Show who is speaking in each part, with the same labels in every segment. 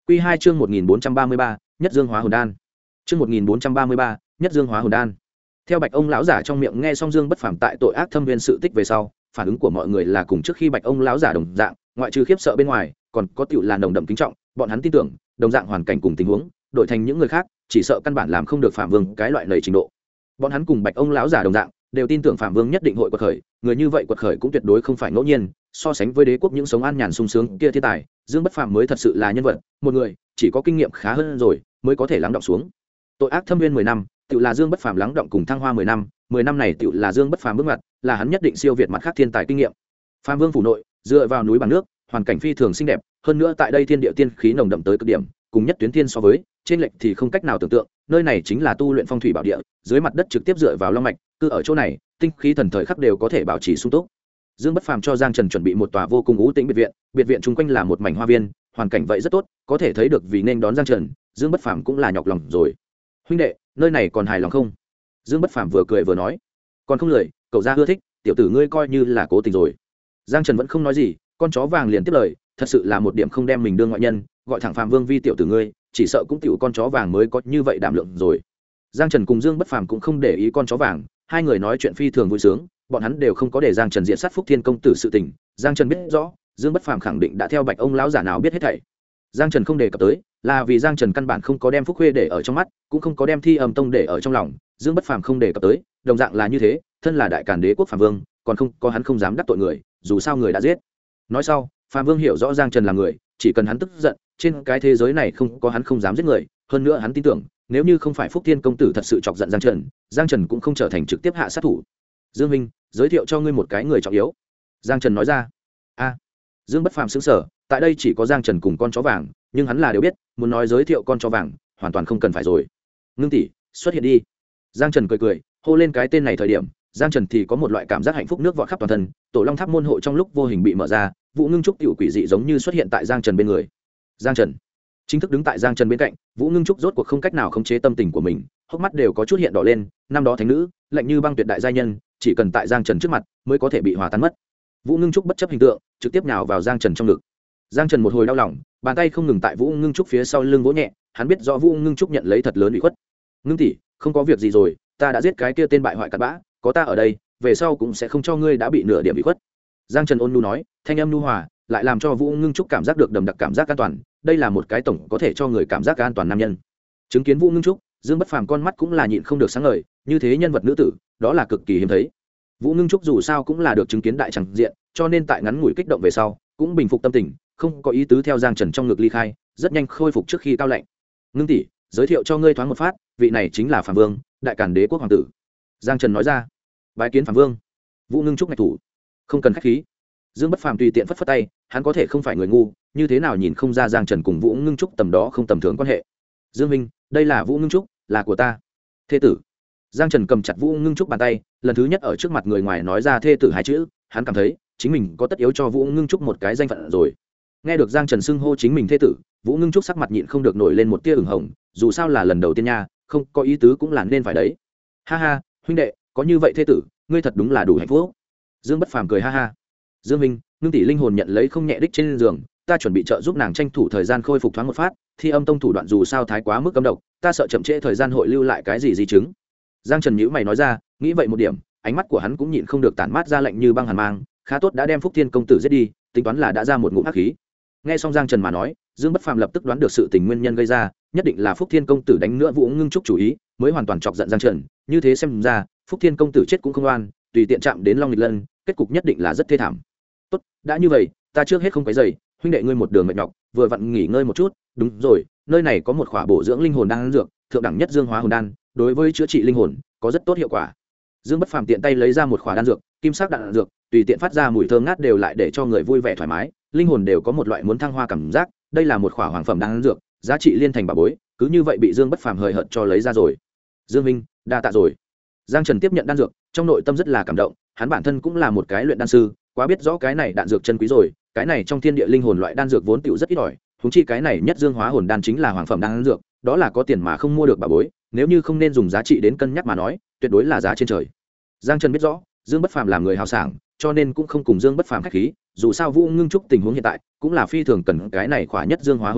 Speaker 1: Quy 2 chương 1433, Nhất Dương Hóa Hồn Đan. Chương 1433, Nhất Dương Hóa Hồn Đan. Theo Bạch ông lão giả trong miệng nghe xong Dương Bất Phàm tại tội ác thâm viên sự tích về sau, phản ứng của mọi người là cùng trước khi Bạch ông lão giả đồng dạng, ngoại trừ khiếp sợ bên ngoài, còn có tiểu là nồng đậm kính trọng, bọn hắn tin tưởng, đồng dạng hoàn cảnh cùng tình huống, đổi thành những người khác, chỉ sợ căn bản làm không được Phạm Vương cái loại lầy trình độ. Bọn hắn cùng Bạch ông lão giả đồng dạng, đều tin tưởng Phạm Vương nhất định hội quật khởi, người như vậy quật khởi cũng tuyệt đối không phải ngẫu nhiên, so sánh với đế quốc những sống an nhàn sung sướng kia thiên tài, Dương Bất Phàm mới thật sự là nhân vật, một người chỉ có kinh nghiệm khá hơn rồi mới có thể lắng động xuống. Tội ác thâm viên 10 năm, tự là Dương Bất Phàm lắng động cùng thăng hoa 10 năm, 10 năm này tự là Dương Bất Phàm bước ngoặt, là hắn nhất định siêu việt mặt khác thiên tài kinh nghiệm. Phạm Vương phủ nội, dựa vào núi bằng nước, hoàn cảnh phi thường xinh đẹp, hơn nữa tại đây thiên địa tiên khí nồng đậm tới cực điểm, cùng nhất tuyến thiên so với, trên lệch thì không cách nào tưởng tượng, nơi này chính là tu luyện phong thủy bảo địa, dưới mặt đất trực tiếp dựa vào long mạch, cứ ở chỗ này, tinh khí thần thời khắc đều có thể bảo trì sung túc. Dương Bất Phàm cho Giang Trần chuẩn bị một tòa vô cùng u tĩnh biệt viện chung quanh là một mảnh hoa viên, hoàn cảnh vậy rất tốt, có thể thấy được vì nên đón Giang Trần, Dương Bất Phàm cũng là nhọc lòng rồi. Huynh đệ, nơi này còn hài lòng không? Dương Bất Phàm vừa cười vừa nói. Còn không lười, cậu ra ưa thích, tiểu tử ngươi coi như là cố tình rồi. Giang Trần vẫn không nói gì, con chó vàng liền tiếp lời, thật sự là một điểm không đem mình đương ngoại nhân, gọi thẳng Phạm Vương vi tiểu tử ngươi, chỉ sợ cũng tiểu con chó vàng mới có như vậy đảm lượng rồi. Giang Trần cùng Dương Bất Phàm cũng không để ý con chó vàng, hai người nói chuyện phi thường vui sướng, bọn hắn đều không có để Giang Trần diện sát Phúc Thiên công tử sự tình. Giang Trần biết rõ, Dương Bất Phàm khẳng định đã theo Bạch ông lão giả nào biết hết thảy. Giang Trần không đề cập tới, là vì Giang Trần căn bản không có đem Phúc Khuê để ở trong mắt, cũng không có đem Thi Âm Tông để ở trong lòng. Dương Bất Phàm không đề cập tới, đồng dạng là như thế, thân là đại càn đế quốc Phạm Vương, còn không có hắn không dám đắc tội người, dù sao người đã giết. Nói sau, Phạm Vương hiểu rõ Giang Trần là người, chỉ cần hắn tức giận, trên cái thế giới này không có hắn không dám giết người, hơn nữa hắn tin tưởng, nếu như không phải Phúc Thiên công tử thật sự chọc giận Giang Trần cũng không trở thành trực tiếp hạ sát thủ. Dương minh, giới thiệu cho ngươi một cái người trọng yếu. Giang Trần nói ra. A. Dương Bất Phàm sững sờ, tại đây chỉ có Giang Trần cùng con chó vàng, nhưng hắn là đều biết, muốn nói giới thiệu con chó vàng, hoàn toàn không cần phải rồi. Ngưng tỷ, xuất hiện đi. Giang Trần cười cười, hô lên cái tên này thời điểm, Giang Trần thì có một loại cảm giác hạnh phúc nước vọt khắp toàn thân, Tổ Long Tháp môn hộ trong lúc vô hình bị mở ra, Vũ Ngưng Trúc tiểu quỷ dị giống như xuất hiện tại Giang Trần bên người. Giang Trần chính thức đứng tại Giang Trần bên cạnh, Vũ Ngưng Trúc rốt cuộc không cách nào khống chế tâm tình của mình, hốc mắt đều có chút hiện đỏ lên, năm đó thánh nữ, lạnh như băng tuyệt đại giai nhân, chỉ cần tại Giang Trần trước mặt mới có thể bị hòa tan mất. Vũ Ngưng Trúc bất chấp hình tượng, trực tiếp nhào vào Giang Trần trong ngực. Giang Trần một hồi đau lòng, bàn tay không ngừng tại Vũ Ngưng Trúc phía sau lưng vỗ nhẹ, hắn biết rõ Vũ Ngưng Trúc nhận lấy thật lớn ủy khuất. Ngưng tỷ, không có việc gì rồi, ta đã giết cái kia tên bại hoại cặn bã, có ta ở đây, về sau cũng sẽ không cho ngươi đã bị nửa điểm ủy khuất. Giang Trần ôn nhu nói, thanh âm nhu hòa, lại làm cho Vũ Ngưng Trúc cảm giác được đầm đặc cảm giác an toàn, đây là một cái tổng có thể cho người cảm giác an toàn nam nhân. Chứng kiến Vũ Ngưng Trúc, Dương Bất Phàm con mắt cũng là nhịn không được sáng ngời, như thế nhân vật nữ tử, đó là cực kỳ hiếm thấy. Vũ Ngưng Trúc dù sao cũng là được chứng kiến đại chẳng diện, cho nên tại ngắn ngủi kích động về sau, cũng bình phục tâm tình, không có ý tứ theo Giang Trần trong ngực ly khai, rất nhanh khôi phục trước khi cao lạnh. Ngưng tỷ, giới thiệu cho ngươi thoáng một phát, vị này chính là Phạm Vương, đại càn đế quốc hoàng tử. Giang Trần nói ra. Bái kiến Phạm Vương. Vũ Ngưng Trúc ngạch thủ. Không cần khách khí. Dương Bất Phàm tùy tiện phất phất tay, hắn có thể không phải người ngu, như thế nào nhìn không ra Giang Trần cùng Vũ Ngưng Trúc tầm đó không tầm thường quan hệ. Dương minh, đây là Vũ Ngưng Trúc, là của ta. Thê tử. Giang Trần cầm chặt Vũ Ngưng Trúc bàn tay, lần thứ nhất ở trước mặt người ngoài nói ra thê tử hai chữ, hắn cảm thấy chính mình có tất yếu cho Vũ Ngưng Trúc một cái danh phận rồi. Nghe được Giang Trần xưng hô chính mình thê tử, Vũ Ngưng Trúc sắc mặt nhịn không được nổi lên một tia ửng hồng, dù sao là lần đầu tiên nha, không có ý tứ cũng là nên phải đấy. Ha ha, huynh đệ, có như vậy thê tử, ngươi thật đúng là đủ hạnh phúc. Dương Bất Phàm cười ha ha. Dương minh, Ngưng tỷ linh hồn nhận lấy không nhẹ đích trên giường, ta chuẩn bị trợ giúp nàng tranh thủ thời gian khôi phục thoáng một phát, Thi Âm Tông thủ đoạn dù sao thái quá mức cấm độc, ta sợ chậm trễ thời gian hội lưu lại cái gì di chứng. Giang Trần nhíu mày nói ra, nghĩ vậy một điểm, ánh mắt của hắn cũng nhịn không được tản mát ra lạnh như băng hàn mang, khá tốt đã đem Phúc Thiên công tử giết đi, tính toán là đã ra một ngụm hắc khí. Nghe xong Giang Trần mà nói, Dương Bất Phàm lập tức đoán được sự tình nguyên nhân gây ra, nhất định là Phúc Thiên công tử đánh nữa Vũ Ngưng Trúc chủ ý, mới hoàn toàn chọc giận Giang Trần, như thế xem ra, Phúc Thiên công tử chết cũng không oan, tùy tiện chạm đến Long Nghịch Lân, kết cục nhất định là rất thê thảm. Tốt, đã như vậy, ta trước hết không quấy rầy, huynh đệ ngươi một đường mệt nhọc, vừa vặn nghỉ ngơi một chút, đúng rồi, nơi này có một khỏa bổ dưỡng linh hồn đan dược, thượng đẳng nhất Dương Hóa Hồn Đan, đối với chữa trị linh hồn có rất tốt hiệu quả. Dương Bất Phàm tiện tay lấy ra một khỏa đan dược, kim sắc đan dược, tùy tiện phát ra mùi thơm ngát đều lại để cho người vui vẻ thoải mái, linh hồn đều có một loại muốn thăng hoa cảm giác, đây là một khỏa hoàng phẩm đan dược, giá trị liên thành bảo bối, cứ như vậy bị Dương Bất Phàm hời hợt cho lấy ra rồi. Dương minh, đa tạ rồi. Giang Trần tiếp nhận đan dược, trong nội tâm rất là cảm động, hắn bản thân cũng là một cái luyện đan sư, quá biết rõ cái này đan dược chân quý rồi, cái này trong thiên địa linh hồn loại đan dược vốn tiểu rất ít ỏi, huống chi cái này nhất Dương Hóa Hồn Đan chính là hoàng phẩm đan dược, đó là có tiền mà không mua được bảo bối, nếu như không nên dùng giá trị đến cân nhắc mà nói, tuyệt đối là giá trên trời. Giang Trần biết rõ, Dương Bất Phàm làm người hào sảng, cho nên cũng không cùng Dương Bất Phàm khách khí, dù sao Vũ Ngưng Trúc tình huống hiện tại, cũng là phi thường cần cái này khỏa nhất Dương Hóa Hồn Đan,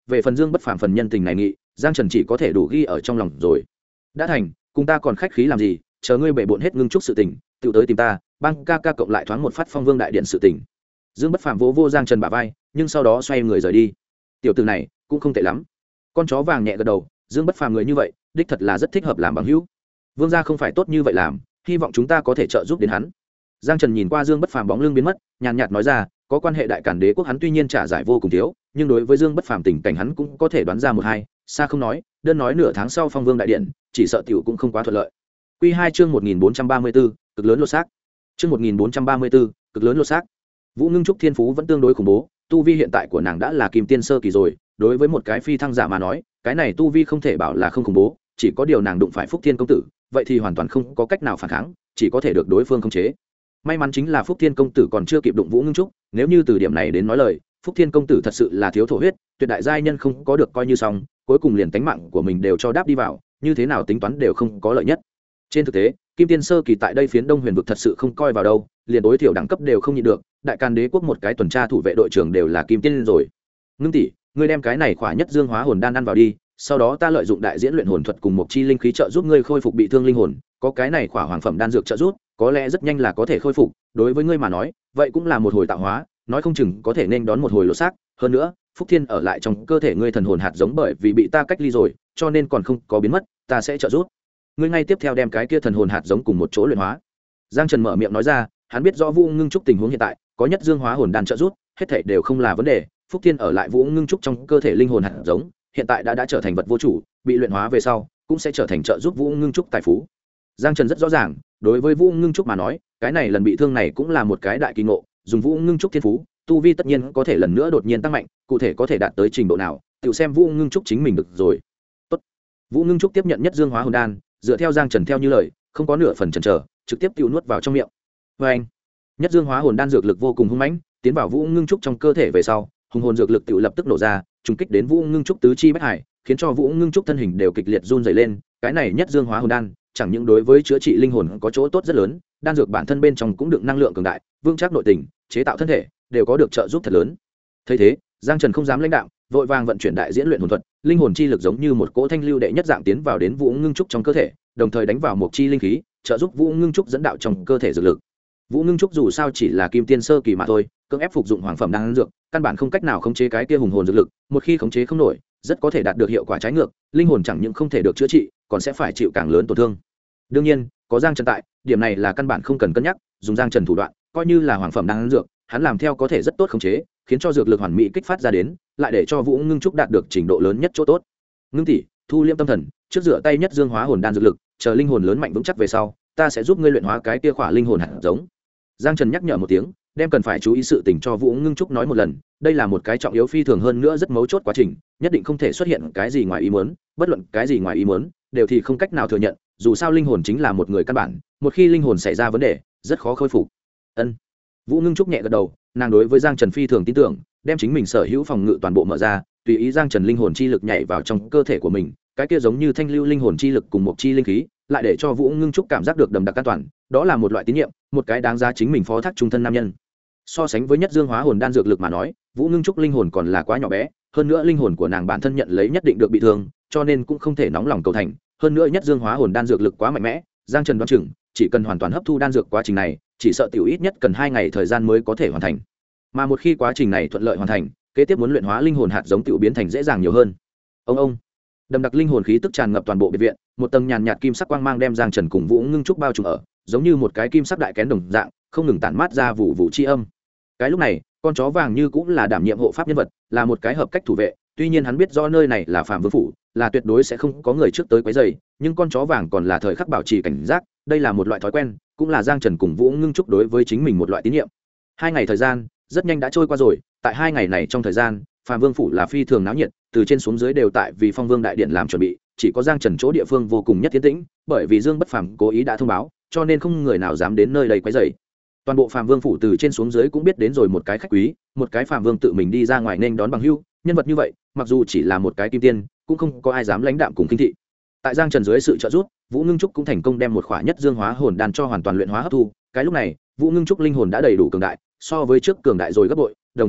Speaker 1: về phần Dương Bất Phàm phần nhân tình này nghị, Giang Trần chỉ có thể đủ ghi ở trong lòng rồi. Đã thành, cùng ta còn khách khí làm gì, chờ ngươi bể bộn hết ngưng trúc sự tình, tự tới tìm ta, băng ca ca cộng lại thoáng một phát Phong Vương đại điện sự tình. Dương Bất Phàm vỗ vô Giang Trần bả vai, nhưng sau đó xoay người rời đi. Tiểu tử này cũng không tệ lắm. Con chó vàng nhẹ gật đầu, Dương Bất Phàm người như vậy, đích thật là rất thích hợp làm bằng hữu. Vương gia không phải tốt như vậy làm, hy vọng chúng ta có thể trợ giúp đến hắn. Giang Trần nhìn qua Dương Bất Phàm bóng lưng biến mất, nhàn nhạt nói ra, có quan hệ Đại Càn Đế quốc hắn tuy nhiên trả giải vô cùng thiếu, nhưng đối với Dương Bất Phàm tình cảnh hắn cũng có thể đoán ra một hai, xa không nói, đơn nói nửa tháng sau Phong Vương đại điện, chỉ sợ tiểu cũng không quá thuận lợi. Quy 2 chương 1434, cực lớn lô xác. Chương 1434, cực lớn lô xác. Vũ Ngưng Trúc thiên phú vẫn tương đối khủng bố, tu vi hiện tại của nàng đã là Kim Tiên sơ kỳ rồi, đối với một cái phi thăng giả mà nói, cái này tu vi không thể bảo là không khủng bố, chỉ có điều nàng đụng phải Phúc Thiên công tử, vậy thì hoàn toàn không có cách nào phản kháng, chỉ có thể được đối phương khống chế. May mắn chính là Phúc Thiên công tử còn chưa kịp đụng Vũ Ngưng Trúc, nếu như từ điểm này đến nói lời, Phúc Thiên công tử thật sự là thiếu thổ huyết, tuyệt đại giai nhân không có được coi như xong, cuối cùng liền tánh mạng của mình đều cho đáp đi vào, như thế nào tính toán đều không có lợi nhất. Trên thực tế, Kim Tiên sơ kỳ tại đây phiến Đông Huyền vực thật sự không coi vào đâu, liền tối thiểu đẳng cấp đều không nhịn được, Đại Càn Đế quốc một cái tuần tra thủ vệ đội trưởng đều là Kim Tiên rồi. Ngưng tỷ, ngươi đem cái này khỏa nhất dương hóa hồn đan ăn vào đi, sau đó ta lợi dụng đại diễn luyện hồn thuật cùng một chi linh khí trợ giúp ngươi khôi phục bị thương linh hồn, có cái này khỏa hoàng phẩm đan dược trợ giúp, có lẽ rất nhanh là có thể khôi phục, đối với ngươi mà nói, vậy cũng là một hồi tạo hóa, nói không chừng có thể nên đón một hồi lỗ xác, hơn nữa, Phúc Thiên ở lại trong cơ thể ngươi thần hồn hạt giống bởi vì bị ta cách ly rồi, cho nên còn không có biến mất, ta sẽ trợ giúp. Ngươi ngay tiếp theo đem cái kia thần hồn hạt giống cùng một chỗ luyện hóa. Giang Trần mở miệng nói ra, hắn biết rõ Vũ Ngưng Trúc tình huống hiện tại, có nhất dương hóa hồn đan trợ giúp, hết thảy đều không là vấn đề, Phúc Thiên ở lại Vũ Ngưng Trúc trong cơ thể linh hồn hạt giống, hiện tại đã trở thành vật vô chủ, bị luyện hóa về sau, cũng sẽ trở thành trợ giúp Vũ Ngưng Trúc tài phú. Giang Trần rất rõ ràng, đối với Vũ Ngưng Trúc mà nói, cái này lần bị thương này cũng là một cái đại kỳ ngộ, dùng Vũ Ngưng Trúc thiên phú, tu vi tất nhiên có thể lần nữa đột nhiên tăng mạnh, cụ thể có thể đạt tới trình độ nào, tự xem Vũ Ngưng Trúc chính mình được rồi. Tốt. Vũ Ngưng Trúc tiếp nhận nhất dương hóa hồn đan, dựa theo Giang Trần theo như lời, không có nửa phần chần chờ, trực tiếp tiêu nuốt vào trong miệng. Và anh, nhất dương hóa hồn đan dược lực vô cùng hung mãnh, tiến vào Vũ Ngưng Trúc trong cơ thể về sau, hùng hồn dược lực tự lập tức nổ ra, trùng kích đến Vũ Ngưng Trúc tứ chi bách hải, khiến cho Vũ Ngưng Trúc thân hình đều kịch liệt run rẩy lên. Cái này nhất dương hóa hồn đan, chẳng những đối với chữa trị linh hồn có chỗ tốt rất lớn, đan dược bản thân bên trong cũng đựng năng lượng cường đại, vững chắc nội tình, chế tạo thân thể, đều có được trợ giúp thật lớn. Thấy thế, Giang Trần không dám lãnh đạo, vội vàng vận chuyển đại diễn luyện hồn thuật, linh hồn chi lực giống như một cỗ thanh lưu đệ nhất dạng tiến vào đến Vũ Ngưng Trúc trong cơ thể, đồng thời đánh vào một chi linh khí, trợ giúp Vũ Ngưng Trúc dẫn đạo trong cơ thể dược lực. Vũ Ngưng Trúc dù sao chỉ là Kim Tiên sơ kỳ mà thôi, cưỡng ép phục dụng hoàng phẩm đan dược, căn bản không cách nào khống chế cái kia hùng hồn dược lực, một khi khống chế không nổi, rất có thể đạt được hiệu quả trái ngược, linh hồn chẳng những không thể được chữa trị, còn sẽ phải chịu càng lớn tổn thương. Đương nhiên, có Giang Trần tại, điểm này là căn bản không cần cân nhắc, dùng Giang Trần thủ đoạn, coi như là hoàng phẩm đan dược, hắn làm theo có thể rất tốt khống chế, khiến cho dược lực hoàn mỹ kích phát ra đến, lại để cho Vũ Ngưng Trúc đạt được trình độ lớn nhất chỗ tốt. Ngưng tỷ, thu liêm tâm thần, trước rửa tay nhất dương hóa hồn đan dược lực, chờ linh hồn lớn mạnh vững chắc về sau, ta sẽ giúp ngươi luyện hóa cái kia khỏa linh hồn hạt giống. Giang Trần nhắc nhở một tiếng, đem cần phải chú ý sự tình cho Vũ Ngưng Trúc nói một lần, đây là một cái trọng yếu phi thường hơn nữa rất mấu chốt quá trình, nhất định không thể xuất hiện cái gì ngoài ý muốn, bất luận cái gì ngoài ý muốn, đều thì không cách nào thừa nhận, dù sao linh hồn chính là một người căn bản, một khi linh hồn xảy ra vấn đề, rất khó khôi phục. Ân. Vũ Ngưng Trúc nhẹ gật đầu, nàng đối với Giang Trần phi thường tin tưởng, đem chính mình sở hữu phòng ngự toàn bộ mở ra, tùy ý Giang Trần linh hồn chi lực nhảy vào trong cơ thể của mình, cái kia giống như thanh lưu linh hồn chi lực cùng một chi linh khí, lại để cho Vũ Ngưng Trúc cảm giác được đầm đặc an toàn, đó là một loại tín nhiệm, một cái đáng giá chính mình phó thác trung thân nam nhân. So sánh với nhất dương hóa hồn đan dược lực mà nói, Vũ Ngưng Trúc linh hồn còn là quá nhỏ bé, hơn nữa linh hồn của nàng bản thân nhận lấy nhất định được bị thương, cho nên cũng không thể nóng lòng cầu thành, hơn nữa nhất dương hóa hồn đan dược lực quá mạnh mẽ, Giang Trần đoán chừng, chỉ cần hoàn toàn hấp thu đan dược quá trình này, chỉ sợ tiểu ít nhất cần 2 ngày thời gian mới có thể hoàn thành. Mà một khi quá trình này thuận lợi hoàn thành, kế tiếp muốn luyện hóa linh hồn hạt giống tiểu biến thành dễ dàng nhiều hơn. Ông đậm đặc linh hồn khí tức tràn ngập toàn bộ biệt viện, một tầng nhàn nhạt kim sắc quang mang đem Giang Trần cùng Vũ Ngưng Trúc bao trùm ở, giống như một cái kim sắc đại kén đồng dạng, không ngừng tản mát ra vụ vụ chi âm. Cái lúc này, con chó vàng như cũng là đảm nhiệm hộ pháp nhân vật, là một cái hợp cách thủ vệ, tuy nhiên hắn biết do nơi này là Phạm Vương phủ, là tuyệt đối sẽ không có người trước tới quấy rầy, nhưng con chó vàng còn là thời khắc bảo trì cảnh giác, đây là một loại thói quen, cũng là Giang Trần cùng Vũ Ngưng Trúc đối với chính mình một loại tín nhiệm. 2 ngày thời gian rất nhanh đã trôi qua rồi, tại 2 ngày này trong thời gian, Phạm Vương phủ là phi thường náo nhiệt, từ trên xuống dưới đều tại vì Phong Vương đại điện làm chuẩn bị, chỉ có Giang Trần chỗ địa phương vô cùng nhất tiến tĩnh, bởi vì Dương Bất Phàm cố ý đã thông báo, cho nên không người nào dám đến nơi đây quấy rầy. Toàn bộ Phạm Vương phủ từ trên xuống dưới cũng biết đến rồi một cái khách quý, một cái Phạm Vương tự mình đi ra ngoài nên đón bằng hữu, nhân vật như vậy, mặc dù chỉ là một cái kim tiên, cũng không có ai dám lãnh đạm cùng kinh thị. Tại Giang Trần dưới sự trợ giúp, Vũ Ngưng Trúc cũng thành công đem một khỏa nhất dương hóa hồn đan cho hoàn toàn luyện hóa hấp thu, cái lúc này, Vũ Ngưng Trúc linh hồn đã đầy đủ cường đại, so với trước cường đại rồi gấp bội, đồng thời,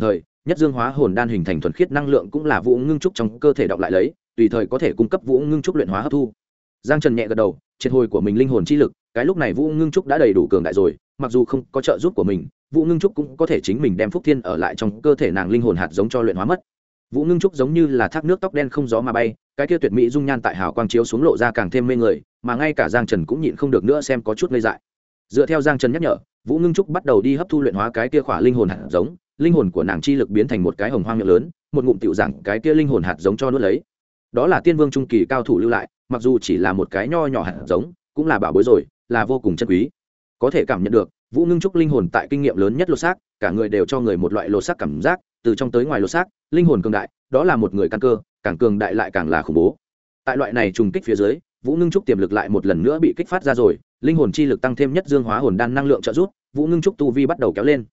Speaker 1: nhất dương hóa hồn đan hình thành thuần khiết năng lượng cũng là Vũ Ngưng Trúc trong cơ thể đọng lại lấy, tùy thời có thể cung cấp Vũ Ngưng Trúc luyện hóa hấp thu. Giang Trần nhẹ gật đầu, triệt hồi của mình linh hồn chi lực, cái lúc này Vũ Ngưng Trúc đã đầy đủ cường đại rồi, mặc dù không có trợ giúp của mình, Vũ Ngưng Trúc cũng có thể chính mình đem phúc thiên ở lại trong cơ thể nàng linh hồn hạt giống cho luyện hóa mất. Vũ Ngưng Trúc giống như là thác nước tóc đen không gió mà bay, cái kia tuyệt mỹ dung nhan tại hào quang chiếu xuống lộ ra càng thêm mê người, mà ngay cả Giang Trần cũng nhịn không được nữa xem có chút ngây dại. Dựa theo Giang Trần nhắc nhở, Vũ Ngưng Trúc bắt đầu đi hấp thu luyện hóa cái kia khỏa linh hồn hạt giống, linh hồn của nàng chi lực biến thành một cái hồng hoang miệng lớn, một ngụm tiểu giảng cái kia linh hồn hạt giống cho nuốt lấy. Đó là tiên vương trung kỳ cao thủ lưu lại, mặc dù chỉ là một cái nho nhỏ hạt giống, cũng là bảo bối rồi, là vô cùng chân quý. Có thể cảm nhận được, Vũ Ngưng Trúc linh hồn tại kinh nghiệm lớn nhất lột xác, cả người đều cho người một loại lột xác cảm giác, từ trong tới ngoài lột xác, linh hồn cường đại, đó là một người căn cơ, càng cường đại lại càng là khủng bố. Tại loại này trùng kích phía dưới, Vũ Ngưng Trúc tiềm lực lại một lần nữa bị kích phát ra rồi, linh hồn chi lực tăng thêm nhất dương hóa hồn đan năng lượng trợ giúp, Vũ Ngưng Trúc tu vi bắt đầu kéo lên.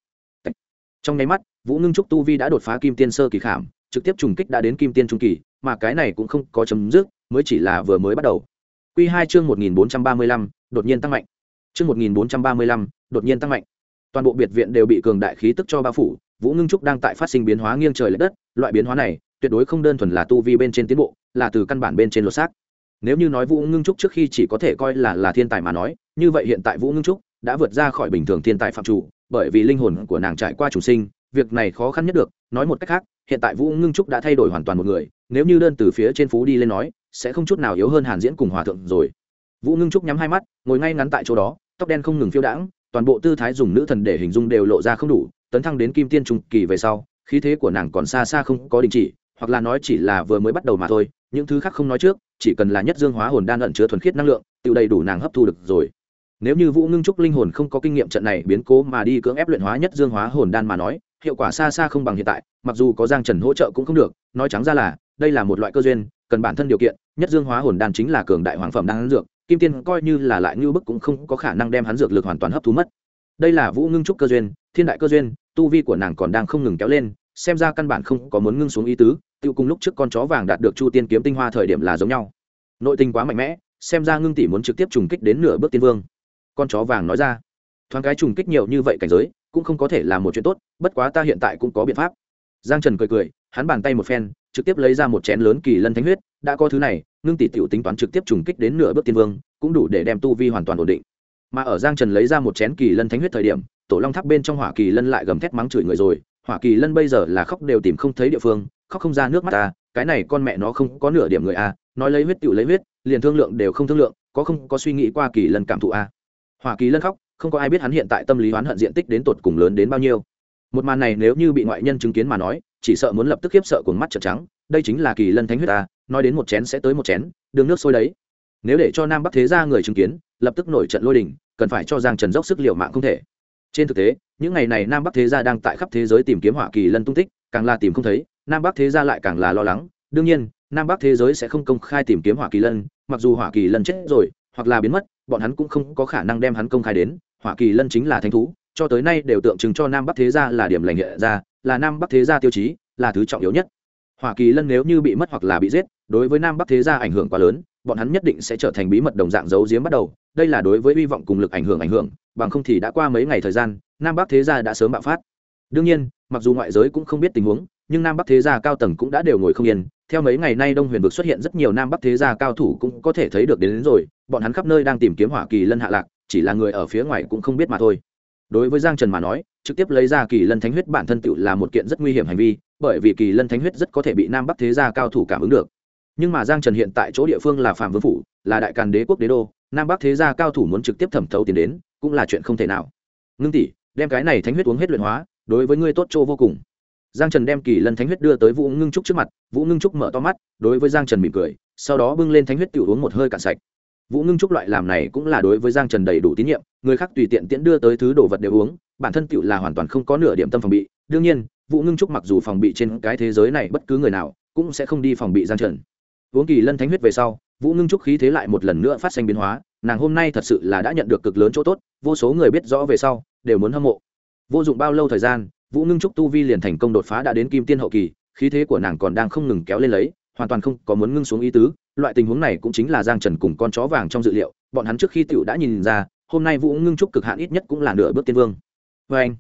Speaker 1: Trong nháy mắt, Vũ Ngưng Trúc tu vi đã đột phá kim tiên sơ kỳ khảm, trực tiếp trùng kích đã đến kim tiên trung kỳ, mà cái này cũng không có chấm dứt, mới chỉ là vừa mới bắt đầu. Quy 2 chương 1435, đột nhiên tăng mạnh. Chương 1435, đột nhiên tăng mạnh. Toàn bộ biệt viện đều bị cường đại khí tức cho bao phủ, Vũ Ngưng Trúc đang tại phát sinh biến hóa nghiêng trời lệch đất, loại biến hóa này tuyệt đối không đơn thuần là tu vi bên trên tiến bộ, là từ căn bản bên trên lột xác. Nếu như nói Vũ Ngưng Trúc trước khi chỉ có thể coi là thiên tài mà nói, như vậy hiện tại Vũ Ngưng Trúc đã vượt ra khỏi bình thường thiên tài phạm chủ, bởi vì linh hồn của nàng trải qua chủ sinh, việc này khó khăn nhất được. Nói một cách khác, hiện tại Vũ Ngưng Trúc đã thay đổi hoàn toàn một người, nếu như đơn từ phía trên phú đi lên nói, sẽ không chút nào yếu hơn Hàn Diễn cùng Hòa thượng rồi. Vũ Ngưng Trúc nhắm hai mắt, ngồi ngay ngắn tại chỗ đó, tóc đen không ngừng phiêu đãng, toàn bộ tư thái dùng nữ thần để hình dung đều lộ ra không đủ, tấn thăng đến kim tiên trung kỳ về sau, khí thế của nàng còn xa xa không có đình chỉ, hoặc là nói chỉ là vừa mới bắt đầu mà thôi, những thứ khác không nói trước, chỉ cần là nhất dương hóa hồn đan ẩn chứa thuần khiết năng lượng, tự đầy đủ nàng hấp thu được rồi. Nếu như Vũ Ngưng Trúc linh hồn không có kinh nghiệm trận này biến cố mà đi cưỡng ép luyện hóa nhất dương hóa hồn đan mà nói, hiệu quả xa xa không bằng hiện tại, mặc dù có Giang Trần hỗ trợ cũng không được, nói trắng ra là, đây là một loại cơ duyên, cần bản thân điều kiện, nhất dương hóa hồn đan chính là cường đại hoàng phẩm đan dược, kim tiên coi như là lại như bức cũng không có khả năng đem hắn dược lực hoàn toàn hấp thu mất. Đây là Vũ Ngưng Trúc cơ duyên, thiên đại cơ duyên, tu vi của nàng còn đang không ngừng kéo lên, xem ra căn bản không có muốn ngưng xuống ý tứ, tiêu cùng lúc trước con chó vàng đạt được Chu Tiên kiếm tinh hoa thời điểm là giống nhau. Nội tình quá mạnh mẽ, xem ra Ngưng tỷ muốn trực tiếp trùng kích đến nửa bước tiên vương. Con chó vàng nói ra, thoáng cái trùng kích nhiều như vậy cảnh giới, cũng không có thể là một chuyện tốt, bất quá ta hiện tại cũng có biện pháp. Giang Trần cười cười, hắn bàn tay một phen, trực tiếp lấy ra một chén lớn kỳ lân thánh huyết, đã có thứ này, Ngưng tỷ tiểu tính toán trực tiếp trùng kích đến nửa bước tiên vương, cũng đủ để đem tu vi hoàn toàn ổn định. Mà ở Giang Trần lấy ra một chén kỳ lân thánh huyết thời điểm, tổ long tháp bên trong hỏa kỳ lân lại gầm thét mắng chửi người rồi, hỏa kỳ lân bây giờ là khóc đều tìm không thấy địa phương, khóc không ra nước mắt ta, cái này con mẹ nó không có nửa điểm người a, nói lấy huyết tiểu lấy huyết, liền thương lượng đều không thương lượng, có không có suy nghĩ qua kỳ lân cảm thụ a. Hỏa kỳ lân khóc, không có ai biết hắn hiện tại tâm lý oán hận diện tích đến tột cùng lớn đến bao nhiêu. Một màn này nếu như bị ngoại nhân chứng kiến mà nói, chỉ sợ muốn lập tức khiếp sợ cuồng mắt trợn trắng, đây chính là kỳ lân thánh huyết a, nói đến một chén sẽ tới một chén, đường nước sôi đấy. Nếu để cho Nam Bắc thế gia người chứng kiến, lập tức nổi trận lôi đình, cần phải cho Giang Trần dốc sức liều mạng không thể. Trên thực tế, những ngày này Nam Bắc thế gia đang tại khắp thế giới tìm kiếm hỏa kỳ lân tung tích, càng là tìm không thấy, Nam Bắc thế gia lại càng là lo lắng. Đương nhiên, Nam Bắc thế giới sẽ không công khai tìm kiếm hỏa kỳ lân, mặc dù hỏa kỳ lân chết rồi, hoặc là biến mất, bọn hắn cũng không có khả năng đem hắn công khai đến. Hỏa kỳ lân chính là thánh thú, cho tới nay đều tượng trưng cho Nam Bắc thế gia là điểm lành hiện ra, là Nam Bắc thế gia tiêu chí, là thứ trọng yếu nhất. Hỏa kỳ lân nếu như bị mất hoặc là bị giết, đối với Nam Bắc thế gia ảnh hưởng quá lớn, bọn hắn nhất định sẽ trở thành bí mật đồng dạng giấu giếm bắt đầu, đây là đối với hy vọng cùng lực ảnh hưởng, bằng không thì đã qua mấy ngày thời gian, Nam Bắc thế gia đã sớm bạo phát. Đương nhiên, mặc dù ngoại giới cũng không biết tình huống, nhưng Nam Bắc thế gia cao tầng cũng đã đều ngồi không yên, theo mấy ngày nay Đông Huyền vực xuất hiện rất nhiều Nam Bắc thế gia cao thủ cũng có thể thấy được đến rồi, bọn hắn khắp nơi đang tìm kiếm hỏa kỳ lân hạ lạc, chỉ là người ở phía ngoài cũng không biết mà thôi. Đối với Giang Trần mà nói, trực tiếp lấy ra kỳ lân thánh huyết bản thân tựu là một kiện rất nguy hiểm hành vi, bởi vì kỳ lân thánh huyết rất có thể bị Nam Bắc thế gia cao thủ cảm ứng được. Nhưng mà Giang Trần hiện tại chỗ địa phương là Phạm Vương phủ, là đại càn đế quốc đế đô, Nam Bắc thế gia cao thủ muốn trực tiếp thẩm thấu tiến đến, cũng là chuyện không thể nào. Ngưng tỷ, đem cái này thánh huyết uống hết luyện hóa, đối với ngươi tốt chỗ vô cùng. Giang Trần đem kỳ lân thánh huyết đưa tới Vũ Ngưng Trúc trước mặt, Vũ Ngưng Trúc mở to mắt, đối với Giang Trần mỉm cười, sau đó bưng lên thánh huyết tiểu uống một hơi cạn sạch. Vũ Ngưng Trúc loại làm này cũng là đối với Giang Trần đầy đủ tín nhiệm, người khác tùy tiện tiễn đưa tới thứ đồ vật đều uống, bản thân tiểu là hoàn toàn không có nửa điểm tâm phòng bị. Đương nhiên, Vũ Ngưng Trúc mặc dù phòng bị trên cái thế giới này bất cứ người nào cũng sẽ không đi phòng bị Giang Trần. Uống kỳ lân thánh huyết về sau, Vũ Ngưng Trúc khí thế lại một lần nữa phát sinh biến hóa, nàng hôm nay thật sự là đã nhận được cực lớn chỗ tốt, vô số người biết rõ về sau đều muốn hâm mộ. Vô dụng bao lâu thời gian, Vũ Ngưng Trúc tu vi liền thành công đột phá đã đến kim tiên hậu kỳ, khí thế của nàng còn đang không ngừng kéo lên lấy, hoàn toàn không có muốn ngưng xuống ý tứ. Loại tình huống này cũng chính là Giang Trần cùng con chó vàng trong dự liệu, bọn hắn trước khi tiểu đã nhìn ra, hôm nay Vũ Ngưng Trúc cực hạn ít nhất cũng là nửa bước tiên vương. Và anh,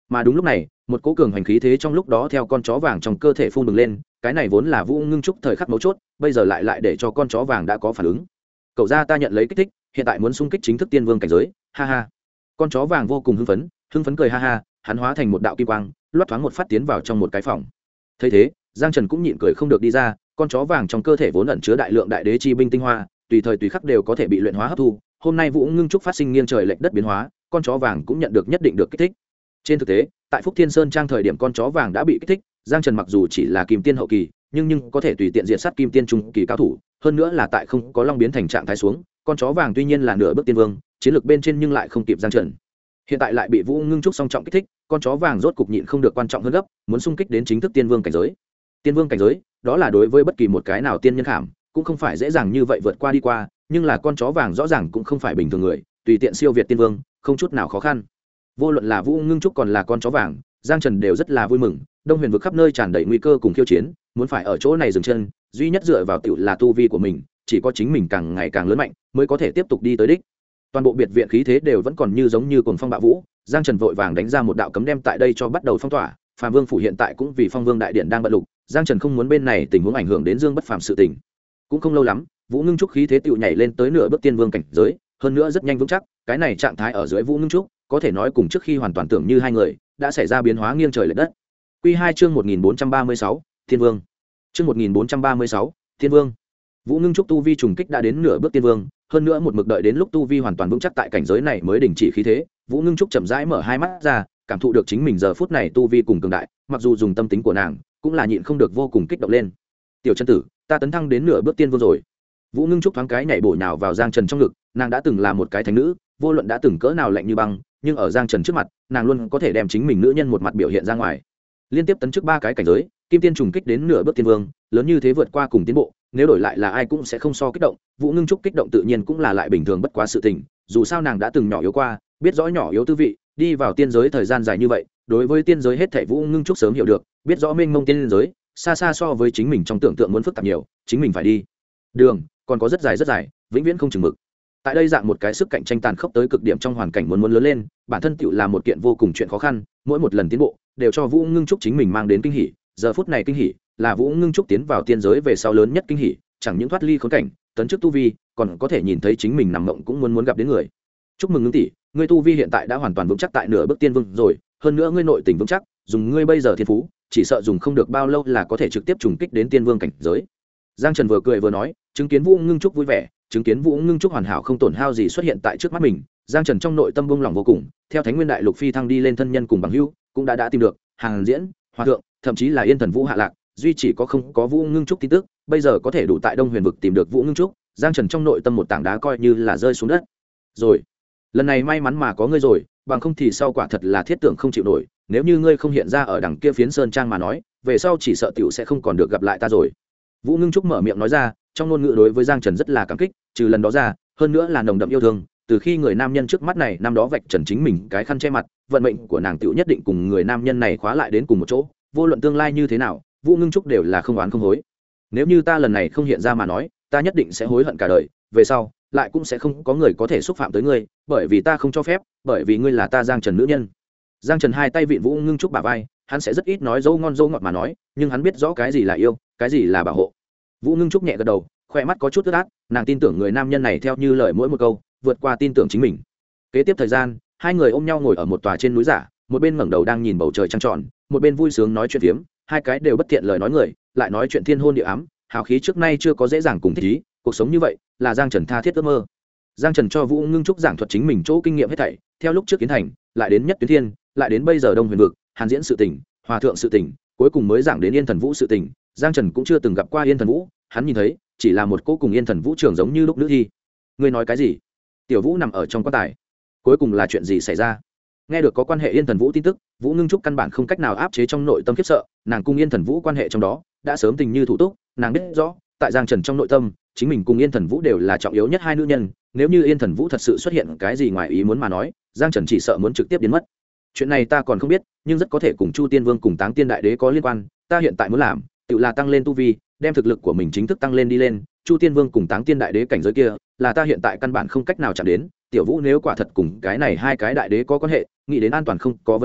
Speaker 1: mà đúng lúc này một cỗ cường hành khí thế trong lúc đó theo con chó vàng trong cơ thể phun bừng lên, cái này vốn là Vũ Ngưng Trúc thời khắc mấu chốt, bây giờ lại để cho con chó vàng đã có phản ứng. Cậu ra ta nhận lấy kích thích, hiện tại muốn xung kích chính thức tiên vương cảnh giới, ha ha. Con chó vàng vô cùng hưng phấn cười ha ha, hắn hóa thành một đạo kim quang, loát thoáng một phát tiến vào trong một cái phòng. Thấy thế, Giang Trần cũng nhịn cười không được đi ra, con chó vàng trong cơ thể vốn ẩn chứa đại lượng đại đế chi binh tinh hoa, tùy thời tùy khắc đều có thể bị luyện hóa hấp thu. Hôm nay Vũ Ngưng Trúc phát sinh nghiêng trời lệch đất biến hóa, con chó vàng cũng nhận được nhất định được kích thích. Trên thực tế, tại Phúc Thiên Sơn trang thời điểm con chó vàng đã bị kích thích, Giang Trần mặc dù chỉ là kim tiên hậu kỳ, nhưng có thể tùy tiện diệt sát kim tiên trung kỳ cao thủ, hơn nữa là tại không có long biến thành trạng thái xuống, con chó vàng tuy nhiên là nửa bước tiên vương, chiến lược bên trên nhưng lại không kịp Giang Trần. Hiện tại lại bị Vũ Ngưng Trúc song trọng kích thích, con chó vàng rốt cục nhịn không được quan trọng hơn gấp, muốn xung kích đến chính thức tiên vương cảnh giới. Tiên vương cảnh giới, đó là đối với bất kỳ một cái nào tiên nhân khảm, cũng không phải dễ dàng như vậy vượt qua đi qua, nhưng là con chó vàng rõ ràng cũng không phải bình thường người, tùy tiện siêu việt tiên vương, không chút nào khó khăn. Vô luận là Vũ Ngưng Trúc còn là con chó vàng, Giang Trần đều rất là vui mừng. Đông Huyền vực khắp nơi tràn đầy nguy cơ cùng khiêu chiến, muốn phải ở chỗ này dừng chân, duy nhất dựa vào tiểu là tu vi của mình, chỉ có chính mình càng ngày càng lớn mạnh, mới có thể tiếp tục đi tới đích. Toàn bộ biệt viện khí thế đều vẫn còn như giống như cuồng phong bạo vũ, Giang Trần vội vàng đánh ra một đạo cấm đem tại đây cho bắt đầu phong tỏa. Phàm Vương phủ hiện tại cũng vì Phong Vương đại điện đang bận lục, Giang Trần không muốn bên này tình huống ảnh hưởng đến Dương Bất Phàm sự tình. Cũng không lâu lắm, Vũ Ngưng Trúc khí thế tiểu nhảy lên tới nửa bước tiên vương cảnh giới, hơn nữa rất nhanh vững chắc, cái này trạng thái ở dưới Vũ Ngưng Trúc, có thể nói cùng trước khi hoàn toàn tưởng như hai người, đã xảy ra biến hóa nghiêng trời lệch đất. Quy 2 chương 1436, Thiên Vương. Chương 1436, Thiên Vương. Vũ Ngưng Trúc tu vi trùng kích đã đến nửa bước tiên vương, hơn nữa một mực đợi đến lúc tu vi hoàn toàn vững chắc tại cảnh giới này mới đình chỉ khí thế. Vũ Ngưng Trúc chậm rãi mở hai mắt ra, cảm thụ được chính mình giờ phút này tu vi cùng cường đại, mặc dù dùng tâm tính của nàng, cũng là nhịn không được vô cùng kích động lên. Tiểu chân tử, ta tấn thăng đến nửa bước tiên vương rồi. Vũ Ngưng Trúc thoáng cái nhảy bổ nhào vào Giang Trần trong ngực, nàng đã từng là một cái thánh nữ, vô luận đã từng cỡ nào lạnh như băng, nhưng ở Giang Trần trước mặt, nàng luôn có thể đem chính mình nữ nhân một mặt biểu hiện ra ngoài. Liên tiếp tấn chức 3 cái cảnh giới, kim tiên trùng kích đến nửa bước tiên vương, lớn như thế vượt qua cùng tiến bộ, nếu đổi lại là ai cũng sẽ không so kích động. Vũ Ngưng Trúc kích động tự nhiên cũng là lại bình thường bất quá sự tình, dù sao nàng đã từng nhỏ yếu qua, biết rõ nhỏ yếu tư vị, đi vào tiên giới thời gian dài như vậy, đối với tiên giới hết thảy Vũ Ngưng Trúc sớm hiểu được, biết rõ mênh mông tiên giới, xa xa so với chính mình trong tưởng tượng muốn phức tạp nhiều, chính mình phải đi đường còn có rất dài, vĩnh viễn không chừng mực. Tại đây dạng một cái sức cạnh tranh tàn khốc tới cực điểm trong hoàn cảnh muốn lớn lên, bản thân tựu là một kiện vô cùng chuyện khó khăn, mỗi một lần tiến bộ đều cho Vũ Ngưng Trúc chính mình mang đến kinh hỉ. Giờ phút này kinh hỉ là Vũ Ngưng Trúc tiến vào tiên giới về sau lớn nhất kinh hỉ, chẳng những thoát ly khốn cảnh, tấn chức tu vi, còn có thể nhìn thấy chính mình nằm mộng cũng muốn gặp đến người. Chúc mừng Ngưng tỷ, ngươi tu vi hiện tại đã hoàn toàn vững chắc tại nửa bước tiên vương rồi, hơn nữa ngươi nội tình vững chắc, dùng ngươi bây giờ thiên phú, chỉ sợ dùng không được bao lâu là có thể trực tiếp trùng kích đến tiên vương cảnh giới. Giang Trần vừa cười vừa nói, chứng kiến Vũ Ngưng Trúc vui vẻ, chứng kiến Vũ Ngưng Trúc hoàn hảo không tổn hao gì xuất hiện tại trước mắt mình, Giang Trần trong nội tâm bông lòng vô cùng. Theo Thánh Nguyên Đại Lục phi thăng đi lên thân nhân cùng bằng hữu, cũng đã tìm được Hàng Diễn, Hòa Thượng, thậm chí là Yên Thần Vũ hạ lạc, duy chỉ có không có Vũ Ngưng Trúc tin tức, bây giờ có thể đủ tại Đông Huyền vực tìm được Vũ Ngưng Trúc, Giang Trần trong nội tâm một tảng đá coi như là rơi xuống đất. Rồi, lần này may mắn mà có ngươi rồi, bằng không thì sau quả thật là thiết tưởng không chịu nổi, nếu như ngươi không hiện ra ở đằng kia phiến sơn trang mà nói, về sau chỉ sợ tiểu sẽ không còn được gặp lại ta rồi. Vũ Ngưng Trúc mở miệng nói ra, trong ngôn ngữ đối với Giang Trần rất là cảm kích, trừ lần đó ra, hơn nữa là nồng đậm yêu thương. Từ khi người nam nhân trước mắt này năm đó vạch trần chính mình cái khăn che mặt, vận mệnh của nàng tiểu nhất định cùng người nam nhân này khóa lại đến cùng một chỗ, vô luận tương lai như thế nào, Vũ Ngưng Trúc đều là không oán không hối. Nếu như ta lần này không hiện ra mà nói, ta nhất định sẽ hối hận cả đời, về sau lại cũng sẽ không có người có thể xúc phạm tới ngươi, bởi vì ta không cho phép, bởi vì ngươi là ta Giang Trần nữ nhân. Giang Trần hai tay vịn Vũ Ngưng Trúc bả vai, hắn sẽ rất ít nói dâu ngon dâu ngọt mà nói, nhưng hắn biết rõ cái gì là yêu, cái gì là bảo hộ. Vũ Ngưng Trúc nhẹ gật đầu, khoe mắt có chút ướt át, nàng tin tưởng người nam nhân này theo như lời mỗi một câu, vượt qua tin tưởng chính mình. Kế tiếp thời gian, hai người ôm nhau ngồi ở một tòa trên núi giả, một bên ngẩng đầu đang nhìn bầu trời trăng tròn, một bên vui sướng nói chuyện phiếm, hai cái đều bất tiện lời nói người, lại nói chuyện thiên hôn địa ám, hào khí trước nay chưa có dễ dàng cùng thích ý, cuộc sống như vậy là Giang Trần tha thiết ước mơ. Giang Trần cho Vũ Ngưng Trúc giảng thuật chính mình chỗ kinh nghiệm hết thảy, theo lúc trước kiến thành, lại đến Nhất Tuyến Thiên, lại đến bây giờ Đông Huyền vực, Hàn Diễn sự tình, Hòa Thượng sự tình, cuối cùng mới giảng đến Yên Thần Vũ sự tình. Giang Trần cũng chưa từng gặp qua Yên Thần Vũ, hắn nhìn thấy chỉ là một cô cùng Yên Thần Vũ trưởng giống như lúc nữ thi. Ngươi nói cái gì? Tiểu Vũ nằm ở trong quan tài, cuối cùng là chuyện gì xảy ra? Nghe được có quan hệ Yên Thần Vũ tin tức, Vũ Ngưng Trúc căn bản không cách nào áp chế trong nội tâm khiếp sợ, nàng cùng Yên Thần Vũ quan hệ trong đó đã sớm tình như thủ túc, nàng biết rõ, tại Giang Trần trong nội tâm, chính mình cùng Yên Thần Vũ đều là trọng yếu nhất hai nữ nhân, nếu như Yên Thần Vũ thật sự xuất hiện cái gì ngoài ý muốn mà nói, Giang Trần chỉ sợ muốn trực tiếp biến mất. Chuyện này ta còn không biết, nhưng rất có thể cùng Chu Tiên Vương cùng Táng Tiên Đại Đế có liên quan, ta hiện tại muốn làm, tự là tăng lên tu vi, đem thực lực của mình chính thức tăng lên đi lên, Chu Tiên Vương cùng Táng Tiên Đại Đế cảnh giới kia, là ta hiện tại căn bản không cách nào chạm đến, Tiểu Vũ nếu quả thật cùng cái này hai cái đại đế có quan hệ, nghĩ đến an toàn không có vấn đề,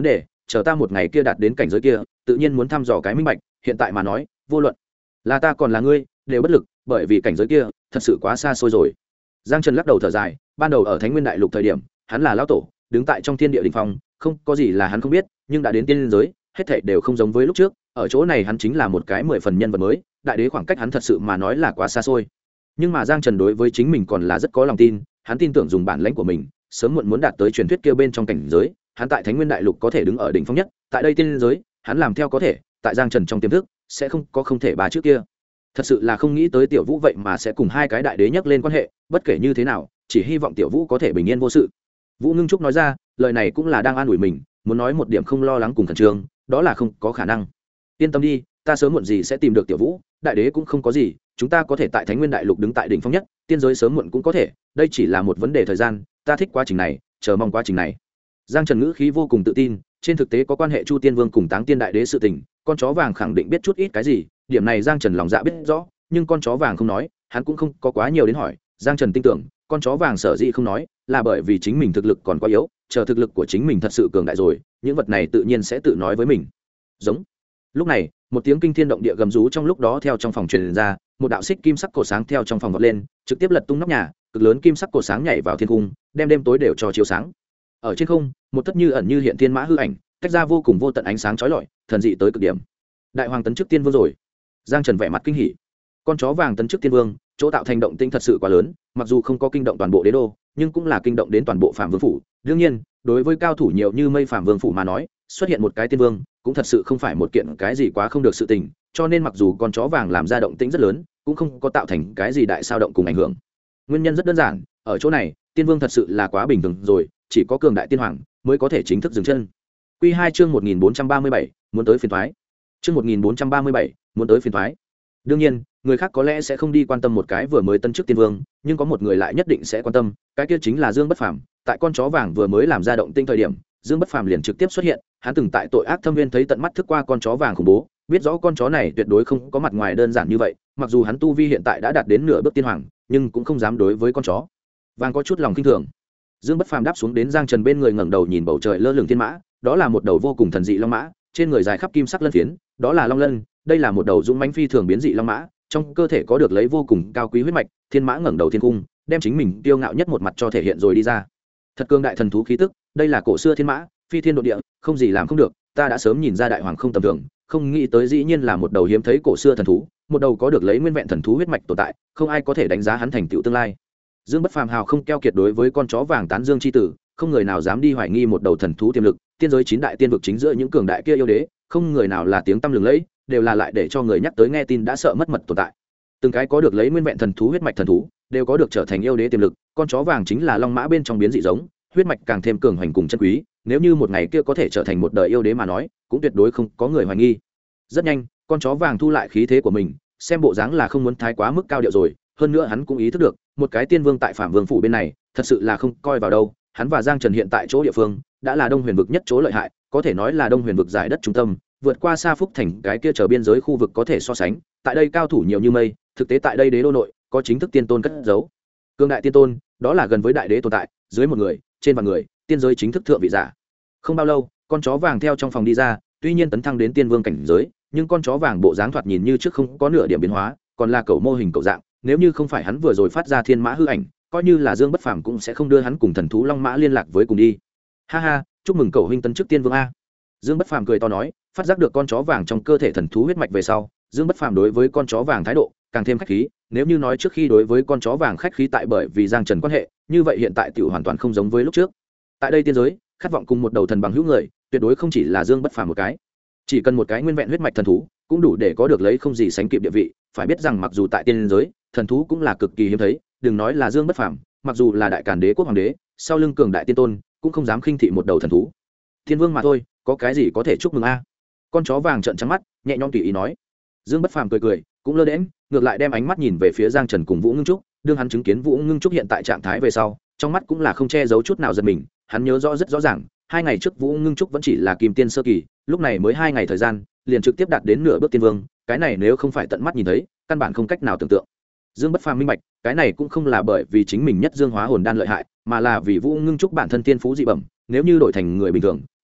Speaker 1: chờ ta một ngày kia đạt đến cảnh giới kia tự nhiên muốn thăm dò cái minh bạch. Hiện tại mà nói vô luận là ta còn là ngươi đều bất lực, bởi vì cảnh giới kia thật sự quá xa xôi rồi. Giang Trần lắc đầu thở dài, ban đầu ở Thánh Nguyên Đại Lục thời điểm hắn là lão tổ, đứng tại trong thiên địa đỉnh phong, không có gì là hắn không biết, nhưng đã đến tiên giới hết thảy đều không giống với lúc trước. Ở chỗ này hắn chính là một cái 10 phần nhân vật mới, đại đế khoảng cách hắn thật sự mà nói là quá xa xôi. Nhưng mà Giang Trần đối với chính mình còn là rất có lòng tin, hắn tin tưởng dùng bản lãnh của mình sớm muộn muốn đạt tới truyền thuyết kia bên trong cảnh giới. Hắn tại Thánh Nguyên Đại Lục có thể đứng ở đỉnh phong nhất, tại đây tiên giới hắn làm theo có thể, tại Giang Trần trong tiềm thức sẽ không có không thể bà trước kia. Thật sự là không nghĩ tới Tiểu Vũ vậy mà sẽ cùng hai cái đại đế nhắc lên quan hệ, bất kể như thế nào chỉ hy vọng Tiểu Vũ có thể bình yên vô sự. Vũ Ngưng Trúc nói ra lời này cũng là đang an ủi mình, muốn nói một điểm không lo lắng cùng khẩn trương đó là không có khả năng. Yên tâm đi, ta sớm muộn gì sẽ tìm được Tiểu Vũ, đại đế cũng không có gì, chúng ta có thể tại Thánh Nguyên Đại Lục đứng tại đỉnh phong nhất, tiên giới sớm muộn cũng có thể, đây chỉ là một vấn đề thời gian, ta thích quá trình này, chờ mong quá trình này. Giang Trần ngữ khí vô cùng tự tin, trên thực tế có quan hệ Chu Tiên Vương cùng Táng Tiên Đại Đế sự tình, con chó vàng khẳng định biết chút ít cái gì, điểm này Giang Trần lòng dạ biết rõ, nhưng con chó vàng không nói, hắn cũng không có quá nhiều đến hỏi. Giang Trần tin tưởng, con chó vàng sở dĩ không nói, là bởi vì chính mình thực lực còn quá yếu, chờ thực lực của chính mình thật sự cường đại rồi, những vật này tự nhiên sẽ tự nói với mình. Giống. Lúc này, một tiếng kinh thiên động địa gầm rú trong lúc đó theo trong phòng truyền ra, một đạo xích kim sắc cổ sáng theo trong phòng vọt lên, trực tiếp lật tung nóc nhà, cực lớn kim sắc cổ sáng nhảy vào thiên cung, đem đêm tối đều cho chiếu sáng. Ở trên không, một thất như ẩn như hiện thiên mã hư ảnh, tách ra vô cùng vô tận ánh sáng chói lọi, thần dị tới cực điểm. Đại hoàng tấn chức tiên vương rồi. Giang Trần vẻ mặt kinh hỉ. Con chó vàng tấn chức tiên vương, chỗ tạo thành động tĩnh thật sự quá lớn, mặc dù không có kinh động toàn bộ đế đô, nhưng cũng là kinh động đến toàn bộ Phạm Vương phủ. Đương nhiên, đối với cao thủ nhiều như mây Phạm Vương phủ mà nói, xuất hiện một cái tiên vương, cũng thật sự không phải một kiện cái gì quá không được sự tình, cho nên mặc dù con chó vàng làm ra động tĩnh rất lớn, cũng không có tạo thành cái gì đại sao động cùng ảnh hưởng. Nguyên nhân rất đơn giản, ở chỗ này, tiên vương thật sự là quá bình thường rồi, chỉ có cường đại tiên hoàng mới có thể chính thức dừng chân. Quy 2 chương 1437, muốn tới phiền toái. Chương 1437, muốn tới phiền toái. Đương nhiên, người khác có lẽ sẽ không đi quan tâm một cái vừa mới tân chức tiên vương, nhưng có một người lại nhất định sẽ quan tâm, cái kia chính là Dương Bất Phàm. Tại con chó vàng vừa mới làm ra động tinh thời điểm, Dương Bất Phàm liền trực tiếp xuất hiện, hắn từng tại tội ác thâm viên thấy tận mắt thức qua con chó vàng khủng bố, biết rõ con chó này tuyệt đối không có mặt ngoài đơn giản như vậy, mặc dù hắn tu vi hiện tại đã đạt đến nửa bước tiên hoàng, nhưng cũng không dám đối với con chó vàng có chút lòng khinh thường. Dương Bất Phàm đáp xuống đến Giang Trần bên người, ngẩng đầu nhìn bầu trời lơ lửng thiên mã, đó là một đầu vô cùng thần dị long mã, trên người dài khắp kim sắc lân phiến, đó là long lân, đây là một đầu dũng mãnh phi thường biến dị long mã, trong cơ thể có được lấy vô cùng cao quý huyết mạch, thiên mã ngẩng đầu thiên cung, đem chính mình tiêu ngạo nhất một mặt cho thể hiện rồi đi ra. Thật cường đại thần thú khí tức, đây là cổ xưa thiên mã, phi thiên độ địa, không gì làm không được, ta đã sớm nhìn ra đại hoàng không tầm thường, không nghĩ tới dĩ nhiên là một đầu hiếm thấy cổ xưa thần thú, một đầu có được lấy nguyên vẹn thần thú huyết mạch tồn tại, không ai có thể đánh giá hắn thành tựu tương lai. Dương Bất Phàm hào không keo kiệt đối với con chó vàng tán dương chi tử, không người nào dám đi hoài nghi một đầu thần thú tiềm lực, tiên giới 9 đại tiên vực chính giữa những cường đại kia yêu đế, không người nào là tiếng tăm lừng lẫy, đều là lại để cho người nhắc tới nghe tin đã sợ mất mật tồn tại. Từng cái có được lấy nguyên vẹn thần thú huyết mạch thần thú, đều có được trở thành yêu đế tiềm lực, con chó vàng chính là long mã bên trong biến dị giống, huyết mạch càng thêm cường hoành cùng chân quý, nếu như một ngày kia có thể trở thành một đời yêu đế mà nói, cũng tuyệt đối không có người hoài nghi. Rất nhanh, con chó vàng thu lại khí thế của mình, xem bộ dáng là không muốn thái quá mức cao điệu rồi, hơn nữa hắn cũng ý thức được, một cái tiên vương tại Phạm Vương phủ bên này, thật sự là không coi vào đâu, hắn và Giang Trần hiện tại chỗ địa phương, đã là Đông Huyền vực nhất chỗ lợi hại, có thể nói là Đông Huyền vực giải đất trung tâm, vượt qua xa Phúc Thành cái kia chờ biên giới khu vực có thể so sánh, tại đây cao thủ nhiều như mây, thực tế tại đây đế đô nội, có chính thức tiên tôn cất giấu. Cương đại tiên tôn, đó là gần với đại đế tồn tại, dưới một người, trên vạn người, tiên giới chính thức thượng vị giả. Không bao lâu, con chó vàng theo trong phòng đi ra, tuy nhiên tấn thăng đến tiên vương cảnh giới, nhưng con chó vàng bộ dáng thoạt nhìn như trước không có nửa điểm biến hóa, còn là cẩu mô hình cẩu dạng, nếu như không phải hắn vừa rồi phát ra thiên mã hư ảnh, coi như là Dương Bất Phàm cũng sẽ không đưa hắn cùng thần thú long mã liên lạc với cùng đi. Ha ha, chúc mừng cậu huynh tấn chức tiên vương a. Dương Bất Phàm cười to nói, phát giác được con chó vàng trong cơ thể thần thú huyết mạch về sau, Dương Bất Phàm đối với con chó vàng thái độ càng thêm khách khí, nếu như nói trước khi đối với con chó vàng khách khí tại bởi vì Giang Trần quan hệ, như vậy hiện tại tiểu hoàn toàn không giống với lúc trước. Tại đây tiên giới, khát vọng cùng một đầu thần bằng hữu người, tuyệt đối không chỉ là Dương Bất Phàm một cái. Chỉ cần một cái nguyên vẹn huyết mạch thần thú, cũng đủ để có được lấy không gì sánh kịp địa vị, phải biết rằng mặc dù tại tiên giới, thần thú cũng là cực kỳ hiếm thấy, đừng nói là Dương Bất Phàm, mặc dù là đại càn đế quốc hoàng đế, sau lưng cường đại tiên tôn, cũng không dám khinh thị một đầu thần thú. Thiên vương mà thôi, có cái gì có thể chúc mừng a? Con chó vàng trợn trắng mắt, nhẹ nhõm tùy ý nói. Dương Bất Phàm cười cười, cũng lơ đễnh, ngược lại đem ánh mắt nhìn về phía Giang Trần cùng Vũ Ngưng Trúc, đương hắn chứng kiến Vũ Ngưng Trúc hiện tại trạng thái về sau, trong mắt cũng là không che giấu chút nào giật mình, hắn nhớ rõ rất rõ ràng, 2 ngày trước Vũ Ngưng Trúc vẫn chỉ là kim tiên sơ kỳ, lúc này mới 2 ngày thời gian, liền trực tiếp đạt đến nửa bước tiên vương, cái này nếu không phải tận mắt nhìn thấy, căn bản không cách nào tưởng tượng. Dương Bất Phàm minh bạch, cái này cũng không là bởi vì chính mình nhất dương hóa hồn đan lợi hại, mà là vì Vũ Ngưng Trúc bản thân tiên phú dị bẩm, nếu như đổi thành người bình thường,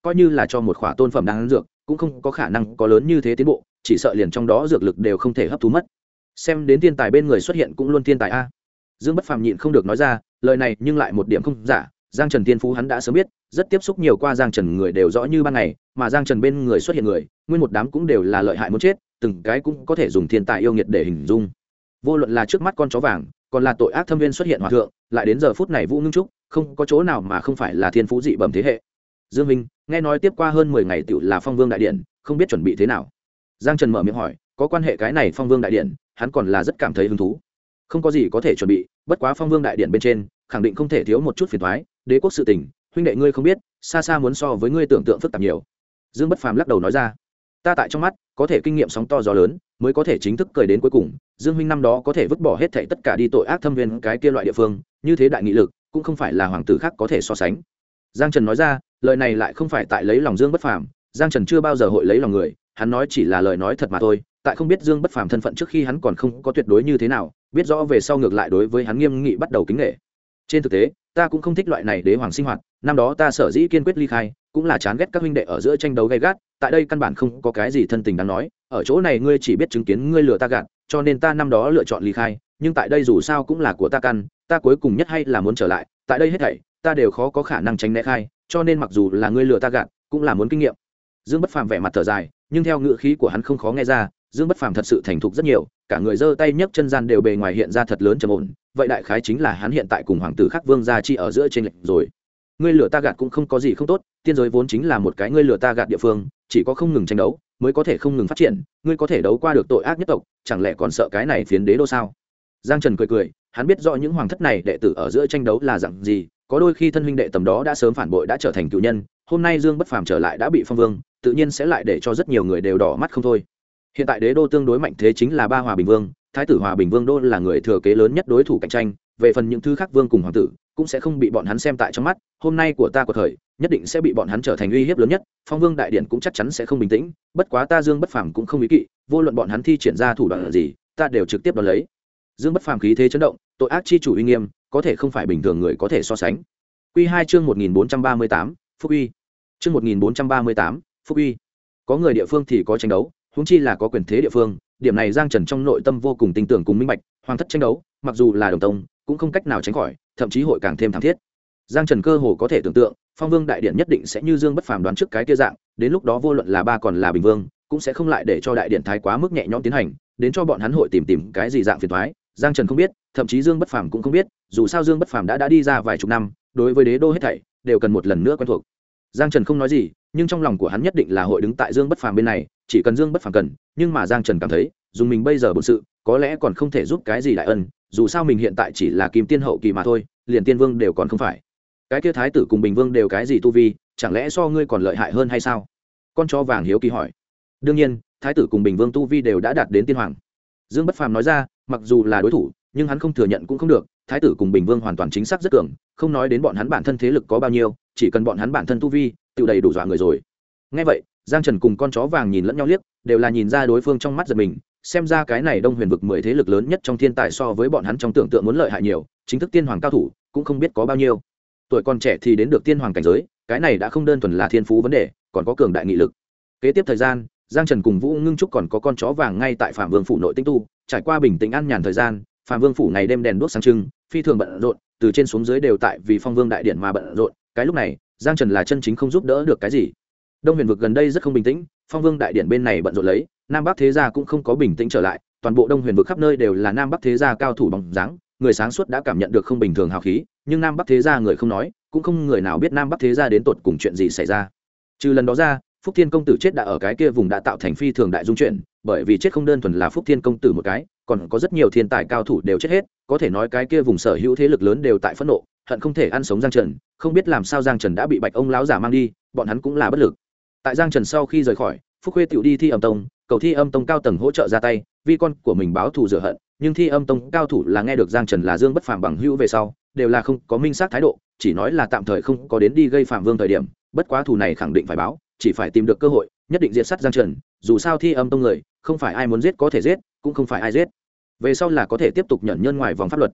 Speaker 1: coi như là cho một khỏa tôn phẩm đan dược cũng không có khả năng có lớn như thế tiến bộ, chỉ sợ liền trong đó dược lực đều không thể hấp thu mất. Xem đến thiên tài bên người xuất hiện cũng luôn thiên tài a. Dương Bất Phàm nhịn không được nói ra lời này, nhưng lại một điểm không giả. Giang Trần thiên phú hắn đã sớm biết, rất tiếp xúc nhiều qua Giang Trần người đều rõ như ban ngày, mà Giang Trần bên người xuất hiện người, nguyên một đám cũng đều là lợi hại muốn chết, từng cái cũng có thể dùng thiên tài yêu nghiệt để hình dung. Vô luận là trước mắt con chó vàng, còn là tội ác thâm viên xuất hiện hòa thượng, lại đến giờ phút này Vũ Ngưng Trúc, không có chỗ nào mà không phải là thiên phú dị bẩm thế hệ. Dương Minh, nghe nói tiếp qua hơn 10 ngày tựu là Phong Vương đại điện, không biết chuẩn bị thế nào. Giang Trần mở miệng hỏi, có quan hệ cái này Phong Vương đại điện, hắn còn là rất cảm thấy hứng thú. Không có gì có thể chuẩn bị, bất quá Phong Vương đại điện bên trên, khẳng định không thể thiếu một chút phiền toái, đế quốc sự tình, huynh đệ ngươi không biết, xa xa muốn so với ngươi tưởng tượng phức tạp nhiều. Dương Bất Phàm lắc đầu nói ra, ta tại trong mắt, có thể kinh nghiệm sóng to gió lớn, mới có thể chính thức cười đến cuối cùng. Dương huynh năm đó có thể vứt bỏ hết thảy tất cả đi tội ác thâm viên cái kia loại địa phương, như thế đại nghị lực, cũng không phải là hoàng tử khác có thể so sánh. Giang Trần nói ra, lời này lại không phải tại lấy lòng Dương Bất Phàm, Giang Trần chưa bao giờ hội lấy lòng người, hắn nói chỉ là lời nói thật mà thôi. Tại không biết Dương Bất Phàm thân phận trước khi hắn còn không có tuyệt đối như thế nào, biết rõ về sau ngược lại đối với hắn nghiêm nghị bắt đầu kính nể. Trên thực tế, ta cũng không thích loại này đế hoàng sinh hoạt, năm đó ta sở dĩ kiên quyết ly khai, cũng là chán ghét các huynh đệ ở giữa tranh đấu gay gắt, tại đây căn bản không có cái gì thân tình đáng nói, ở chỗ này ngươi chỉ biết chứng kiến ngươi lừa ta gạt, cho nên ta năm đó lựa chọn ly khai, nhưng tại đây dù sao cũng là của ta căn, ta cuối cùng nhất hay là muốn trở lại, tại đây hết thảy, ta đều khó có khả năng tránh né khai, cho nên mặc dù là ngươi lừa ta gạt, cũng là muốn kinh nghiệm. Dương Bất Phàm vẻ mặt thở dài, nhưng theo ngữ khí của hắn không khó nghe ra, Dương Bất Phàm thật sự thành thục rất nhiều, cả người giơ tay nhấc chân gian đều bề ngoài hiện ra thật lớn trầm ổn, vậy đại khái chính là hắn hiện tại cùng hoàng tử khác vương gia chi ở giữa trên lệch rồi. Ngươi lừa ta gạt cũng không có gì không tốt, tiên giới vốn chính là một cái ngươi lừa ta gạt địa phương, chỉ có không ngừng tranh đấu mới có thể không ngừng phát triển, ngươi có thể đấu qua được tội ác nhất tộc, chẳng lẽ còn sợ cái này phiến đế đô sao? Giang Trần cười cười, hắn biết rõ những hoàng thất này đệ tử ở giữa tranh đấu là dạng gì, có đôi khi thân huynh đệ tầm đó đã sớm phản bội đã trở thành cựu nhân, hôm nay Dương Bất Phàm trở lại đã bị phong vương, tự nhiên sẽ lại để cho rất nhiều người đều đỏ mắt không thôi. Hiện tại đế đô tương đối mạnh thế chính là ba Hòa Bình Vương, Thái tử Hòa Bình Vương đô là người thừa kế lớn nhất đối thủ cạnh tranh, về phần những thứ khác vương cùng hoàng tử cũng sẽ không bị bọn hắn xem tại trong mắt, hôm nay của ta của thời nhất định sẽ bị bọn hắn trở thành uy hiếp lớn nhất, Phong Vương đại điện cũng chắc chắn sẽ không bình tĩnh, bất quá ta Dương Bất Phàm cũng không ý kỵ, vô luận bọn hắn thi triển ra thủ đoạn gì, ta đều trực tiếp đón lấy. Dương Bất Phàm khí thế chấn động, tội ác chi chủ uy nghiêm, có thể không phải bình thường người có thể so sánh. Quy 2 chương 1438, Phúc uy. Chương 1438, Phúc uy. Có người địa phương thì có tranh đấu, huống chi là có quyền thế địa phương, điểm này Giang Trần trong nội tâm vô cùng tin tưởng cùng minh bạch, hoàng thất tranh đấu, mặc dù là đồng tông, cũng không cách nào tránh khỏi, thậm chí hội càng thêm thảm thiết. Giang Trần cơ hồ có thể tưởng tượng, Phong Vương đại điện nhất định sẽ như Dương Bất Phàm đoán trước cái kia dạng, đến lúc đó vô luận là ba còn là Bình Vương, cũng sẽ không lại để cho đại điện thái quá mức nhẹ nhõm tiến hành, đến cho bọn hắn hội tìm cái gì dạng phiền toái, Giang Trần không biết, thậm chí Dương Bất Phàm cũng không biết, dù sao Dương Bất Phàm đã đi ra vài chục năm, đối với đế đô hết thảy đều cần một lần nữa quen thuộc. Giang Trần không nói gì, nhưng trong lòng của hắn nhất định là hội đứng tại Dương Bất Phàm bên này, chỉ cần Dương Bất Phàm cần, nhưng mà Giang Trần cảm thấy, dùng mình bây giờ bổn sự, có lẽ còn không thể giúp cái gì đại ân, dù sao mình hiện tại chỉ là Kim Tiên hậu kỳ mà thôi, liền tiên vương đều còn không phải. Cái kia thái tử cùng Bình Vương đều cái gì tu vi, chẳng lẽ so ngươi còn lợi hại hơn hay sao? Con chó vàng hiếu kỳ hỏi. Đương nhiên, thái tử cùng Bình Vương tu vi đều đã đạt đến tiên hoàng. Dương Bất Phàm nói ra, mặc dù là đối thủ, nhưng hắn không thừa nhận cũng không được, thái tử cùng Bình Vương hoàn toàn chính xác rất cường, không nói đến bọn hắn bản thân thế lực có bao nhiêu, chỉ cần bọn hắn bản thân tu vi, tự đầy đủ dọa người rồi. Nghe vậy, Giang Trần cùng con chó vàng nhìn lẫn nhau liếc, đều là nhìn ra đối phương trong mắt giật mình, xem ra cái này Đông Huyền vực 10 thế lực lớn nhất trong thiên tài so với bọn hắn trong tưởng tượng muốn lợi hại nhiều, chính thức tiên hoàng cao thủ cũng không biết có bao nhiêu. Tuổi còn trẻ thì đến được tiên hoàng cảnh giới, cái này đã không đơn thuần là thiên phú vấn đề, còn có cường đại nghị lực. Kế tiếp thời gian, Giang Trần cùng Vũ Ngưng Trúc còn có con chó vàng ngay tại Phạm Vương phủ nội tinh tu, trải qua bình tĩnh an nhàn thời gian, Phạm Vương phủ ngày đêm đèn đuốc sáng trưng, phi thường bận rộn, từ trên xuống dưới đều tại vì Phong Vương đại điện mà bận rộn. Cái lúc này, Giang Trần là chân chính không giúp đỡ được cái gì. Đông Huyền vực gần đây rất không bình tĩnh, Phong Vương đại điện bên này bận rộn lấy, Nam Bắc thế gia cũng không có bình tĩnh trở lại, toàn bộ Đông Huyền vực khắp nơi đều là Nam Bắc thế gia cao thủ bóng dáng, người sáng suốt đã cảm nhận được không bình thường hào khí, nhưng Nam Bắc thế gia người không nói, cũng không người nào biết Nam Bắc thế gia đến tột cùng chuyện gì xảy ra. Trừ lần đó ra, Phúc Thiên công tử chết đã ở cái kia vùng đã tạo thành phi thường đại dung chuyện, bởi vì chết không đơn thuần là Phúc Thiên công tử một cái, còn có rất nhiều thiên tài cao thủ đều chết hết, có thể nói cái kia vùng sở hữu thế lực lớn đều tại phẫn nộ, hận không thể ăn sống Giang Trần, không biết làm sao Giang Trần đã bị Bạch ông lão giả mang đi, bọn hắn cũng là bất lực. Tại Giang Trần sau khi rời khỏi, Phúc Khuê tiểu đi Thi Âm Tông, cầu Thi Âm Tông cao tầng hỗ trợ ra tay, vì con của mình báo thù rửa hận, nhưng Thi Âm Tông cao thủ là nghe được Giang Trần là Dương Bất Phàm bằng hữu về sau, đều là không có minh xác thái độ, chỉ nói là tạm thời không có đến đi gây Phạm Vương thời điểm, bất quá thù này khẳng định phải báo, chỉ phải tìm được cơ hội, nhất định diệt sát Giang Trần, dù sao Thi Âm Tông người, không phải ai muốn giết có thể giết, cũng không phải ai giết. Về sau là có thể tiếp tục nhận nhân ngoài vòng pháp luật.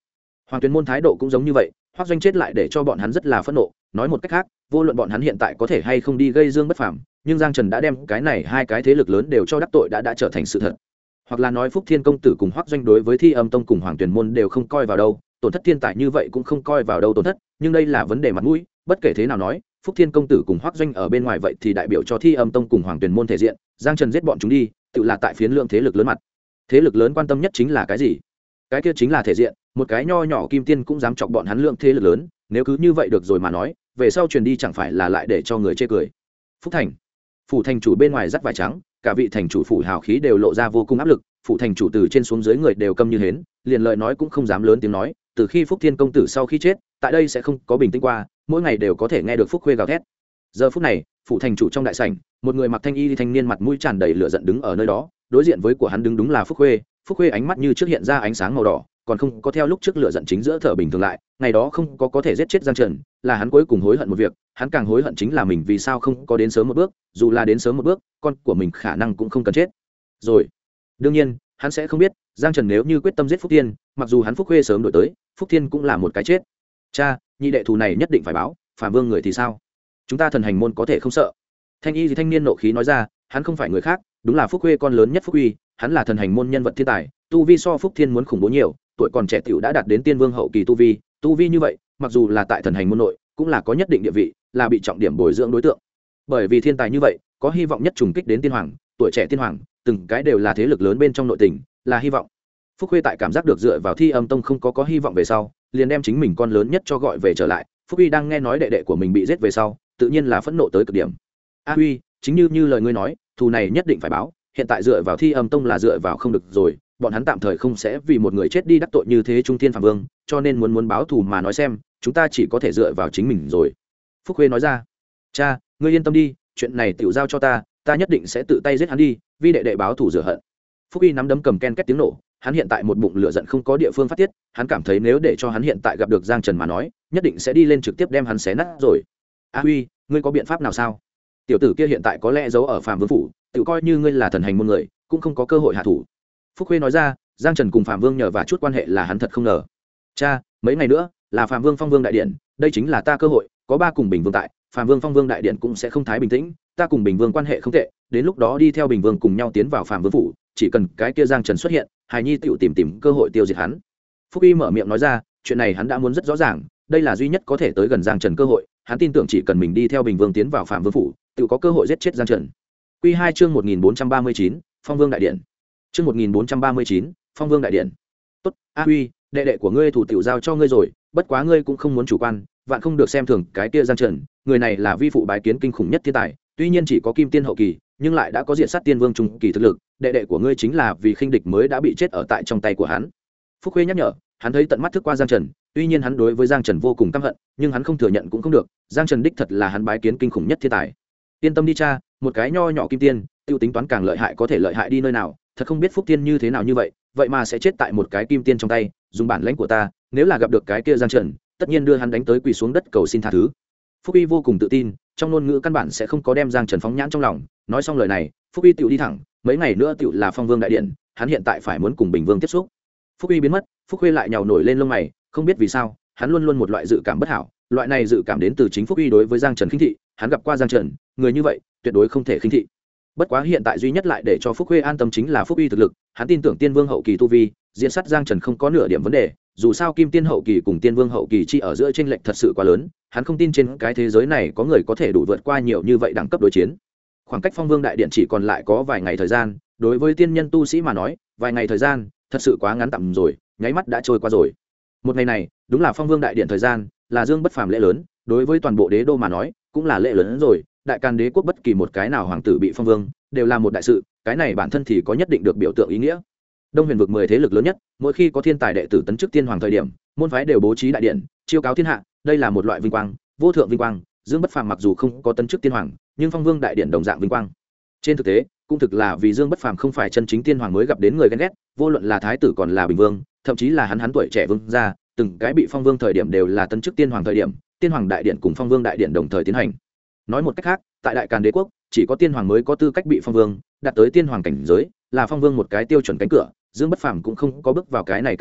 Speaker 1: Hoàng Tuyền môn thái độ cũng giống như vậy, Hoắc Doanh chết lại để cho bọn hắn rất là phẫn nộ. Nói một cách khác, vô luận bọn hắn hiện tại có thể hay không đi gây Dương Bất Phàm, nhưng Giang Trần đã đem cái này hai cái thế lực lớn đều cho đắc tội đã trở thành sự thật. Hoặc là nói Phúc Thiên công tử cùng Hoắc Doanh đối với Thi Âm tông cùng Hoàng Tuyền môn đều không coi vào đâu, tổn thất thiên tài như vậy cũng không coi vào đâu tổn thất, nhưng đây là vấn đề mặt mũi, bất kể thế nào nói, Phúc Thiên công tử cùng Hoắc Doanh ở bên ngoài vậy thì đại biểu cho Thi Âm tông cùng Hoàng Tuyền môn thể diện, Giang Trần giết bọn chúng đi, tự là tại phiến lượng thế lực lớn mặt. Thế lực lớn quan tâm nhất chính là cái gì? Cái kia chính là thể diện, một cái nho nhỏ kim tiên cũng dám chọc bọn hắn lượng thế lực lớn, nếu cứ như vậy được rồi mà nói, về sau truyền đi chẳng phải là lại để cho người chê cười. Phúc Thành, phủ thành chủ bên ngoài dắt vải trắng, cả vị thành chủ phủ hào khí đều lộ ra vô cùng áp lực, phủ thành chủ từ trên xuống dưới người đều câm như hến, liền lời nói cũng không dám lớn tiếng nói, từ khi Phúc Thiên công tử sau khi chết, tại đây sẽ không có bình tĩnh qua, mỗi ngày đều có thể nghe được Phúc Khuê gào thét. Giờ phút này, phủ thành chủ trong đại sảnh, một người mặc thanh y thanh niên mặt mũi tràn đầy lửa giận đứng ở nơi đó, đối diện với của hắn đứng đúng là Phúc Khuê. Phúc Khuê ánh mắt như trước hiện ra ánh sáng màu đỏ, còn không có theo lúc trước lửa giận chính giữa thở bình thường lại, ngày đó không có thể giết chết Giang Trần, là hắn cuối cùng hối hận một việc, hắn càng hối hận chính là mình vì sao không có đến sớm một bước, dù là đến sớm một bước, con của mình khả năng cũng không cần chết. Rồi, đương nhiên, hắn sẽ không biết, Giang Trần nếu như quyết tâm giết Phúc Thiên, mặc dù hắn Phúc Khuê sớm đổi tới, Phúc Thiên cũng là một cái chết. Cha, nhị đệ thù này nhất định phải báo, Phạm Vương người thì sao? Chúng ta Thần Hành môn có thể không sợ. Thanh y thì thanh niên nộ khí nói ra, hắn không phải người khác, đúng là Phúc Khuê con lớn nhất Phúc Uy, hắn là Thần Hành môn nhân vật thiên tài, tu vi so Phúc Thiên muốn khủng bố nhiều, tuổi còn trẻ tiểu đã đạt đến tiên vương hậu kỳ tu vi như vậy, mặc dù là tại Thần Hành môn nội, cũng là có nhất định địa vị, là bị trọng điểm bồi dưỡng đối tượng. Bởi vì thiên tài như vậy, có hy vọng nhất trùng kích đến tiên hoàng, tuổi trẻ tiên hoàng, từng cái đều là thế lực lớn bên trong nội tình, là hy vọng. Phúc Khuê tại cảm giác được dựa vào Thi Âm tông không có hy vọng về sau, liền đem chính mình con lớn nhất cho gọi về trở lại. Phúc Uy đang nghe nói đệ đệ của mình bị giết về sau, tự nhiên là phẫn nộ tới cực điểm. A Uy, chính như lời ngươi nói, thù này nhất định phải báo, hiện tại dựa vào Thi Âm tông là dựa vào không được rồi, bọn hắn tạm thời không sẽ vì một người chết đi đắc tội như thế trung thiên Phạm Vương, cho nên muốn báo thù mà nói xem, chúng ta chỉ có thể dựa vào chính mình rồi. Phúc Khuê nói ra. Cha, ngươi yên tâm đi, chuyện này tiểu giao cho ta, ta nhất định sẽ tự tay giết hắn đi, vì đệ đệ báo thù rửa hận. Phúc Uy nắm đấm cầm ken két tiếng nổ, hắn hiện tại một bụng lửa giận không có địa phương phát tiết, hắn cảm thấy nếu để cho hắn hiện tại gặp được Giang Trần mà nói, nhất định sẽ đi lên trực tiếp đem hắn xé nát rồi. A Uy, ngươi có biện pháp nào sao? Tiểu tử kia hiện tại có lẽ giấu ở Phạm Vương phủ, tự coi như ngươi là Thần Hành môn người, cũng không có cơ hội hạ thủ. Phúc Khuê nói ra, Giang Trần cùng Phạm Vương nhờ và chút quan hệ là hắn thật không ngờ. Cha, mấy ngày nữa là Phạm Vương Phong Vương đại điện, đây chính là ta cơ hội, có ba cùng Bình Vương tại, Phạm Vương Phong Vương đại điện cũng sẽ không thái bình tĩnh, ta cùng Bình Vương quan hệ không tệ, đến lúc đó đi theo Bình Vương cùng nhau tiến vào Phạm Vương phủ, chỉ cần cái kia Giang Trần xuất hiện, Hải Nhi tiểu tìm cơ hội tiêu diệt hắn. Phúc Y mở miệng nói ra, chuyện này hắn đã muốn rất rõ ràng, đây là duy nhất có thể tới gần Giang Trần cơ hội, hắn tin tưởng chỉ cần mình đi theo Bình Vương tiến vào Phạm Vương phủ, tự có cơ hội giết chết Giang Trần. Quy 2 chương 1439, Phong Vương đại điện. Chương 1439, Phong Vương đại điện. Tốt, A Huy, đệ của ngươi thủ tiểu giao cho ngươi rồi, bất quá ngươi cũng không muốn chủ quan, vạn không được xem thường cái kia Giang Trần, người này là vi phụ bái kiến kinh khủng nhất thiên tài, tuy nhiên chỉ có kim tiên hậu kỳ, nhưng lại đã có diện sát tiên vương trung kỳ thực lực, đệ của ngươi chính là vì khinh địch mới đã bị chết ở tại trong tay của hắn. Phúc Khuê nhắc nhở, hắn thấy tận mắt thức qua Giang Trần, tuy nhiên hắn đối với Giang Trần vô cùng căm hận, nhưng hắn không thừa nhận cũng không được, Giang Trần đích thật là hắn bái kiến kinh khủng nhất thiên tài. Yên tâm đi cha, một cái nho nhỏ kim tiên, tiêu tính toán càng lợi hại có thể lợi hại đi nơi nào, thật không biết Phúc Tiên như thế nào như vậy mà sẽ chết tại một cái kim tiên trong tay, dùng bản lãnh của ta, nếu là gặp được cái kia Giang Trần, tất nhiên đưa hắn đánh tới quỳ xuống đất cầu xin tha thứ. Phúc Y vô cùng tự tin, trong ngôn ngữ căn bản sẽ không có đem Giang Trần phóng nhãn trong lòng, nói xong lời này, Phúc Y tiểu đi thẳng, mấy ngày nữa tiểu là Phong Vương đại điện, hắn hiện tại phải muốn cùng Bình Vương tiếp xúc. Phúc Y biến mất, Phúc Khuê lại nhào nổi lên lông mày, không biết vì sao, hắn luôn luôn một loại dự cảm bất hảo, loại này dự cảm đến từ chính Phúc Y đối với Giang Trần khinh thị, hắn gặp qua Giang Trần, người như vậy, tuyệt đối không thể khinh thị. Bất quá hiện tại duy nhất lại để cho Phúc Khuê an tâm chính là Phúc Y thực lực, hắn tin tưởng Tiên Vương hậu kỳ tu vi, diễn sát Giang Trần không có nửa điểm vấn đề, dù sao Kim Tiên hậu kỳ cùng Tiên Vương hậu kỳ chi ở giữa chênh lệch thật sự quá lớn, hắn không tin trên cái thế giới này có người có thể đủ vượt qua nhiều như vậy đẳng cấp đối chiến. Khoảng cách Phong Vương đại điện chỉ còn lại có vài ngày thời gian, đối với tiên nhân tu sĩ mà nói, vài ngày thời gian thật sự quá ngắn tạm rồi, nháy mắt đã trôi qua rồi. Một ngày này, đúng là Phong Vương đại điện thời gian, là Dương Bất Phàm lễ lớn, đối với toàn bộ đế đô mà nói, cũng là lễ lớn hơn rồi. Đại Càn đế quốc bất kỳ một cái nào hoàng tử bị phong vương, đều là một đại sự, cái này bản thân thì có nhất định được biểu tượng ý nghĩa. Đông Huyền vực 10 thế lực lớn nhất, mỗi khi có thiên tài đệ tử tấn chức tiên hoàng thời điểm, môn phái đều bố trí đại điện, chiêu cáo thiên hạ, đây là một loại vinh quang, vô thượng vinh quang. Dương Bất Phàm mặc dù không có tấn chức tiên hoàng, nhưng Phong Vương đại điện đồng dạng vinh quang. Trên thực tế, cũng thực là vì Dương Bất Phàm không phải chân chính tiên hoàng mới gặp đến người ghen ghét, vô luận là thái tử còn là bình vương, thậm chí là hắn tuổi trẻ vương gia, từng cái bị phong vương thời điểm đều là tấn chức tiên hoàng thời điểm, tiên hoàng đại điện cùng phong vương đại điện đồng thời tiến hành. Nói một cách khác, tại Đại Càn đế quốc, chỉ có tiên hoàng mới có tư cách bị phong vương, đạt tới tiên hoàng cảnh giới, là phong vương một cái tiêu chuẩn cánh cửa. Dương Bất Phàm cũng không có bước vào cái này cánh cửa,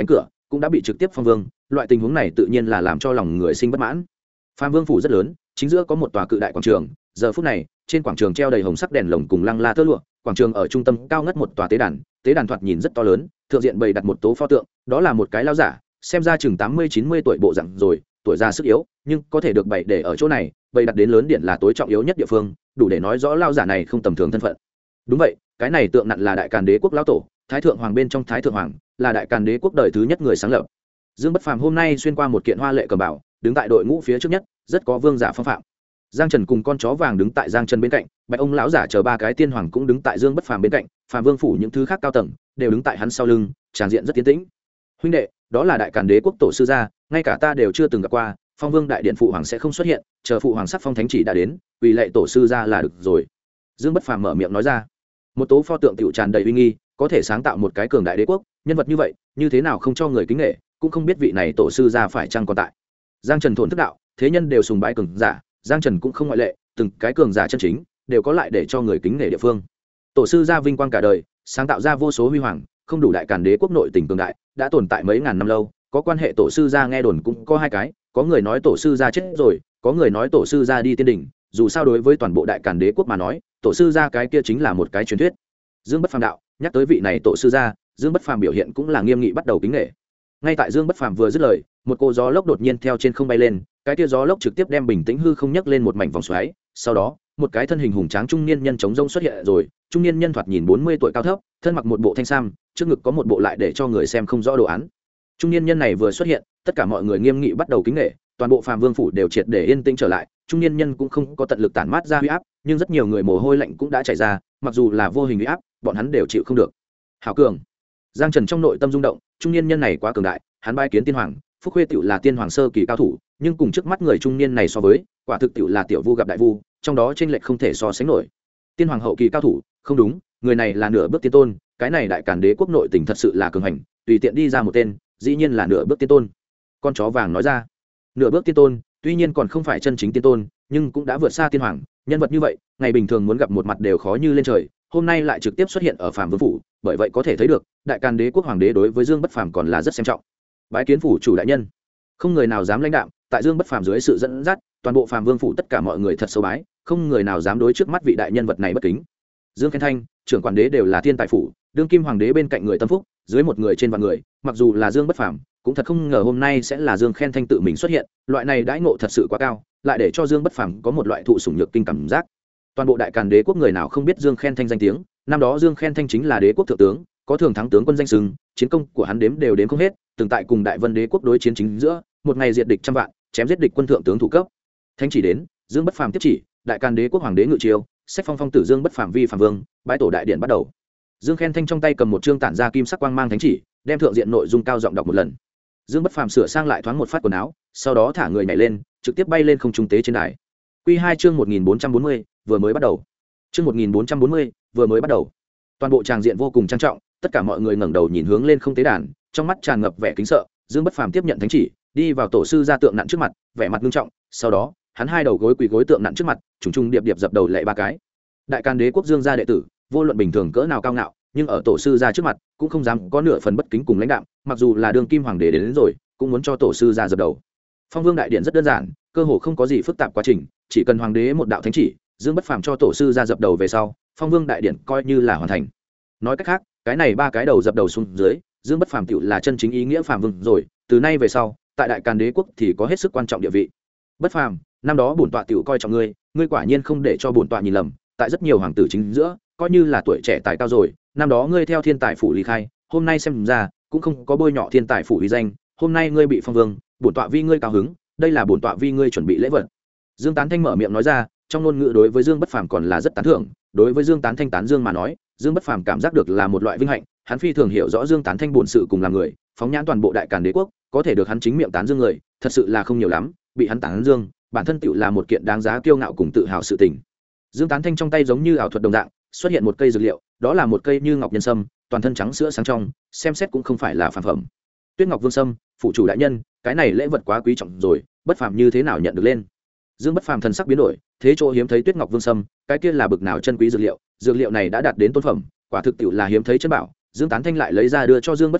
Speaker 1: cũng đã bị trực tiếp phong vương, loại tình huống này tự nhiên là làm cho lòng người sinh bất mãn. Phàm Vương phủ rất lớn, chính giữa có một tòa cự đại quảng trường, giờ phút này trên quảng trường treo đầy hồng sắc đèn lồng cùng lăng la tơ lụa, quảng trường ở trung tâm cao ngất một tòa tế đàn thoạt nhìn rất to lớn, thượng diện bày đặt một tố pho tượng, đó là một cái lão giả, xem ra chừng 80-90 tuổi bộ dạng rồi, tuổi già sức yếu, nhưng có thể được bày để ở chỗ này, bày đặt đến lớn điện là tối trọng yếu nhất địa phương, đủ để nói rõ lão giả này không tầm thường thân phận. Đúng vậy, cái này tượng nặn là Đại Càn Đế quốc lão tổ, Thái thượng hoàng bên trong Thái thượng hoàng, là Đại Càn Đế quốc đời thứ nhất người sáng lập. Dương Bất Phàm hôm nay xuyên qua một kiện hoa lệ cầm bảo, đứng tại đội ngũ phía trước nhất, rất có vương giả phong phạm. Giang Trần cùng con chó vàng đứng tại Giang Trần bên cạnh, Bạch ông lão giả chờ ba cái tiên hoàng cũng đứng tại Dương Bất Phàm bên cạnh, Phàm Vương phủ những thứ khác cao tầng đều đứng tại hắn sau lưng, tràng diện rất tiến tĩnh. Huynh đệ, đó là Đại Càn Đế quốc tổ sư gia, ngay cả ta đều chưa từng gặp qua, Phong Vương đại điện phụ hoàng sẽ không xuất hiện, chờ phụ hoàng sắc phong thánh chỉ đã đến, vì lệ tổ sư gia là được rồi. Dương Bất Phàm mở miệng nói ra. Một tố pho tượng tiểu tràn đầy uy nghi, có thể sáng tạo một cái cường đại đế quốc, nhân vật như vậy, như thế nào không cho người kính nể, cũng không biết vị này tổ sư gia phải chăng còn tại. Giang Trần thổn thức đạo, thế nhân đều sùng bái cường giả, Giang Trần cũng không ngoại lệ, từng cái cường giả chân chính đều có lại để cho người kính nể địa phương. Tổ sư gia vinh quang cả đời, sáng tạo ra vô số huy hoàng, không đủ Đại Càn Đế quốc nội tình cường đại, đã tồn tại mấy ngàn năm lâu, có quan hệ tổ sư gia nghe đồn cũng có hai cái, có người nói tổ sư gia chết rồi, có người nói tổ sư gia đi tiên đỉnh, dù sao đối với toàn bộ Đại Càn Đế quốc mà nói, tổ sư gia cái kia chính là một cái truyền thuyết. Dương Bất Phàm đạo, nhắc tới vị này tổ sư gia, Dương Bất Phàm biểu hiện cũng là nghiêm nghị bắt đầu kính nể. Ngay tại Dương Bất Phàm vừa dứt lời, một cô gió lốc đột nhiên theo trên không bay lên, cái tia gió lốc trực tiếp đem bình tĩnh hư không nhấc lên một mảnh vòng xoáy, sau đó một cái thân hình hùng tráng trung niên nhân chống rông xuất hiện rồi. Trung niên nhân thoạt nhìn 40 tuổi cao thấp, thân mặc một bộ thanh sam, trước ngực có một bộ lại để cho người xem không rõ đồ án. Trung niên nhân này vừa xuất hiện, tất cả mọi người nghiêm nghị bắt đầu kính nể, toàn bộ Phàm Vương phủ đều triệt để yên tĩnh trở lại. Trung niên nhân cũng không có tận lực tản mát ra huy áp, nhưng rất nhiều người mồ hôi lạnh cũng đã chảy ra, mặc dù là vô hình huy áp, bọn hắn đều chịu không được. Hảo cường. Giang Trần trong nội tâm rung động, trung niên nhân này quá cường đại, hắn bái kiến tiên hoàng, Phúc Khuê tiểu là tiên hoàng sơ kỳ cao thủ, nhưng cùng trước mắt người trung niên này so với, quả thực tiểu là tiểu vu gặp đại vu, trong đó chênh lệch không thể so sánh nổi. Tiên hoàng hậu kỳ cao thủ, không đúng, người này là nửa bước tiên tôn, cái này Đại Càn Đế quốc nội tình thật sự là cường hành, tùy tiện đi ra một tên, dĩ nhiên là nửa bước tiên tôn. Con chó vàng nói ra, nửa bước tiên tôn, tuy nhiên còn không phải chân chính tiên tôn, nhưng cũng đã vượt xa tiên hoàng, nhân vật như vậy, ngày bình thường muốn gặp một mặt đều khó như lên trời, hôm nay lại trực tiếp xuất hiện ở Phàm Vương phủ, bởi vậy có thể thấy được, Đại Càn Đế quốc hoàng đế đối với Dương Bất Phàm còn là rất xem trọng. Bái kiến phủ chủ đại nhân. Không người nào dám lãnh đạm, tại Dương Bất Phàm dưới sự dẫn dắt, toàn bộ Phàm Vương phủ tất cả mọi người thật sâu bái, không người nào dám đối trước mắt vị đại nhân vật này bất kính. Dương Khen Thanh, trưởng quản đế đều là thiên tài phủ, đương kim hoàng đế bên cạnh người tâm phúc, dưới một người trên vạn người, mặc dù là Dương Bất Phàm, cũng thật không ngờ hôm nay sẽ là Dương Khen Thanh tự mình xuất hiện, loại này đãi ngộ thật sự quá cao, lại để cho Dương Bất Phàm có một loại thụ sủng nhược kinh cảm giác. Toàn bộ Đại Càn Đế quốc người nào không biết Dương Khen Thanh danh tiếng, năm đó Dương Khen Thanh chính là đế quốc thượng tướng, có thường thắng tướng quân danh sừng, chiến công của hắn đếm đều đếm không hết, từng tại cùng Đại Vân Đế quốc đối chiến chính giữa, một ngày diệt địch trăm vạn, chém giết địch quân thượng tướng thủ cấp. Thánh chỉ đến, Dương Bất Phàm tiếp chỉ, Đại Càn Đế quốc hoàng đế ngự triều, sách phong phong tử Dương Bất Phàm vi Phàm Vương, bái tổ đại điện bắt đầu. Dương Khen Thanh trong tay cầm một chương tản ra kim sắc quang mang thánh chỉ, đem thượng diện nội dung cao giọng đọc một lần. Dương Bất Phàm sửa sang lại thoáng một phát quần áo, sau đó thả người nhảy lên, trực tiếp bay lên không trung tế trên đài. Quy 2 chương 1440, vừa mới bắt đầu. Chương 1440, vừa mới bắt đầu. Toàn bộ tràng diện vô cùng trang trọng, tất cả mọi người ngẩng đầu nhìn hướng lên không tế đàn, trong mắt tràn ngập vẻ kính sợ. Dương Bất Phàm tiếp nhận thánh chỉ, đi vào tổ sư gia tượng nặn trước mặt, vẻ mặt nghiêm trọng, sau đó, hắn hai đầu gối quỳ gối tượng nặn trước mặt, trùng trùng điệp điệp dập đầu lạy ba cái. Đại Càn Đế quốc Dương gia đệ tử, vô luận bình thường cỡ nào cao ngạo, nhưng ở tổ sư gia trước mặt, cũng không dám có nửa phần bất kính cùng lãnh đạm, mặc dù là đương kim hoàng đế đến rồi, cũng muốn cho tổ sư gia dập đầu. Phong Vương đại điện rất đơn giản, cơ hồ không có gì phức tạp quá trình, chỉ cần hoàng đế một đạo thánh chỉ, Dương Bất Phàm cho tổ sư gia dập đầu về sau, Phong Vương đại điện coi như là hoàn thành. Nói cách khác, cái này ba cái đầu dập đầu xuống dưới, Dương Bất Phàm tựu là chân chính ý nghĩa Phàm Vương rồi, từ nay về sau, tại Đại Càn Đế quốc thì có hết sức quan trọng địa vị. Bất Phàm, năm đó bổn tọa tựu coi trọng ngươi, ngươi quả nhiên không để cho bổn tọa nhìn lầm, tại rất nhiều hoàng tử chính giữa, coi như là tuổi trẻ tài cao rồi, năm đó ngươi theo thiên tài phủ ly khai, hôm nay xem ra cũng không có bôi nhọ thiên tài phủ uy danh, hôm nay ngươi bị phong vương, bổn tọa vi ngươi cao hứng, đây là bổn tọa vi ngươi chuẩn bị lễ vật. Dương Tán Thanh mở miệng nói ra, trong ngôn ngữ đối với Dương Bất Phàm còn là rất tán thưởng, đối với Dương Tán Thanh tán dương mà nói, Dương Bất Phàm cảm giác được là một loại vinh hạnh, hắn phi thường hiểu rõ Dương Tán Thanh bổn sự cùng làm người, phóng nhãn toàn bộ Đại Càn Đế quốc, có thể được hắn chính miệng tán dương người, thật sự là không nhiều lắm, bị hắn tán dương, bản thân tựu là một kiện đáng giá kiêu ngạo cùng tự hào sự tình. Dương Tán Thanh trong tay giống như ảo thuật đồng dạng, xuất hiện một cây dược liệu, đó là một cây như ngọc nhân sâm, toàn thân trắng sữa sáng trong, xem xét cũng không phải là phàm phẩm. Tuyết Ngọc Vương Sâm, phụ chủ đại nhân, cái này lễ vật quá quý trọng rồi, Bất Phàm như thế nào nhận được lên? Dương Bất Phàm thần sắc biến đổi, thế chỗ hiếm thấy Tuyết Ngọc Vương Sâm, cái kia là bực nào chân quý dược liệu này đã đạt đến tôn phẩm, quả thực tiệu là hiếm thấy chân bảo. Dương Tán Thanh lại lấy ra đưa cho Dương Bất Phàm,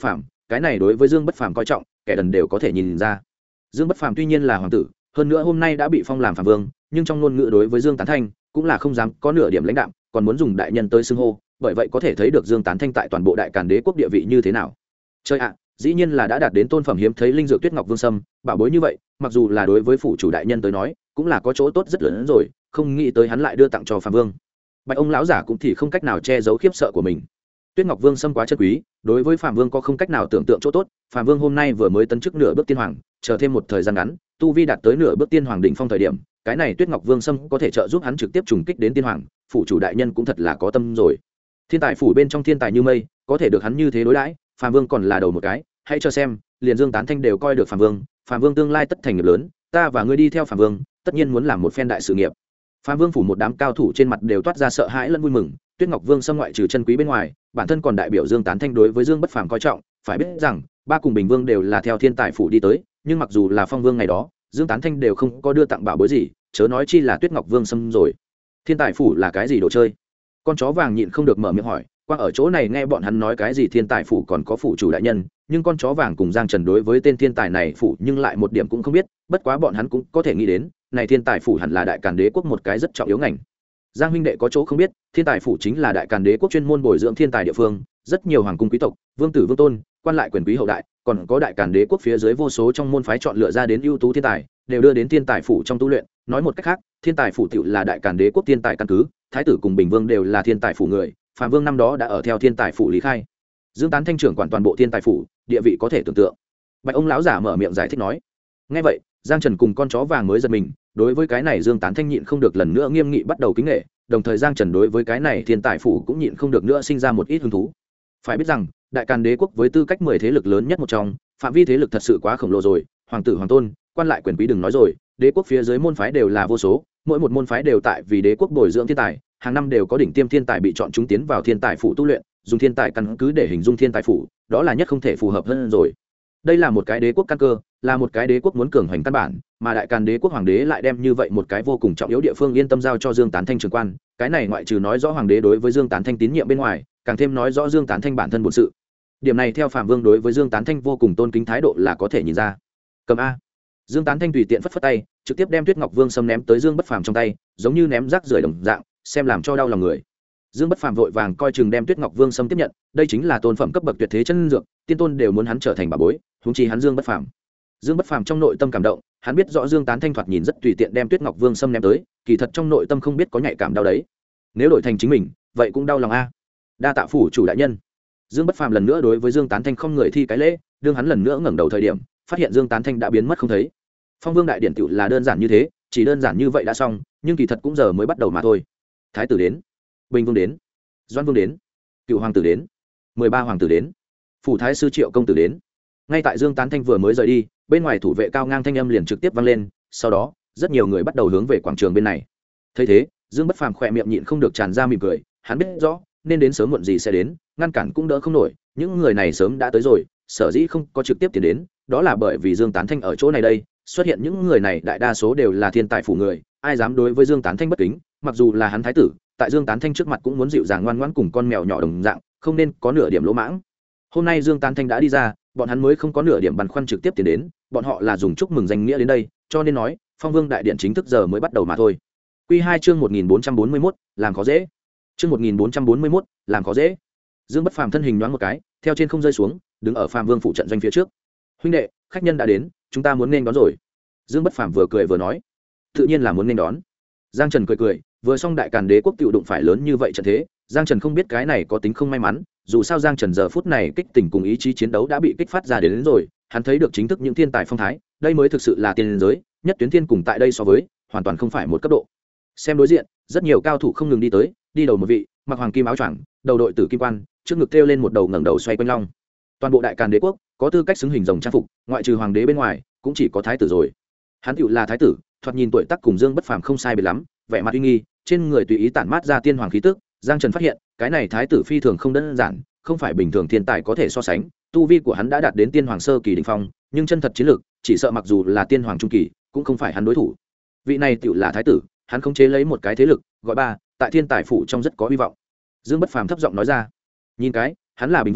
Speaker 1: cái này đối với Dương Bất Phàm coi trọng kẻ đần đều có thể nhìn ra. Dương Bất Phàm tuy nhiên là hoàng tử, hơn nữa hôm nay đã bị phong làm phàm vương, nhưng trong ngôn ngữ đối với Dương Tán Thanh cũng là không dám có nửa điểm lãnh đạm, còn muốn dùng đại nhân tới xưng hô, bởi vậy có thể thấy được Dương Tán Thanh tại toàn bộ Đại Càn Đế quốc địa vị như thế nào. Chơi ạ, dĩ nhiên là đã đạt đến tôn phẩm hiếm thấy linh dược Tuyết Ngọc Vương Sâm, bảo bối như vậy, mặc dù là đối với phủ chủ đại nhân tới nói, cũng là có chỗ tốt rất lớn rồi, không nghĩ tới hắn lại đưa tặng cho phàm vương. Bạch ông lão giả cũng thì không cách nào che giấu khiếp sợ của mình. Tuyết Ngọc Vương Sâm quá chân quý, đối với phàm vương có không cách nào tưởng tượng chỗ tốt. Phàm vương hôm nay vừa mới tấn chức nửa bước tiên hoàng, chờ thêm một thời gian ngắn, tu vi đạt tới nửa bước tiên hoàng đỉnh phong thời điểm, cái này Tuyết Ngọc Vương Sâm có thể trợ giúp hắn trực tiếp trùng kích đến tiên hoàng. Phủ chủ đại nhân cũng thật là có tâm rồi. Thiên tài phủ bên trong thiên tài như mây, có thể được hắn như thế đối đãi, phàm vương còn là đầu một cái. Hãy cho xem, liền Dương Tán Thanh đều coi được phàm vương tương lai tất thành nghiệp lớn, ta và ngươi đi theo phàm vương, tất nhiên muốn làm một phen đại sự nghiệp. Phàm vương phủ một đám cao thủ trên mặt đều toát ra sợ hãi lẫn vui mừng. Tuyết Ngọc Vương Sâm ngoại trừ chân quý bên ngoài, bản thân còn đại biểu Dương Tán Thanh đối với Dương Bất Phàm coi trọng. Phải biết rằng ba cùng Bình Vương đều là theo thiên tài phủ đi tới, nhưng mặc dù là phong vương ngày đó, Dương Tán Thanh đều không có đưa tặng bảo bối gì, chớ nói chi là Tuyết Ngọc Vương Sâm rồi. Thiên tài phủ là cái gì đồ chơi? Con chó vàng nhịn không được mở miệng hỏi. Qua ở chỗ này nghe bọn hắn nói cái gì thiên tài phủ còn có phủ chủ đại nhân, nhưng con chó vàng cùng Giang Trần đối với tên thiên tài này phủ nhưng lại một điểm cũng không biết. Bất quá bọn hắn cũng có thể nghĩ đến, này thiên tài phủ hẳn là Đại Càn Đế quốc một cái rất trọng yếu ngành. Giang huynh đệ có chỗ không biết, thiên tài phủ chính là Đại Càn Đế quốc chuyên môn bồi dưỡng thiên tài địa phương, rất nhiều hoàng cung quý tộc, vương tử vương tôn, quan lại quyền quý hậu đại, còn có Đại Càn Đế quốc phía dưới vô số trong môn phái chọn lựa ra đến ưu tú thiên tài, đều đưa đến thiên tài phủ trong tu luyện. Nói một cách khác, thiên tài phủ tiểu là Đại Càn Đế quốc thiên tài căn cứ, thái tử cùng Bình Vương đều là thiên tài phủ người, Phạm Vương năm đó đã ở theo thiên tài phủ lý khai. Dương Tán Thanh trưởng quản toàn bộ thiên tài phủ, địa vị có thể tưởng tượng. Bạch ông lão giả mở miệng giải thích nói. Nghe vậy, Giang Trần cùng con chó vàng mới giật mình, đối với cái này Dương Tán Thanh nhịn không được lần nữa nghiêm nghị bắt đầu kính nể, đồng thời Giang Trần đối với cái này thiên tài phủ cũng nhịn không được nữa sinh ra một ít hứng thú. Phải biết rằng, Đại Càn Đế quốc với tư cách 10 thế lực lớn nhất một trong, phạm vi thế lực thật sự quá khổng lồ rồi, hoàng tử hoàng tôn, quan lại quyền quý đừng nói rồi, đế quốc phía dưới môn phái đều là vô số, mỗi một môn phái đều tại vì đế quốc bồi dưỡng thiên tài, hàng năm đều có đỉnh tiêm thiên tài bị chọn chúng tiến vào thiên tài phủ tu luyện, dùng thiên tài căn cứ để hình dung thiên tài phủ, đó là nhất không thể phù hợp hơn rồi. Đây là một cái đế quốc căn cơ, là một cái đế quốc muốn cường hoành căn bản, mà Đại Càn Đế quốc hoàng đế lại đem như vậy một cái vô cùng trọng yếu địa phương yên tâm giao cho Dương Tán Thanh trưởng quan, cái này ngoại trừ nói rõ hoàng đế đối với Dương Tán Thanh tín nhiệm bên ngoài, càng thêm nói rõ Dương Tán Thanh bản thân bổn sự. Điểm này theo Phạm Vương đối với Dương Tán Thanh vô cùng tôn kính thái độ là có thể nhìn ra. Cầm a. Dương Tán Thanh tùy tiện phất phất tay, trực tiếp đem Tuyết Ngọc Vương Sâm ném tới Dương Bất Phàm trong tay, giống như ném rác rưởi đồng dạng, xem làm cho đau lòng người. Dương Bất Phàm vội vàng coi chừng đem Tuyết Ngọc Vương Sâm tiếp nhận, đây chính là tôn phẩm cấp bậc tuyệt thế chân dược, tiên tôn đều muốn hắn trở thành bà bối, huống chi hắn Dương Bất Phàm. Dương Bất Phàm trong nội tâm cảm động, hắn biết rõ Dương Tán Thanh thoạt nhìn rất tùy tiện đem Tuyết Ngọc Vương Sâm ném tới, kỳ thật trong nội tâm không biết có nhạy cảm đau đấy. Nếu đổi thành chính mình, vậy cũng đau lòng a. Đa tạ phủ chủ đại nhân. Dương Bất Phàm lần nữa đối với Dương Tán Thanh không người thi cái lễ, đương hắn lần nữa ngẩng đầu thời điểm, phát hiện Dương Tán Thanh đã biến mất không thấy. Phong Vương đại điển tựu là đơn giản như thế, chỉ đơn giản như vậy đã xong, nhưng kỳ thật cũng giờ mới bắt đầu mà thôi. Thái tử đến, Bình Vương đến, Doãn Vương đến, Cựu hoàng tử đến, 13 hoàng tử đến, phủ thái sư Triệu công tử đến. Ngay tại Dương Tán Thanh vừa mới rời đi, bên ngoài thủ vệ cao ngang thanh âm liền trực tiếp vang lên, sau đó, rất nhiều người bắt đầu hướng về quảng trường bên này. Thấy thế, Dương Bất Phàm khỏe miệng nhịn không được tràn ra mỉm cười, hắn biết rõ, nên đến sớm muộn gì sẽ đến, ngăn cản cũng đỡ không nổi, những người này sớm đã tới rồi, sở dĩ không có trực tiếp tiến đến, đó là bởi vì Dương Tán Thanh ở chỗ này đây, xuất hiện những người này đại đa số đều là thiên tài phủ người, ai dám đối với Dương Tán Thanh bất kính, mặc dù là hắn thái tử, tại Dương Tán Thanh trước mặt cũng muốn dịu dàng ngoan ngoãn cùng con mèo nhỏ đồng dạng, không nên có nửa điểm lỗ mãng. Hôm nay Dương Tán Thanh đã đi ra, bọn hắn mới không có nửa điểm băn khoăn trực tiếp tiến đến, bọn họ là dùng chúc mừng danh nghĩa đến đây, cho nên nói, Phong Vương đại điện chính thức giờ mới bắt đầu mà thôi. Quy 2 chương 1441, làm khó dễ. Chương 1441, làm khó dễ. Dương Bất Phàm thân hình nhoáng một cái, theo trên không rơi xuống, đứng ở Phàm Vương phủ trận doanh phía trước. Huynh đệ, khách nhân đã đến, chúng ta muốn nên đón rồi. Dương Bất Phàm vừa cười vừa nói, tự nhiên là muốn nên đón. Giang Trần cười cười, vừa xong Đại Càn Đế quốc tiểu đụng phải lớn như vậy trận thế, Giang Trần không biết cái này có tính không may mắn, dù sao Giang Trần giờ phút này kích tình cùng ý chí chiến đấu đã bị kích phát ra đến rồi, hắn thấy được chính thức những thiên tài phong thái, đây mới thực sự là tiên giới, nhất tuyến thiên cùng tại đây so với, hoàn toàn không phải một cấp độ. Xem đối diện, rất nhiều cao thủ không ngừng đi tới, đi đầu một vị, mặc hoàng kim áo choàng, đầu đội tử kim quan, trước ngực treo lên một đầu ngẩng đầu xoay quanh long. Toàn bộ Đại Càn Đế quốc, có tư cách xứng hình rồng trang phục, ngoại trừ hoàng đế bên ngoài, cũng chỉ có thái tử rồi. Hắn tựu là thái tử, thoạt nhìn tuổi tác cùng Dương Bất Phàm không sai biệt lắm, vẻ mặt uy nghi, trên người tùy ý tản mát ra tiên hoàng khí tức. Giang Trần phát hiện, cái này thái tử phi thường không đơn giản, không phải bình thường thiên tài có thể so sánh, tu vi của hắn đã đạt đến tiên hoàng sơ kỳ đỉnh phong, nhưng chân thật chiến lược, chỉ sợ mặc dù là tiên hoàng trung kỳ, cũng không phải hắn đối thủ. Vị này tựu là thái tử, hắn khống chế lấy một cái thế lực, gọi ba, tại thiên tài phủ trong rất có hy vọng. Dương Bất Phàm thấp giọng nói ra. Nhìn cái, hắn là Bình Vương,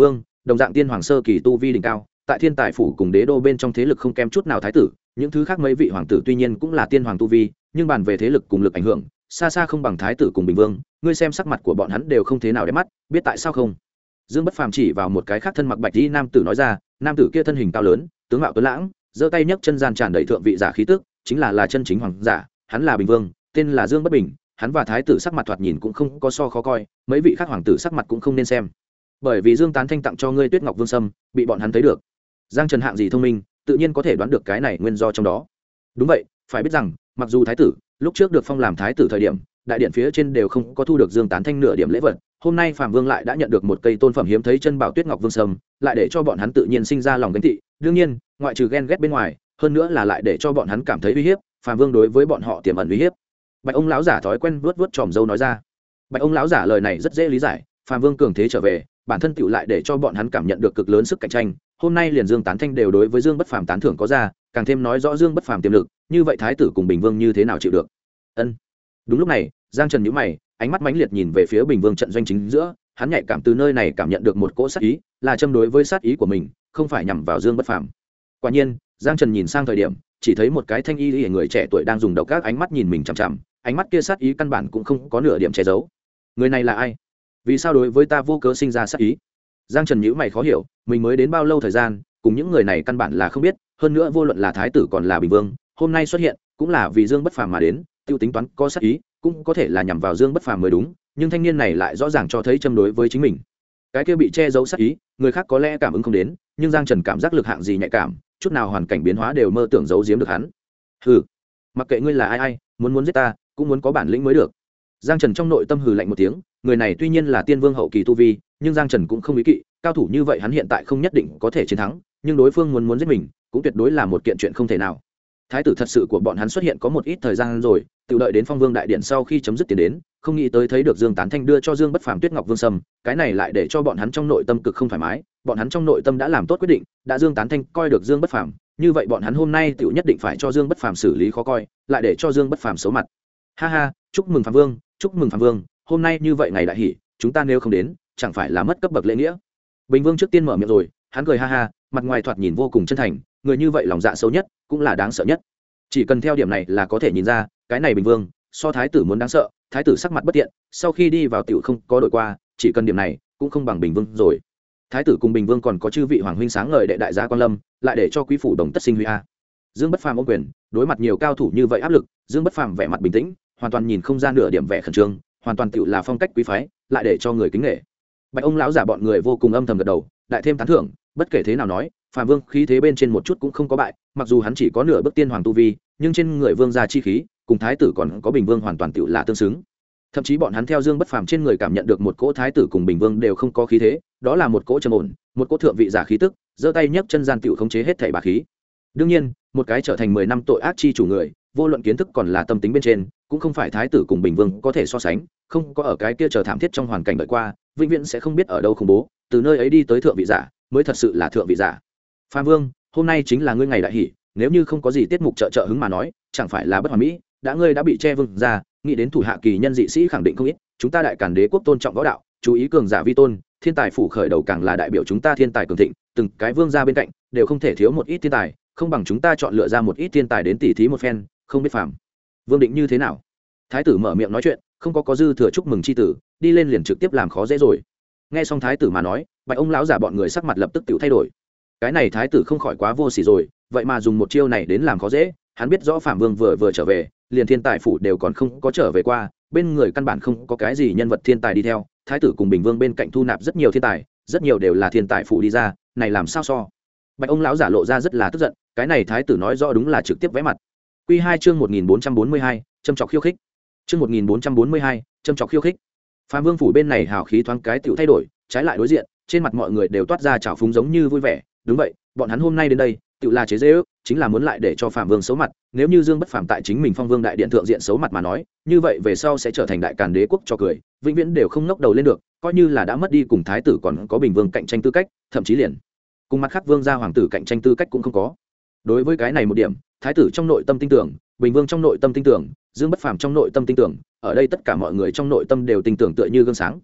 Speaker 1: đồng dạng tiên hoàng sơ kỳ tu vi đỉnh cao, tại thiên tài phủ cùng đế đô bên trong thế lực không kém chút nào thái tử, những thứ khác mấy vị hoàng tử tuy nhiên cũng là tiên hoàng tu vi, nhưng bàn về thế lực cùng lực ảnh hưởng xa xa không bằng thái tử cùng bình vương. Ngươi xem sắc mặt của bọn hắn đều không thế nào đẹp mắt, biết tại sao không? Dương Bất Phàm chỉ vào một cái khác thân mặc bạch y nam tử nói ra. Nam tử kia thân hình cao lớn, tướng mạo tuấn lãng, giơ tay nhấc chân gian tràn đầy thượng vị giả khí tức, chính là chân chính hoàng giả. Hắn là Bình Vương, tên là Dương Bất Bình. Hắn và thái tử sắc mặt thoạt nhìn cũng không có so khó coi, mấy vị khác hoàng tử sắc mặt cũng không nên xem. Bởi vì Dương Tán Thanh tặng cho ngươi Tuyết Ngọc Vương Sâm, bị bọn hắn thấy được. Giang Trần hạng gì thông minh, tự nhiên có thể đoán được cái này nguyên do trong đó. Đúng vậy, phải biết rằng, mặc dù thái tử lúc trước được phong làm thái tử thời điểm, đại điện phía trên đều không có thu được Dương Tán Thanh nửa điểm lễ vật, hôm nay Phạm Vương lại đã nhận được một cây tôn phẩm hiếm thấy chân bảo Tuyết Ngọc Vương Sâm, lại để cho bọn hắn tự nhiên sinh ra lòng ganh tị. Đương nhiên, ngoại trừ ghen ghét bên ngoài, hơn nữa là lại để cho bọn hắn cảm thấy uy hiếp, Phạm Vương đối với bọn họ tiềm ẩn uy hiếp. Bạch ông lão giả thói quen vuốt vuốt tròm râu nói ra. Bạch ông lão giả lời này rất dễ lý giải, Phạm Vương cường thế trở về, bản thân tựu lại để cho bọn hắn cảm nhận được cực lớn sức cạnh tranh. Hôm nay liền Dương Tán Thanh đều đối với Dương Bất Phàm tán thưởng có ra, càng thêm nói rõ Dương Bất Phàm tiềm lực, như vậy thái tử cùng Bình Vương như thế nào chịu được. Ân. Đúng lúc này, Giang Trần nhíu mày, ánh mắt mãnh liệt nhìn về phía Bình Vương trận doanh chính giữa, hắn nhạy cảm từ nơi này cảm nhận được một cỗ sát ý, là châm đối với sát ý của mình, không phải nhằm vào Dương Bất Phàm. Quả nhiên, Giang Trần nhìn sang thời điểm, chỉ thấy một cái thanh y người trẻ tuổi đang dùng độc các ánh mắt nhìn mình chằm chằm, ánh mắt kia sát ý căn bản cũng không có nửa điểm che giấu. Người này là ai? Vì sao đối với ta vô cớ sinh ra sát ý? Giang Trần nhíu mày khó hiểu, mình mới đến bao lâu thời gian, cùng những người này căn bản là không biết, hơn nữa vô luận là thái tử còn là Bình Vương, hôm nay xuất hiện cũng là vì Dương Bất Phàm mà đến, tiêu tính toán có sát ý, cũng có thể là nhằm vào Dương Bất Phàm mới đúng, nhưng thanh niên này lại rõ ràng cho thấy châm đối với chính mình. Cái kia bị che giấu sát ý, người khác có lẽ cảm ứng không đến, nhưng Giang Trần cảm giác lực hạng gì nhạy cảm, chút nào hoàn cảnh biến hóa đều mơ tưởng giấu giếm được hắn. Hừ, mặc kệ ngươi là ai, muốn giết ta, cũng muốn có bản lĩnh mới được. Giang Trần trong nội tâm hừ lạnh một tiếng, người này tuy nhiên là tiên vương hậu kỳ tu vi, nhưng Giang Trần cũng không ý kỵ, cao thủ như vậy hắn hiện tại không nhất định có thể chiến thắng, nhưng đối phương muốn giết mình, cũng tuyệt đối là một kiện chuyện không thể nào. Thái tử thật sự của bọn hắn xuất hiện có một ít thời gian rồi, tự đợi đến Phong Vương đại điện sau khi chấm dứt tiền đến, không nghĩ tới thấy được Dương Tán Thanh đưa cho Dương Bất Phàm Tuyết Ngọc Vương Sâm, cái này lại để cho bọn hắn trong nội tâm cực không thoải mái, bọn hắn trong nội tâm đã làm tốt quyết định, đã Dương Tán Thanh coi được Dương Bất Phàm, như vậy bọn hắn hôm nay tự nhất định phải cho Dương Bất Phàm xử lý khó coi, lại để cho Dương Bất Phàm xấu mặt. Ha ha, chúc mừng Phạm Vương, chúc mừng Phạm Vương, hôm nay như vậy ngày đại hỷ, chúng ta nếu không đến, chẳng phải là mất cấp bậc lễ nghĩa. Bình Vương trước tiên mở miệng rồi, hắn cười ha ha, mặt ngoài thoạt nhìn vô cùng chân thành, người như vậy lòng dạ sâu nhất, cũng là đáng sợ nhất. Chỉ cần theo điểm này là có thể nhìn ra, cái này Bình Vương so thái tử muốn đáng sợ. Thái tử sắc mặt bất tiện, sau khi đi vào tiểu không có đổi qua, chỉ cần điểm này cũng không bằng Bình Vương rồi. Thái tử cùng Bình Vương còn có chư vị hoàng huynh sáng ngời đệ đại gia quan lâm, lại để cho quý phủ đồng tất sinh huy a. Dương Bất Phàm ôm quyền, đối mặt nhiều cao thủ như vậy áp lực, Dương Bất Phàm vẻ mặt bình tĩnh, hoàn toàn nhìn không ra nửa điểm vẻ khẩn trương, hoàn toàn tiểu là phong cách quý phái, lại để cho người kính nể. Bạch ông lão giả bọn người vô cùng âm thầm gật đầu, đại thêm tán thưởng, bất kể thế nào nói, Phạm Vương khí thế bên trên một chút cũng không có bại, mặc dù hắn chỉ có nửa bước tiên hoàng tu vi, nhưng trên người vương gia chi khí, cùng thái tử còn có Bình Vương hoàn toàn tiểu là tương xứng. Thậm chí bọn hắn theo Dương Bất Phàm trên người cảm nhận được một cỗ thái tử cùng Bình Vương đều không có khí thế, đó là một cỗ trầm ổn, một cỗ thượng vị giả khí tức, giơ tay nhấc chân gian tiểu khống chế hết thảy bá khí. Đương nhiên, một cái trở thành 10 năm tội ác chi chủ người, vô luận kiến thức còn là tâm tính bên trên, cũng không phải thái tử cùng Bình Vương có thể so sánh, không có ở cái kia chờ thảm thiết trong hoàn cảnh đợi qua, vĩnh viễn sẽ không biết ở đâu khủng bố, từ nơi ấy đi tới thượng vị giả, mới thật sự là thượng vị giả. Phạm Vương, hôm nay chính là ngươi ngày đại hỷ, nếu như không có gì tiết mục trợ hứng mà nói, chẳng phải là bất hoàn mỹ, đã ngươi đã bị che vương ra, nghĩ đến thủ hạ kỳ nhân dị sĩ khẳng định không ít, chúng ta đại càn đế quốc tôn trọng võ đạo, chú ý cường giả vi tôn, thiên tài phủ khởi đầu càng là đại biểu chúng ta thiên tài cường thịnh, từng cái vương gia bên cạnh đều không thể thiếu một ít thiên tài, không bằng chúng ta chọn lựa ra một ít thiên tài đến tỉ thí một phen, không biết Phạm Vương định như thế nào. Thái tử mở miệng nói chuyện, không có dư thừa chúc mừng chi tử, đi lên liền trực tiếp làm khó dễ rồi. Nghe xong thái tử mà nói, Bạch ông lão giả bọn người sắc mặt lập tức tiểu thay đổi. Cái này thái tử không khỏi quá vô sỉ rồi, vậy mà dùng một chiêu này đến làm khó dễ, hắn biết rõ Phạm Vương vừa trở về, liền thiên tài phủ đều còn không có trở về qua, bên người căn bản không có cái gì nhân vật thiên tài đi theo, thái tử cùng Bình Vương bên cạnh thu nạp rất nhiều thiên tài, rất nhiều đều là thiên tài phủ đi ra, này làm sao so. Bạch ông lão giả lộ ra rất là tức giận, cái này thái tử nói rõ đúng là trực tiếp vẽ mặt. Quy 2 chương 1442, châm chọc khiêu khích. Chương 1442, châm chọc khiêu khích. Phạm Vương phủ bên này hào khí thoáng cái tiểu thay đổi, trái lại đối diện, trên mặt mọi người đều toát ra trào phúng giống như vui vẻ, đúng vậy, bọn hắn hôm nay đến đây, tiểu là chế giễu, chính là muốn lại để cho Phạm Vương xấu mặt, nếu như Dương Bất Phàm tại chính mình Phong Vương đại điện thượng diện xấu mặt mà nói, như vậy về sau sẽ trở thành đại càn đế quốc cho cười, vĩnh viễn đều không ngóc đầu lên được, coi như là đã mất đi cùng thái tử còn có Bình Vương cạnh tranh tư cách, thậm chí liền cùng mặt khác vương gia hoàng tử cạnh tranh tư cách cũng không có. Đối với cái này một điểm, thái tử trong nội tâm tin tưởng, Bình Vương trong nội tâm tin tưởng, Dương Bất Phàm trong nội tâm tin tưởng, ở đây tất cả mọi người trong nội tâm đều tin tưởng tựa như gương sáng.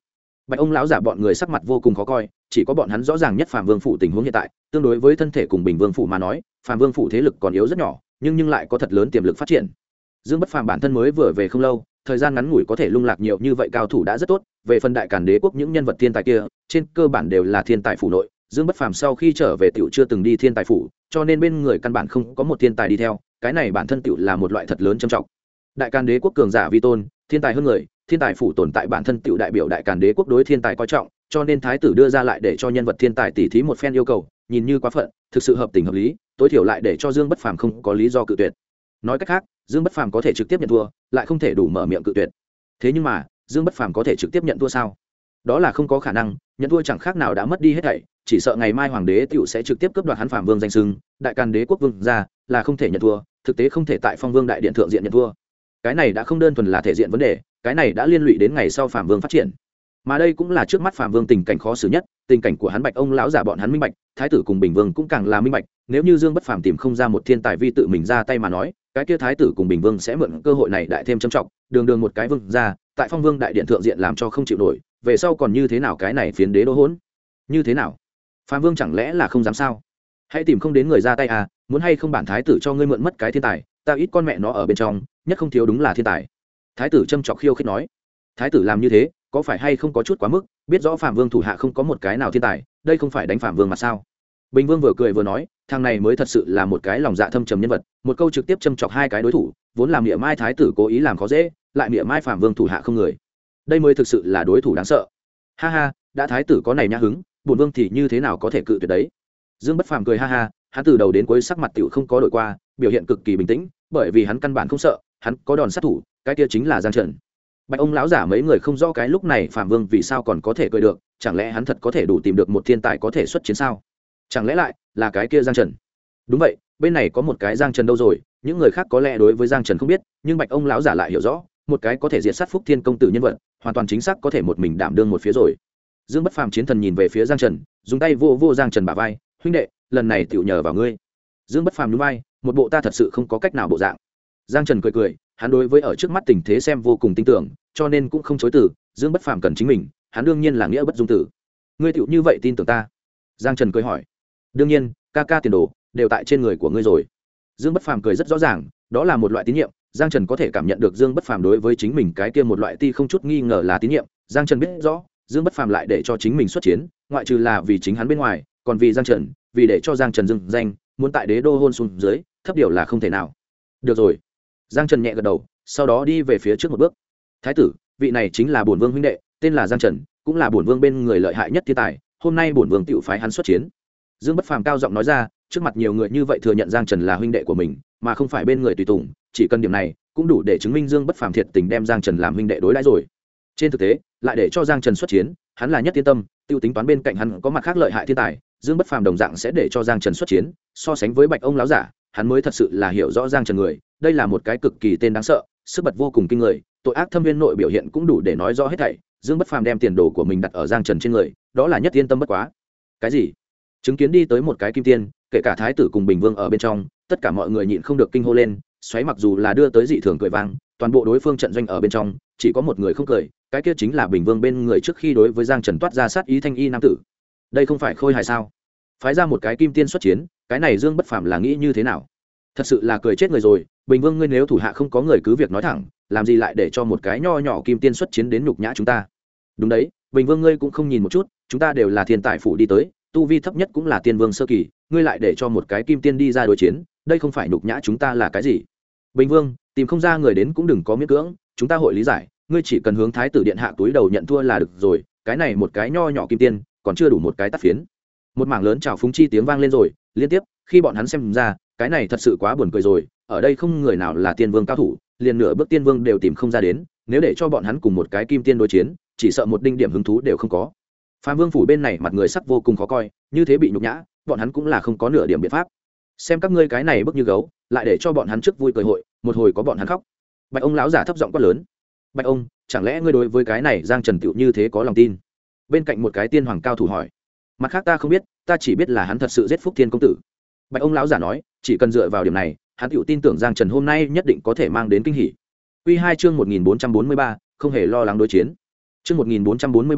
Speaker 1: Bạch ông lão giả bọn người sắc mặt vô cùng khó coi, chỉ có bọn hắn rõ ràng nhất Phạm Vương phủ tình huống hiện tại, tương đối với thân thể cùng Bình Vương phủ mà nói, Phạm Vương phủ thế lực còn yếu rất nhỏ, nhưng lại có thật lớn tiềm lực phát triển. Dương Bất Phàm bản thân mới vừa về không lâu, thời gian ngắn ngủi có thể lung lạc nhiều như vậy cao thủ đã rất tốt. Về phần Đại Càn Đế quốc những nhân vật thiên tài kia, trên cơ bản đều là thiên tài phủ nội. Dương Bất Phàm sau khi trở về tiểu chưa từng đi thiên tài phủ, cho nên bên người căn bản không có một thiên tài đi theo, cái này bản thân tiểu là một loại thật lớn trầm trọng. Đại Càn Đế quốc cường giả vi tôn, thiên tài hơn người, thiên tài phủ tồn tại bản thân tiểu đại biểu Đại Càn Đế quốc đối thiên tài coi trọng, cho nên thái tử đưa ra lại để cho nhân vật thiên tài tỉ thí một phen yêu cầu, nhìn như quá phận, thực sự hợp tình hợp lý, tối thiểu lại để cho Dương Bất Phàm không có lý do cự tuyệt. Nói cách khác, Dương Bất Phàm có thể trực tiếp nhận thua, lại không thể đủ mở miệng cự tuyệt. Thế nhưng mà, Dương Bất Phàm có thể trực tiếp nhận thua sao? Đó là không có khả năng, nhận thua chẳng khác nào đã mất đi hết thảy, chỉ sợ ngày mai hoàng đế tiểu sẽ trực tiếp cướp đoạt hắn Phạm Vương danh xưng, Đại Càn Đế quốc vương ra, là không thể nhận thua, thực tế không thể tại Phong Vương đại điện thượng diện nhận thua. Cái này đã không đơn thuần là thể diện vấn đề, cái này đã liên lụy đến ngày sau Phạm Vương phát triển. Mà đây cũng là trước mắt Phạm Vương tình cảnh khó xử nhất, tình cảnh của hắn Bạch ông lão giả bọn hắn minh bạch, thái tử cùng Bình Vương cũng càng là minh bạch, nếu như Dương Bất Phàm tìm không ra một thiên tài vi tự mình ra tay mà nói, cái kia thái tử cùng Bình Vương sẽ mượn cơ hội này đại thêm trầm trọng, đường đường một cái vương ra, tại Phong Vương đại điện thượng diện làm cho không chịu nổi, về sau còn như thế nào cái này phiến đế đô hỗn? Như thế nào? Phạm Vương chẳng lẽ là không dám sao? Hãy tìm không đến người ra tay à, muốn hay không bản thái tử cho ngươi mượn mất cái thiên tài, ta ít con mẹ nó ở bên trong, nhất không thiếu đúng là thiên tài. Thái tử châm chọc khiêu khích nói. Thái tử làm như thế, có phải hay không có chút quá mức, biết rõ Phạm Vương thủ hạ không có một cái nào thiên tài, đây không phải đánh Phạm Vương mà sao? Bình Vương vừa cười vừa nói, thằng này mới thật sự là một cái lòng dạ thâm trầm nhân vật, một câu trực tiếp châm chọc hai cái đối thủ, vốn làm Mỉa Mai thái tử cố ý làm khó dễ, lại Mỉa Mai Phạm Vương thủ hạ không người. Đây mới thực sự là đối thủ đáng sợ. Ha ha, đã thái tử có này nhã hứng, bổn vương thì như thế nào có thể cự tuyệt đấy? Dương Bất Phàm cười ha ha, hắn từ đầu đến cuối sắc mặt tiểu không có đổi qua, biểu hiện cực kỳ bình tĩnh, bởi vì hắn căn bản không sợ, hắn có đòn sát thủ, cái kia chính là Giang Trần. Bạch ông lão giả mấy người không rõ cái lúc này Phạm Vương vì sao còn có thể cười được, chẳng lẽ hắn thật có thể đủ tìm được một thiên tài có thể xuất chiến sao? Chẳng lẽ lại là cái kia Giang Trần? Đúng vậy, bên này có một cái Giang Trần đâu rồi, những người khác có lẽ đối với Giang Trần không biết, nhưng Bạch ông lão giả lại hiểu rõ, một cái có thể diệt sát Phúc Thiên công tử nhân vật, hoàn toàn chính xác có thể một mình đảm đương một phía rồi. Dương Bất Phàm chiến thần nhìn về phía Giang Trần, dùng tay vô vô Giang Trần bả vai, huynh đệ, lần này tiểu nhờ vào ngươi. Dương Bất Phàm nhún vai, một bộ ta thật sự không có cách nào bộ dạng. Giang Trần cười cười, hắn đối với ở trước mắt tình thế xem vô cùng tin tưởng, cho nên cũng không chối từ. Dương Bất Phàm cần chính mình, hắn đương nhiên là nghĩa bất dung tử. Ngươi tiểu như vậy tin tưởng ta? Giang Trần cười hỏi. Đương nhiên, ca ca tiền đồ đều tại trên người của ngươi rồi. Dương Bất Phàm cười rất rõ ràng, đó là một loại tín nhiệm. Giang Trần có thể cảm nhận được Dương Bất Phàm đối với chính mình cái kia một loại ti không chút nghi ngờ là tín nhiệm. Giang Trần biết rõ, Dương Bất Phàm lại để cho chính mình xuất chiến, ngoại trừ là vì chính hắn bên ngoài, còn vì Giang Trần, vì để cho Giang Trần dưng danh, muốn tại đế đô hôn xuống dưới, thấp điều là không thể nào. Được rồi. Giang Trần nhẹ gật đầu, sau đó đi về phía trước một bước. Thái tử, vị này chính là bổn vương huynh đệ, tên là Giang Trần, cũng là bổn vương bên người lợi hại nhất thiên tài, hôm nay bổn vương tiểu phái hắn xuất chiến. Dương Bất Phàm cao giọng nói ra, trước mặt nhiều người như vậy thừa nhận Giang Trần là huynh đệ của mình, mà không phải bên người tùy tùng, chỉ cần điểm này cũng đủ để chứng minh Dương Bất Phàm thiệt tình đem Giang Trần làm huynh đệ đối đãi rồi. Trên thực tế, lại để cho Giang Trần xuất chiến, hắn là nhất yên tâm, tiêu tính toán bên cạnh hắn có mặt khác lợi hại thiên tài, Dương Bất Phàm đồng dạng sẽ để cho Giang Trần xuất chiến, so sánh với Bạch ông lão giả, hắn mới thật sự là hiểu rõ Giang Trần người, đây là một cái cực kỳ tên đáng sợ, sức bật vô cùng kinh người, tội ác thâm viên nội biểu hiện cũng đủ để nói rõ hết thảy. Dương Bất Phàm đem tiền đồ của mình đặt ở Giang Trần trên người, đó là nhất yên tâm bất quá. Cái gì? Chứng kiến đi tới một cái kim tiên, kể cả thái tử cùng Bình Vương ở bên trong, tất cả mọi người nhịn không được kinh hô lên, xoáy mặc dù là đưa tới dị thường cười vang, toàn bộ đối phương trận doanh ở bên trong, chỉ có một người không cười, cái kia chính là Bình Vương bên người trước khi đối với Giang Trần toát ra sát ý thanh y nam tử. Đây không phải khôi hài sao? Phái ra một cái kim tiên xuất chiến, cái này Dương Bất Phàm là nghĩ như thế nào? Thật sự là cười chết người rồi, Bình Vương ngươi nếu thủ hạ không có người cứ việc nói thẳng, làm gì lại để cho một cái nho nhỏ kim tiên xuất chiến đến nhục nhã chúng ta? Đúng đấy, Bình Vương ngươi cũng không nhìn một chút, chúng ta đều là thiên tài phủ đi tới, tu vi thấp nhất cũng là tiên vương sơ kỳ, ngươi lại để cho một cái kim tiên đi ra đối chiến, đây không phải nhục nhã chúng ta là cái gì? Bình Vương, tìm không ra người đến cũng đừng có miễn cưỡng, chúng ta hội lý giải, ngươi chỉ cần hướng thái tử điện hạ túi đầu nhận thua là được rồi, cái này một cái nho nhỏ kim tiên, còn chưa đủ một cái tát phiến. Một mảng lớn chào phúng chi tiếng vang lên rồi, liên tiếp, khi bọn hắn xem ra, cái này thật sự quá buồn cười rồi, ở đây không người nào là tiên vương cao thủ, liền nửa bước tiên vương đều tìm không ra đến, nếu để cho bọn hắn cùng một cái kim tiên đối chiến, chỉ sợ một đinh điểm hứng thú đều không có. Phạm Vương phủ bên này mặt người sắc vô cùng khó coi, như thế bị nhục nhã, bọn hắn cũng là không có nửa điểm biện pháp. Xem các ngươi cái này bức như gấu, lại để cho bọn hắn trước vui cười hội, một hồi có bọn hắn khóc. Bạch ông lão giả thấp giọng quát lớn. Bạch ông, chẳng lẽ ngươi đối với cái này Giang Trần Tiểu như thế có lòng tin? Bên cạnh một cái tiên hoàng cao thủ hỏi. Mặt khác ta không biết, ta chỉ biết là hắn thật sự giết Phúc Thiên công tử. Bạch ông lão giả nói, chỉ cần dựa vào điểm này, hắn Tiểu tin tưởng Giang Trần hôm nay nhất định có thể mang đến kinh hỉ. Quy 2 chương 1443, không hề lo lắng đối chiến. Chương 1443,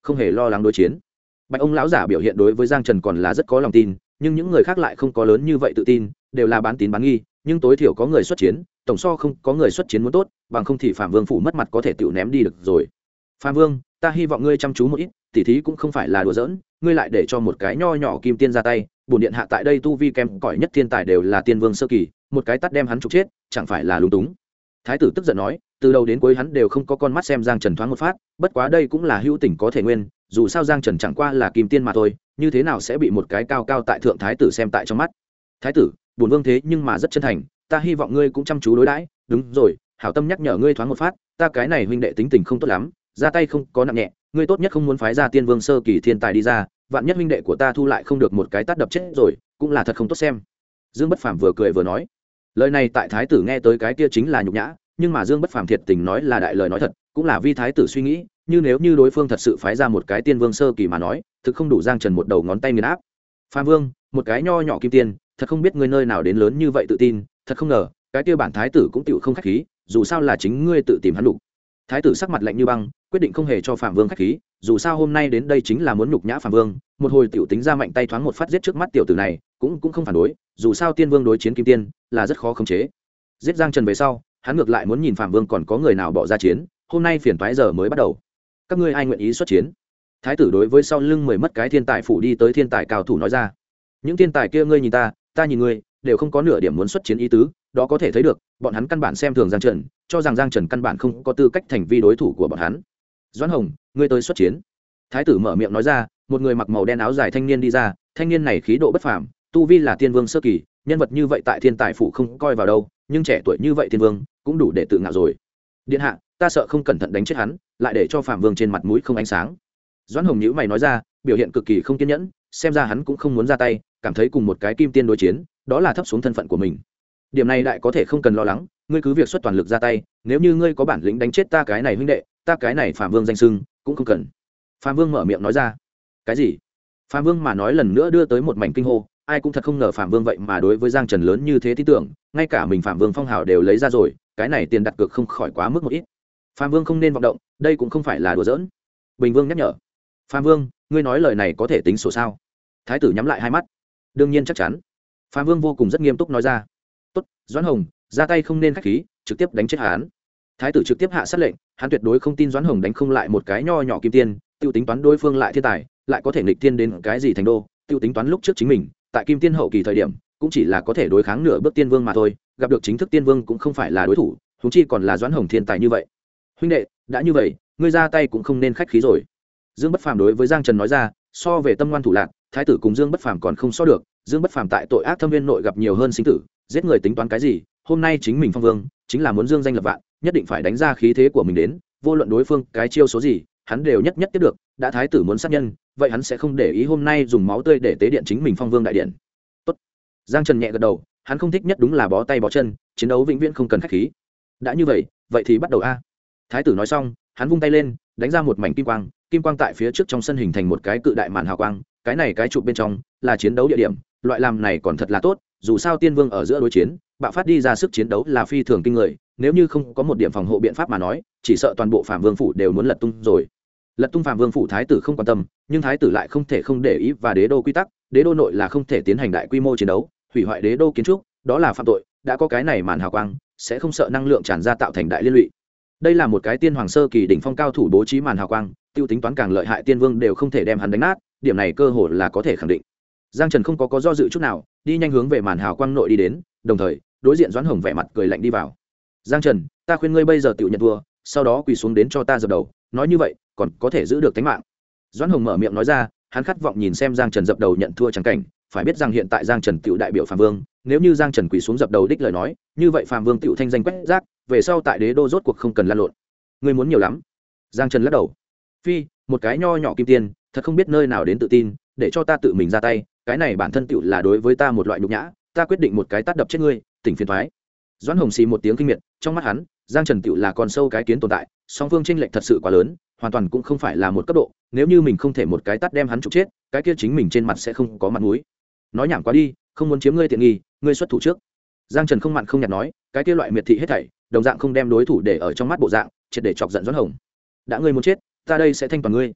Speaker 1: không hề lo lắng đối chiến. Bạch ông lão giả biểu hiện đối với Giang Trần còn là rất có lòng tin, nhưng những người khác lại không có lớn như vậy tự tin, đều là bán tín bán nghi, nhưng tối thiểu có người xuất chiến, tổng so không có người xuất chiến muốn tốt, bằng không thì Phạm Vương phủ mất mặt có thể tự ném đi được rồi. Phạm Vương, ta hy vọng ngươi chăm chú một ít, tỉ thí cũng không phải là đùa giỡn, ngươi lại để cho một cái nho nhỏ kim tiên ra tay, bổn điện hạ tại đây tu vi kém cỏi nhất thiên tài đều là tiên vương sơ kỳ, một cái tát đem hắn trục chết, chẳng phải là lúng túng. Thái tử tức giận nói, từ đầu đến cuối hắn đều không có con mắt xem Giang Trần thoáng một phát, bất quá đây cũng là hữu tình có thể nguyên, dù sao Giang Trần chẳng qua là kim tiên mà thôi, như thế nào sẽ bị một cái cao cao tại thượng thái tử xem tại trong mắt. Thái tử, bổn vương thế nhưng mà rất chân thành, ta hy vọng ngươi cũng chăm chú đối đãi. Đúng rồi, hảo tâm nhắc nhở ngươi thoáng một phát, ta cái này huynh đệ tính tình không tốt lắm, ra tay không có nặng nhẹ, ngươi tốt nhất không muốn phái ra tiên vương sơ kỳ thiên tài đi ra, vạn nhất huynh đệ của ta thu lại không được một cái tát đập chết rồi, cũng là thật không tốt xem. Dương Bất Phàm vừa cười vừa nói, lời này tại thái tử nghe tới cái kia chính là nhục nhã, nhưng mà Dương Bất Phàm thiệt tình nói là đại lời nói thật, cũng là vi thái tử suy nghĩ, như nếu như đối phương thật sự phái ra một cái tiên vương sơ kỳ mà nói, thực không đủ Giang Trần một đầu ngón tay nghiền áp. Phàm Vương, một cái nho nhỏ kim tiên, thật không biết ngươi nơi nào đến lớn như vậy tự tin, thật không ngờ, cái kia bản thái tử cũng tựu không khách khí, dù sao là chính ngươi tự tìm hắn đủ. Thái tử sắc mặt lạnh như băng, quyết định không hề cho Phạm Vương khách khí, dù sao hôm nay đến đây chính là muốn nhục nhã Phạm Vương, một hồi tiểu tính ra mạnh tay thoáng một phát giết trước mắt tiểu tử này, cũng không phản đối, dù sao tiên vương đối chiến kim tiên là rất khó khống chế. Giết Giang Trần về sau, hắn ngược lại muốn nhìn Phạm Vương còn có người nào bỏ ra chiến, hôm nay phiền toái giờ mới bắt đầu. Các ngươi ai nguyện ý xuất chiến? Thái tử đối với sau lưng 10 mất cái thiên tài phủ đi tới thiên tài cao thủ nói ra. Những thiên tài kia ngươi nhìn ta nhìn ngươi, đều không có nửa điểm muốn xuất chiến ý tứ, đó có thể thấy được, bọn hắn căn bản xem thường Giang Trần, cho rằng Giang Trần căn bản không có tư cách thành vi đối thủ của bọn hắn. Doãn Hồng, ngươi tới xuất chiến. Thái tử mở miệng nói ra, một người mặc màu đen áo dài thanh niên đi ra, thanh niên này khí độ bất phàm, tu vi là tiên vương sơ kỳ, nhân vật như vậy tại thiên tài phủ không coi vào đâu, nhưng trẻ tuổi như vậy tiên vương cũng đủ để tự ngạo rồi. Điện hạ, ta sợ không cẩn thận đánh chết hắn, lại để cho Phạm Vương trên mặt mũi không ánh sáng. Doãn Hồng nhíu mày nói ra, biểu hiện cực kỳ không kiên nhẫn, xem ra hắn cũng không muốn ra tay, cảm thấy cùng một cái kim tiên đối chiến, đó là thấp xuống thân phận của mình. Điểm này đại có thể không cần lo lắng, ngươi cứ việc xuất toàn lực ra tay, nếu như ngươi có bản lĩnh đánh chết ta cái này huynh đệ, ta cái này Phạm Vương danh xưng cũng không cần. Phạm Vương mở miệng nói ra. Cái gì? Phạm Vương mà nói lần nữa đưa tới một mảnh kinh hô, ai cũng thật không ngờ Phạm Vương vậy mà đối với Giang Trần lớn như thế tin tưởng, ngay cả mình Phạm Vương phong hào đều lấy ra rồi, cái này tiền đặt cược không khỏi quá mức một ít. Phạm Vương không nên vọng động, đây cũng không phải là đùa giỡn. Bình Vương nhắc nhở. Phạm Vương, ngươi nói lời này có thể tính sổ sao? Thái tử nhắm lại hai mắt. Đương nhiên chắc chắn. Phạm Vương vô cùng rất nghiêm túc nói ra. Tốt, Doãn Hồng, ra tay không nên khách khí, trực tiếp đánh chết hắn. Thái tử trực tiếp hạ sát lệnh, hắn tuyệt đối không tin Doãn Hồng đánh không lại một cái nho nhỏ kim tiên, tiêu tính toán đối phương lại thiên tài, lại có thể nghịch tiên đến cái gì thành đô, tiêu tính toán lúc trước chính mình, tại kim tiên hậu kỳ thời điểm, cũng chỉ là có thể đối kháng nửa bước tiên vương mà thôi, gặp được chính thức tiên vương cũng không phải là đối thủ, huống chi còn là Doãn Hồng thiên tài như vậy. Huynh đệ, đã như vậy, ngươi ra tay cũng không nên khách khí rồi. Dương Bất Phàm đối với Giang Trần nói ra, so về tâm ngoan thủ lạn, thái tử cùng Dương Bất Phàm còn không so được, Dương Bất Phàm tại tội ác thâm viên nội gặp nhiều hơn sinh tử, giết người tính toán cái gì, hôm nay chính mình phong vương, chính là muốn dương danh lập vạn, nhất định phải đánh ra khí thế của mình đến, vô luận đối phương cái chiêu số gì, hắn đều nhất tiếp được, đã thái tử muốn sát nhân, vậy hắn sẽ không để ý hôm nay dùng máu tươi để tế điện chính mình phong vương đại điện. Tốt. Giang Trần nhẹ gật đầu, hắn không thích nhất đúng là bó tay bó chân, chiến đấu vĩnh viễn không cần khách khí. Đã như vậy, vậy thì bắt đầu a. Thái tử nói xong, hắn vung tay lên, đánh ra một mảnh kim quang tại phía trước trong sân hình thành một cái cự đại màn hào quang, cái này cái trụ bên trong là chiến đấu địa điểm, loại làm này còn thật là tốt, dù sao tiên vương ở giữa đối chiến, bạo phát đi ra sức chiến đấu là phi thường kinh người, nếu như không có một điểm phòng hộ biện pháp mà nói, chỉ sợ toàn bộ Phạm Vương phủ đều muốn lật tung rồi. Lật tung Phạm Vương phủ thái tử không quan tâm, nhưng thái tử lại không thể không để ý và đế đô quy tắc, đế đô nội là không thể tiến hành đại quy mô chiến đấu, hủy hoại đế đô kiến trúc, đó là phạm tội, đã có cái này màn hào quang, sẽ không sợ năng lượng tràn ra tạo thành đại liên lụy. Đây là một cái tiên hoàng sơ kỳ đỉnh phong cao thủ bố trí màn hào quang, tiêu tính toán càng lợi hại tiên vương đều không thể đem hắn đánh nát, điểm này cơ hội là có thể khẳng định. Giang Trần không có do dự chút nào, đi nhanh hướng về màn hào quang nội đi đến, đồng thời đối diện Doãn Hồng vẻ mặt cười lạnh đi vào. Giang Trần, ta khuyên ngươi bây giờ tự nhận thua, sau đó quỳ xuống đến cho ta dập đầu, nói như vậy còn có thể giữ được tính mạng. Doãn Hồng mở miệng nói ra, hắn khát vọng nhìn xem Giang Trần dập đầu nhận thua chẳng cảnh, phải biết rằng hiện tại Giang Trần tiểu đại biểu Phạm Vương, nếu như Giang Trần quỳ xuống dập đầu đích lời nói, như vậy Phạm Vương tiểu thanh danh quét rác, về sau tại đế đô rốt cuộc không cần lan lộn. Ngươi muốn nhiều lắm. Giang Trần lắc đầu. Phi, một cái nho nhỏ kim tiên, thật không biết nơi nào đến tự tin, để cho ta tự mình ra tay, cái này bản thân tiểu là đối với ta một loại nhục nhã, ta quyết định một cái tát đập chết ngươi, tỉnh phiền toái. Doãn Hồng xì một tiếng kinh miệt, trong mắt hắn, Giang Trần tiểu là con sâu cái kiến tồn tại, song phương chênh lệch thật sự quá lớn, hoàn toàn cũng không phải là một cấp độ, nếu như mình không thể một cái tát đem hắn trục chết, cái kia chính mình trên mặt sẽ không có mặt mũi. Nói nhảm quá đi, không muốn chiếm ngươi tiện nghi, ngươi xuất thủ trước. Giang Trần không mặn không nhạt nói, cái kia loại miệt thị hết thảy, đồng dạng không đem đối thủ để ở trong mắt bộ dạng, triệt để chọc giận Doãn Hồng. Đã ngươi muốn chết, ta đây sẽ thanh toàn ngươi.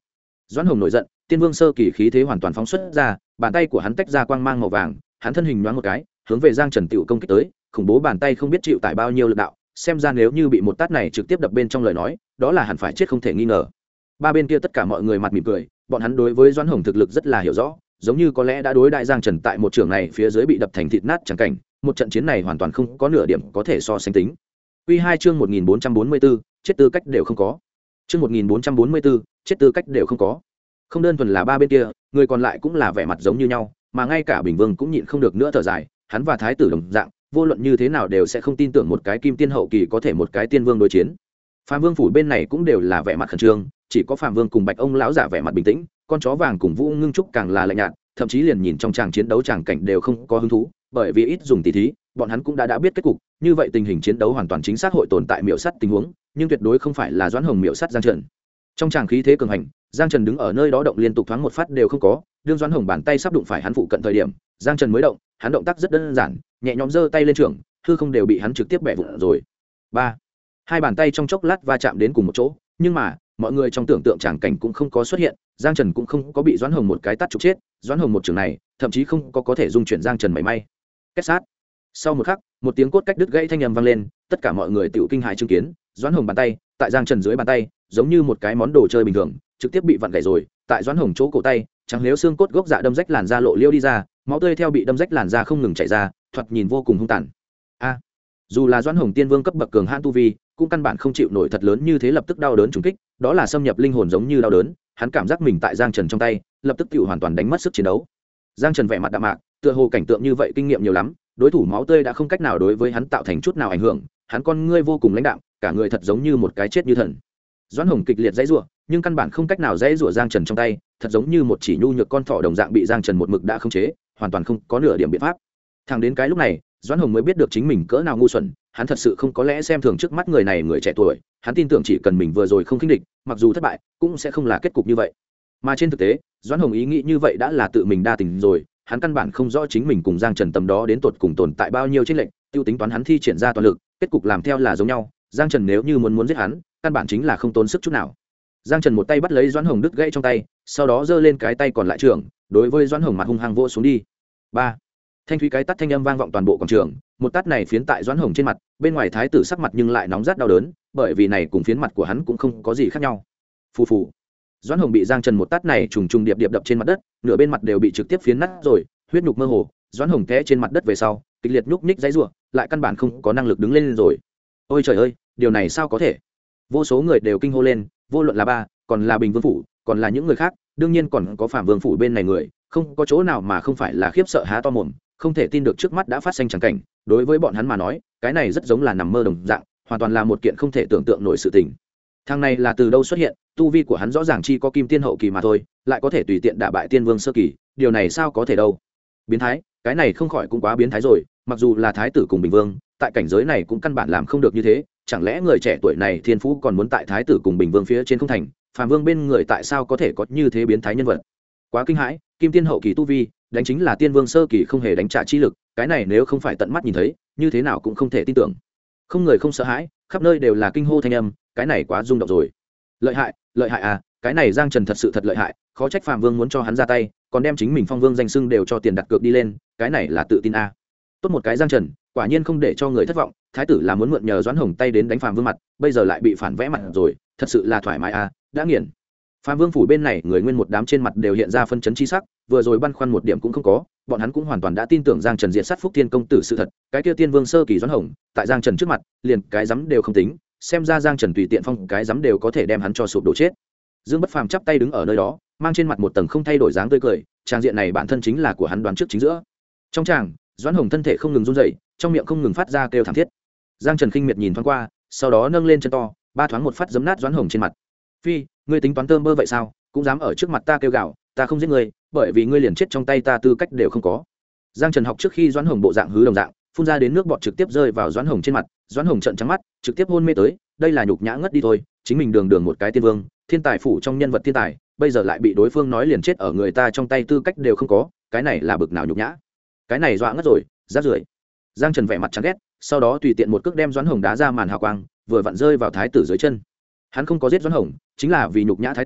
Speaker 1: Doãn Hồng nổi giận, tiên vương sơ kỳ khí thế hoàn toàn phóng xuất ra, bàn tay của hắn tách ra quang mang màu vàng, hắn thân hình nhoáng một cái, hướng về Giang Trần tiểu công kích tới, khủng bố bàn tay không biết chịu tải bao nhiêu lực đạo, xem ra nếu như bị một tát này trực tiếp đập bên trong lời nói, đó là hẳn phải chết không thể nghi ngờ. Ba bên kia tất cả mọi người mặt mỉm cười, bọn hắn đối với Doãn Hồng thực lực rất là hiểu rõ, giống như có lẽ đã đối đại Giang Trần tại một trường này phía dưới bị đập thành thịt nát chẳng cảnh, một trận chiến này hoàn toàn không có nửa điểm có thể so sánh tính. Quy 2 chương 1444, chết tư cách đều không có. Chương 1444, chết tư cách đều không có. Không đơn thuần là ba bên kia, người còn lại cũng là vẻ mặt giống như nhau, mà ngay cả Bình Vương cũng nhịn không được nữa thở dài, hắn và thái tử đồng dạng, vô luận như thế nào đều sẽ không tin tưởng một cái kim tiên hậu kỳ có thể một cái tiên vương đối chiến. Phạm Vương phủ bên này cũng đều là vẻ mặt khẩn trương, chỉ có Phạm Vương cùng Bạch ông lão giả vẻ mặt bình tĩnh, con chó vàng cùng Vũ Ngưng Trúc càng là lạnh nhạt, thậm chí liền nhìn trong tràng chiến đấu tràng cảnh đều không có hứng thú, bởi vì ít dùng tỉ thí, bọn hắn cũng đã biết kết cục, như vậy tình hình chiến đấu hoàn toàn chính xác hội tồn tại miểu sát tình huống, nhưng tuyệt đối không phải là Doãn Hồng miểu sát Giang Trần. Trong tràng khí thế cường hành, Giang Trần đứng ở nơi đó động liên tục thoáng một phát đều không có, đương Doãn Hồng bàn tay sắp đụng phải hắn phụ cận thời điểm, Giang Trần mới động, hắn động tác rất đơn giản, nhẹ nhõm giơ tay lên trường, hư không đều bị hắn trực tiếp bẻ vụn rồi. Ba, hai bàn tay trong chốc lát va chạm đến cùng một chỗ, nhưng mà mọi người trong tưởng tượng tràng cảnh cũng không có xuất hiện, Giang Trần cũng không có bị Doãn Hồng một cái tát trục chết, Doãn Hồng một trường này thậm chí không có thể dung chuyển Giang Trần mảy may. Kết sát. Sau một khắc, một tiếng cốt cách đứt gãy thanh âm vang lên, tất cả mọi người tiểu kinh hãi chứng kiến, Doãn Hồng bàn tay, tại Giang Trần dưới bàn tay, giống như một cái món đồ chơi bình thường, trực tiếp bị vặn gãy rồi, tại Doãn Hồng chỗ cổ tay, trắng liếu xương cốt gốc dạ đâm rách làn da lộ liêu đi ra, máu tươi theo bị đâm rách làn da không ngừng chảy ra, thoạt nhìn vô cùng hung tàn. A, dù là Doãn Hồng tiên vương cấp bậc cường hãn tu vi, cũng căn bản không chịu nổi thật lớn như thế lập tức đau đớn trùng kích, đó là xâm nhập linh hồn giống như đau đớn, hắn cảm giác mình tại Giang Trần trong tay, lập tức tiểu hoàn toàn đánh mất sức chiến đấu. Giang Trần vẻ mặt đạm mạc, tựa hồ cảnh tượng như vậy kinh nghiệm nhiều lắm, đối thủ máu tươi đã không cách nào đối với hắn tạo thành chút nào ảnh hưởng, hắn con ngươi vô cùng lãnh đạm, cả người thật giống như một cái chết như thần. Doãn Hồng kịch liệt dãy rủa, nhưng căn bản không cách nào dãy rủa Giang Trần trong tay, thật giống như một chỉ nhu nhược con thỏ đồng dạng bị Giang Trần một mực đã khống chế, hoàn toàn không có nửa điểm biện pháp. Thẳng đến cái lúc này, Doãn Hồng mới biết được chính mình cỡ nào ngu xuẩn, hắn thật sự không có lẽ xem thường trước mắt người này người trẻ tuổi, hắn tin tưởng chỉ cần mình vừa rồi không khinh địch, mặc dù thất bại, cũng sẽ không là kết cục như vậy. Mà trên thực tế, Doãn Hồng ý nghĩ như vậy đã là tự mình đa tình rồi, hắn căn bản không rõ chính mình cùng Giang Trần tầm đó đến tột cùng tồn tại bao nhiêu chênh lệch, tiêu tính toán hắn thi triển ra toàn lực, kết cục làm theo là giống nhau, Giang Trần nếu như muốn giết hắn, căn bản chính là không tốn sức chút nào. Giang Trần một tay bắt lấy Doãn Hồng đứt gãy trong tay, sau đó giơ lên cái tay còn lại trường, đối với Doãn Hồng mặt hung hăng vỗ xuống đi. Ba, thanh thúy cái tát thanh âm vang vọng toàn bộ quảng trường, một tát này phiến tại Doãn Hồng trên mặt, bên ngoài thái tử sắc mặt nhưng lại nóng rát đau đớn, bởi vì này cùng phiến mặt của hắn cũng không có gì khác nhau. Phù phù. Doãn Hồng bị Giang Trần một tát này trùng trùng điệp điệp đập trên mặt đất, nửa bên mặt đều bị trực tiếp phiến nát rồi, huyết nhục mơ hồ. Doãn Hồng té trên mặt đất về sau, kịch liệt nhúc nhích giãy giụa, lại căn bản không có năng lực đứng lên rồi. Ôi trời ơi, điều này sao có thể? Vô số người đều kinh hô lên, vô luận là ba, còn là Bình Vương phủ, còn là những người khác, đương nhiên còn có Phạm Vương phủ bên này người, không có chỗ nào mà không phải là khiếp sợ há to mồm, không thể tin được trước mắt đã phát sinh chẳng cảnh. Đối với bọn hắn mà nói, cái này rất giống là nằm mơ đồng dạng, hoàn toàn là một kiện không thể tưởng tượng nổi sự tình. Thằng này là từ đâu xuất hiện? Tu vi của hắn rõ ràng chỉ có kim tiên hậu kỳ mà thôi, lại có thể tùy tiện đả bại tiên vương sơ kỳ, điều này sao có thể đâu? Biến thái, cái này không khỏi cũng quá biến thái rồi, mặc dù là thái tử cùng Bình Vương, tại cảnh giới này cũng căn bản làm không được như thế, chẳng lẽ người trẻ tuổi này thiên phú còn muốn tại thái tử cùng Bình Vương phía trên không thành, Phạm Vương bên người tại sao có thể có như thế biến thái nhân vật? Quá kinh hãi, kim tiên hậu kỳ tu vi, đánh chính là tiên vương sơ kỳ không hề đánh trả chi lực, cái này nếu không phải tận mắt nhìn thấy, như thế nào cũng không thể tin tưởng. Không người không sợ hãi, khắp nơi đều là kinh hô thanh âm, cái này quá rung động rồi. Lợi hại à, cái này Giang Trần thật sự thật lợi hại, khó trách Phạm Vương muốn cho hắn ra tay, còn đem chính mình Phong Vương danh xưng đều cho tiền đặt cược đi lên, cái này là tự tin a. Tốt một cái Giang Trần, quả nhiên không để cho người thất vọng, thái tử là muốn mượn nhờ Doãn Hồng tay đến đánh Phạm Vương mặt, bây giờ lại bị phản vẽ mặt rồi, thật sự là thoải mái a, đã nghiền. Phạm Vương phủ bên này người nguyên một đám trên mặt đều hiện ra phân chấn chi sắc, vừa rồi băn khoăn một điểm cũng không có, bọn hắn cũng hoàn toàn đã tin tưởng Giang Trần diệt sát Phúc Thiên công tử sự thật, cái kia tiên vương sơ kỳ Doãn Hồng, tại Giang Trần trước mặt, liền cái dám đều không tính, xem ra Giang Trần tùy tiện phong cái dám đều có thể đem hắn cho sụp đổ chết. Dương Bất Phàm chắp tay đứng ở nơi đó, mang trên mặt một tầng không thay đổi dáng tươi cười, trang diện này bản thân chính là của hắn đoán trước chính giữa. Trong tràng, Doãn Hồng thân thể không ngừng run rẩy, trong miệng không ngừng phát ra kêu thảm thiết. Giang Trần khinh miệt nhìn thoáng qua, sau đó nâng lên chân to, ba thoáng một phát giấm nát Doãn Hồng trên mặt. Phi, ngươi tính toán tơm bơ vậy sao, cũng dám ở trước mặt ta kêu gào, ta không giết ngươi, bởi vì ngươi liền chết trong tay ta tư cách đều không có. Giang Trần học trước khi Doãn Hồng bộ dạng hứ đồng dạng, phun ra đến nước bọt trực tiếp rơi vào Doãn Hồng trên mặt, Doãn Hồng trợn trắng mắt, trực tiếp hôn mê tới, đây là nhục nhã ngất đi thôi, chính mình đường đường một cái tiên vương, thiên tài phủ trong nhân vật thiên tài, bây giờ lại bị đối phương nói liền chết ở người ta trong tay tư cách đều không có, cái này là bực nào nhục nhã, cái này dọa ngất rồi, rát rưởi. Giang Trần vẻ mặt chán ghét, sau đó tùy tiện một cước đem Doãn Hồng đá ra màn hào quang, vừa vặn rơi vào thái tử dưới chân. Hắn không có giết Doãn Hồng, chính là vì nhục nhã thái tử,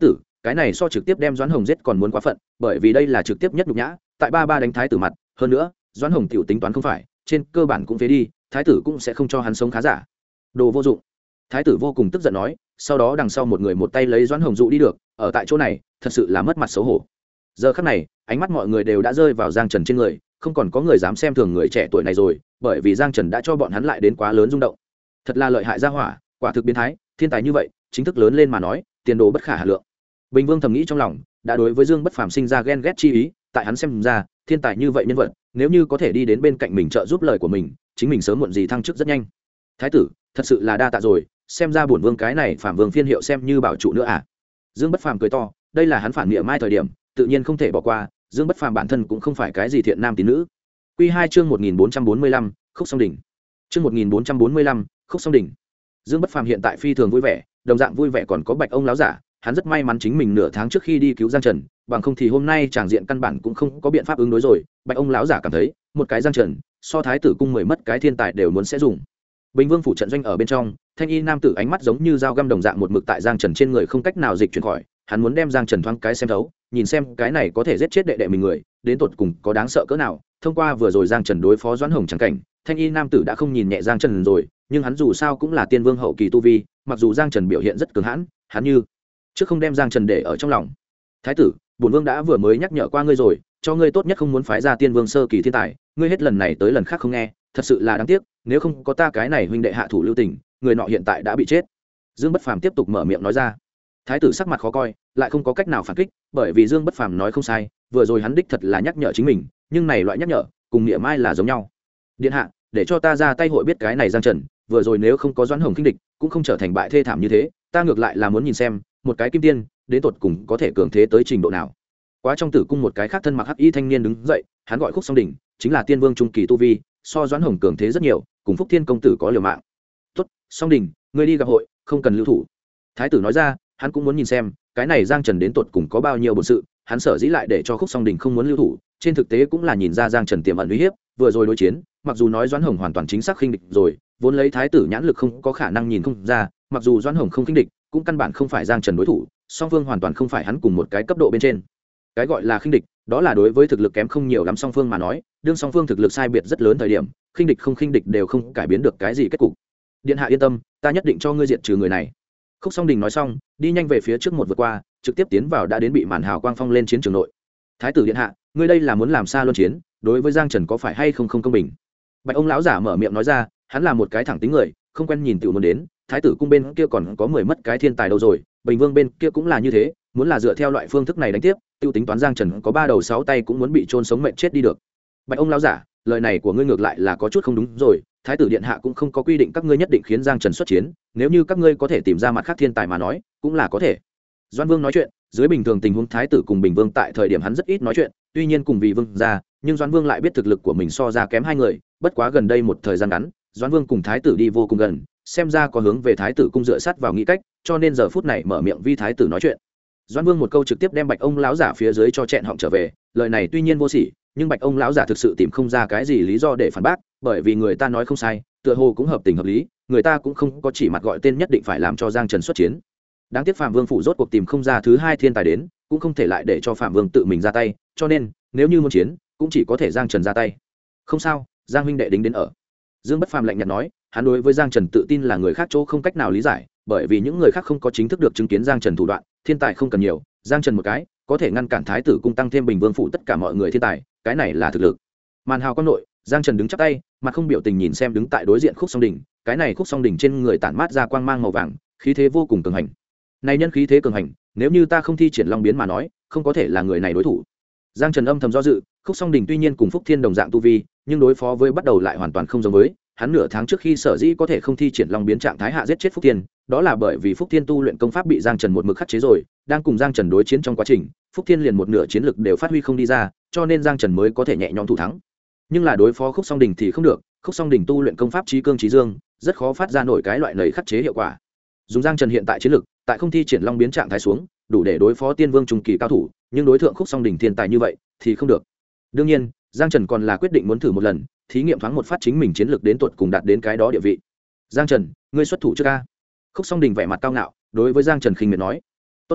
Speaker 1: cái này so trực tiếp đem Doãn Hồng giết còn muốn quá phận, bởi vì đây là trực tiếp nhất nhục nhã, tại ba đánh thái tử mặt, hơn nữa Doãn Hồng tiểu tính toán không phải, trên cơ bản cũng phế đi, thái tử cũng sẽ không cho hắn sống khá giả. Đồ vô dụng. Thái tử vô cùng tức giận nói, sau đó đằng sau một người một tay lấy Doãn Hồng dụ đi được, ở tại chỗ này thật sự là mất mặt xấu hổ. Giờ khắc này ánh mắt mọi người đều đã rơi vào Giang Trần trên người, không còn có người dám xem thường người trẻ tuổi này rồi, bởi vì Giang Trần đã cho bọn hắn lại đến quá lớn rung động. Thật là lợi hại gia hỏa, quả thực biến thái, thiên tài như vậy chính thức lớn lên mà nói tiền đồ bất khả hà lượng. Bình Vương thầm nghĩ trong lòng, đã đối với Dương Bất Phàm sinh ra ghen ghét chi ý, tại hắn xem ra thiên tài như vậy nhân vật nếu như có thể đi đến bên cạnh mình trợ giúp lời của mình, chính mình sớm muộn gì thăng chức rất nhanh. Thái tử thật sự là đa tạ rồi, xem ra bổn vương cái này Phạm Vương phiên hiệu xem như bảo trụ nữa à. Dương Bất Phàm cười to, đây là hắn phản nghĩa mai thời điểm tự nhiên không thể bỏ qua. Dương Bất Phàm bản thân cũng không phải cái gì thiện nam tín nữ. Quy 2 chương 1445, Khúc Song Đỉnh. Chương 1445, Khúc Song Đỉnh. Dương Bất Phàm hiện tại phi thường vui vẻ, đồng dạng vui vẻ còn có Bạch ông lão giả, hắn rất may mắn chính mình nửa tháng trước khi đi cứu Giang Trần, bằng không thì hôm nay tràng diện căn bản cũng không có biện pháp ứng đối rồi. Bạch ông lão giả cảm thấy, một cái Giang Trần, so thái tử cung 10 mất cái thiên tài đều muốn sẽ dùng. Bình Vương phủ trận doanh ở bên trong, thanh y nam tử ánh mắt giống như dao găm đồng dạng một mực tại Giang Trần trên người không cách nào dịch chuyển khỏi, hắn muốn đem Giang Trần thoáng cái xem thấu, nhìn xem cái này có thể giết chết đệ đệ mình người, đến tột cùng có đáng sợ cỡ nào. Thông qua vừa rồi Giang Trần đối phó Doãn Hồng chẳng cảnh, thanh y nam tử đã không nhìn nhẹ Giang Trần rồi, nhưng hắn dù sao cũng là tiên vương hậu kỳ tu vi, mặc dù Giang Trần biểu hiện rất cường hãn, hắn như trước không đem Giang Trần để ở trong lòng. Thái tử, bổn vương đã vừa mới nhắc nhở qua ngươi rồi, cho ngươi tốt nhất không muốn phái ra tiên vương sơ kỳ thiên tài, ngươi hết lần này tới lần khác không nghe, thật sự là đáng tiếc, nếu không có ta cái này huynh đệ hạ thủ lưu tình, người nọ hiện tại đã bị chết. Dương Bất Phàm tiếp tục mở miệng nói ra. Thái tử sắc mặt khó coi, lại không có cách nào phản kích, bởi vì Dương Bất Phàm nói không sai, vừa rồi hắn đích thật là nhắc nhở chính mình, nhưng này loại nhắc nhở cùng niệm mai là giống nhau. Điện hạ, để cho ta ra tay hội biết cái này Giang Trần, vừa rồi nếu không có Doãn Hồng khinh địch, cũng không trở thành bại thê thảm như thế, ta ngược lại là muốn nhìn xem, một cái kim tiên, đến tột cùng có thể cường thế tới trình độ nào. Quá trong tử cung một cái khác thân mặc hắc y thanh niên đứng dậy, hắn gọi Khúc Song Đỉnh, chính là tiên vương trung kỳ tu vi, so Doãn Hồng cường thế rất nhiều, cùng Phúc Thiên công tử có liều mạng. Tốt, Song Đỉnh, ngươi đi gặp hội, không cần lưu thủ. Thái tử nói ra, hắn cũng muốn nhìn xem, cái này Giang Trần đến tột cùng có bao nhiêu bổn sự, hắn sở dĩ lại để cho Khúc Song Đỉnh không muốn lưu thủ, trên thực tế cũng là nhìn ra Giang Trần tiềm ẩn uy hiếp, vừa rồi đối chiến, mặc dù nói Doãn Hồng hoàn toàn chính xác khinh địch rồi, vốn lấy thái tử nhãn lực không có khả năng nhìn không ra, mặc dù Doãn Hồng không khinh địch, cũng căn bản không phải Giang Trần đối thủ, song phương hoàn toàn không phải hắn cùng một cái cấp độ bên trên. Cái gọi là khinh địch, đó là đối với thực lực kém không nhiều lắm song phương mà nói, đương song phương thực lực sai biệt rất lớn thời điểm, khinh địch không khinh địch đều không cải biến được cái gì kết cục. Điện hạ yên tâm, ta nhất định cho ngươi diệt trừ người này. Khúc Song Đình nói xong, đi nhanh về phía trước một vượt qua, trực tiếp tiến vào đã đến bị màn hào quang phong lên chiến trường nội. Thái tử điện hạ, ngươi đây là muốn làm xa luân chiến, đối với Giang Trần có phải hay không công bình? Bạch ông lão giả mở miệng nói ra, hắn là một cái thẳng tính người, không quen nhìn tiểu muốn đến, thái tử cung bên kia còn có 10 mất cái thiên tài đâu rồi, Bình Vương bên kia cũng là như thế, muốn là dựa theo loại phương thức này đánh tiếp, tiêu tính toán Giang Trần có 3 đầu 6 tay cũng muốn bị chôn sống mệt chết đi được. Bạch ông lão giả, lời này của ngươi ngược lại là có chút không đúng rồi, thái tử điện hạ cũng không có quy định các ngươi nhất định khiến Giang Trần xuất chiến, nếu như các ngươi có thể tìm ra mặt khác thiên tài mà nói, cũng là có thể. Doãn Vương nói chuyện, dưới bình thường tình huống thái tử cùng Bình Vương tại thời điểm hắn rất ít nói chuyện, tuy nhiên cùng vì vương gia, nhưng Doãn Vương lại biết thực lực của mình so ra kém hai người, bất quá gần đây một thời gian ngắn, Doãn Vương cùng thái tử đi vô cùng gần, xem ra có hướng về thái tử cung dựa sát vào nghĩ cách, cho nên giờ phút này mở miệng vi thái tử nói chuyện. Doãn Vương một câu trực tiếp đem Bạch ông lão giả phía dưới cho chẹn họng trở về, lời này tuy nhiên vô sỉ, nhưng Bạch ông lão giả thực sự tìm không ra cái gì lý do để phản bác, bởi vì người ta nói không sai, tựa hồ cũng hợp tình hợp lý, người ta cũng không có chỉ mặt gọi tên nhất định phải làm cho Giang Trần xuất chiến. Đáng tiếc Phạm Vương phủ rốt cuộc tìm không ra thứ hai thiên tài đến, cũng không thể lại để cho Phạm Vương tự mình ra tay, cho nên nếu như muốn chiến, cũng chỉ có thể Giang Trần ra tay. Không sao, Giang huynh đệ đính đến ở. Dương Bất Phàm lạnh nhạt nói, hắn đối với Giang Trần tự tin là người khác chỗ không cách nào lý giải, bởi vì những người khác không có chính thức được chứng kiến Giang Trần thủ đoạn, thiên tài không cần nhiều, Giang Trần một cái có thể ngăn cản thái tử cung tăng thêm Bình Vương phủ tất cả mọi người thiên tài, cái này là thực lực. Màn hào quan nội, Giang Trần đứng chắp tay, mặt không biểu tình nhìn xem đứng tại đối diện Khúc Song Đỉnh, cái này Khúc Song Đỉnh trên người tản mát ra quang mang màu vàng, khí thế vô cùng cường hành. Này nhân khí thế cường hành, nếu như ta không thi triển long biến mà nói, không có thể là người này đối thủ. Giang Trần âm thầm do dự, Khúc Song Đỉnh tuy nhiên cùng Phúc Thiên đồng dạng tu vi, nhưng đối phó với bắt đầu lại hoàn toàn không giống với. Hắn nửa tháng trước khi sở dĩ có thể không thi triển long biến trạng thái hạ giết chết Phúc Thiên, đó là bởi vì Phúc Thiên tu luyện công pháp bị Giang Trần một mực khắc chế rồi, đang cùng Giang Trần đối chiến trong quá trình, Phúc Thiên liền một nửa chiến lực đều phát huy không đi ra, cho nên Giang Trần mới có thể nhẹ nhõm thủ thắng. Nhưng là đối phó Khúc Song Đỉnh thì không được, Khúc Song Đỉnh tu luyện công pháp chí cương chí dương, rất khó phát ra nổi cái loại nảy khắc chế hiệu quả. Dùng Giang Trần hiện tại chiến lực, tại không thi triển long biến trạng thái xuống, đủ để đối phó tiên vương trung kỳ cao thủ, nhưng đối thượng Khúc Song Đỉnh thiên tài như vậy thì không được. Đương nhiên, Giang Trần còn là quyết định muốn thử một lần, thí nghiệm thoáng một phát chính mình chiến lược đến tuột cùng đạt đến cái đó địa vị. Giang Trần, ngươi xuất thủ trước a. Khúc Song Đỉnh vẻ mặt cao ngạo, đối với Giang Trần khinh miệt nói. Tốt.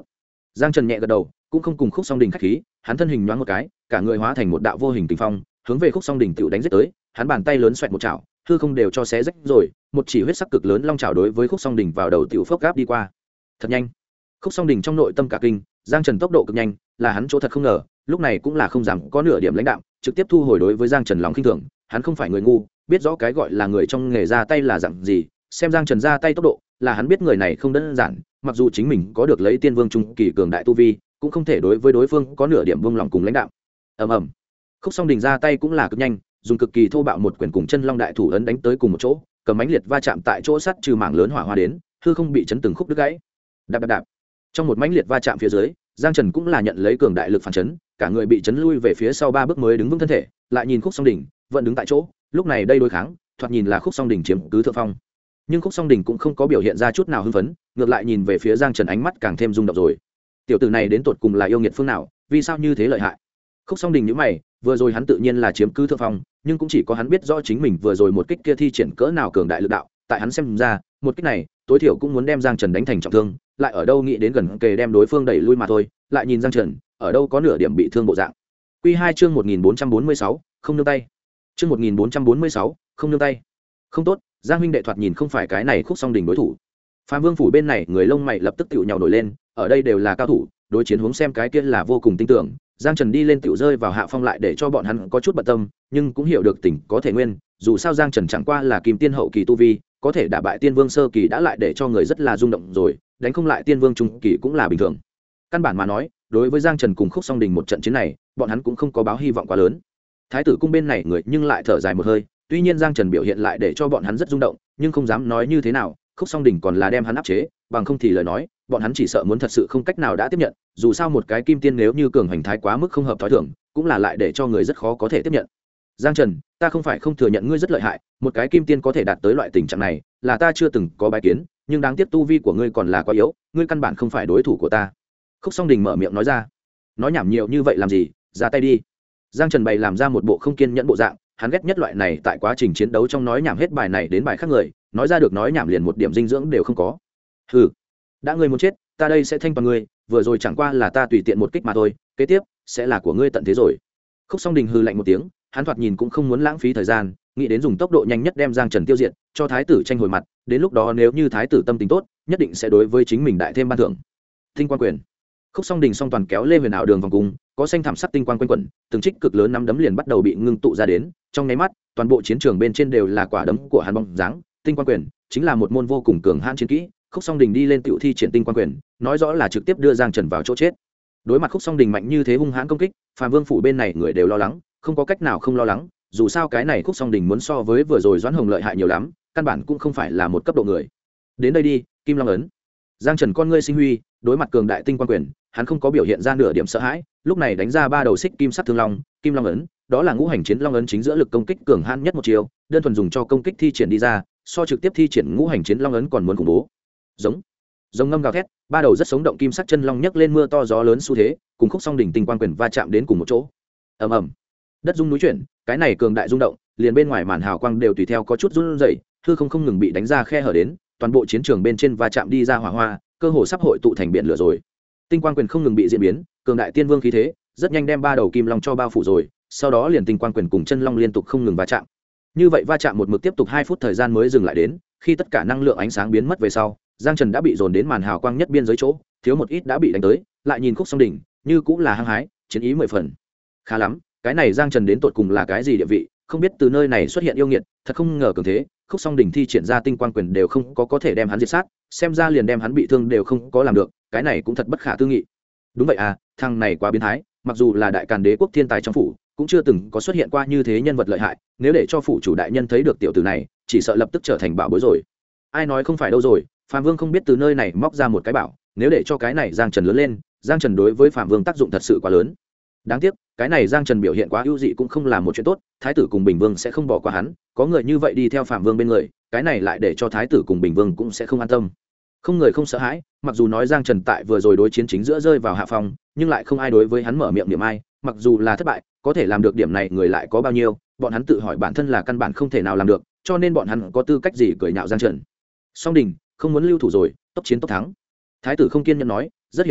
Speaker 1: Giang Trần nhẹ gật đầu, cũng không cùng Khúc Song Đình khách khí, hắn thân hình nhoáng một cái, cả người hóa thành một đạo vô hình tình phong, hướng về Khúc Song Đình tiểu đánh giết tới, hắn bàn tay lớn xoẹt một chảo, hư không đều cho xé rách rồi, một chỉ huyết sắc cực lớn long chảo đối với Khúc Song Đình vào đầu tiểu phốc gáp đi qua. Thật nhanh. Khúc Song Đình trong nội tâm cả kinh, Giang Trần tốc độ cực nhanh, là hắn chỗ thật không ngờ, lúc này cũng là không dám có nửa điểm lãnh đạm, trực tiếp thu hồi đối với Giang Trần lòng khinh thường, hắn không phải người ngu, biết rõ cái gọi là người trong nghề ra tay là dạng gì, xem Giang Trần ra tay tốc độ, là hắn biết người này không đơn giản, mặc dù chính mình có được lấy tiên vương trung kỳ cường đại tu vi, cũng không thể đối với đối phương có nửa điểm vương lòng cùng lãnh đạm. Ầm ầm. Khúc Song Đình ra tay cũng là cực nhanh, dùng cực kỳ thô bạo một quyền cùng chân long đại thủ ấn đánh tới cùng một chỗ, cầm mãnh liệt va chạm tại chỗ sắt trừ mảng lớn hỏa hoa đến, hư không bị chấn từng khúc đứt gãy. Đạp đạp đạp. Trong một mãnh liệt va chạm phía dưới, Giang Trần cũng là nhận lấy cường đại lực phản chấn, cả người bị chấn lui về phía sau 3 bước mới đứng vững thân thể, lại nhìn Khúc Song Đình, vẫn đứng tại chỗ, lúc này đây đối kháng, thoạt nhìn là Khúc Song Đình chiếm cứ thượng phong. Nhưng Khúc Song Đình cũng không có biểu hiện ra chút nào hưng phấn, ngược lại nhìn về phía Giang Trần ánh mắt càng thêm rung động rồi. Tiểu tử này đến tột cùng là yêu nghiệt phương nào, vì sao như thế lợi hại? Khúc Song Đình nhíu mày, vừa rồi hắn tự nhiên là chiếm cứ thượng phong, nhưng cũng chỉ có hắn biết rõ chính mình vừa rồi một kích kia thi triển cỡ nào cường đại lực đạo, tại hắn xem ra, một kích này, tối thiểu cũng muốn đem Giang Trần đánh thành trọng thương, lại ở đâu nghĩ đến gần kề đem đối phương đẩy lui mà thôi, lại nhìn Giang Trần, ở đâu có nửa điểm bị thương bộ dạng. Quy 2 chương 1446, không nương tay. Chương 1446, không nương tay. Không tốt, Giang huynh đệ thoạt nhìn không phải cái này Khúc Song Đình đối thủ. Phạm Vương phủ bên này người lông mày lập tức tụ nhào nổi lên, ở đây đều là cao thủ, đối chiến hướng xem cái kia là vô cùng tin tưởng. Giang Trần đi lên tiểu rơi vào hạ phong lại để cho bọn hắn có chút bận tâm, nhưng cũng hiểu được tình có thể nguyên, dù sao Giang Trần chẳng qua là kim tiên hậu kỳ tu vi, có thể đả bại tiên vương sơ kỳ đã lại để cho người rất là rung động rồi, đánh không lại tiên vương trung kỳ cũng là bình thường. Căn bản mà nói, đối với Giang Trần cùng Khúc Song Đình một trận chiến này, bọn hắn cũng không có báo hy vọng quá lớn. Thái tử cung bên này người nhưng lại thở dài một hơi, tuy nhiên Giang Trần biểu hiện lại để cho bọn hắn rất rung động, nhưng không dám nói như thế nào, Khúc Song Đình còn là đem hắn áp chế, bằng không thì lời nói, bọn hắn chỉ sợ muốn thật sự không cách nào đã tiếp nhận, dù sao một cái kim tiên nếu như cường hành thái quá mức không hợp thói thường, cũng là lại để cho người rất khó có thể tiếp nhận. Giang Trần, ta không phải không thừa nhận ngươi rất lợi hại, một cái kim tiên có thể đạt tới loại tình trạng này, là ta chưa từng có bái kiến, nhưng đáng tiếc tu vi của ngươi còn là quá yếu, ngươi căn bản không phải đối thủ của ta. Khúc Song Đình mở miệng nói ra. Nói nhảm nhiều như vậy làm gì, ra tay đi. Giang Trần bày làm ra một bộ không kiên nhẫn bộ dạng, hắn ghét nhất loại này tại quá trình chiến đấu trong nói nhảm hết bài này đến bài khác người, nói ra được nói nhảm liền một điểm dinh dưỡng đều không có. Hừ, đã ngươi muốn chết, ta đây sẽ thanh toàn ngươi, vừa rồi chẳng qua là ta tùy tiện một kích mà thôi, kế tiếp sẽ là của ngươi tận thế rồi. Khúc Song Đình hừ lạnh một tiếng, hắn thoạt nhìn cũng không muốn lãng phí thời gian, nghĩ đến dùng tốc độ nhanh nhất đem Giang Trần tiêu diệt, cho thái tử tranh hồi mặt, đến lúc đó nếu như thái tử tâm tính tốt, nhất định sẽ đối với chính mình đại thêm ban thưởng. Tinh quan quyền. Khúc Song Đình song toàn kéo Lê Huyền ảo đường vòng cung, có xanh thảm sắc tinh quang quanh quẩn, từng trích cực lớn nắm đấm liền bắt đầu bị ngưng tụ ra đến, trong nháy mắt, toàn bộ chiến trường bên trên đều là quả đấm của hắn bóng dáng, tinh quang quyền chính là một môn vô cùng cường hãn chiến kỹ. Khúc Song Đình đi lên tiểu thi triển tinh quang quyền, nói rõ là trực tiếp đưa Giang Trần vào chỗ chết. Đối mặt Khúc Song Đình mạnh như thế hung hãn công kích, Phạm Vương phủ bên này người đều lo lắng, không có cách nào không lo lắng, dù sao cái này Khúc Song Đình muốn so với vừa rồi Doãn Hồng lợi hại nhiều lắm, căn bản cũng không phải là một cấp độ người. Đến đây đi, Kim Long ấn. Giang Trần con ngươi sinh huy, đối mặt cường đại tinh quang quyền, hắn không có biểu hiện ra nửa điểm sợ hãi, lúc này đánh ra 3 đầu xích kim sắc thương long, Kim Long ấn, đó là ngũ hành chiến long ấn chính giữa lực công kích cường hãn nhất một chiều, đơn thuần dùng cho công kích thi triển đi ra, so trực tiếp thi triển ngũ hành chiến long ấn còn muốn khủng bố. Giống Rồng ngâm gào thét, 3 đầu rất sống động kim sắc chân long nhấc lên mưa to gió lớn xu thế, cùng Khúc Song Đình tinh quang quyền va chạm đến cùng một chỗ. Ầm ầm. Đất rung núi chuyển, cái này cường đại rung động, liền bên ngoài màn hào quang đều tùy theo có chút run rẩy, hư không ngừng bị đánh ra khe hở đến, toàn bộ chiến trường bên trên va chạm đi ra hỏa hoa, cơ hồ sắp hội tụ thành biển lửa rồi. Tinh quang quyền không ngừng bị diễn biến, cường đại tiên vương khí thế, rất nhanh đem 3 đầu kim long cho bao phủ rồi, sau đó liền tinh quang quyền cùng chân long liên tục không ngừng va chạm. Như vậy va chạm một mực tiếp tục 2 phút thời gian mới dừng lại đến, khi tất cả năng lượng ánh sáng biến mất về sau, Giang Trần đã bị dồn đến màn hào quang nhất biên giới chỗ, thiếu một ít đã bị đánh tới, lại nhìn Khúc Song Đình, như cũng là hăng hái, chiến ý 10 phần. Khá lắm, cái này Giang Trần đến tột cùng là cái gì địa vị, không biết từ nơi này xuất hiện yêu nghiệt, thật không ngờ cường thế, Khúc Song Đình thi triển ra tinh quang quyền đều không có thể đem hắn diệt sát, xem ra liền đem hắn bị thương đều không có làm được, cái này cũng thật bất khả tư nghị. Đúng vậy à, thằng này quá biến thái, mặc dù là đại càn đế quốc thiên tài trong phủ, cũng chưa từng có xuất hiện qua như thế nhân vật lợi hại, nếu để cho phủ chủ đại nhân thấy được tiểu tử này, chỉ sợ lập tức trở thành bảo bối rồi. Ai nói không phải đâu rồi, Phạm Vương không biết từ nơi này móc ra một cái bảo, nếu để cho cái này Giang Trần lớn lên, Giang Trần đối với Phạm Vương tác dụng thật sự quá lớn. Đáng tiếc, cái này Giang Trần biểu hiện quá ưu dị cũng không là một chuyện tốt, thái tử cùng Bình Vương sẽ không bỏ qua hắn, có người như vậy đi theo Phạm Vương bên người, cái này lại để cho thái tử cùng Bình Vương cũng sẽ không an tâm. Không người không sợ hãi, mặc dù nói Giang Trần tại vừa rồi đối chiến chính giữa rơi vào hạ phong, nhưng lại không ai đối với hắn mở miệng niệm ai, mặc dù là thất bại, có thể làm được điểm này người lại có bao nhiêu, bọn hắn tự hỏi bản thân là căn bản không thể nào làm được, cho nên bọn hắn có tư cách gì cười nhạo Giang Trần. Song Đình không muốn lưu thủ rồi, tốc chiến tốc thắng. Thái tử không kiên nhẫn nói, rất hiển nhiên,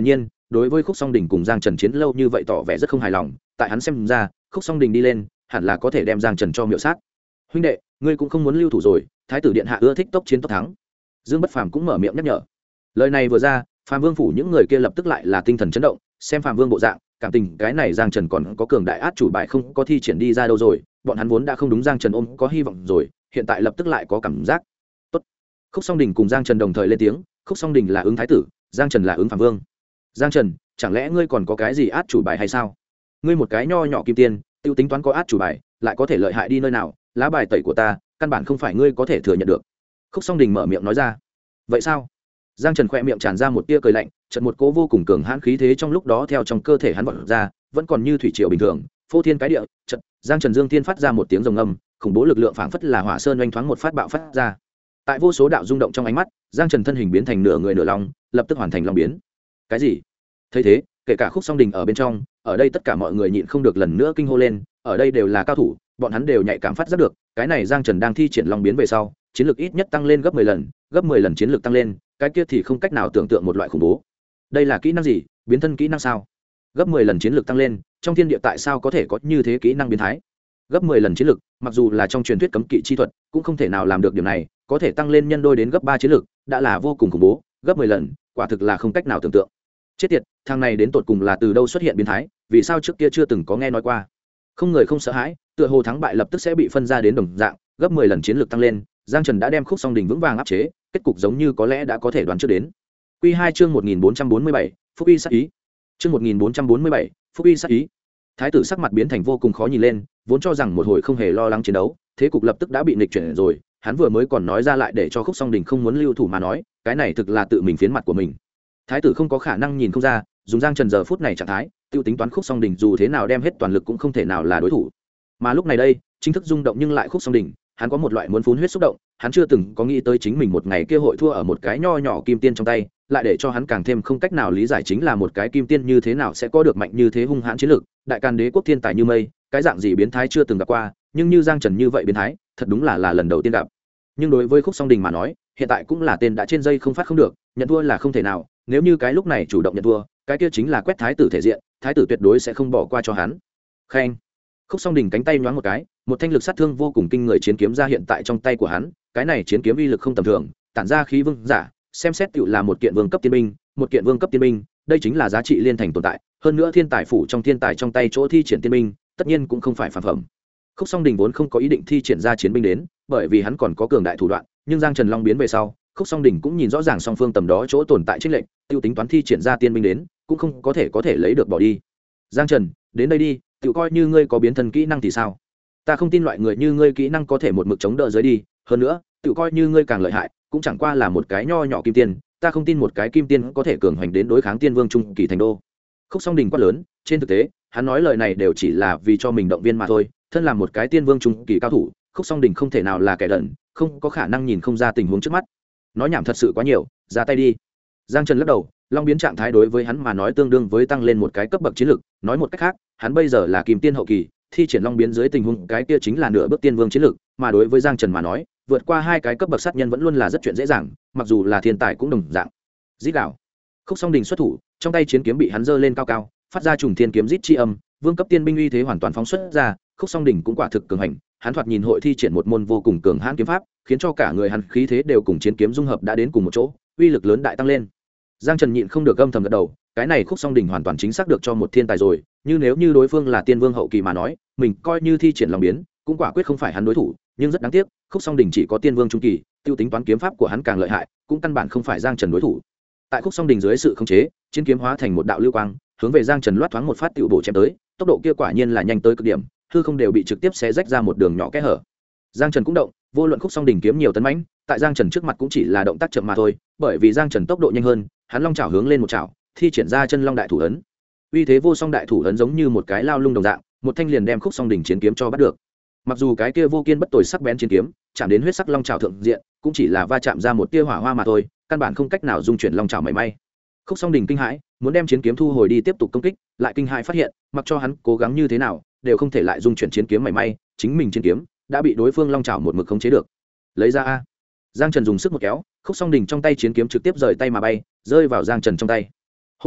Speaker 1: đối với Khúc Song Đình cùng Giang Trần chiến lâu như vậy tỏ vẻ rất không hài lòng. Tại hắn xem ra, Khúc Song Đình đi lên hẳn là có thể đem Giang Trần cho miệu sát. Huynh đệ, ngươi cũng không muốn lưu thủ rồi, thái tử điện hạ ưa thích tốc chiến tốc thắng. Dương Bất Phàm cũng mở miệng nhắc nhở. Lời này vừa ra, Phạm Vương phủ những người kia lập tức lại là tinh thần chấn động, xem Phạm Vương bộ dạng, cảm tình cái này Giang Trần còn có cường đại át chủ bài không có thi triển đi ra đâu rồi, bọn hắn vốn đã không đúng Giang Trần ôm có hy vọng rồi, hiện tại lập tức lại có cảm giác. Tốt. Khúc Song Đình cùng Giang Trần đồng thời lên tiếng, Khúc Song Đình là ứng thái tử, Giang Trần là ứng Phạm Vương. Giang Trần, chẳng lẽ ngươi còn có cái gì át chủ bài hay sao? Ngươi một cái nho nhỏ kim tiên, tiêu tính toán có át chủ bài, lại có thể lợi hại đi nơi nào? Lá bài tẩy của ta, căn bản không phải ngươi có thể thừa nhận được. Khúc Song Đình mở miệng nói ra. Vậy sao? Giang Trần khẽ miệng tràn ra một tia cười lạnh, chợt một cỗ vô cùng cường hãn khí thế trong lúc đó theo trong cơ thể hắn vọt ra, vẫn còn như thủy triều bình thường, phô thiên cái địa. Chợt, Giang Trần Dương Tiên phát ra một tiếng rồng ngâm, khủng bố lực lượng phảng phất là hỏa sơn oanh thoáng một phát bạo phát ra. Tại vô số đạo rung động trong ánh mắt, Giang Trần thân hình biến thành nửa người nửa long, lập tức hoàn thành long biến. Cái gì? Thấy thế, kể cả Khúc Song Đình ở bên trong, ở đây tất cả mọi người nhịn không được lần nữa kinh hô lên, ở đây đều là cao thủ, bọn hắn đều nhạy cảm phát giác được, cái này Giang Trần đang thi triển long biến về sau, chiến lược ít nhất tăng lên gấp 10 lần, gấp 10 lần chiến lược tăng lên, cái kia thì không cách nào tưởng tượng một loại khủng bố. Đây là kỹ năng gì? Biến thân kỹ năng sao? Gấp 10 lần chiến lược tăng lên, trong thiên địa tại sao có thể có như thế kỹ năng biến thái? Gấp 10 lần chiến lược, mặc dù là trong truyền thuyết cấm kỵ chi thuật, cũng không thể nào làm được điểm này, có thể tăng lên nhân đôi đến gấp 3 chiến lược, đã là vô cùng khủng bố, gấp 10 lần, quả thực là không cách nào tưởng tượng. Chết tiệt, thằng này đến tột cùng là từ đâu xuất hiện biến thái, vì sao trước kia chưa từng có nghe nói qua? Không người không sợ hãi, tựa hồ thắng bại lập tức sẽ bị phân ra đến đồng dạng, gấp 10 lần chiến lược tăng lên, Giang Trần đã đem Khúc Song Đình vững vàng áp chế, kết cục giống như có lẽ đã có thể đoán trước đến. Quy 2 chương 1447, Phúc uy sát ý. Chương 1447, Phúc uy sát ý. Thái tử sắc mặt biến thành vô cùng khó nhìn lên, vốn cho rằng một hồi không hề lo lắng chiến đấu, thế cục lập tức đã bị nghịch chuyển rồi, hắn vừa mới còn nói ra lại để cho Khúc Song Đình không muốn lưu thủ mà nói, cái này thực là tự mình phiến mặt của mình. Thái tử không có khả năng nhìn không ra, dùng Giang Trần giờ phút này trạng thái, tiêu tính toán Khúc Song Đình dù thế nào đem hết toàn lực cũng không thể nào là đối thủ. Mà lúc này đây, chính thức rung động nhưng lại Khúc Song Đình, hắn có một loại muốn phun huyết xúc động, hắn chưa từng có nghĩ tới chính mình một ngày kia hội thua ở một cái nho nhỏ kim tiên trong tay, lại để cho hắn càng thêm không cách nào lý giải chính là một cái kim tiên như thế nào sẽ có được mạnh như thế hung hãn chiến lực, đại can đế quốc thiên tài như mây, cái dạng gì biến thái chưa từng gặp qua, nhưng như Giang Trần như vậy biến thái, thật đúng là lần đầu tiên gặp. Nhưng đối với Khúc Song Đình mà nói, hiện tại cũng là tên đã trên dây không phát không được, nhận thua là không thể nào, nếu như cái lúc này chủ động nhận thua, cái kia chính là quét thái tử thể diện, thái tử tuyệt đối sẽ không bỏ qua cho hắn. Khen. Khúc Song Đình cánh tay nhoáng một cái, một thanh lực sát thương vô cùng kinh người chiến kiếm ra hiện tại trong tay của hắn, cái này chiến kiếm uy lực không tầm thường, tản ra khí vương giả, xem xét tựu là một kiện vương cấp tiên binh, một kiện vương cấp tiên binh, đây chính là giá trị liên thành tồn tại, hơn nữa thiên tài phủ trong thiên tài trong tay chỗ thi triển tiên binh, tất nhiên cũng không phải phàm phẩm. Khúc Song Đình vốn không có ý định thi triển ra chiến binh đến, bởi vì hắn còn có cường đại thủ đoạn, nhưng Giang Trần long biến về sau, Khúc Song Đình cũng nhìn rõ ràng song phương tầm đó chỗ tồn tại chênh lệch, tiêu tính toán thi triển ra tiên binh đến, cũng không có thể lấy được bỏ đi. Giang Trần, đến đây đi, tự coi như ngươi có biến thân kỹ năng thì sao? Ta không tin loại người như ngươi kỹ năng có thể một mực chống đỡ dưới đi, hơn nữa, tự coi như ngươi càng lợi hại, cũng chẳng qua là một cái nho nhỏ kim tiên, ta không tin một cái kim tiên có thể cường hoành đến đối kháng tiên vương trung kỳ thành đô. Khúc Song Đình quát lớn, trên thực tế, hắn nói lời này đều chỉ là vì cho mình động viên mà thôi, thân là một cái tiên vương trung kỳ cao thủ, Khúc Song Đình không thể nào là kẻ đần, không có khả năng nhìn không ra tình huống trước mắt. Nói nhảm thật sự quá nhiều, ra tay đi. Giang Trần lắc đầu, long biến trạng thái đối với hắn mà nói tương đương với tăng lên một cái cấp bậc chiến lực, nói một cách khác, hắn bây giờ là kim tiên hậu kỳ, thi triển long biến dưới tình huống cái kia chính là nửa bước tiên vương chiến lực, mà đối với Giang Trần mà nói, vượt qua hai cái cấp bậc sát nhân vẫn luôn là rất chuyện dễ dàng, mặc dù là thiên tài cũng đồng dạng. Rít gào. Khúc Song Đình xuất thủ, trong tay chiến kiếm bị hắn giơ lên cao cao, phát ra trùng thiên kiếm rít chi âm, vương cấp tiên binh uy thế hoàn toàn phóng xuất ra, Khúc Song Đình cũng quả thực cường hành, hắn thoạt nhìn hội thi triển một môn vô cùng cường hãn kiếm pháp, khiến cho cả người hắn khí thế đều cùng chiến kiếm dung hợp đã đến cùng một chỗ, uy lực lớn đại tăng lên. Giang Trần nhịn không được âm thầm gật đầu, cái này Khúc Song Đình hoàn toàn chính xác được cho một thiên tài rồi, như nếu như đối phương là tiên vương hậu kỳ mà nói, mình coi như thi triển long biến, cũng quả quyết không phải hắn đối thủ, nhưng rất đáng tiếc, Khúc Song Đình chỉ có tiên vương trung kỳ, tiêu tính toán kiếm pháp của hắn càng lợi hại, cũng căn bản không phải Giang Trần đối thủ. Tại Khúc Song Đình dưới sự khống chế, chiến kiếm hóa thành một đạo lưu quang, hướng về Giang Trần loát thoáng một phát tiểu bổ chém tới, tốc độ kia quả nhiên là nhanh tới cực điểm, hư không đều bị trực tiếp xé rách ra một đường nhỏ kẽ hở. Giang Trần cũng động, vô luận Khúc Song Đình kiếm nhiều tấn mãnh, tại Giang Trần trước mặt cũng chỉ là động tác chậm mà thôi, bởi vì Giang Trần tốc độ nhanh hơn, hắn long chảo hướng lên một chảo, thi triển ra chân long đại thủ ấn. Uy thế vô song đại thủ ấn giống như một cái lao lung đồng dạng, một thanh liền đem Khúc Song Đình chiến kiếm cho bắt được. Mặc dù cái kia vô kiên bất tồi sắc bén chiến kiếm, chạm đến huyết sắc long chảo thượng diện, cũng chỉ là va chạm ra một tia hỏa hoa mà thôi, căn bản không cách nào dung chuyển long chảo mảy may. Khúc Song Đình kinh hãi, muốn đem chiến kiếm thu hồi đi tiếp tục công kích, lại kinh hãi phát hiện, mặc cho hắn cố gắng như thế nào, đều không thể lại dung chuyển chiến kiếm mảy may, chính mình chiến kiếm đã bị đối phương long chảo một mực khống chế được. Lấy ra a. Giang Trần dùng sức một kéo, Khúc Song Đình trong tay chiến kiếm trực tiếp rời tay mà bay, rơi vào Giang Trần trong tay. Hỗn đản,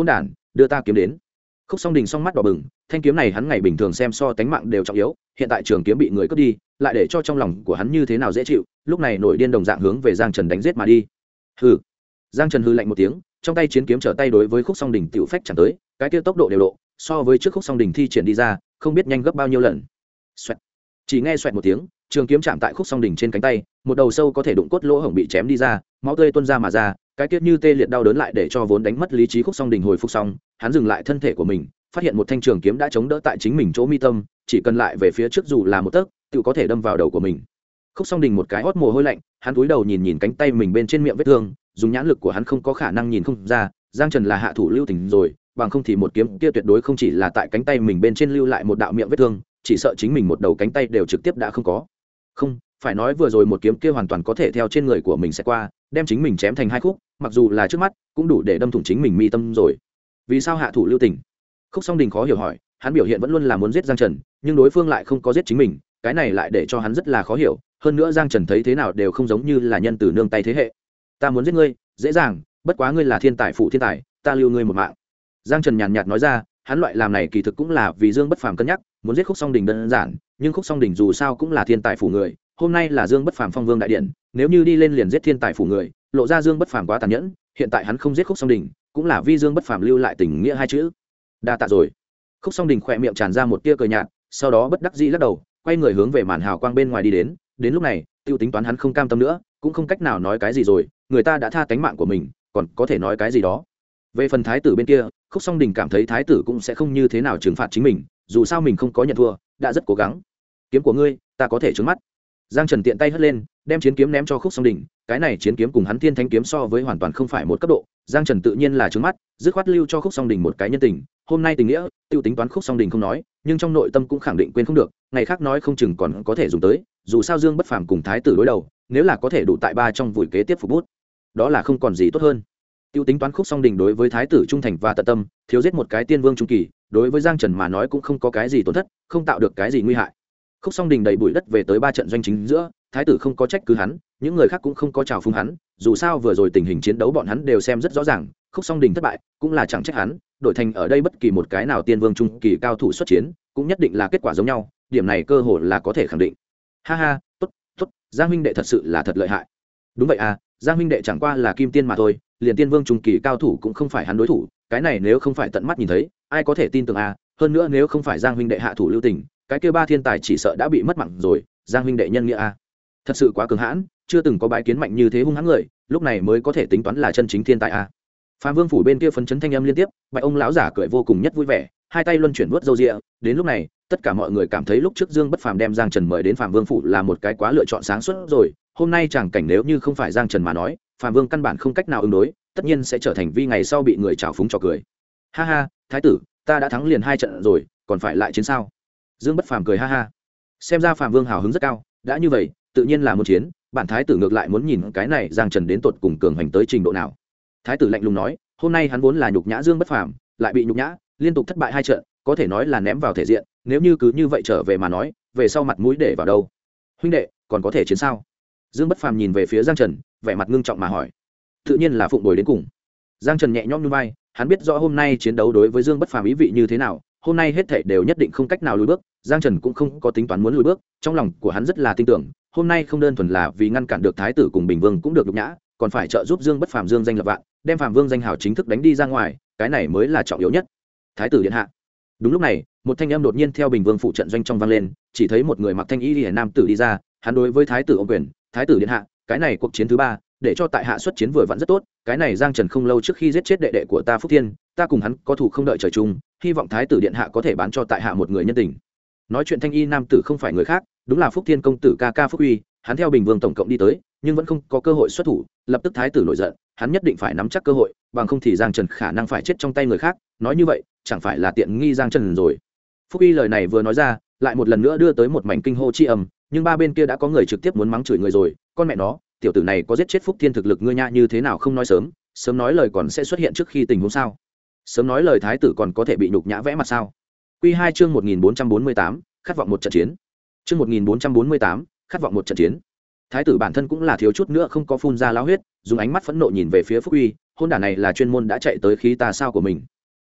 Speaker 1: đưa ta kiếm đến. Khúc Song Đình song mắt đỏ bừng, thanh kiếm này hắn ngày bình thường xem so tánh mạng đều trọng yếu, hiện tại trường kiếm bị người cướp đi, lại để cho trong lòng của hắn như thế nào dễ chịu, lúc này nổi điên đồng dạng hướng về Giang Trần đánh giết mà đi. Hừ. Giang Trần hừ lạnh một tiếng, trong tay chiến kiếm trở tay đối với Khúc Song Đình tiểu phách chẳng tới, cái kia tốc độ đều độ, so với trước Khúc Song Đình thi triển đi ra, không biết nhanh gấp bao nhiêu lần. Xoẹt. Chỉ nghe xoẹt một tiếng, trường kiếm chạm tại Khúc Song Đình trên cánh tay, một đầu sâu có thể đụng cốt lỗ hổng bị chém đi ra, máu tươi tuôn ra mà ra, cái kia như tê liệt đau đớn lại để cho vốn đánh mất lý trí Khúc Song Đình hồi phục xong, hắn dừng lại thân thể của mình, phát hiện một thanh trường kiếm đã chống đỡ tại chính mình chỗ mi tâm, chỉ cần lại về phía trước dù là một tấc, tự có thể đâm vào đầu của mình. Khúc Song Đình một cái hót mồ hôi lạnh, hắn cúi đầu nhìn nhìn cánh tay mình bên trên miệng vết thương, dùng nhãn lực của hắn không có khả năng nhìn không ra, Giang Trần là hạ thủ lưu tình rồi, bằng không thì một kiếm kia tuyệt đối không chỉ là tại cánh tay mình bên trên lưu lại một đạo miệng vết thương, chỉ sợ chính mình một đầu cánh tay đều trực tiếp đã không có. Không, phải nói vừa rồi một kiếm kia hoàn toàn có thể theo trên người của mình sẽ qua, đem chính mình chém thành hai khúc, mặc dù là trước mắt, cũng đủ để đâm thủng chính mình mi tâm rồi. Vì sao hạ thủ lưu tình? Khúc Song Đình khó hiểu hỏi, hắn biểu hiện vẫn luôn là muốn giết Giang Trần, nhưng đối phương lại không có giết chính mình, cái này lại để cho hắn rất là khó hiểu, hơn nữa Giang Trần thấy thế nào đều không giống như là nhân từ nương tay thế hệ. Ta muốn giết ngươi, dễ dàng, bất quá ngươi là thiên tài phụ thiên tài, ta lưu ngươi một mạng. Giang Trần nhàn nhạt nói ra, hắn loại làm này kỳ thực cũng là vì Dương Bất Phàm cân nhắc, muốn giết Khúc Song Đình đơn giản, nhưng Khúc Song Đình dù sao cũng là thiên tài phủ người, hôm nay là Dương Bất Phàm phong vương đại điện, nếu như đi lên liền giết thiên tài phủ người, lộ ra Dương Bất Phàm quá tàn nhẫn, hiện tại hắn không giết Khúc Song Đình, cũng là vì Dương Bất Phàm lưu lại tình nghĩa hai chữ. Đa tạ rồi. Khúc Song Đình khỏe miệng tràn ra một tia cười nhạt, sau đó bất đắc dĩ lắc đầu, quay người hướng về màn hào quang bên ngoài đi đến. Đến lúc này, tiêu tính toán hắn không cam tâm nữa, cũng không cách nào nói cái gì rồi, người ta đã tha tánh mạng của mình, còn có thể nói cái gì đó. Về phần thái tử bên kia, Khúc Song Đình cảm thấy thái tử cũng sẽ không như thế nào trừng phạt chính mình, dù sao mình không có nhận thua, đã rất cố gắng. Kiếm của ngươi, ta có thể trừng mắt. Giang Trần tiện tay hất lên, đem chiến kiếm ném cho Khúc Song Đình, cái này chiến kiếm cùng hắn Thiên Thánh kiếm so với hoàn toàn không phải một cấp độ, Giang Trần tự nhiên là trừng mắt, dứt khoát lưu cho Khúc Song Đình một cái nhân tình, hôm nay tình nghĩa, tiêu tính toán Khúc Song Đình không nói, nhưng trong nội tâm cũng khẳng định quên không được, ngày khác nói không chừng còn có thể dùng tới, dù sao Dương Bất Phàm cùng thái tử đối đầu, nếu là có thể đủ tại ba trong vùi kế tiếp phục bút, đó là không còn gì tốt hơn. Tiêu tính toán Khúc Song Đình đối với thái tử trung thành và tận tâm, thiếu giết một cái tiên vương trung kỳ, đối với Giang Trần mà nói cũng không có cái gì tổn thất, không tạo được cái gì nguy hại. Khúc Song Đình đầy bụi đất về tới ba trận doanh chính giữa, thái tử không có trách cứ hắn, những người khác cũng không có chào phúng hắn, dù sao vừa rồi tình hình chiến đấu bọn hắn đều xem rất rõ ràng, Khúc Song Đình thất bại, cũng là chẳng trách hắn, đổi thành ở đây bất kỳ một cái nào tiên vương trung kỳ cao thủ xuất chiến, cũng nhất định là kết quả giống nhau, điểm này cơ hội là có thể khẳng định. Ha ha, tốt, tốt, Giang huynh đệ thật sự là thật lợi hại. Đúng vậy à, Giang huynh đệ chẳng qua là kim tiên mà thôi, liền tiên vương trung kỳ cao thủ cũng không phải hắn đối thủ, cái này nếu không phải tận mắt nhìn thấy, ai có thể tin tưởng à, hơn nữa nếu không phải Giang huynh đệ hạ thủ lưu tình, cái kia ba thiên tài chỉ sợ đã bị mất mạng rồi, Giang huynh đệ nhân nghĩa à. Thật sự quá cường hãn, chưa từng có bái kiến mạnh như thế hung hãn người, lúc này mới có thể tính toán là chân chính thiên tài à. Phạm Vương phủ bên kia phấn chấn thanh âm liên tiếp, Bạch ông lão giả cười vô cùng nhất vui vẻ, hai tay luân chuyển vuốt râu ria, đến lúc này, tất cả mọi người cảm thấy lúc trước Dương Bất Phàm đem Giang Trần mời đến Phạm Vương phủ là một cái quá lựa chọn sáng suốt rồi, hôm nay chẳng cảnh nếu như không phải Giang Trần mà nói, Phạm Vương căn bản không cách nào ứng đối, tất nhiên sẽ trở thành vi ngày sau bị người trào phúng trò cười. Ha ha, thái tử, ta đã thắng liền hai trận rồi, còn phải lại chiến sao? Dương Bất Phàm cười ha ha. Xem ra Phạm Vương hào hứng rất cao, đã như vậy, tự nhiên là một chiến, bản thái tử ngược lại muốn nhìn cái này Giang Trần đến tột cùng cường hành tới trình độ nào. Thái tử lạnh lùng nói, hôm nay hắn vốn là nhục nhã Dương Bất Phàm, lại bị nhục nhã, liên tục thất bại hai trận, có thể nói là ném vào thể diện, nếu như cứ như vậy trở về mà nói, về sau mặt mũi để vào đâu? Huynh đệ, còn có thể chiến sao? Dương Bất Phàm nhìn về phía Giang Trần, vẻ mặt ngưng trọng mà hỏi. Tự nhiên là phụng bồi đến cùng. Giang Trần nhẹ nhõm nhún vai, hắn biết rõ hôm nay chiến đấu đối với Dương Bất Phàm ý vị như thế nào, hôm nay hết thảy đều nhất định không cách nào lùi bước, Giang Trần cũng không có tính toán muốn lùi bước, trong lòng của hắn rất là tin tưởng, hôm nay không đơn thuần là vì ngăn cản được thái tử cùng Bình Vương cũng được nhục nhã, còn phải trợ giúp Dương Bất Phàm dương danh lập vạn, đem Phàm Vương danh hào chính thức đánh đi ra ngoài, cái này mới là trọng yếu nhất. Thái tử điện hạ. Đúng lúc này, một thanh âm đột nhiên theo Bình Vương phụ trận doanh trong vang lên, chỉ thấy một người mặc thanh y liễu nam tử đi ra, hắn đối với thái tử ôm quyền, thái tử điện hạ, cái này cuộc chiến thứ ba, để cho tại hạ xuất chiến vừa vặn rất tốt, cái này Giang Trần không lâu trước khi giết chết đệ đệ của ta Phúc Thiên, ta cùng hắn có thù không đợi trời chung, hy vọng thái tử điện hạ có thể bán cho tại hạ một người nhân tình. Nói chuyện thanh y nam tử không phải người khác, đúng là Phúc Thiên công tử ca ca Phúc Uy, hắn theo Bình Vương tổng cộng đi tới, nhưng vẫn không có cơ hội xuất thủ, lập tức thái tử nổi giận, hắn nhất định phải nắm chắc cơ hội, bằng không thì Giang Trần khả năng phải chết trong tay người khác, nói như vậy, chẳng phải là tiện nghi Giang Trần rồi. Phúc Uy lời này vừa nói ra, lại một lần nữa đưa tới một mảnh kinh hô chi ầm, nhưng ba bên kia đã có người trực tiếp muốn mắng chửi người rồi, con mẹ nó, tiểu tử này có giết chết Phúc Thiên thực lực ngươi nha, như thế nào không nói sớm, sớm nói lời còn sẽ xuất hiện trước khi tình huống sao? Sớm nói lời thái tử còn có thể bị nhục nhã vẽ mặt sao? Quy 2 chương 1448, khát vọng một trận chiến. Chương 1448, khát vọng một trận chiến. Thái tử bản thân cũng là thiếu chút nữa không có phun ra lao huyết, dùng ánh mắt phẫn nộ nhìn về phía Phúc Uy, hôn đản này là chuyên môn đã chạy tới khí tà sao của mình.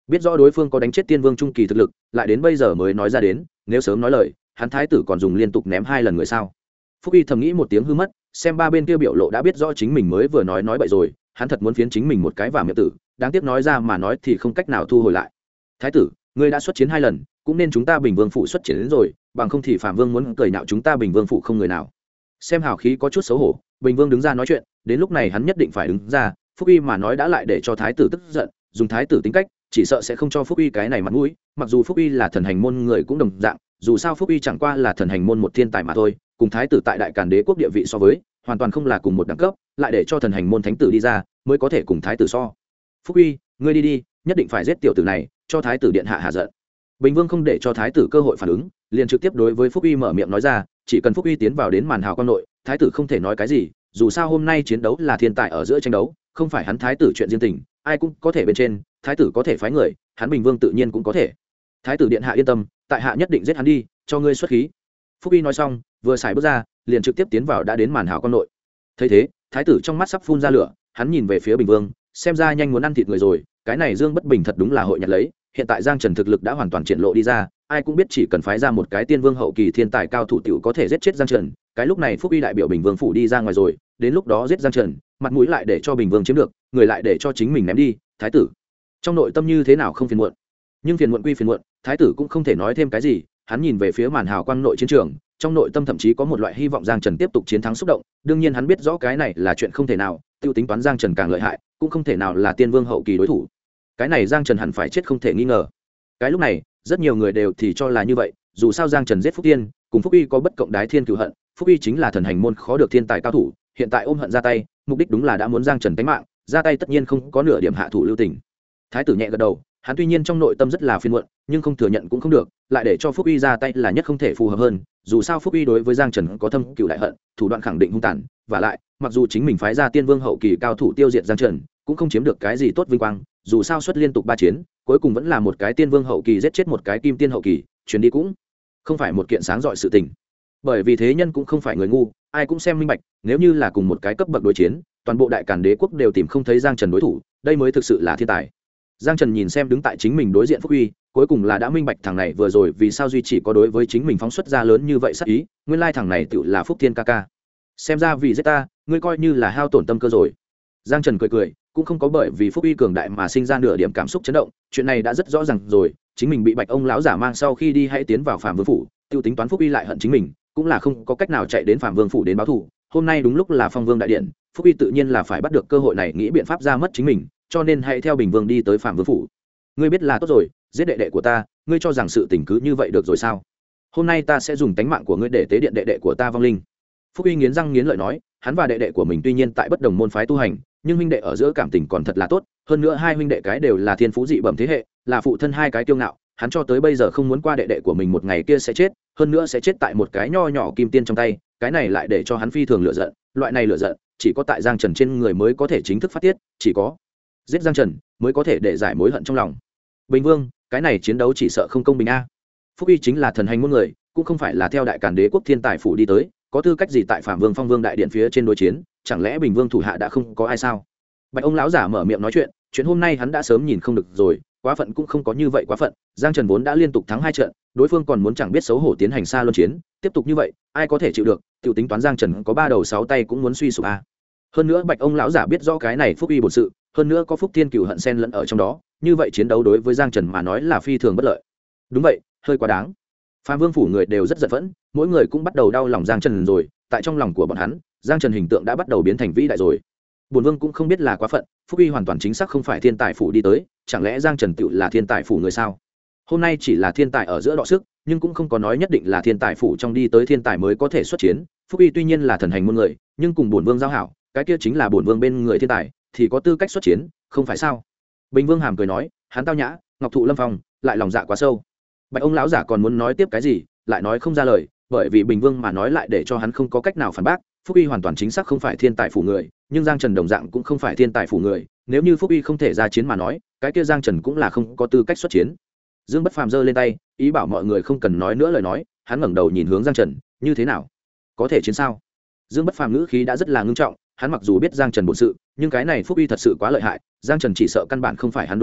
Speaker 1: biết rõ đối phương có đánh chết tiên vương trung kỳ thực lực lại đến bây giờ mới nói ra đến, nếu sớm nói lời hắn thái tử còn dùng liên tục ném 2 lần người sao. Phúc uy thầm nghĩ một tiếng hư mất, xem ba bên kia biểu lộ đã biết rõ chính mình mới vừa nói bậy rồi, hắn thật muốn phiến chính mình một cái vào miệng tử, đáng tiếc nói ra mà nói thì không cách nào thu hồi lại. Thái tử, ngươi đã xuất chiến 2 lần, cũng nên chúng ta Bình Vương phủ xuất chiến đến rồi, bằng không thì Phạm Vương muốn cười nhạo chúng ta Bình Vương phủ không người nào. Xem hào khí có chút xấu hổ, Bình Vương đứng ra nói chuyện, đến lúc này hắn nhất định phải đứng ra. Phúc uy mà nói đã lại để cho thái tử tức giận, dùng thái tử tính cách chỉ sợ sẽ không cho Phúc uy cái này mặt mũi, mặc dù Phúc uy là thần hành môn người cũng đồng dạng, dù sao Phúc uy chẳng qua là thần hành môn một thiên tài mà thôi, cùng thái tử tại đại càn đế quốc địa vị so với hoàn toàn không là cùng một đẳng cấp, lại để cho thần hành môn thánh tử đi ra mới có thể cùng thái tử so. Phúc uy, ngươi đi đi, nhất định phải giết tiểu tử này, cho thái tử điện hạ hạ giận. Bình Vương không để cho thái tử cơ hội phản ứng, liền trực tiếp đối với Phúc uy mở miệng nói ra, chỉ cần Phúc uy tiến vào đến màn hào quang nội, thái tử không thể nói cái gì, dù sao hôm nay chiến đấu là thiên tài ở giữa tranh đấu, không phải hắn thái tử chuyện riêng tình, ai cũng có thể bên trên, thái tử có thể phái người, hắn Bình Vương tự nhiên cũng có thể. Thái tử điện hạ yên tâm, tại hạ nhất định giết hắn đi, cho ngươi xuất khí. Phúc uy nói xong, vừa xài bước ra, liền trực tiếp tiến vào đã đến màn hào quang nội. Thấy thế, thái tử trong mắt sắp phun ra lửa, hắn nhìn về phía Bình Vương, xem ra nhanh muốn ăn thịt người rồi, cái này Dương Bất Bình thật đúng là hội nhặt lấy, hiện tại Giang Trần thực lực đã hoàn toàn triển lộ đi ra, ai cũng biết chỉ cần phái ra một cái tiên vương hậu kỳ thiên tài cao thủ tiểu có thể giết chết Giang Trần, cái lúc này Phúc uy đại biểu Bình Vương phủ đi ra ngoài rồi, đến lúc đó giết Giang Trần, mặt mũi lại để cho Bình Vương chiếm được, người lại để cho chính mình ném đi, thái tử trong nội tâm như thế nào không phiền muộn. Nhưng phiền muộn quy phiền muộn, thái tử cũng không thể nói thêm cái gì, hắn nhìn về phía màn hào quang nội chiến trường, trong nội tâm thậm chí có một loại hy vọng Giang Trần tiếp tục chiến thắng xúc động, đương nhiên hắn biết rõ cái này là chuyện không thể nào, tiêu tính toán Giang Trần càng lợi hại, cũng không thể nào là tiên vương hậu kỳ đối thủ. Cái này Giang Trần hẳn phải chết không thể nghi ngờ. Cái lúc này, rất nhiều người đều thì cho là như vậy, dù sao Giang Trần giết Phúc Tiên, cùng Phúc uy có bất cộng đái thiên cửu hận, Phúc uy chính là thần hành môn khó được thiên tài cao thủ, hiện tại ôm hận ra tay, mục đích đúng là đã muốn Giang Trần tính mạng, ra tay tất nhiên không có nửa điểm hạ thủ lưu tình. Thái tử nhẹ gật đầu, hắn tuy nhiên trong nội tâm rất là phiền muộn, nhưng không thừa nhận cũng không được, lại để cho Phúc uy ra tay là nhất không thể phù hợp hơn, dù sao Phúc uy đối với Giang Trần có thâm cửu đại hận, thủ đoạn khẳng định hung tàn, và lại, mặc dù chính mình phái ra tiên vương hậu kỳ cao thủ tiêu diệt Giang Trần, cũng không chiếm được cái gì tốt vinh quang, dù sao xuất liên tục 3 chiến, cuối cùng vẫn là một cái tiên vương hậu kỳ giết chết một cái kim tiên hậu kỳ, chuyến đi cũng không phải một kiện sáng rọi sự tình. Bởi vì thế nhân cũng không phải người ngu, ai cũng xem minh bạch, nếu như là cùng một cái cấp bậc đối chiến, toàn bộ đại càn đế quốc đều tìm không thấy Giang Trần đối thủ, đây mới thực sự là thiên tài. Giang Trần nhìn xem đứng tại chính mình đối diện Phúc uy, cuối cùng là đã minh bạch thằng này vừa rồi vì sao duy chỉ có đối với chính mình phóng xuất ra lớn như vậy sát ý, nguyên lai thằng này tựu là Phúc Thiên ca ca. Xem ra vì giết ta, ngươi coi như là hao tổn tâm cơ rồi. Giang Trần cười cười, cũng không có bởi vì Phúc uy cường đại mà sinh ra nửa điểm cảm xúc chấn động, chuyện này đã rất rõ ràng rồi, chính mình bị Bạch ông lão giả mang sau khi đi hãy tiến vào Phạm Vương phủ, tiêu tính toán Phúc uy lại hận chính mình, cũng là không có cách nào chạy đến Phạm Vương phủ đến báo thù. Hôm nay đúng lúc là Phong Vương đại điện, Phúc uy tự nhiên là phải bắt được cơ hội này nghĩ biện pháp ra mất chính mình, cho nên hãy theo Bình Vương đi tới Phạm Vương phủ. Ngươi biết là tốt rồi, giết đệ đệ của ta, ngươi cho rằng sự tình cứ như vậy được rồi sao? Hôm nay ta sẽ dùng tánh mạng của ngươi để tế điện đệ đệ của ta vong linh. Phúc uy nghiến răng nghiến lợi nói, hắn và đệ đệ của mình tuy nhiên tại bất đồng môn phái tu hành, nhưng huynh đệ ở giữa cảm tình còn thật là tốt, hơn nữa hai huynh đệ cái đều là thiên phú dị bẩm thế hệ, là phụ thân hai cái kiêu ngạo, hắn cho tới bây giờ không muốn qua đệ đệ của mình một ngày kia sẽ chết, hơn nữa sẽ chết tại một cái nho nhỏ kim tiên trong tay, cái này lại để cho hắn phi thường lửa giận, loại này lửa giận chỉ có tại Giang Trần trên người mới có thể chính thức phát tiết, chỉ có giết Giang Trần mới có thể để giải mối hận trong lòng. Bình Vương, cái này chiến đấu chỉ sợ không công bình a. Phúc uy chính là thần hành môn người, cũng không phải là theo đại càn đế quốc thiên tài phủ đi tới, có tư cách gì tại Phạm Vương Phong Vương đại điện phía trên đối chiến, chẳng lẽ Bình Vương thủ hạ đã không có ai sao? Bạch ông lão giả mở miệng nói chuyện hôm nay hắn đã sớm nhìn không được rồi, quá phận cũng không có như vậy quá phận, Giang Trần vốn đã liên tục thắng 2 trận, đối phương còn muốn chẳng biết xấu hổ tiến hành xa luân chiến, tiếp tục như vậy, ai có thể chịu được, tiểu tính toán Giang Trần có 3 đầu 6 tay cũng muốn suy sụp a. Hơn nữa Bạch ông lão giả biết rõ cái này Phúc uy bổn sự, hơn nữa có Phúc Thiên cửu hận xen lẫn ở trong đó, như vậy chiến đấu đối với Giang Trần mà nói là phi thường bất lợi. Đúng vậy, hơi quá đáng. Phạm Vương phủ người đều rất giận phẫn, mỗi người cũng bắt đầu đau lòng Giang Trần rồi, tại trong lòng của bọn hắn, Giang Trần hình tượng đã bắt đầu biến thành vĩ đại rồi. Bổn Vương cũng không biết là quá phận, Phúc uy hoàn toàn chính xác không phải thiên tài phủ đi tới, chẳng lẽ Giang Trần tựu là thiên tài phủ người sao? Hôm nay chỉ là thiên tài ở giữa đọ sức, nhưng cũng không có nói nhất định là thiên tài phủ trong đi tới thiên tài mới có thể xuất chiến. Phúc uy tuy nhiên là thần hành môn người, nhưng cùng bổn Vương giao hảo, cái kia chính là bổn Vương bên người thiên tài, thì có tư cách xuất chiến, không phải sao? Bình Vương hàm cười nói, hắn tao nhã, ngọc thụ lâm phong, lại lòng dạ quá sâu. Bạch ông lão giả còn muốn nói tiếp cái gì, lại nói không ra lời, bởi vì Bình Vương mà nói lại để cho hắn không có cách nào phản bác. Phúc uy hoàn toàn chính xác không phải thiên tài phủ người, nhưng Giang Trần đồng dạng cũng không phải thiên tài phủ người, nếu như Phúc uy không thể ra chiến mà nói, cái kia Giang Trần cũng là không có tư cách xuất chiến. Dương Bất Phàm giơ lên tay, ý bảo mọi người không cần nói nữa lời nói, hắn ngẩng đầu nhìn hướng Giang Trần, như thế nào? Có thể chiến sao? Dương Bất Phàm ngữ khí đã rất là ngưng trọng, hắn mặc dù biết Giang Trần bổn sự, nhưng cái này Phúc uy thật sự quá lợi hại, Giang Trần chỉ sợ căn bản không phải hắn đối thủ,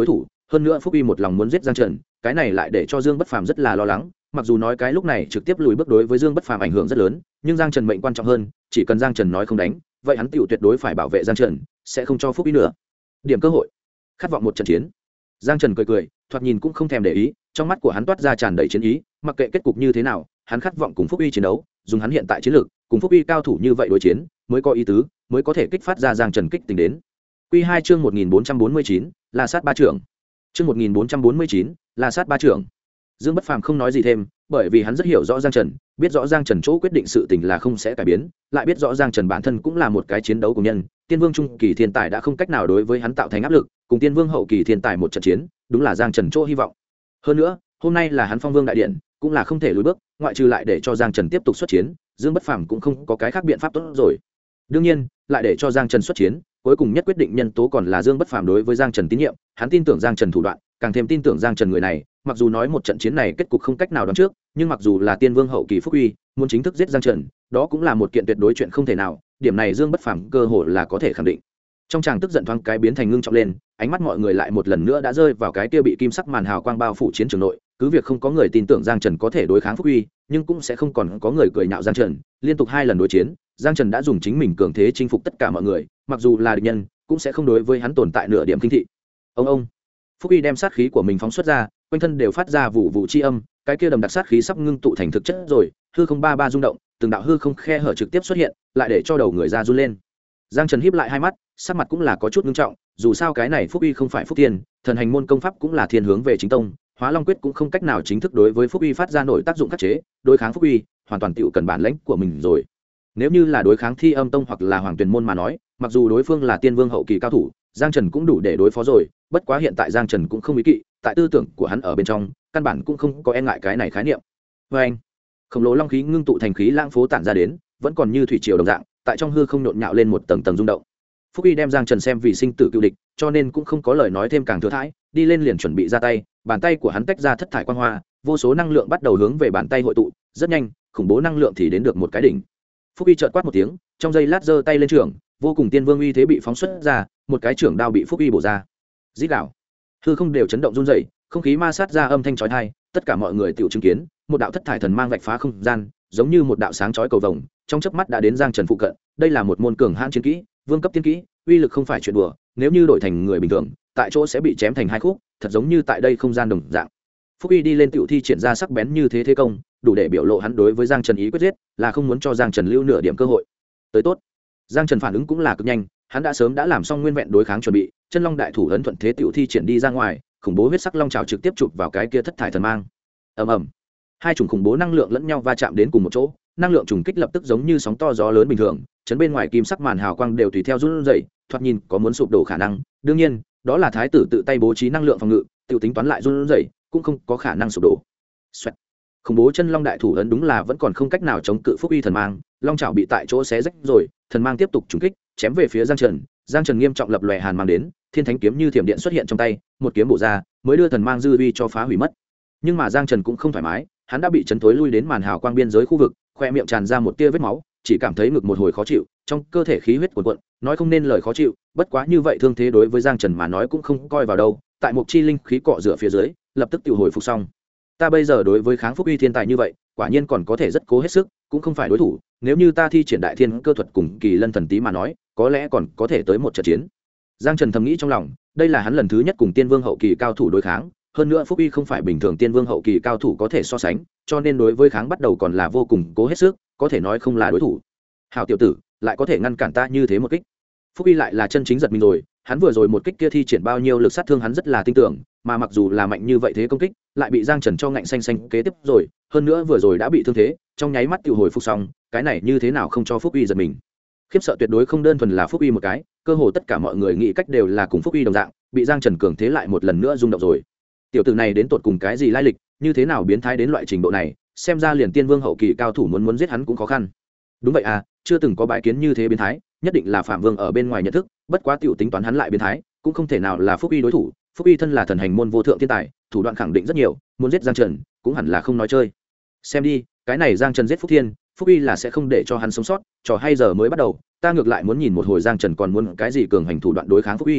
Speaker 1: hơn nữa phúc uy một lòng muốn giết giang trần, cái này lại để cho Dương Bất Phàm rất là lo lắng. Mặc dù nói cái lúc này trực tiếp lùi bước đối với Dương Bất Phàm ảnh hưởng rất lớn, nhưng Giang Trần mệnh quan trọng hơn, chỉ cần Giang Trần nói không đánh, vậy hắn tiểu tuyệt đối phải bảo vệ Giang Trần, sẽ không cho phúc uy nữa điểm cơ hội. Khát vọng một trận chiến. Giang Trần cười cười, thoạt nhìn cũng không thèm để ý, trong mắt của hắn toát ra tràn đầy chiến ý, mặc kệ kết cục như thế nào, hắn khát vọng cùng phúc uy chiến đấu, dùng hắn hiện tại chiến lược, cùng phúc uy cao thủ như vậy đối chiến, mới có ý tứ, mới có thể kích phát ra Giang Trần kích tình đến. Quy 2 chương 1449, La sát ba trưởng. Chương 1449, La sát ba trưởng. Dương Bất Phàm không nói gì thêm, bởi vì hắn rất hiểu rõ Giang Trần, biết rõ Giang Trần chỗ quyết định sự tình là không sẽ cải biến, lại biết rõ Giang Trần bản thân cũng là một cái chiến đấu của nhân, Tiên Vương trung kỳ thiên tài đã không cách nào đối với hắn tạo thành áp lực, cùng Tiên Vương hậu kỳ thiên tài một trận chiến, đúng là Giang Trần chỗ hy vọng. Hơn nữa, hôm nay là hắn Phong Vương đại điện, cũng là không thể lùi bước, ngoại trừ lại để cho Giang Trần tiếp tục xuất chiến, Dương Bất Phàm cũng không có cái khác biện pháp tốt rồi. Đương nhiên, lại để cho Giang Trần xuất chiến, cuối cùng nhất quyết định nhân tố còn là Dương Bất Phàm đối với Giang Trần tín nhiệm, hắn tin tưởng Giang Trần thủ đoạn, càng thêm tin tưởng Giang Trần người này, mặc dù nói một trận chiến này kết cục không cách nào đoán trước, nhưng mặc dù là Tiên Vương hậu kỳ phúc uy, muốn chính thức giết Giang Trần, đó cũng là một kiện tuyệt đối chuyện không thể nào, điểm này Dương Bất Phàm cơ hội là có thể khẳng định. Trong tràng tức giận thoáng cái biến thành ngưng trọng lên, ánh mắt mọi người lại một lần nữa đã rơi vào cái kia bị kim sắc màn hào quang bao phủ chiến trường nội, cứ việc không có người tin tưởng Giang Trần có thể đối kháng phúc uy, nhưng cũng sẽ không còn có người cười nhạo Giang Trần, liên tục 2 lần đối chiến, Giang Trần đã dùng chính mình cường thế chinh phục tất cả mọi người, mặc dù là địch nhân, cũng sẽ không đối với hắn tồn tại nửa điểm kinh thị. Ông phúc uy đem sát khí của mình phóng xuất ra, quanh thân đều phát ra vụ vụ chi âm, cái kia đầm đặc sát khí sắp ngưng tụ thành thực chất rồi, hư không ba ba rung động, từng đạo hư không khe hở trực tiếp xuất hiện, lại để cho đầu người ra run lên. Giang Trần híp lại hai mắt, sắc mặt cũng là có chút nghiêm trọng, dù sao cái này phúc uy không phải phúc thiên, thần hành môn công pháp cũng là thiên hướng về chính tông, Hóa Long quyết cũng không cách nào chính thức đối với phúc uy phát ra nổi tác dụng khắc chế, đối kháng phúc uy, hoàn toàn tựu cần bản lãnh của mình rồi. Nếu như là đối kháng Thi Âm tông hoặc là Hoàng Tuyền môn mà nói, mặc dù đối phương là Tiên Vương hậu kỳ cao thủ, Giang Trần cũng đủ để đối phó rồi, bất quá hiện tại Giang Trần cũng không ý kỵ, tại tư tưởng của hắn ở bên trong, căn bản cũng không có e ngại cái này khái niệm. Anh, khổng lồ long khí ngưng tụ thành khí lãng phố tản ra đến, vẫn còn như thủy triều đồng dạng, tại trong hư không nhộn nhạo lên một tầng tầng rung động. Phúc uy đem Giang Trần xem vì sinh tử cựu địch, cho nên cũng không có lời nói thêm càng thừa thãi, đi lên liền chuẩn bị ra tay, bàn tay của hắn tách ra thất thải quang hoa, vô số năng lượng bắt đầu hướng về bàn tay hội tụ, rất nhanh, khủng bố năng lượng thì đến được một cái đỉnh. Phúc uy chợt quát một tiếng, trong giây lát giơ tay lên trường, vô cùng tiên vương uy thế bị phóng xuất ra, một cái trưởng đao bị Phúc uy bổ ra. Rít gào, hư không đều chấn động run rẩy, không khí ma sát ra âm thanh chói tai, tất cả mọi người tiểu chứng kiến, một đạo thất thải thần mang vạch phá không gian, giống như một đạo sáng chói cầu vồng, trong chớp mắt đã đến Giang Trần phụ cận. Đây là một môn cường hãn chiến kỹ, vương cấp tiên kỹ, uy lực không phải chuyện đùa, nếu như đổi thành người bình thường, tại chỗ sẽ bị chém thành hai khúc, thật giống như tại đây không gian đồng dạng. Phúc uy đi lên tiểu thi triển ra sắc bén như thế công, đủ để biểu lộ hắn đối với Giang Trần ý quyết giết, là không muốn cho Giang Trần lưu nửa điểm cơ hội. Tới tốt. Giang Trần phản ứng cũng là cực nhanh, hắn đã sớm đã làm xong nguyên vẹn đối kháng chuẩn bị, chân long đại thủ ấn thuận thế tiểu thi triển đi ra ngoài, khủng bố huyết sắc long trào trực tiếp chụp vào cái kia thất thải thần mang. Ầm ầm. Hai chủng khủng bố năng lượng lẫn nhau va chạm đến cùng một chỗ, năng lượng trùng kích lập tức giống như sóng to gió lớn bình thường, chấn bên ngoài kim sắc màn hào quang đều tùy theo run rẩy, thoạt nhìn có muốn sụp đổ khả năng. Đương nhiên, đó là thái tử tự tay bố trí năng lượng phòng ngự, tiểu tính toán lại run rẩy, cũng không có khả năng sụp đổ. Xoẹt. Khủng bố chân long đại thủ ấn đúng là vẫn còn không cách nào chống cự Phúc uy thần mang, long chảo bị tại chỗ xé rách rồi, thần mang tiếp tục trúng kích, chém về phía Giang Trần. Giang Trần nghiêm trọng lập lòe hàn mang đến, thiên thánh kiếm như thiểm điện xuất hiện trong tay, một kiếm bổ ra, mới đưa thần mang dư uy cho phá hủy mất. Nhưng mà Giang Trần cũng không thoải mái, hắn đã bị chấn thối lui đến màn hào quang biên giới khu vực, khoe miệng tràn ra một tia vết máu, chỉ cảm thấy ngực một hồi khó chịu, trong cơ thể khí huyết cuồn cuộn, nói không nên lời khó chịu, bất quá như vậy thương thế đối với Giang Trần mà nói cũng không coi vào đâu, tại một chi linh khí cọ rửa phía dưới, lập tức tự hồi phục xong. Ta bây giờ đối với kháng Phúc uy thiên tài như vậy, quả nhiên còn có thể rất cố hết sức, cũng không phải đối thủ, nếu như ta thi triển đại thiên cơ thuật cùng Kỳ Lân thần tí mà nói, có lẽ còn có thể tới một trận chiến. Giang Trần thầm nghĩ trong lòng, đây là hắn lần thứ nhất cùng Tiên Vương hậu kỳ cao thủ đối kháng, hơn nữa Phúc uy không phải bình thường Tiên Vương hậu kỳ cao thủ có thể so sánh, cho nên đối với kháng bắt đầu còn là vô cùng cố hết sức, có thể nói không là đối thủ. Hảo tiểu tử, lại có thể ngăn cản ta như thế một kích. Phúc uy lại là chân chính giật mình rồi, hắn vừa rồi một kích kia thi triển bao nhiêu lực sát thương hắn rất là tin tưởng, mà mặc dù là mạnh như vậy thế công kích, lại bị Giang Trần cho ngạnh xanh xanh kế tiếp rồi, hơn nữa vừa rồi đã bị thương thế, trong nháy mắt tiêu hồi phục xong, cái này như thế nào không cho Phúc uy giật mình. Khiếp sợ tuyệt đối không đơn thuần là Phúc uy một cái, cơ hồ tất cả mọi người nghĩ cách đều là cùng Phúc uy đồng dạng, bị Giang Trần cường thế lại một lần nữa rung động rồi. Tiểu tử này đến tột cùng cái gì lai lịch, như thế nào biến thái đến loại trình độ này, xem ra liền Tiên Vương hậu kỳ cao thủ muốn giết hắn cũng khó khăn. Đúng vậy à, chưa từng có bái kiến như thế biến thái, nhất định là Phạm Vương ở bên ngoài nhận thức, bất quá tiểu tính toán hắn lại biến thái, cũng không thể nào là Phúc uy đối thủ. Phúc uy thân là thần hành môn vô thượng thiên tài, thủ đoạn khẳng định rất nhiều, muốn giết Giang Trần cũng hẳn là không nói chơi. Xem đi, cái này Giang Trần giết Phúc Thiên, Phúc uy là sẽ không để cho hắn sống sót, trò hay giờ mới bắt đầu, ta ngược lại muốn nhìn một hồi Giang Trần còn muốn cái gì cường hành thủ đoạn đối kháng Phúc uy.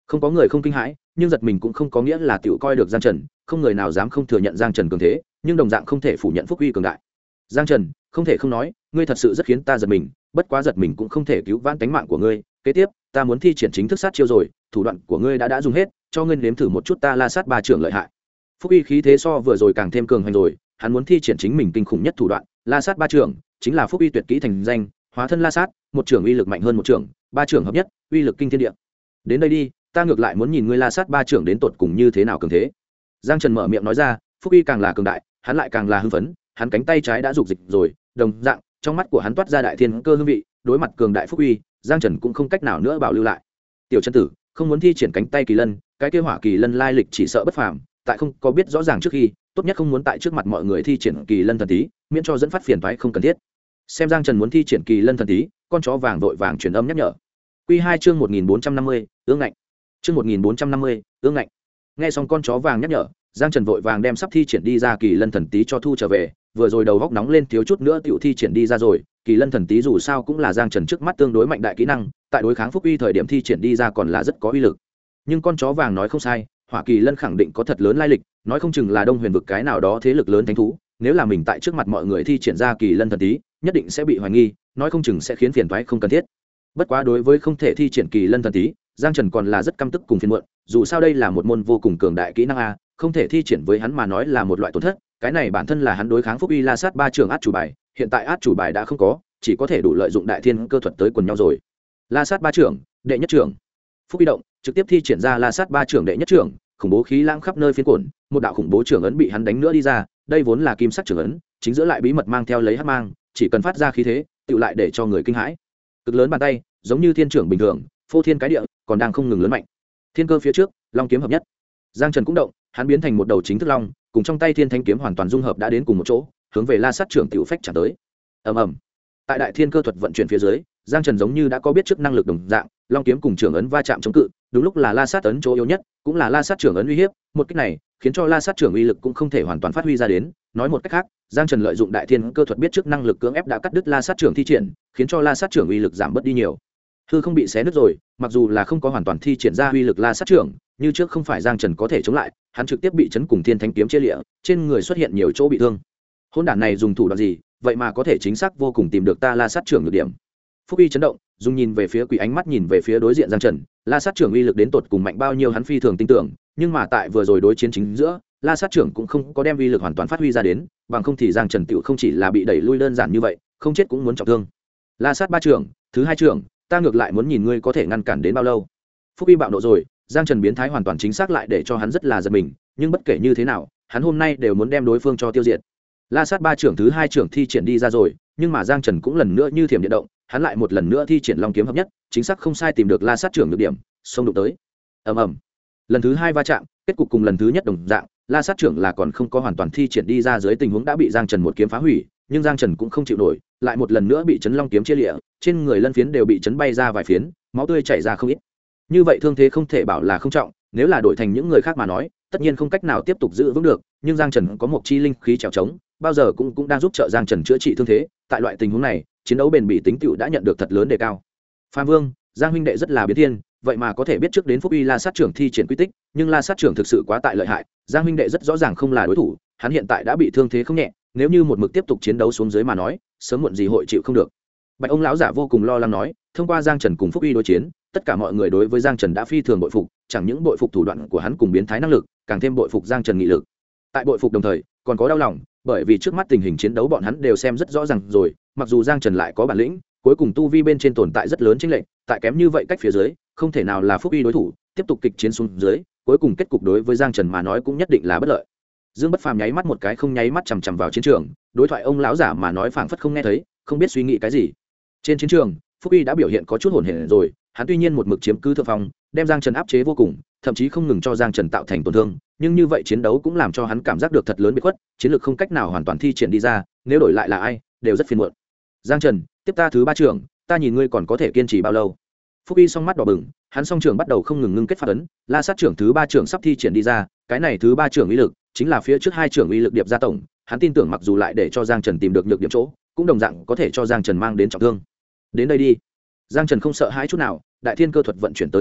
Speaker 1: Không có người không kinh hãi, nhưng giật mình cũng không có nghĩa là tiểu coi được Giang Trần, không người nào dám không thừa nhận Giang Trần cường thế, nhưng đồng dạng không thể phủ nhận Phúc Uy cường đại. Giang Trần, không thể không nói, ngươi thật sự rất khiến ta giật mình, bất quá giật mình cũng không thể cứu vãn tính mạng của ngươi. Kế tiếp, ta muốn thi triển chính thức sát chiêu rồi, thủ đoạn của ngươi đã dùng hết, cho ngươi nếm thử một chút ta La Sát Ba trưởng lợi hại. Phúc Uy khí thế so vừa rồi càng thêm cường hành rồi, hắn muốn thi triển chính mình kinh khủng nhất thủ đoạn, La Sát Ba trưởng, chính là Phúc Uy tuyệt kỹ thành danh, hóa thân La Sát, một trưởng uy lực mạnh hơn một trưởng, ba trưởng hợp nhất, uy lực kinh thiên địa. Đến đây đi, ta ngược lại muốn nhìn ngươi La Sát Ba trưởng đến tột cùng như thế nào cường thế. Giang Trần mở miệng nói ra, Phúc Uy càng là cường đại, hắn lại càng là hưng phấn, hắn cánh tay trái đã dục dịch rồi, đồng dạng, trong mắt của hắn toát ra đại thiên cơ hương vị, đối mặt cường đại Phúc Uy, Giang Trần cũng không cách nào nữa bảo lưu lại. Tiểu chân tử, không muốn thi triển cánh tay kỳ lân, cái kia hỏa kỳ lân lai lịch chỉ sợ bất phàm, tại không có biết rõ ràng trước khi, tốt nhất không muốn tại trước mặt mọi người thi triển kỳ lân thần tí, miễn cho dẫn phát phiền toái không cần thiết. Xem Giang Trần muốn thi triển kỳ lân thần tí, con chó vàng vội vàng truyền âm nhắc nhở. Quy 2 chương 1450, ương ngạnh. Chương 1450, ương ngạnh. Nghe xong con chó vàng nhắc nhở, Giang Trần vội vàng đem sắp thi triển đi ra kỳ lân thần tí cho thu trở về, vừa rồi đầu góc nóng lên thiếu chút nữa tiểu thi triển đi ra rồi, kỳ lân thần tí dù sao cũng là Giang Trần trước mắt tương đối mạnh đại kỹ năng, tại đối kháng Phúc Uy thời điểm thi triển đi ra còn là rất có uy lực. Nhưng con chó vàng nói không sai, hỏa kỳ lân khẳng định có thật lớn lai lịch, nói không chừng là Đông Huyền vực cái nào đó thế lực lớn thánh thú, nếu là mình tại trước mặt mọi người thi triển ra kỳ lân thần tí, nhất định sẽ bị hoài nghi, nói không chừng sẽ khiến phiền toái không cần thiết. Bất quá đối với không thể thi triển kỳ lân thần tí, Giang Trần còn là rất căm tức cùng phiền muộn, dù sao đây là một môn vô cùng cường đại kỹ năng a, không thể thi triển với hắn mà nói là một loại tổn thất, cái này bản thân là hắn đối kháng Phúc Uy La Sát Ba trưởng át chủ bài, hiện tại át chủ bài đã không có, chỉ có thể đủ lợi dụng đại thiên cơ thuật tới quần nhau rồi. La Sát Ba trưởng, đệ nhất trưởng. Phúc Uy động, trực tiếp thi triển ra La Sát Ba trưởng đệ nhất trưởng, khủng bố khí lãng khắp nơi phiến cuộn, một đạo khủng bố trưởng ấn bị hắn đánh nữa đi ra, đây vốn là kim sắc trưởng ấn, chính giữa lại bí mật mang theo lấy hắc mang, chỉ cần phát ra khí thế, tựu lại để cho người kinh hãi. Cực lớn bàn tay, giống như thiên trưởng bình thường, phô thiên cái địa, còn đang không ngừng lớn mạnh. Thiên cơ phía trước, long kiếm hợp nhất. Giang Trần cũng động, hắn biến thành một đầu chính thức long, cùng trong tay thiên thanh kiếm hoàn toàn dung hợp đã đến cùng một chỗ, hướng về La Sát trưởng tiểu phách trả tới. Ầm ầm. Tại đại thiên cơ thuật vận chuyển phía dưới, Giang Trần giống như đã có biết trước năng lực đồng dạng, long kiếm cùng trưởng ấn va chạm chống cự, đúng lúc là La Sát ấn chỗ yếu nhất, cũng là La Sát trưởng ấn uy hiếp, một kích này khiến cho La Sát trưởng uy lực cũng không thể hoàn toàn phát huy ra đến, nói một cách khác, Giang Trần lợi dụng đại thiên cơ thuật biết trước năng lực cưỡng ép đã cắt đứt La Sát trưởng thi triển, khiến cho La Sát trưởng uy lực giảm bớt đi nhiều. Hư không bị xé nứt rồi, mặc dù là không có hoàn toàn thi triển ra uy lực La Sát trưởng, như trước không phải Giang Trần có thể chống lại, hắn trực tiếp bị chấn cùng thiên thánh kiếm chia lịa, trên người xuất hiện nhiều chỗ bị thương. Hỗn đản này dùng thủ đoạn gì, vậy mà có thể chính xác vô cùng tìm được ta La Sát trưởng nhược điểm. Phúc Uy chấn động, dùng nhìn về phía quỷ ánh mắt nhìn về phía đối diện Giang Trần, La Sát trưởng uy lực đến tột cùng mạnh bao nhiêu hắn phi thường tin tưởng, nhưng mà tại vừa rồi đối chiến chính giữa, La Sát trưởng cũng không có đem uy lực hoàn toàn phát huy ra đến, bằng không thì Giang Trần tiểu không chỉ là bị đẩy lui đơn giản như vậy, không chết cũng muốn trọng thương. La Sát Ba trưởng, thứ hai trưởng, ta ngược lại muốn nhìn ngươi có thể ngăn cản đến bao lâu. Phúc Uy bạo nộ rồi, Giang Trần biến thái hoàn toàn chính xác lại để cho hắn rất là giật mình, nhưng bất kể như thế nào, hắn hôm nay đều muốn đem đối phương cho tiêu diệt. La Sát Ba trưởng thứ hai trưởng thi triển đi ra rồi, nhưng mà Giang Trần cũng lần nữa như thiểm điện động, hắn lại một lần nữa thi triển long kiếm hợp nhất, chính xác không sai tìm được La Sát trưởng nhược điểm, xông đụng tới. Ầm ầm. Lần thứ hai va chạm, kết cục cùng lần thứ nhất đồng dạng, La Sát trưởng là còn không có hoàn toàn thi triển đi ra dưới tình huống đã bị Giang Trần một kiếm phá hủy, nhưng Giang Trần cũng không chịu nổi, lại một lần nữa bị chấn long kiếm chia liễu, trên người lân phiến đều bị chấn bay ra vài phiến, máu tươi chảy ra không ít. Như vậy thương thế không thể bảo là không trọng, nếu là đổi thành những người khác mà nói, tất nhiên không cách nào tiếp tục giữ vững được, nhưng Giang Trần có một chi linh khí trèo trống, bao giờ cũng đang giúp trợ Giang Trần chữa trị thương thế, tại loại tình huống này, chiến đấu bền bỉ tính tựu đã nhận được thật lớn đề cao. Phạm Vương, Giang huynh đệ rất là biến thiên, vậy mà có thể biết trước đến Phúc Uy La Sát trưởng thi triển quy tích, nhưng La Sát trưởng thực sự quá tại lợi hại, Giang huynh đệ rất rõ ràng không là đối thủ, hắn hiện tại đã bị thương thế không nhẹ, nếu như một mực tiếp tục chiến đấu xuống dưới mà nói, sớm muộn gì hội chịu không được. Bạch ông lão giả vô cùng lo lắng nói, thông qua Giang Trần cùng Phúc Uy đối chiến, tất cả mọi người đối với Giang Trần đã phi thường bội phục, chẳng những bội phục thủ đoạn của hắn cùng biến thái năng lực, càng thêm bội phục Giang Trần nghị lực. Tại bội phục đồng thời, còn có đau lòng, bởi vì trước mắt tình hình chiến đấu bọn hắn đều xem rất rõ ràng rồi, mặc dù Giang Trần lại có bản lĩnh, cuối cùng tu vi bên trên tồn tại rất lớn chênh lệch, tại kém như vậy cách phía dưới, không thể nào là Phúc Uy đối thủ, tiếp tục kịch chiến xuống dưới, cuối cùng kết cục đối với Giang Trần mà nói cũng nhất định là bất lợi. Dương Bất Phàm nháy mắt một cái không nháy mắt chằm chằm vào chiến trường, đối thoại ông lão giả mà nói phảng phất không nghe thấy, không biết suy nghĩ cái gì. Trên chiến trường, Phúc Uy đã biểu hiện có chút hỗn hển rồi, hắn tuy nhiên một mực chiếm cứ thượng phong, đem Giang Trần áp chế vô cùng, thậm chí không ngừng cho Giang Trần tạo thành tổn thương, nhưng như vậy chiến đấu cũng làm cho hắn cảm giác được thật lớn bị khuất, chiến lược không cách nào hoàn toàn thi triển đi ra, nếu đổi lại là ai, đều rất phiền muộn. Giang Trần, tiếp ta thứ ba trưởng, ta nhìn ngươi còn có thể kiên trì bao lâu. Phúc Uy song mắt đỏ bừng, hắn song trưởng bắt đầu không ngừng ngưng kết phát ấn, La Sát trưởng thứ ba trưởng sắp thi triển đi ra, cái này thứ ba trưởng uy lực chính là phía trước hai trưởng uy lực điệp ra tổng, hắn tin tưởng mặc dù lại để cho Giang Trần tìm được nhược điểm chỗ, cũng đồng dạng có thể cho Giang Trần mang đến trọng thương. Đến đây đi. Giang Trần không sợ hãi chút nào, đại thiên cơ thuật vận chuyển tới cực hạn,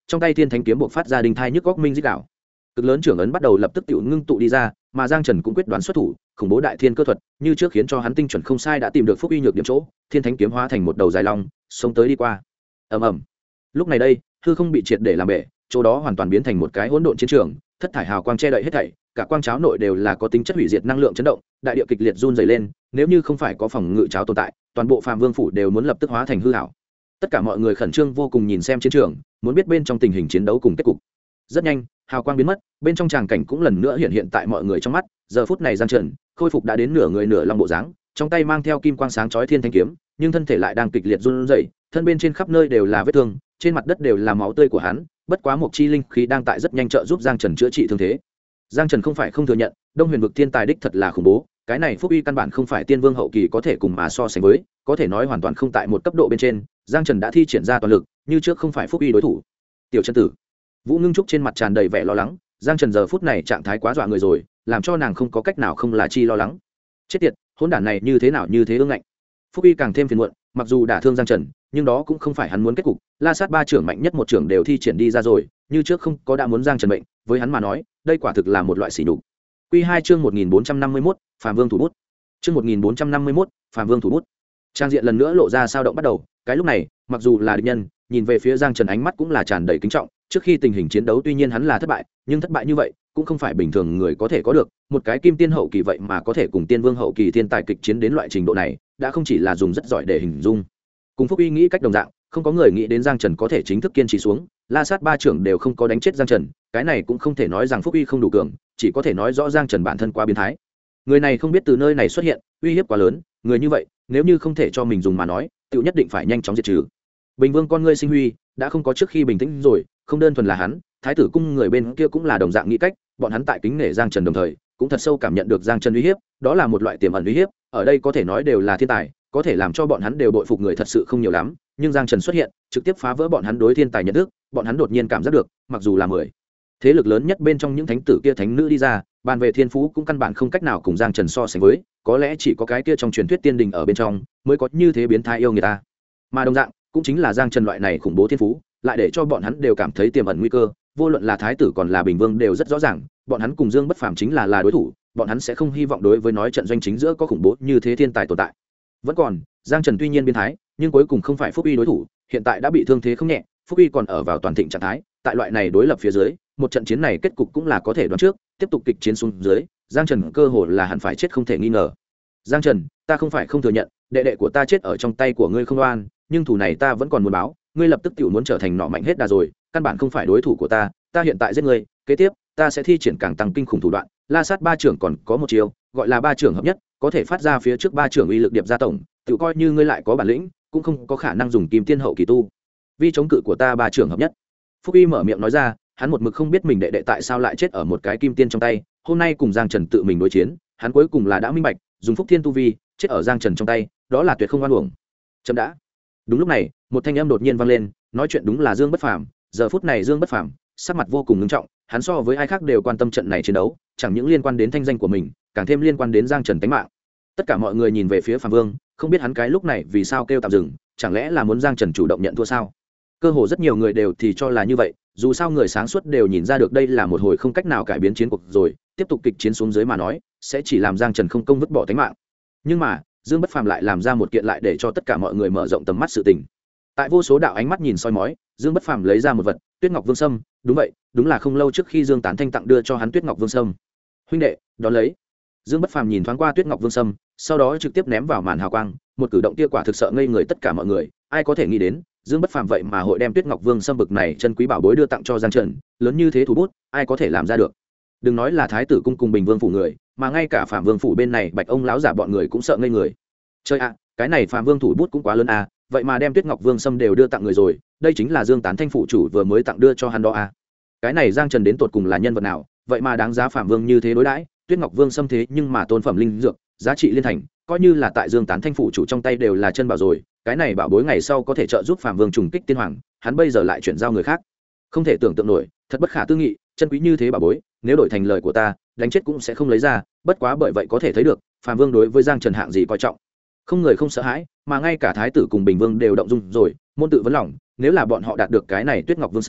Speaker 1: trong tay thiên thánh kiếm buộc phát ra đình thai nhức góc minh dích đạo, cực lớn trưởng ấn bắt đầu lập tức tự ngưng tụ đi ra, mà Giang Trần cũng quyết đoán xuất thủ, khủng bố đại thiên cơ thuật như trước khiến cho hắn tinh chuẩn không sai đã tìm được Phúc Uy nhược điểm chỗ, thiên thánh kiếm hóa thành một đầu dài long xông tới đi qua. Ầm ầm. Lúc này đây hư không bị triệt để làm bể, chỗ đó hoàn toàn biến thành một cái hỗn độn chiến trường, thất thải hào quang che đậy hết thảy, cả quang cháo nội đều là có tính chất hủy diệt năng lượng chấn động, đại địa kịch liệt run rẩy lên, nếu như không phải có phòng ngự cháo tồn tại, toàn bộ Phạm Vương phủ đều muốn lập tức hóa thành hư ảo. Tất cả mọi người khẩn trương vô cùng nhìn xem chiến trường, muốn biết bên trong tình hình chiến đấu cùng kết cục. Rất nhanh, hào quang biến mất, bên trong tràng cảnh cũng lần nữa hiện tại mọi người trong mắt. Giờ phút này Giang Trần khôi phục đã đến nửa người nửa long bộ dáng, trong tay mang theo kim quang sáng chói thiên thanh kiếm, nhưng thân thể lại đang kịch liệt run rẩy, thân bên trên khắp nơi đều là vết thương, trên mặt đất đều là máu tươi của hắn, bất quá một chi linh khí đang tại rất nhanh trợ giúp Giang Trần chữa trị thương thế. Giang Trần không phải không thừa nhận, Đông Huyền vực thiên tài đích thật là khủng bố, cái này Phúc Uy căn bản không phải tiên vương hậu kỳ có thể cùng mà so sánh với, có thể nói hoàn toàn không tại một cấp độ bên trên. Giang Trần đã thi triển ra toàn lực, như trước không phải Phúc Uy đối thủ. Tiểu Chân Tử, Vũ Ngưng Trúc trên mặt tràn đầy vẻ lo lắng, Giang Trần giờ phút này trạng thái quá dọa người rồi, làm cho nàng không có cách nào không là chi lo lắng. Chết tiệt, hỗn đản này như thế nào như thế ương ngạnh. Phúc Uy càng thêm phiền muộn, mặc dù đả thương Giang Trần, nhưng đó cũng không phải hắn muốn kết cục. La Sát ba trưởng mạnh nhất một trưởng đều thi triển đi ra rồi, như trước không có đã muốn Giang Trần bệnh, với hắn mà nói, đây quả thực là một loại sỉ nhục. Quy 2 chương 1451, Phạm Vương thủ bút. Chương 1451, Phạm Vương thủ bút. Trang diện lần nữa lộ ra sao động bắt đầu, cái lúc này, mặc dù là địch nhân, nhìn về phía Giang Trần ánh mắt cũng là tràn đầy kính trọng, trước khi tình hình chiến đấu tuy nhiên hắn là thất bại, nhưng thất bại như vậy cũng không phải bình thường người có thể có được, một cái kim tiên hậu kỳ vậy mà có thể cùng tiên vương hậu kỳ thiên tài kịch chiến đến loại trình độ này, đã không chỉ là dùng rất giỏi để hình dung. Cùng Phúc Uy nghĩ cách đồng dạng, không có người nghĩ đến Giang Trần có thể chính thức kiên trì xuống, La Sát ba trưởng đều không có đánh chết Giang Trần, cái này cũng không thể nói rằng Phúc Uy không đủ cường, chỉ có thể nói rõ Giang Trần bản thân quá biến thái. Người này không biết từ nơi này xuất hiện, uy hiếp quá lớn, người như vậy, nếu như không thể cho mình dùng mà nói, tự nhất định phải nhanh chóng diệt trừ. Bình Vương con ngươi sinh huy đã không có trước khi bình tĩnh rồi, không đơn thuần là hắn, Thái tử cung người bên kia cũng là đồng dạng nghĩ cách, bọn hắn tại kính nể Giang Trần đồng thời, cũng thật sâu cảm nhận được Giang Trần uy hiếp, đó là một loại tiềm ẩn uy hiếp, ở đây có thể nói đều là thiên tài, có thể làm cho bọn hắn đều bội phục người thật sự không nhiều lắm, nhưng Giang Trần xuất hiện, trực tiếp phá vỡ bọn hắn đối thiên tài nhận thức, bọn hắn đột nhiên cảm giác được, mặc dù là 10 thế lực lớn nhất bên trong những thánh tử kia thánh nữ đi ra, bàn về thiên phú cũng căn bản không cách nào cùng Giang Trần so sánh với, có lẽ chỉ có cái kia trong truyền thuyết tiên đình ở bên trong mới có như thế biến thái yêu người ta. Mà đồng dạng, cũng chính là Giang Trần loại này khủng bố thiên phú, lại để cho bọn hắn đều cảm thấy tiềm ẩn nguy cơ, vô luận là thái tử còn là Bình Vương đều rất rõ ràng, bọn hắn cùng Dương Bất Phàm chính là đối thủ, bọn hắn sẽ không hy vọng đối với nói trận doanh chính giữa có khủng bố như thế thiên tài tồn tại. Vẫn còn, Giang Trần tuy nhiên biến thái, nhưng cuối cùng không phải Phúc Uy đối thủ, hiện tại đã bị thương thế không nhẹ, Phúc Uy còn ở vào toàn thịnh trạng thái, tại loại này đối lập phía dưới, một trận chiến này kết cục cũng là có thể đoán trước, tiếp tục kịch chiến xuống dưới, Giang Trần cơ hồ là hẳn phải chết không thể nghi ngờ. Giang Trần, ta không phải không thừa nhận, đệ đệ của ta chết ở trong tay của ngươi không oan, nhưng thù này ta vẫn còn muốn báo, ngươi lập tức tiểu muốn trở thành nọ mạnh hết đà rồi, căn bản không phải đối thủ của ta, ta hiện tại giết ngươi, kế tiếp, ta sẽ thi triển càng tăng kinh khủng thủ đoạn, La Sát ba trưởng còn có một chiêu, gọi là ba trưởng hợp nhất, có thể phát ra phía trước ba trưởng uy lực điệp ra tổng, tự coi như ngươi lại có bản lĩnh, cũng không có khả năng dùng kim tiên hậu kỳ tu vì chống cự của ta ba trưởng hợp nhất. Phúc Uy mở miệng nói ra, hắn một mực không biết mình đệ đệ tại sao lại chết ở một cái kim tiên trong tay, hôm nay cùng Giang Trần tự mình đối chiến, hắn cuối cùng là đã minh bạch, dùng Phúc Thiên tu vi, chết ở Giang Trần trong tay, đó là tuyệt không oan uổng. Chậm đã. Đúng lúc này, một thanh âm đột nhiên vang lên, nói chuyện đúng là Dương Bất Phàm. Giờ phút này Dương Bất Phàm sắc mặt vô cùng nghiêm trọng, hắn so với ai khác đều quan tâm trận này chiến đấu, chẳng những liên quan đến thanh danh của mình, càng thêm liên quan đến Giang Trần tính mạng. Tất cả mọi người nhìn về phía Phàm Vương, không biết hắn cái lúc này vì sao kêu tạm dừng, chẳng lẽ là muốn Giang Trần chủ động nhận thua sao? Cơ hồ rất nhiều người đều thì cho là như vậy, dù sao người sáng suốt đều nhìn ra được đây là một hồi không cách nào cải biến chiến cuộc rồi, tiếp tục kịch chiến xuống dưới mà nói, sẽ chỉ làm Giang Trần không công vứt bỏ tính mạng. Nhưng mà, Dương Bất Phàm lại làm ra một kiện lại để cho tất cả mọi người mở rộng tầm mắt sự tình. Tại vô số đạo ánh mắt nhìn soi mói, Dương Bất Phàm lấy ra một vật, Tuyết Ngọc Vương Sâm, đúng vậy, đúng là không lâu trước khi Dương Tán Thanh tặng đưa cho hắn Tuyết Ngọc Vương Sâm. Huynh đệ, đón lấy. Dương Bất Phàm nhìn thoáng qua Tuyết Ngọc Vương Sâm, sau đó trực tiếp ném vào màn hào quang, một cử động kia quả thực sợ ngây người tất cả mọi người, ai có thể nghĩ đến, Dương Bất Phàm vậy mà hội đem Tuyết Ngọc Vương Sâm bực này chân quý bảo bối đưa tặng cho Giang Trần, lớn như thế thủ bút, ai có thể làm ra được. Đừng nói là Thái tử cung cùng Bình Vương phủ người, mà ngay cả Phạm Vương phủ bên này Bạch ông lão giả bọn người cũng sợ ngây người. Chơi ạ, cái này Phạm Vương thủ bút cũng quá lớn à, vậy mà đem Tuyết Ngọc Vương Sâm đều đưa tặng người rồi, đây chính là Dương Tán Thanh phủ chủ vừa mới tặng đưa cho hắn đó à. Cái này Giang Trần đến tột cùng là nhân vật nào, vậy mà đáng giá Phạm Vương như thế đối đãi, Tuyết Ngọc Vương Sâm thế nhưng mà tôn phẩm linh dược, giá trị liên thành, coi như là tại Dương Tán Thanh phủ chủ trong tay đều là chân bảo rồi, cái này bảo bối ngày sau có thể trợ giúp Phạm Vương trùng kích tiên hoàng, hắn bây giờ lại chuyển giao người khác, không thể tưởng tượng nổi, thật bất khả tư nghị, chân quý như thế bảo bối, nếu đổi thành lời của ta, đánh chết cũng sẽ không lấy ra, bất quá bởi vậy có thể thấy được, Phạm Vương đối với Giang Trần hạng gì coi trọng. Không người không sợ hãi, mà ngay cả Thái tử cùng Bình Vương đều động dung rồi, môn tự vấn lòng, nếu là bọn họ đạt được cái này Tuyết Ngọc Vương Sâm,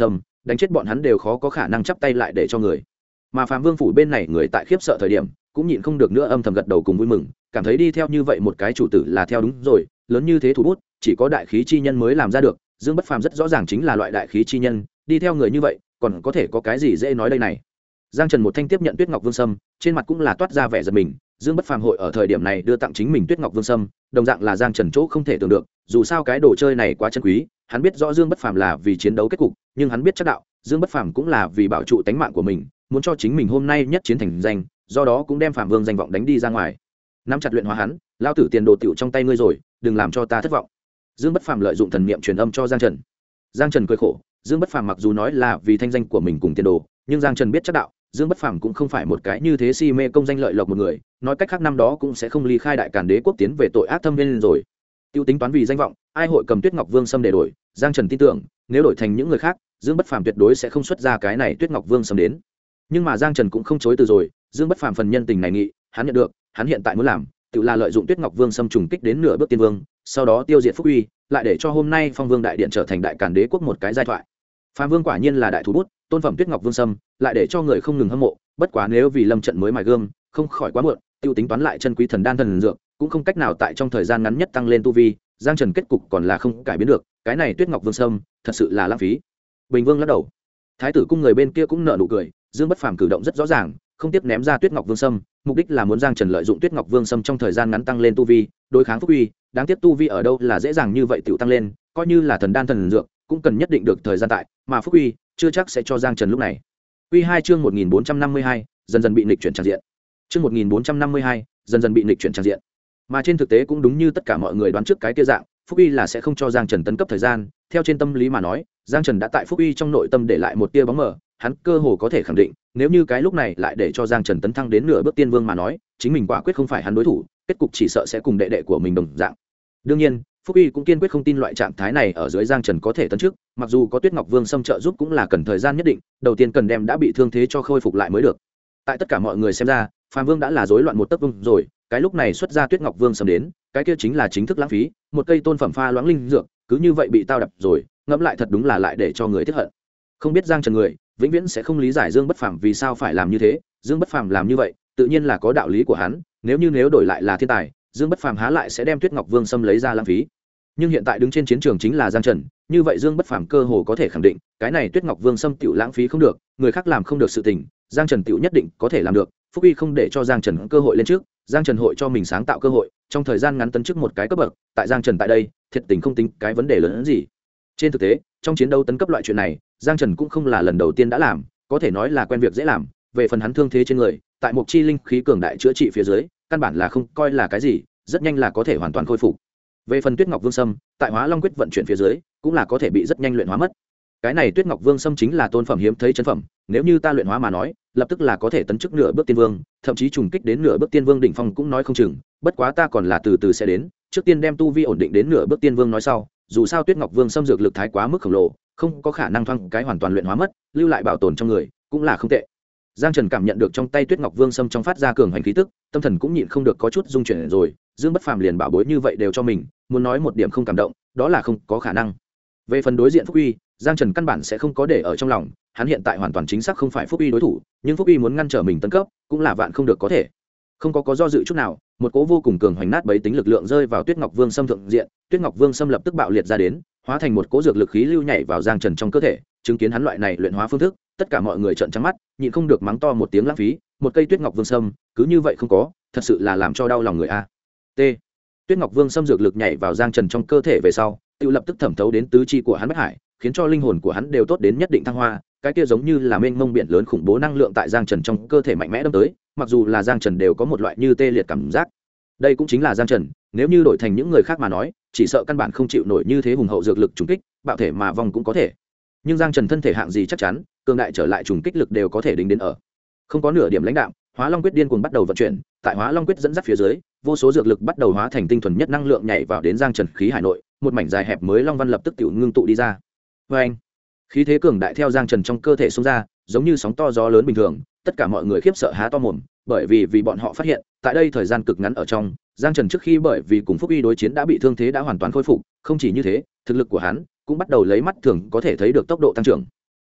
Speaker 1: đánh chết bọn hắn đều khó có khả năng chắp tay lại để cho người. Mà Phạm Vương phủ bên này người tại khiếp sợ thời điểm cũng nhịn không được nữa âm thầm gật đầu cùng vui mừng, cảm thấy đi theo như vậy một cái chủ tử là theo đúng rồi, lớn như thế thủ bút chỉ có đại khí chi nhân mới làm ra được. Dương Bất Phàm rất rõ ràng chính là loại đại khí chi nhân, đi theo người như vậy còn có thể có cái gì dễ nói đây này. Giang Trần một thanh tiếp nhận Tuyết Ngọc Vương Sâm, trên mặt cũng là toát ra vẻ giật mình. Dương Bất Phàm hội ở thời điểm này đưa tặng chính mình Tuyết Ngọc Vương Sâm, đồng dạng là Giang Trần chỗ không thể tưởng được, dù sao cái đồ chơi này quá chân quý, hắn biết rõ Dương Bất Phàm là vì chiến đấu kết cục, nhưng hắn biết chắc đạo, Dương Bất Phàm cũng là vì bảo trụ tánh mạng của mình, muốn cho chính mình hôm nay nhất chiến thành danh, do đó cũng đem Phạm Vương danh vọng đánh đi ra ngoài. Nắm chặt luyện hóa hắn, lao tử tiền đồ tiểu trong tay ngươi rồi, đừng làm cho ta thất vọng. Dương Bất Phàm lợi dụng thần niệm truyền âm cho Giang Trần. Giang Trần cười khổ, Dương Bất Phàm mặc dù nói là vì thanh danh của mình cùng tiền đồ, nhưng Giang Trần biết chắc đạo, Dương Bất Phàm cũng không phải một cái như thế si mê công danh lợi lộc một người, nói cách khác năm đó cũng sẽ không ly khai Đại Càn Đế quốc tiến về tội ác thâm viên rồi. Tiêu tính toán vì danh vọng, ai hội cầm Tuyết Ngọc Vương Sâm để đổi, Giang Trần tin tưởng, nếu đổi thành những người khác, Dương Bất Phàm tuyệt đối sẽ không xuất ra cái này Tuyết Ngọc Vương Sâm đến. Nhưng mà Giang Trần cũng không chối từ rồi, Dương Bất Phàm phần nhân tình này nghị, hắn nhận được, hắn hiện tại muốn làm, tự là lợi dụng Tuyết Ngọc Vương Sâm trùng kích đến nửa bước tiên vương, sau đó tiêu diệt Phúc Uy, lại để cho hôm nay Phong Vương đại điện trở thành Đại Càn Đế quốc một cái giai thoại. Phạm Vương quả nhiên là đại thủ bút, tôn phẩm Tuyết Ngọc Vương Sâm, lại để cho người không ngừng hâm mộ, bất quá nếu vì lâm trận mới mài gương, không khỏi quá muộn, tiêu tính toán lại chân quý thần đan thần dược, cũng không cách nào tại trong thời gian ngắn nhất tăng lên tu vi, Giang Trần kết cục còn là không cải biến được, cái này Tuyết Ngọc Vương Sâm, thật sự là lãng phí. Bình Vương lắc đầu. Thái tử cung người bên kia cũng nở nụ cười, Dương Bất Phàm cử động rất rõ ràng, không tiếp ném ra Tuyết Ngọc Vương Sâm, mục đích là muốn Giang Trần lợi dụng Tuyết Ngọc Vương Sâm trong thời gian ngắn tăng lên tu vi, đối kháng Phúc Uy, đáng tiếc tu vi ở đâu là dễ dàng như vậy tiểu tăng lên, coi như là thần đan thần dược, cũng cần nhất định được thời gian tại, mà Phúc Uy chưa chắc sẽ cho Giang Trần lúc này. Quy 2 chương 1452, dần dần bị nghịch chuyển tràn diện. Chương 1452, dần dần bị nghịch chuyển tràn diện. Mà trên thực tế cũng đúng như tất cả mọi người đoán trước cái kia dạng, Phúc Uy là sẽ không cho Giang Trần tấn cấp thời gian, theo trên tâm lý mà nói, Giang Trần đã tại Phúc Uy trong nội tâm để lại một tia bóng mờ, hắn cơ hồ có thể khẳng định, nếu như cái lúc này lại để cho Giang Trần tấn thăng đến nửa bước tiên vương mà nói, chính mình quả quyết không phải hắn đối thủ, kết cục chỉ sợ sẽ cùng đệ đệ của mình đồng dạng. Đương nhiên, Phúc Uy cũng kiên quyết không tin loại trạng thái này ở dưới Giang Trần có thể tấn trước, mặc dù có Tuyết Ngọc Vương Sâm trợ giúp cũng là cần thời gian nhất định, đầu tiên cần đem đã bị thương thế cho khôi phục lại mới được. Tại tất cả mọi người xem ra, Phạm Vương đã là rối loạn một tấc vương rồi, cái lúc này xuất ra Tuyết Ngọc Vương Sâm đến, cái kia chính là chính thức lãng phí, một cây tôn phẩm pha loãng linh dược, cứ như vậy bị tao đập rồi, ngẫm lại thật đúng là lại để cho người tiếc hận. Không biết Giang Trần người, vĩnh viễn sẽ không lý giải Dương Bất Phàm vì sao phải làm như thế, Dương Bất Phàm làm như vậy, tự nhiên là có đạo lý của hắn, nếu đổi lại là thiên tài, Dương Bất Phàm há lại sẽ đem Tuyết Ngọc Vương Sâm lấy ra lãng phí. Nhưng hiện tại đứng trên chiến trường chính là Giang Trần, như vậy Dương Bất Phàm cơ hồ có thể khẳng định, cái này Tuyết Ngọc Vương Sâm tiểu lãng phí không được, người khác làm không được sự tình, Giang Trần tiểu nhất định có thể làm được. Phúc Uy không để cho Giang Trần cơ hội lên trước, Giang Trần hội cho mình sáng tạo cơ hội, trong thời gian ngắn tấn chức một cái cấp bậc, tại Giang Trần tại đây, thiệt tình không tính cái vấn đề lớn hơn gì. Trên thực tế, trong chiến đấu tấn cấp loại chuyện này, Giang Trần cũng không là lần đầu tiên đã làm, có thể nói là quen việc dễ làm, về phần hắn thương thế trên người, tại một chi linh khí cường đại chữa trị phía dưới, căn bản là không coi là cái gì, rất nhanh là có thể hoàn toàn khôi phục. Về phần Tuyết Ngọc Vương Sâm, tại Hóa Long quyết vận chuyển phía dưới, cũng là có thể bị rất nhanh luyện hóa mất. Cái này Tuyết Ngọc Vương Sâm chính là tôn phẩm hiếm thấy chân phẩm, nếu như ta luyện hóa mà nói, lập tức là có thể tấn chức nửa bước tiên vương, thậm chí trùng kích đến nửa bước tiên vương đỉnh phong cũng nói không chừng, bất quá ta còn là từ từ sẽ đến, trước tiên đem tu vi ổn định đến nửa bước tiên vương nói sau, dù sao Tuyết Ngọc Vương Sâm dược lực thái quá mức khổng lồ, không có khả năng thoáng cái hoàn toàn luyện hóa mất, lưu lại bảo tồn trong người, cũng là không tệ. Giang Trần cảm nhận được trong tay Tuyết Ngọc Vương Sâm trong phát ra cường hành khí tức, tâm thần cũng nhịn không được có chút rung chuyển rồi, Dương Bất Phàm liền bảo bối như vậy đều cho mình, muốn nói một điểm không cảm động, đó là không có khả năng. Về phần đối diện Phúc Uy, Giang Trần căn bản sẽ không có để ở trong lòng, hắn hiện tại hoàn toàn chính xác không phải Phúc Uy đối thủ, nhưng Phúc Uy muốn ngăn trở mình tấn cấp, cũng là vạn không được có thể. Không có do dự chút nào, một cỗ vô cùng cường hoành nát bấy tính lực lượng rơi vào Tuyết Ngọc Vương Sâm thượng diện, Tuyết Ngọc Vương Sâm lập tức bạo liệt ra đến, hóa thành một cỗ dược lực khí lưu nhảy vào Giang Trần trong cơ thể, chứng kiến hắn loại này luyện hóa phương thức, tất cả mọi người trợn trắng mắt, nhịn không được mắng to một tiếng lãng phí, một cây Tuyết Ngọc Vương Sâm, cứ như vậy không có, thật sự là làm cho đau lòng người a. T. Tuyết Ngọc Vương Sâm dược lực nhảy vào Giang Trần trong cơ thể về sau, tự lập tức thẩm thấu đến tứ chi của hắn bách hải, khiến cho linh hồn của hắn đều tốt đến nhất định thăng hoa, cái kia giống như là mênh mông biển lớn khủng bố năng lượng tại Giang Trần trong cơ thể mạnh mẽ đâm tới, mặc dù là Giang Trần đều có một loại như tê liệt cảm giác. Đây cũng chính là Giang Trần, nếu như đổi thành những người khác mà nói, chỉ sợ căn bản không chịu nổi như thế hùng hậu dược lực trùng kích, bạo thể mà vong cũng có thể. Nhưng Giang Trần thân thể hạng gì chắc chắn, cường đại trở lại trùng kích lực đều có thể đính đến ở. Không có nửa điểm lãnh đạm, Hóa Long quyết điên cuồng bắt đầu vận chuyển, tại Hóa Long quyết dẫn dắt phía dưới, vô số dược lực bắt đầu hóa thành tinh thuần nhất năng lượng nhảy vào đến Giang Trần khí hải nội, một mảnh dài hẹp mới long văn lập tức tiểu ngưng tụ đi ra. Oeng! Khí thế cường đại theo Giang Trần trong cơ thể xông ra, giống như sóng to gió lớn bình thường, tất cả mọi người khiếp sợ há to mồm, bởi vì bọn họ phát hiện, tại đây thời gian cực ngắn ở trong, Giang Trần trước khi bởi vì cùng Phúc Uy đối chiến đã bị thương thế đã hoàn toàn khôi phục, không chỉ như thế, thực lực của hắn cũng bắt đầu lấy mắt thường có thể thấy được tốc độ tăng trưởng.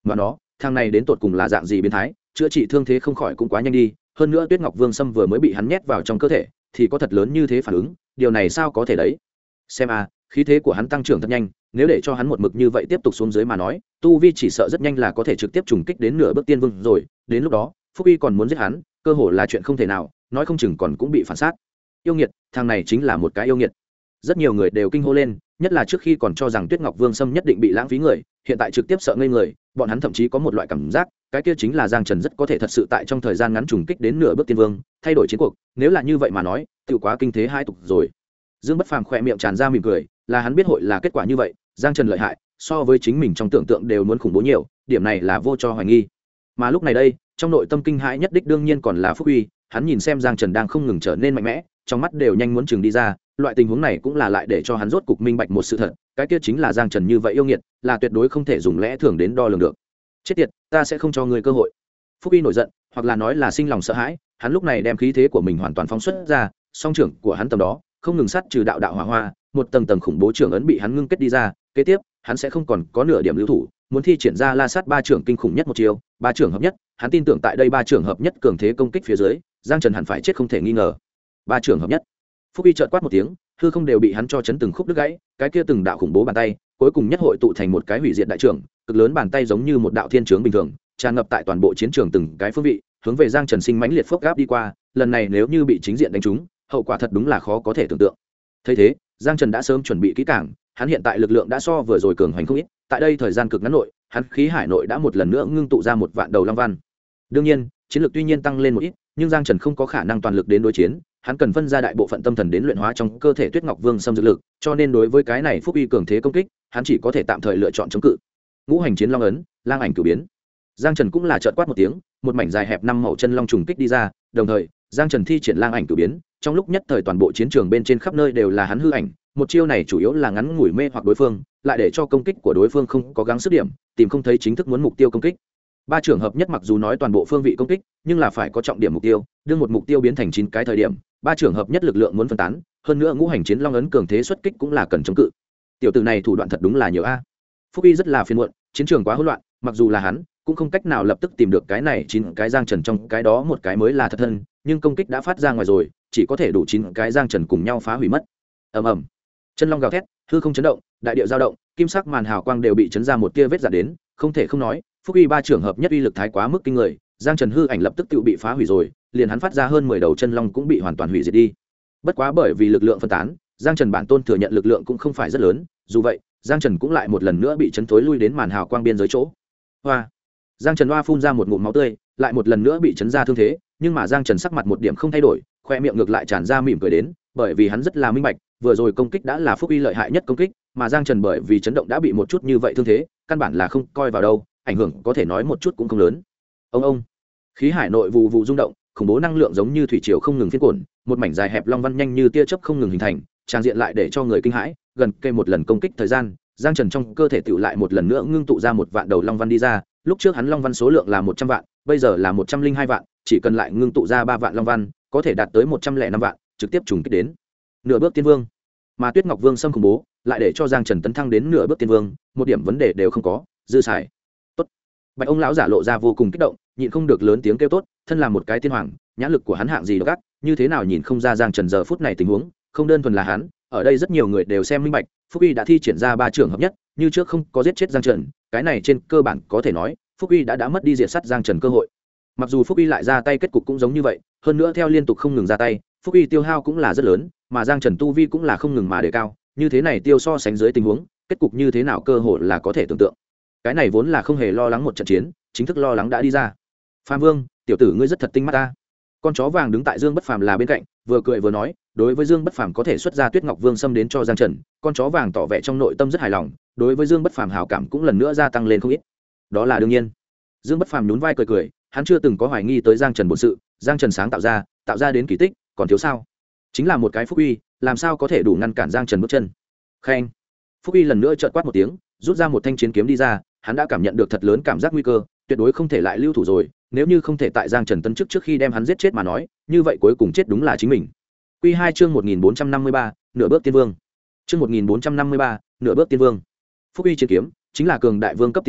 Speaker 1: mà nó thằng này đến tột cùng là dạng gì biến thái, chữa trị thương thế không khỏi cũng quá nhanh đi. Hơn nữa Tuyết Ngọc Vương Sâm vừa mới bị hắn nhét vào trong cơ thể thì có thật lớn như thế phản ứng, điều này sao có thể đấy. Xem khí thế của hắn tăng trưởng thật nhanh, nếu để cho hắn một mực như vậy tiếp tục xuống dưới mà nói, tu vi chỉ sợ rất nhanh là có thể trực tiếp trùng kích đến nửa bước tiên vương rồi, đến lúc đó Phúc Uy còn muốn giết hắn cơ hội là chuyện không thể nào, nói không chừng còn cũng bị phản sát. Yêu nghiệt, thằng này chính là một cái yêu nghiệt. Rất nhiều người đều kinh hô lên, nhất là trước khi còn cho rằng Tuyết Ngọc Vương Sâm nhất định bị lãng phí người, hiện tại trực tiếp sợ ngây người, bọn hắn thậm chí có một loại cảm giác, cái kia chính là Giang Trần rất có thể thật sự tại trong thời gian ngắn trùng kích đến nửa bước tiên vương, thay đổi chiến cuộc, nếu là như vậy mà nói, tự quá kinh thế hai tục rồi. Dương Bất Phàm khẽ miệng tràn ra mỉm cười, là hắn biết hội là kết quả như vậy, Giang Trần lợi hại, so với chính mình trong tưởng tượng đều muốn khủng bố nhiều, điểm này là vô cho hoài nghi. Mà lúc này đây, trong nội tâm kinh hãi nhất đích đương nhiên còn là Phúc Uy, hắn nhìn xem Giang Trần đang không ngừng trở nên mạnh mẽ, trong mắt đều nhanh muốn chừng đi ra, loại tình huống này cũng là lại để cho hắn rốt cục minh bạch một sự thật, cái kia chính là Giang Trần như vậy yêu nghiệt, là tuyệt đối không thể dùng lẽ thường đến đo lường được. Chết tiệt, ta sẽ không cho ngươi cơ hội. Phúc Uy nổi giận, hoặc là nói là sinh lòng sợ hãi, hắn lúc này đem khí thế của mình hoàn toàn phóng xuất ra, song trưởng của hắn tầm đó không ngừng sát trừ đạo đạo hỏa hoa, một tầng tầng khủng bố trưởng ấn bị hắn ngưng kết đi ra, kế tiếp hắn sẽ không còn có nửa điểm lưu thủ, muốn thi triển ra La Sát ba trưởng kinh khủng nhất một chiều, ba trưởng hợp nhất, hắn tin tưởng tại đây ba trưởng hợp nhất cường thế công kích phía dưới, Giang Trần hẳn phải chết không thể nghi ngờ. Ba trưởng hợp nhất. Phúc Uy chợt quát một tiếng, hư không đều bị hắn cho chấn từng khúc đứt gãy, cái kia từng đạo khủng bố bàn tay, cuối cùng nhất hội tụ thành một cái hủy diệt đại trưởng, cực lớn bàn tay giống như một đạo thiên chướng bình thường, tràn ngập tại toàn bộ chiến trường từng cái phương vị, hướng về Giang Trần sinh mãnh liệt phốc gáp đi qua, lần này nếu như bị chính diện đánh trúng, hậu quả thật đúng là khó có thể tưởng tượng. Thấy thế, Giang Trần đã sớm chuẩn bị kỹ càng, hắn hiện tại lực lượng đã so vừa rồi cường hoành không ít, tại đây thời gian cực ngắn nội, hắn khí hải nội đã một lần nữa ngưng tụ ra một vạn đầu long văn. Đương nhiên, chiến lược tuy nhiên tăng lên một ít, nhưng Giang Trần không có khả năng toàn lực đến đối chiến, hắn cần phân ra đại bộ phận tâm thần đến luyện hóa trong cơ thể Tuyết Ngọc Vương Sâm dược lực, cho nên đối với cái này Phúc Uy cường thế công kích, hắn chỉ có thể tạm thời lựa chọn chống cự. Ngũ hành chiến long ấn, lang ảnh cửu biến. Giang Trần cũng là chợt quát một tiếng, một mảnh dài hẹp năm màu chân long trùng kích đi ra, đồng thời, Giang Trần thi triển lang ảnh cửu biến, trong lúc nhất thời toàn bộ chiến trường bên trên khắp nơi đều là hắn hư ảnh, một chiêu này chủ yếu là ngắn ngủi mê hoặc đối phương, lại để cho công kích của đối phương không có gắng sức điểm, tìm không thấy chính thức muốn mục tiêu công kích. Ba trường hợp nhất mặc dù nói toàn bộ phương vị công kích, nhưng là phải có trọng điểm mục tiêu, đưa một mục tiêu biến thành 9 cái thời điểm, ba trường hợp nhất lực lượng muốn phân tán, hơn nữa ngũ hành chiến long ấn cường thế xuất kích cũng là cần chống cự. Tiểu tử này thủ đoạn thật đúng là nhiều a. Phúc Uy rất là phiền muộn, chiến trường quá hỗn loạn, mặc dù là hắn cũng không cách nào lập tức tìm được cái này 9 cái Giang Trần trong cái đó một cái mới là thật thân, nhưng công kích đã phát ra ngoài rồi, chỉ có thể đủ 9 cái Giang Trần cùng nhau phá hủy mất. Ầm ầm. Chân long gào thét, hư không chấn động, đại địa dao động, kim sắc màn hào quang đều bị chấn ra một tia vết rạn đến, không thể không nói, Phúc Uy ba trưởng hợp nhất uy lực thái quá mức kinh người, Giang Trần hư ảnh lập tức tự bị phá hủy rồi, liền hắn phát ra hơn 10 đầu chân long cũng bị hoàn toàn hủy diệt đi. Bất quá bởi vì lực lượng phân tán, Giang Trần bản tôn thừa nhận lực lượng cũng không phải rất lớn, dù vậy, Giang Trần cũng lại một lần nữa bị chấn tối lui đến màn hào quang biên giới chỗ. Hoa. Giang Trần phun ra một ngụm máu tươi, lại một lần nữa bị chấn ra thương thế, nhưng mà Giang Trần sắc mặt một điểm không thay đổi, khoe miệng ngược lại tràn ra mỉm cười đến, bởi vì hắn rất là minh bạch, vừa rồi công kích đã là Phúc Uy lợi hại nhất công kích, mà Giang Trần bởi vì chấn động đã bị một chút như vậy thương thế, căn bản là không coi vào đâu, ảnh hưởng có thể nói một chút cũng không lớn. Ông khí hải nội vụ vụ rung động, khủng bố năng lượng giống như thủy triều không ngừng phiên cuộn, một mảnh dài hẹp long văn nhanh như tia chớp không ngừng hình thành, trang diện lại để cho người kinh hãi, gần kề một lần công kích thời gian, Giang Trần trong cơ thể tựu lại một lần nữa ngưng tụ ra một vạn đầu long văn đi ra, lúc trước hắn long văn số lượng là 100 vạn, bây giờ là 102 vạn, chỉ cần lại ngưng tụ ra 3 vạn long văn, có thể đạt tới 105 vạn, trực tiếp trùng kích đến nửa bước tiên vương. Mà Tuyết Ngọc Vương Sâm khủng bố, lại để cho Giang Trần tấn thăng đến nửa bước tiên vương, một điểm vấn đề đều không có, dư xài. Tốt. Bạch ông lão giả lộ ra vô cùng kích động, nhịn không được lớn tiếng kêu tốt, thân là một cái tiên hoàng, nhãn lực của hắn hạng gì độc ác, như thế nào nhìn không ra Giang Trần giờ phút này tình huống, không đơn thuần là hắn, ở đây rất nhiều người đều xem minh bạch, Phúc Uy đã thi triển ra ba trưởng hợp nhất, như trước không có giết chết Giang Trần, cái này trên cơ bản có thể nói, Phúc Uy đã mất đi diệt sát Giang Trần cơ hội. Mặc dù Phúc Uy lại ra tay kết cục cũng giống như vậy, hơn nữa theo liên tục không ngừng ra tay, Phúc Uy tiêu hao cũng là rất lớn, mà Giang Trần tu vi cũng là không ngừng mà đề cao, như thế này tiêu so sánh dưới tình huống, kết cục như thế nào cơ hội là có thể tưởng tượng. Cái này vốn là không hề lo lắng một trận chiến, chính thức lo lắng đã đi ra. Phàm Vương, tiểu tử ngươi rất thật tinh mắt ta. Con chó vàng đứng tại Dương Bất Phàm là bên cạnh, vừa cười vừa nói, đối với Dương Bất Phàm có thể xuất ra Tuyết Ngọc Vương Sâm đến cho Giang Trần, con chó vàng tỏ vẻ trong nội tâm rất hài lòng, đối với Dương Bất Phàm hảo cảm cũng lần nữa gia tăng lên không ít. Đó là đương nhiên. Dương Bất Phàm nhún vai cười cười, hắn chưa từng có hoài nghi tới Giang Trần bổn sự, Giang Trần sáng tạo ra đến kỳ tích, còn thiếu sao? Chính là một cái Phúc Uy, làm sao có thể đủ ngăn cản Giang Trần bước chân. Khen. Phúc Uy lần nữa chợt quát một tiếng, rút ra một thanh chiến kiếm đi ra, hắn đã cảm nhận được thật lớn cảm giác nguy cơ, tuyệt đối không thể lại lưu thủ rồi, nếu như không thể tại Giang Trần tấn trước khi đem hắn giết chết mà nói, như vậy cuối cùng chết đúng là chính mình. Quy 2 chương 1453, nửa bước tiên vương. Chương 1453, nửa bước tiên vương. Phúc Uy chiến kiếm chính là cường đại vương cấp tiên binh,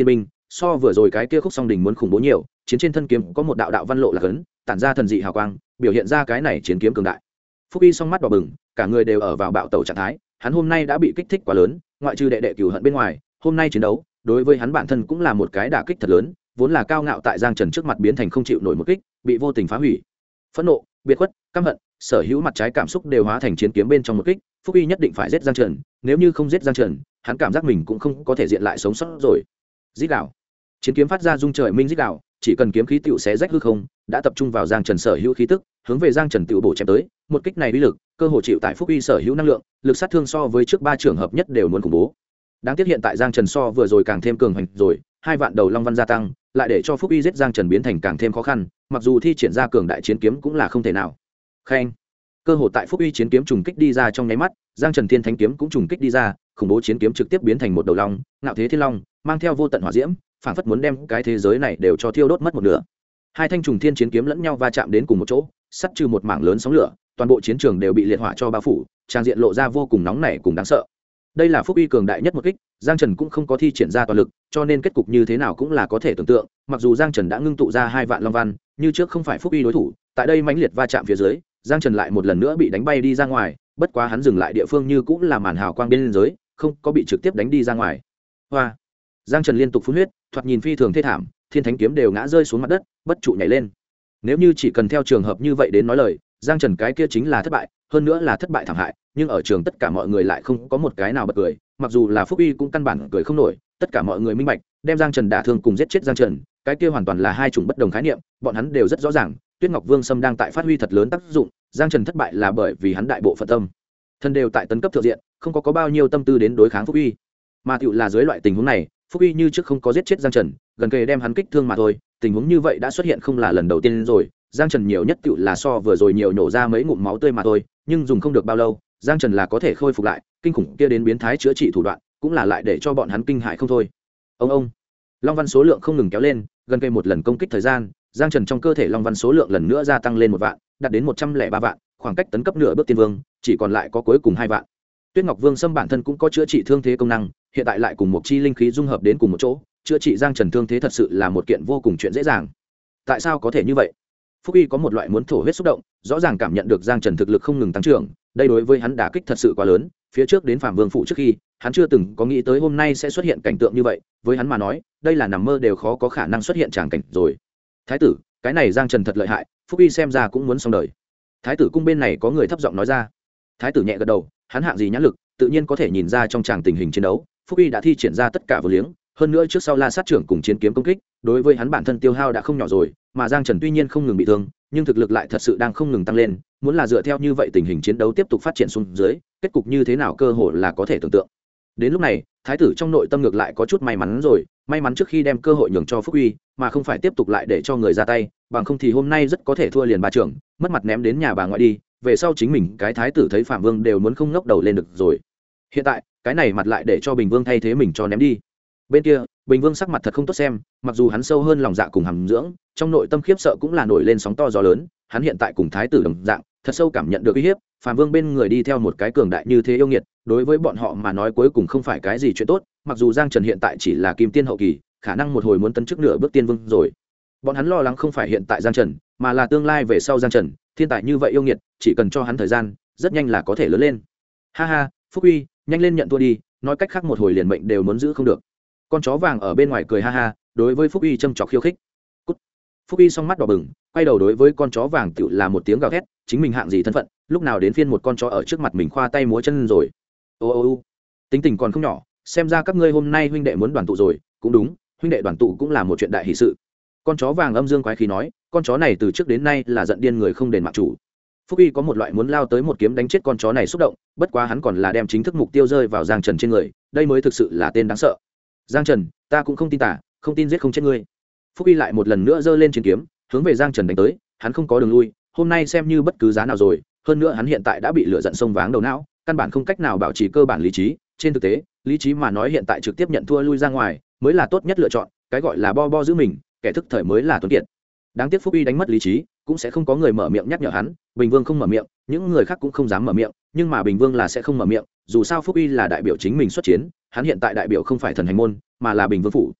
Speaker 1: so vừa rồi cái kia khúc song đình muốn khủng bố nhiều, chiến trên thân kiếm có một đạo đạo văn lộ là cấn tản ra thần dị hào quang, biểu hiện ra cái này chiến kiếm cường đại. Phúc Y song mắt đỏ bừng, cả người đều ở vào bạo tẩu trạng thái, hắn hôm nay đã bị kích thích quá lớn, ngoại trừ đệ đệ cừu hận bên ngoài, hôm nay chiến đấu đối với hắn bản thân cũng là một cái đả kích thật lớn, vốn là cao ngạo tại Giang Trần trước mặt biến thành không chịu nổi một kích, bị vô tình phá hủy. Phẫn nộ, biệt khuất, căm hận, sở hữu mặt trái cảm xúc đều hóa thành chiến kiếm bên trong một kích. Phúc Y nhất định phải giết Giang Trần, nếu như không giết Giang Trần, hắn cảm giác mình cũng không có thể diện lại sống sót rồi. Rít gào, chiến kiếm phát ra rung trời minh rít gào, chỉ cần kiếm khí tựu xé rách hư không, đã tập trung vào Giang Trần sở hữu khí tức, hướng về Giang Trần tựu bổ chém tới. Một kích này uy lực, cơ hồ chịu tại Phúc Y sở hữu năng lượng, lực sát thương so với trước 3 trường hợp nhất đều muốn khủng bố. Đáng tiếc hiện tại Giang Trần so vừa rồi càng thêm cường hành rồi, 2 vạn đầu long văn gia tăng, lại để cho Phúc Y giết Giang Trần biến thành càng thêm khó khăn, mặc dù thi triển ra cường đại chiến kiếm cũng là không thể nào. Khen, cơ hội tại Phúc Y chiến kiếm trùng kích đi ra trong nháy mắt, Giang Trần Thiên Thánh kiếm cũng trùng kích đi ra, khủng bố chiến kiếm trực tiếp biến thành một đầu long, ngạo thế thiên long, mang theo vô tận hỏa diễm, phảng phất muốn đem cái thế giới này đều cho thiêu đốt mất một nửa. Hai thanh trùng thiên chiến kiếm lẫn nhau va chạm đến cùng một chỗ, sắt trừ một mảng lớn sóng lửa, toàn bộ chiến trường đều bị liệt hỏa cho bao phủ, trang diện lộ ra vô cùng nóng nảy cùng đáng sợ. Đây là Phúc Y cường đại nhất một kích, Giang Trần cũng không có thi triển ra toàn lực, cho nên kết cục như thế nào cũng là có thể tưởng tượng, mặc dù Giang Trần đã ngưng tụ ra 2 vạn long văn, như trước không phải Phúc Y đối thủ, tại đây mãnh liệt va chạm phía dưới, Giang Trần lại một lần nữa bị đánh bay đi ra ngoài, bất quá hắn dừng lại địa phương như cũng là màn hào quang bên dưới, không có bị trực tiếp đánh đi ra ngoài. Hoa! Giang Trần liên tục phun huyết, thoạt nhìn phi thường thê thảm, Thiên Thánh kiếm đều ngã rơi xuống mặt đất, bất trụ nhảy lên. Nếu như chỉ cần theo trường hợp như vậy đến nói lời, Giang Trần cái kia chính là thất bại, hơn nữa là thất bại thảm hại, nhưng ở trường tất cả mọi người lại không có một cái nào bật cười, mặc dù là Phúc Y cũng căn bản cười không nổi, tất cả mọi người minh bạch, đem Giang Trần đả thương cùng giết chết Giang Trần, cái kia hoàn toàn là hai chủng bất đồng khái niệm, bọn hắn đều rất rõ ràng, Tuyết Ngọc Vương Sâm đang tại phát huy thật lớn tác dụng, Giang Trần thất bại là bởi vì hắn đại bộ phận tâm thân đều tại tấn cấp thượng diện, không có bao nhiêu tâm tư đến đối kháng Phúc Y, mà tựu là dưới loại tình huống này, Phúc Y như trước không có giết chết Giang Trần, gần kề đem hắn kích thương mà thôi, tình huống như vậy đã xuất hiện không là lần đầu tiên rồi, Giang Trần nhiều nhất tựu là so vừa rồi nhiều nổ ra mấy ngụm máu tươi mà thôi, nhưng dùng không được bao lâu, Giang Trần là có thể khôi phục lại, kinh khủng kia đến biến thái chữa trị thủ đoạn, cũng là lại để cho bọn hắn kinh hại không thôi. Ông long văn số lượng không ngừng kéo lên, gần kề một lần công kích thời gian, Giang Trần trong cơ thể long văn số lượng lần nữa gia tăng lên 1 vạn, đạt đến 103 vạn, khoảng cách tấn cấp nửa bước tiên vương, chỉ còn lại có cuối cùng 2 vạn. Tuyết Ngọc Vương Sâm bản thân cũng có chữa trị thương thế công năng, hiện tại lại cùng một chi linh khí dung hợp đến cùng một chỗ, chữa trị Giang Trần thương thế thật sự là một kiện vô cùng chuyện dễ dàng. Tại sao có thể như vậy? Phúc Y có một loại muốn thổ huyết xúc động, rõ ràng cảm nhận được Giang Trần thực lực không ngừng tăng trưởng, đây đối với hắn đả kích thật sự quá lớn, phía trước đến Phạm Vương phủ trước khi, hắn chưa từng có nghĩ tới hôm nay sẽ xuất hiện cảnh tượng như vậy, với hắn mà nói, đây là nằm mơ đều khó có khả năng xuất hiện tràng cảnh rồi. Thái tử, cái này Giang Trần thật lợi hại, Phúc Y xem ra cũng muốn xong đời. Thái tử cung bên này có người thấp giọng nói ra. Thái tử nhẹ gật đầu, hắn hạng gì nhãn lực, tự nhiên có thể nhìn ra trong tràng tình hình chiến đấu, Phúc Y đã thi triển ra tất cả vô liếng, hơn nữa trước sau La sát trưởng cùng chiến kiếm công kích, đối với hắn bản thân tiêu hao đã không nhỏ rồi, mà Giang Trần tuy nhiên không ngừng bị thương, nhưng thực lực lại thật sự đang không ngừng tăng lên, muốn là dựa theo như vậy tình hình chiến đấu tiếp tục phát triển xuống dưới, kết cục như thế nào cơ hội là có thể tưởng tượng. Đến lúc này, thái tử trong nội tâm ngược lại có chút may mắn rồi, may mắn trước khi đem cơ hội nhường cho Phúc Uy, mà không phải tiếp tục lại để cho người ra tay, bằng không thì hôm nay rất có thể thua liền 3 trưởng, mất mặt ném đến nhà bà ngoại đi, về sau chính mình cái thái tử thấy Phạm Vương đều muốn không ngóc đầu lên được rồi. Hiện tại, cái này mặt lại để cho Bình Vương thay thế mình cho ném đi. Bên kia, Bình Vương sắc mặt thật không tốt xem, mặc dù hắn sâu hơn lòng dạ cùng hàm dưỡng, trong nội tâm khiếp sợ cũng là nổi lên sóng to gió lớn, hắn hiện tại cùng thái tử đồng dạng, thật sâu cảm nhận được uy hiếp, Phạm Vương bên người đi theo một cái cường đại như thế yêu nghiệt, đối với bọn họ mà nói cuối cùng không phải cái gì chuyện tốt, mặc dù Giang Trần hiện tại chỉ là kim tiên hậu kỳ, khả năng một hồi muốn tấn chức nửa bước tiên vương rồi. Bọn hắn lo lắng không phải hiện tại Giang Trần, mà là tương lai về sau Giang Trần, thiên tài như vậy yêu nghiệt, chỉ cần cho hắn thời gian, rất nhanh là có thể lớn lên. Ha ha, Phúc Uy, nhanh lên nhận thua đi, nói cách khác một hồi liền mệnh đều muốn giữ không được. Con chó vàng ở bên ngoài cười ha ha, đối với Phúc Uy châm chọc khiêu khích. Cút. Phúc Uy song mắt đỏ bừng, quay đầu đối với con chó vàng tựu là một tiếng gào thét, chính mình hạng gì thân phận, lúc nào đến phiên một con chó ở trước mặt mình khoa tay múa chân rồi. Ô, tính tình còn không nhỏ, xem ra các ngươi hôm nay huynh đệ muốn đoàn tụ rồi, cũng đúng, huynh đệ đoàn tụ cũng là một chuyện đại hỷ sự. Con chó vàng âm dương quái khí nói, con chó này từ trước đến nay là giận điên người không đền mạng chủ. Phúc Uy có một loại muốn lao tới một kiếm đánh chết con chó này xúc động, bất quá hắn còn là đem chính thức mục tiêu rơi vào Giang Trần trên người, đây mới thực sự là tên đáng sợ. Giang Trần, ta cũng không tin tả, không tin giết không chết ngươi. Phúc Uy lại một lần nữa giơ lên chiến kiếm, hướng về Giang Trần đánh tới, hắn không có đường lui, hôm nay xem như bất cứ giá nào rồi, hơn nữa hắn hiện tại đã bị lửa giận sông váng đầu não, căn bản không cách nào bảo trì cơ bản lý trí, trên thực tế, lý trí mà nói hiện tại trực tiếp nhận thua lui ra ngoài, mới là tốt nhất lựa chọn, cái gọi là bo bo giữ mình, kẻ thức thời mới là tuấn kiệt. Đáng tiếc Phúc Uy đánh mất lý trí, cũng sẽ không có người mở miệng nhắc nhở hắn, Bình Vương không mở miệng, những người khác cũng không dám mở miệng, nhưng mà Bình Vương là sẽ không mở miệng, dù sao Phúc Uy là đại biểu chính mình xuất chiến, hắn hiện tại đại biểu không phải thần hành môn, mà là Bình Vương phủ.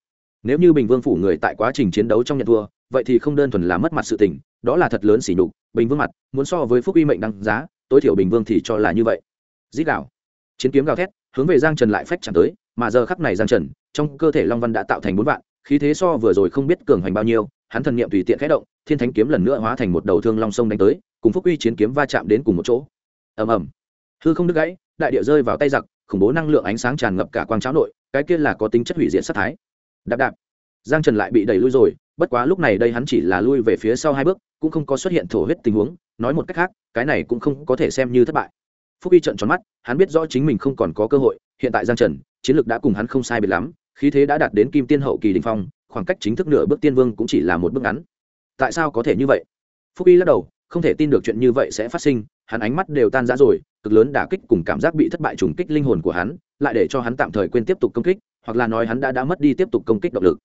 Speaker 1: nếu như Bình Vương phủ người tại quá trình chiến đấu trong nhận thua, vậy thì không đơn thuần là mất mặt sự tình, đó là thật lớn sỉ nhục. Bình Vương mặt muốn so với Phúc Uy mệnh đăng giá, tối thiểu Bình Vương thì cho là như vậy. Rít gào, chiến kiếm gào thét hướng về Giang Trần lại phách chạm tới, mà giờ khắc này Giang Trần trong cơ thể Long Văn đã tạo thành 4 vạn, khí thế so vừa rồi không biết cường hoành bao nhiêu. Hắn thần niệm tùy tiện khẽ động, Thiên Thánh kiếm lần nữa hóa thành một đầu thương long sông đánh tới, cùng Phúc Uy chiến kiếm va chạm đến cùng một chỗ. Ầm ầm, hư không đứt gãy, đại địa rơi vào tay giặc, khủng bố năng lượng ánh sáng tràn ngập cả quang cháo nội, cái kia là có tính chất hủy diệt sát thái. Đạp đạp, Giang Trần lại bị đẩy lui rồi, bất quá lúc này đây hắn chỉ là lui về phía sau 2 bước, cũng không có xuất hiện thổ huyết tình huống, nói một cách khác, cái này cũng không có thể xem như thất bại. Phúc Uy trợn tròn mắt, hắn biết rõ chính mình không còn có cơ hội, hiện tại Giang Trần, chiến lược đã cùng hắn không sai biệt lắm, khí thế đã đạt đến kim tiên hậu kỳ đỉnh phong, khoảng cách chính thức nửa bước tiên vương cũng chỉ là một bước ngắn. Tại sao có thể như vậy? Phúc Uy lắc đầu, không thể tin được chuyện như vậy sẽ phát sinh, hắn ánh mắt đều tan rã rồi, cực lớn đả kích cùng cảm giác bị thất bại trùng kích linh hồn của hắn, lại để cho hắn tạm thời quên tiếp tục công kích, hoặc là nói hắn đã mất đi tiếp tục công kích động lực.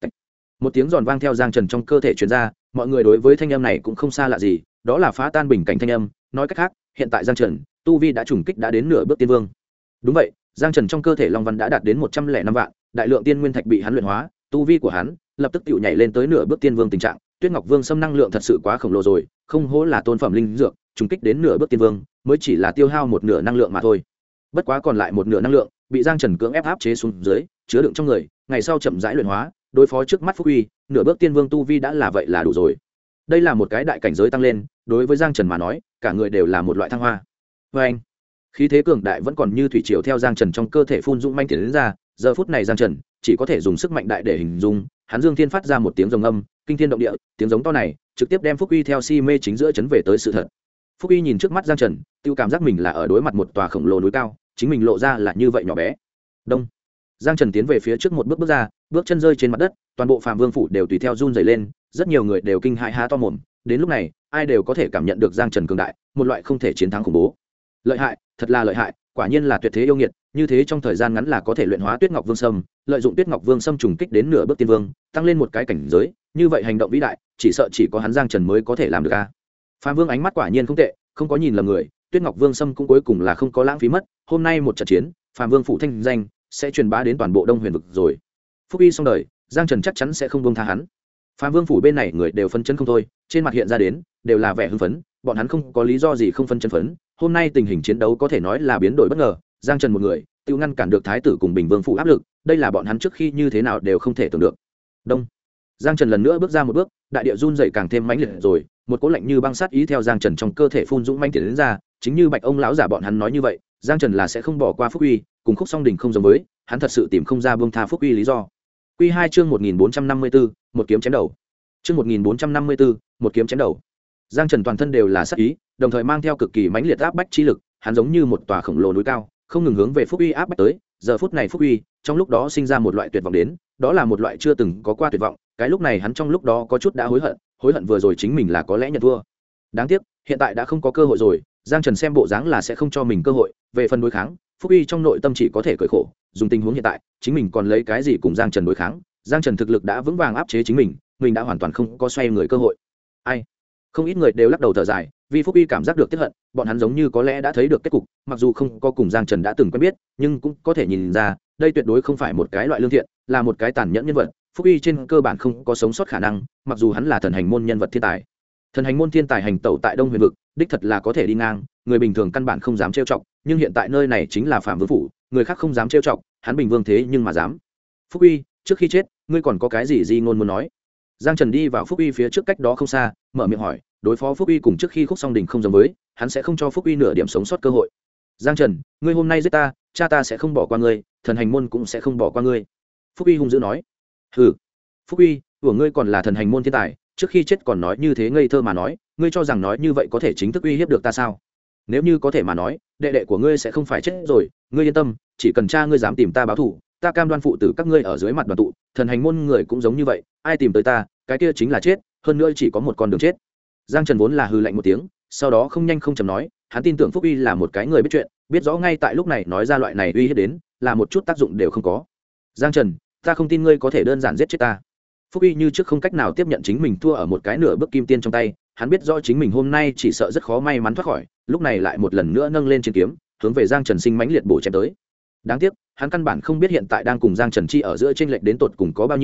Speaker 1: Một tiếng giòn vang theo Giang Trần trong cơ thể truyền ra, mọi người đối với thanh âm này cũng không xa lạ gì, đó là phá tan bình cảnh thanh âm, nói cách khác, hiện tại Giang Trần, tu vi đã trùng kích đã đến nửa bước tiên vương. Đúng vậy, Giang Trần trong cơ thể Long Văn đã đạt đến 105 vạn, đại lượng tiên nguyên thạch bị hắn luyện hóa, tu vi của hắn lập tức tựu nhảy lên tới nửa bước tiên vương tình trạng. Tuyết Ngọc Vương xâm năng lượng thật sự quá khổng lồ rồi, không hổ là tôn phẩm linh dược, trùng kích đến nửa bước tiên vương, mới chỉ là tiêu hao một nửa năng lượng mà thôi. Bất quá còn lại một nửa năng lượng bị Giang Trần cưỡng ép áp chế xuống dưới, chứa đựng trong người, ngày sau chậm rãi luyện hóa, đối phó trước mắt Phúc Uy, nửa bước tiên vương tu vi đã là vậy là đủ rồi. Đây là một cái đại cảnh giới tăng lên, đối với Giang Trần mà nói, cả người đều là một loại thăng hoa. Và anh, khí thế cường đại vẫn còn như thủy triều theo Giang Trần trong cơ thể phun dũng manh tiến đến ra, giờ phút này Giang Trần chỉ có thể dùng sức mạnh đại để hình dung, hắn dương thiên phát ra một tiếng rồng âm, kinh thiên động địa, tiếng giống to này trực tiếp đem Phúc Uy theo si mê chính giữa chấn về tới sự thật. Phúc Uy nhìn trước mắt Giang Trần, tiêu cảm giác mình là ở đối mặt một tòa khổng lồ núi cao, chính mình lộ ra là như vậy nhỏ bé. Đông. Giang Trần tiến về phía trước một bước ra, bước chân rơi trên mặt đất, toàn bộ Phạm Vương phủ đều tùy theo run rẩy lên, rất nhiều người đều kinh hãi há to mồm, đến lúc này, ai đều có thể cảm nhận được Giang Trần cường đại, một loại không thể chiến thắng khủng bố. Lợi hại, thật là lợi hại, quả nhiên là tuyệt thế yêu nghiệt, như thế trong thời gian ngắn là có thể luyện hóa Tuyết Ngọc Vương Sâm, lợi dụng Tuyết Ngọc Vương Sâm trùng kích đến nửa bước tiên vương, tăng lên một cái cảnh giới, như vậy hành động vĩ đại, chỉ sợ chỉ có hắn Giang Trần mới có thể làm được a. Phạm Vương ánh mắt quả nhiên không tệ, không có nhìn lầm người, Tuyết Ngọc Vương Sâm cũng cuối cùng là không có lãng phí mất, hôm nay một trận chiến, Phạm Vương phủ thanh danh sẽ truyền bá đến toàn bộ Đông Huyền vực rồi. Phúc Uy xong đời, Giang Trần chắc chắn sẽ không buông tha hắn. Phạm Vương phủ bên này người đều phân chấn không thôi, trên mặt hiện ra đến đều là vẻ hưng phấn, bọn hắn không có lý do gì không phân chấn phấn, hôm nay tình hình chiến đấu có thể nói là biến đổi bất ngờ, Giang Trần một người tiêu ngăn cản được thái tử cùng Bình Vương phủ áp lực, đây là bọn hắn trước khi như thế nào đều không thể tưởng được. Đông. Giang Trần lần nữa bước ra một bước, đại địa run rẩy càng thêm mãnh liệt rồi, một cỗ lạnh như băng sát ý theo Giang Trần trong cơ thể phun dũng mãnh tiến đến ra, chính như Bạch ông lão giả bọn hắn nói như vậy, Giang Trần là sẽ không bỏ qua Phúc Uy, cùng Khúc Song Đình không giống với, hắn thật sự tìm không ra buông tha Phúc Uy lý do. Quy 2 chương 1454, một kiếm chém đầu. Chương 1454, một kiếm chém đầu. Giang Trần toàn thân đều là sát ý, đồng thời mang theo cực kỳ mãnh liệt áp bách chi lực, hắn giống như một tòa khổng lồ núi cao, không ngừng hướng về Phúc Uy áp bách tới. Giờ phút này Phúc Uy, trong lúc đó sinh ra một loại tuyệt vọng đến, đó là một loại chưa từng có qua tuyệt vọng, cái lúc này hắn trong lúc đó có chút đã hối hận vừa rồi chính mình là có lẽ nhận thua. Đáng tiếc, hiện tại đã không có cơ hội rồi, Giang Trần xem bộ dáng là sẽ không cho mình cơ hội, về phần đối kháng, Phúc Uy trong nội tâm chỉ có thể cười khổ, dùng tình huống hiện tại, chính mình còn lấy cái gì cùng Giang Trần đối kháng, Giang Trần thực lực đã vững vàng áp chế chính mình đã hoàn toàn không có xoay người cơ hội. Ai? Không ít người đều lắc đầu thở dài, vì Phúc Uy cảm giác được tiếc hận, bọn hắn giống như có lẽ đã thấy được kết cục, mặc dù không có cùng Giang Trần đã từng quen biết, nhưng cũng có thể nhìn ra, đây tuyệt đối không phải một cái loại lương thiện, là một cái tàn nhẫn nhân vật. Phúc Uy trên cơ bản không có sống sót khả năng, mặc dù hắn là thần hành môn nhân vật thiên tài. Thần hành môn thiên tài hành tẩu tại Đông Huyền vực, đích thật là có thể đi ngang, người bình thường căn bản không dám trêu chọc, nhưng hiện tại nơi này chính là Phạm Vương phủ, người khác không dám trêu chọc, hắn Bình Vương thế nhưng mà dám. Phúc Uy, trước khi chết, ngươi còn có cái gì ngôn muốn nói? Giang Trần đi vào Phúc Uy phía trước cách đó không xa, mở miệng hỏi, đối phó Phúc Uy cùng trước khi Khúc Song Đình không giống với, hắn sẽ không cho Phúc Uy nửa điểm sống sót cơ hội. Giang Trần, ngươi hôm nay giết ta, cha ta sẽ không bỏ qua ngươi, thần hành môn cũng sẽ không bỏ qua ngươi. Phúc Uy hung dữ nói. Hừ. Phúc Uy, của ngươi còn là thần hành môn thiên tài, trước khi chết còn nói như thế ngây thơ mà nói, ngươi cho rằng nói như vậy có thể chính thức uy hiếp được ta sao? Nếu như có thể mà nói, đệ đệ của ngươi sẽ không phải chết rồi, ngươi yên tâm, chỉ cần cha ngươi dám tìm ta báo thù, ta cam đoan phụ tử các ngươi ở dưới mặt đoàn tụ, thần hành môn người cũng giống như vậy, ai tìm tới ta, cái kia chính là chết, hơn nữa chỉ có một con đường chết. Giang Trần vốn là hừ lạnh một tiếng, sau đó không nhanh không chậm nói, hắn tin tưởng Phúc Uy là một cái người biết chuyện, biết rõ ngay tại lúc này nói ra loại này uy hiếp đến, là một chút tác dụng đều không có. Giang Trần, ta không tin ngươi có thể đơn giản giết chết ta. Phúc Uy như trước không cách nào tiếp nhận chính mình thua ở một cái nửa bước kim tiên trong tay, hắn biết rõ chính mình hôm nay chỉ sợ rất khó may mắn thoát khỏi, lúc này lại một lần nữa nâng lên chiến kiếm, hướng về Giang Trần sinh mãnh liệt bổ chém tới. Đáng tiếc, hắn căn bản không biết hiện tại đang cùng Giang Trần chi ở giữa chênh lệch đến tột cùng có bao nhiêu,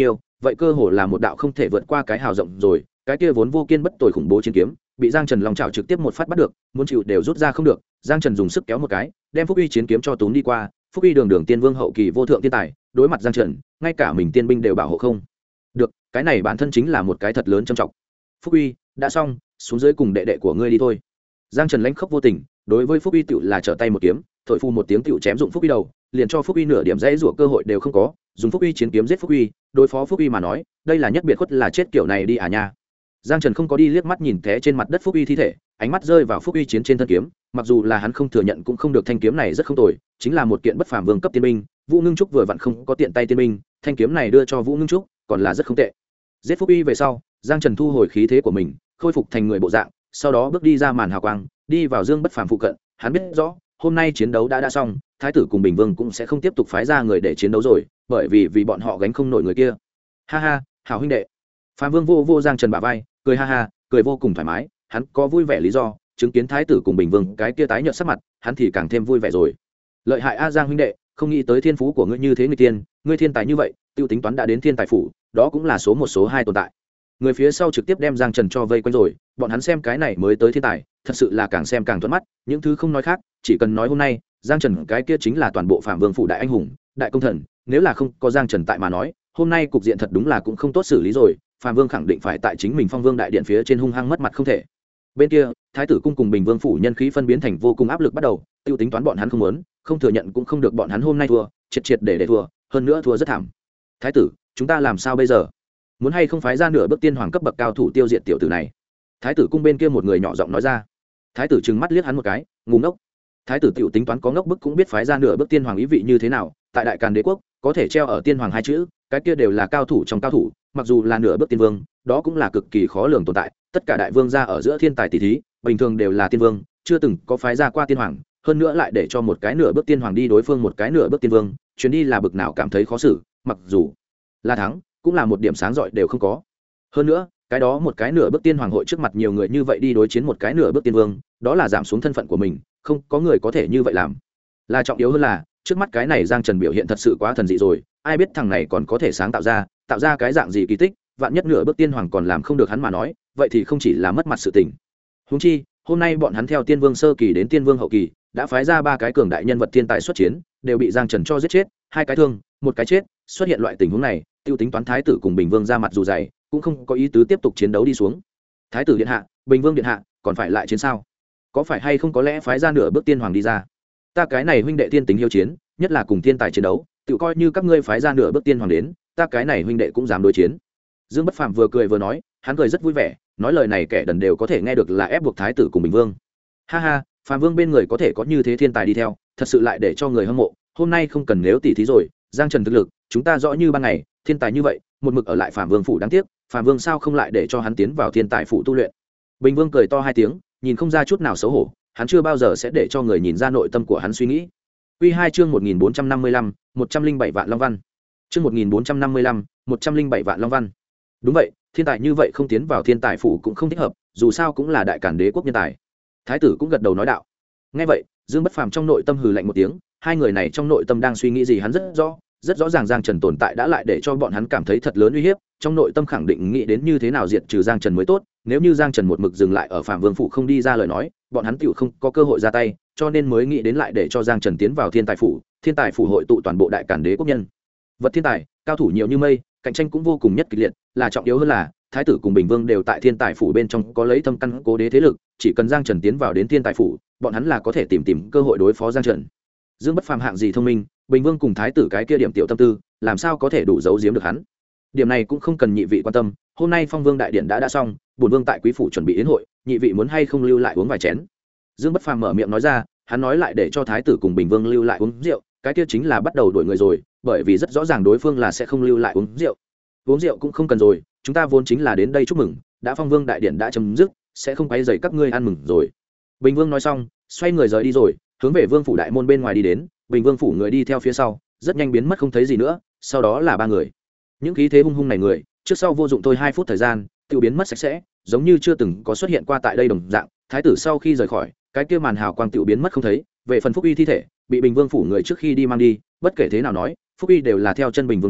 Speaker 1: vậy cơ hồ là một đạo không thể vượt qua cái hào rộng rồi. Cái kia vốn vô kiên bất tồi khủng bố chiến kiếm bị Giang Trần long chảo trực tiếp một phát bắt được, muốn chịu đều rút ra không được. Giang Trần dùng sức kéo một cái, đem Phúc Uy chiến kiếm cho túm đi qua. Phúc Uy đường tiên vương hậu kỳ vô thượng tiên tài, đối mặt Giang Trần, ngay cả mình tiên binh đều bảo hộ không được, cái này bản thân chính là một cái thật lớn trầm trọng. Phúc Uy đã xong, xuống dưới cùng đệ đệ của ngươi đi thôi. Giang Trần lãnh khốc vô tình, đối với Phúc Uy tựu là trở tay một kiếm, thổi phu một tiếng tựu chém dụng Phúc Uy đầu, liền cho Phúc Uy nửa điểm dãy rủa cơ hội đều không có. Dùng Phúc Uy chiến kiếm giết Phúc Uy, đối phó Phúc Uy mà nói, đây là nhất biệt khuất là chết kiểu này đi à nha. Giang Trần không có đi liếc mắt nhìn té trên mặt đất Phúc Uy thi thể, ánh mắt rơi vào Phúc Uy chiến trên thân kiếm, mặc dù là hắn không thừa nhận cũng không được, thanh kiếm này rất không tồi, chính là một kiện bất phàm vương cấp tiên binh. Vũ Ngưng Trúc vừa vặn không có tiện tay tiên binh, thanh kiếm này đưa cho Vũ Ngưng Trúc, còn là rất không tệ. Giết Phúc Uy về sau, Giang Trần thu hồi khí thế của mình, khôi phục thành người bộ dạng, sau đó bước đi ra màn hào quang, đi vào Dương Bất Phàm phụ cận. Hắn biết rõ, hôm nay chiến đấu đã xong, Thái tử cùng Bình Vương cũng sẽ không tiếp tục phái ra người để chiến đấu rồi, bởi vì bọn họ gánh không nổi người kia. Ha ha, hảo huynh đệ. Phàm Vương vô Giang Trần bả vai, cười ha ha, cười vô cùng thoải mái. Hắn có vui vẻ lý do, chứng kiến Thái tử cùng Bình Vương cái kia tái nhợt sắc mặt, hắn thì càng thêm vui vẻ rồi. Lợi hại a Giang huynh đệ, không nghĩ tới thiên phú của ngươi như thế người tiên, ngươi thiên tài như vậy, tiêu tính toán đã đến thiên tài phủ, đó cũng là số một số hai tồn tại. Người phía sau trực tiếp đem Giang Trần cho vây quanh rồi, bọn hắn xem cái này mới tới thiên tài, thật sự là càng xem càng thuận mắt, những thứ không nói khác, chỉ cần nói hôm nay, Giang Trần cái kia chính là toàn bộ Phạm Vương phủ đại anh hùng, đại công thần, nếu là không có Giang Trần tại mà nói, hôm nay cục diện thật đúng là cũng không tốt xử lý rồi, Phạm Vương khẳng định phải tại chính mình Phong Vương đại điện phía trên hung hăng mất mặt không thể. Bên kia, Thái tử cung cùng Bình Vương phủ nhân khí phân biến thành vô cùng áp lực bắt đầu, tiêu tính toán bọn hắn không muốn, không thừa nhận cũng không được, bọn hắn hôm nay thua, triệt để thua, hơn nữa thua rất thảm. Thái tử, chúng ta làm sao bây giờ? Muốn hay không phái ra nửa bước tiên hoàng cấp bậc cao thủ tiêu diệt tiểu tử này? Thái tử cung bên kia một người nhỏ giọng nói ra. Thái tử trừng mắt liếc hắn một cái, ngu ngốc. Thái tử tiểu tính toán có ngốc bức cũng biết phái ra nửa bước tiên hoàng ý vị như thế nào, tại Đại Càn Đế quốc, có thể treo ở tiên hoàng hai chữ, cái kia đều là cao thủ trong cao thủ, mặc dù là nửa bước tiên vương, đó cũng là cực kỳ khó lường tồn tại, tất cả đại vương gia ở giữa thiên tài tỷ thí, bình thường đều là tiên vương, chưa từng có phái ra qua tiên hoàng, hơn nữa lại để cho một cái nửa bước tiên hoàng đi đối phương một cái nửa bước tiên vương, chuyến đi là bực nào cảm thấy khó xử, mặc dù là thắng, cũng là một điểm sáng rọi đều không có. Hơn nữa, cái đó một cái nửa bước tiên hoàng hội trước mặt nhiều người như vậy đi đối chiến một cái nửa bước tiên vương, đó là giảm xuống thân phận của mình, không có người có thể như vậy làm. Là trọng yếu hơn là, trước mắt cái này Giang Trần biểu hiện thật sự quá thần dị rồi, ai biết thằng này còn có thể sáng tạo ra cái dạng gì kỳ tích, vạn nhất nửa bước tiên hoàng còn làm không được hắn mà nói, vậy thì không chỉ là mất mặt sự tình. Huống chi, hôm nay bọn hắn theo tiên vương sơ kỳ đến tiên vương hậu kỳ, đã phái ra ba cái cường đại nhân vật thiên tài xuất chiến, đều bị Giang Trần cho giết chết, hai cái thương, một cái chết, xuất hiện loại tình huống này, tiêu tính toán Thái tử cùng Bình Vương ra mặt dù dày, cũng không có ý tứ tiếp tục chiến đấu đi xuống. Thái tử điện hạ, Bình Vương điện hạ, còn phải lại chiến sao? Có phải hay không có lẽ phái ra nửa bước tiên hoàng đi ra? Ta cái này huynh đệ tiên tính hiếu chiến, nhất là cùng thiên tài chiến đấu, tự coi như các ngươi phái ra nửa bước tiên hoàng đến, ta cái này huynh đệ cũng dám đối chiến. Dương Bất Phàm vừa cười vừa nói, hắn cười rất vui vẻ, nói lời này kẻ đần đều có thể nghe được là ép buộc Thái tử cùng Bình Vương. Ha ha, Phàm Vương bên người có thể có như thế thiên tài đi theo, thật sự lại để cho người hâm mộ. Hôm nay không cần nếu tỉ thí rồi, Giang Trần thực lực, chúng ta rõ như ban ngày, thiên tài như vậy, một mực ở lại Phàm Vương phủ đáng tiếc, Phàm Vương sao không lại để cho hắn tiến vào thiên tài phủ tu luyện. Bình Vương cười to hai tiếng, nhìn không ra chút nào xấu hổ, hắn chưa bao giờ sẽ để cho người nhìn ra nội tâm của hắn suy nghĩ. Quy 2 chương 1455, 107 vạn long văn. Chương 1455, 107 vạn long văn. Đúng vậy, thiên tài như vậy không tiến vào thiên tài phủ cũng không thích hợp, dù sao cũng là Đại Càn Đế quốc nhân tài. Thái tử cũng gật đầu nói đạo. Nghe vậy, Dương Bất Phàm trong nội tâm hừ lạnh một tiếng, hai người này trong nội tâm đang suy nghĩ gì hắn rất rõ ràng Giang Trần tồn tại đã lại để cho bọn hắn cảm thấy thật lớn uy hiếp, trong nội tâm khẳng định nghĩ đến như thế nào diệt trừ Giang Trần mới tốt, nếu như Giang Trần một mực dừng lại ở Phạm Vương phủ không đi ra lời nói, bọn hắn tựu không có cơ hội ra tay, cho nên mới nghĩ đến lại để cho Giang Trần tiến vào thiên tài phủ hội tụ toàn bộ Đại Càn Đế quốc nhân vật thiên tài, cao thủ nhiều như mây, cạnh tranh cũng vô cùng nhất kịch liệt, là trọng yếu hơn là Thái tử cùng Bình Vương đều tại thiên tài phủ bên trong có lấy thâm căn cố đế thế lực, chỉ cần Giang Trần tiến vào đến thiên tài phủ, bọn hắn là có thể tìm cơ hội đối phó Giang Trần. Dương Bất Phàm hạng gì thông minh, Bình Vương cùng Thái tử cái kia điểm tiểu tâm tư, làm sao có thể đủ giấu giếm được hắn. Điểm này cũng không cần nhị vị quan tâm, hôm nay Phong Vương đại điện đã xong, bổn vương tại quý phủ chuẩn bị yến hội, nhị vị muốn hay không lưu lại uống vài chén. Dương Bất Phàm mở miệng nói ra, hắn nói lại để cho Thái tử cùng Bình Vương lưu lại uống rượu, cái kia chính là bắt đầu đuổi người rồi, bởi vì rất rõ ràng đối phương là sẽ không lưu lại uống rượu. Uống rượu cũng không cần rồi, chúng ta vốn chính là đến đây chúc mừng, đã Phong Vương đại điện đã chấm dứt, sẽ không quấy rầy các ngươi ăn mừng rồi. Bình Vương nói xong, xoay người rời đi rồi, hướng về Vương phủ đại môn bên ngoài đi đến, Bình Vương phủ người đi theo phía sau, rất nhanh biến mất không thấy gì nữa, sau đó là ba người. Những khí thế hung hung này người, trước sau vô dụng thôi 2 phút thời gian, tiêu biến mất sạch sẽ, giống như chưa từng có xuất hiện qua tại đây đồng dạng. Thái tử sau khi rời khỏi, cái kia màn hào quang tiêu biến mất không thấy, về phần Phúc Uy thi thể, bị Bình Vương phủ người trước khi đi mang đi, bất kể thế nào nói, Phúc Uy đều là theo chân Bình Vương đến,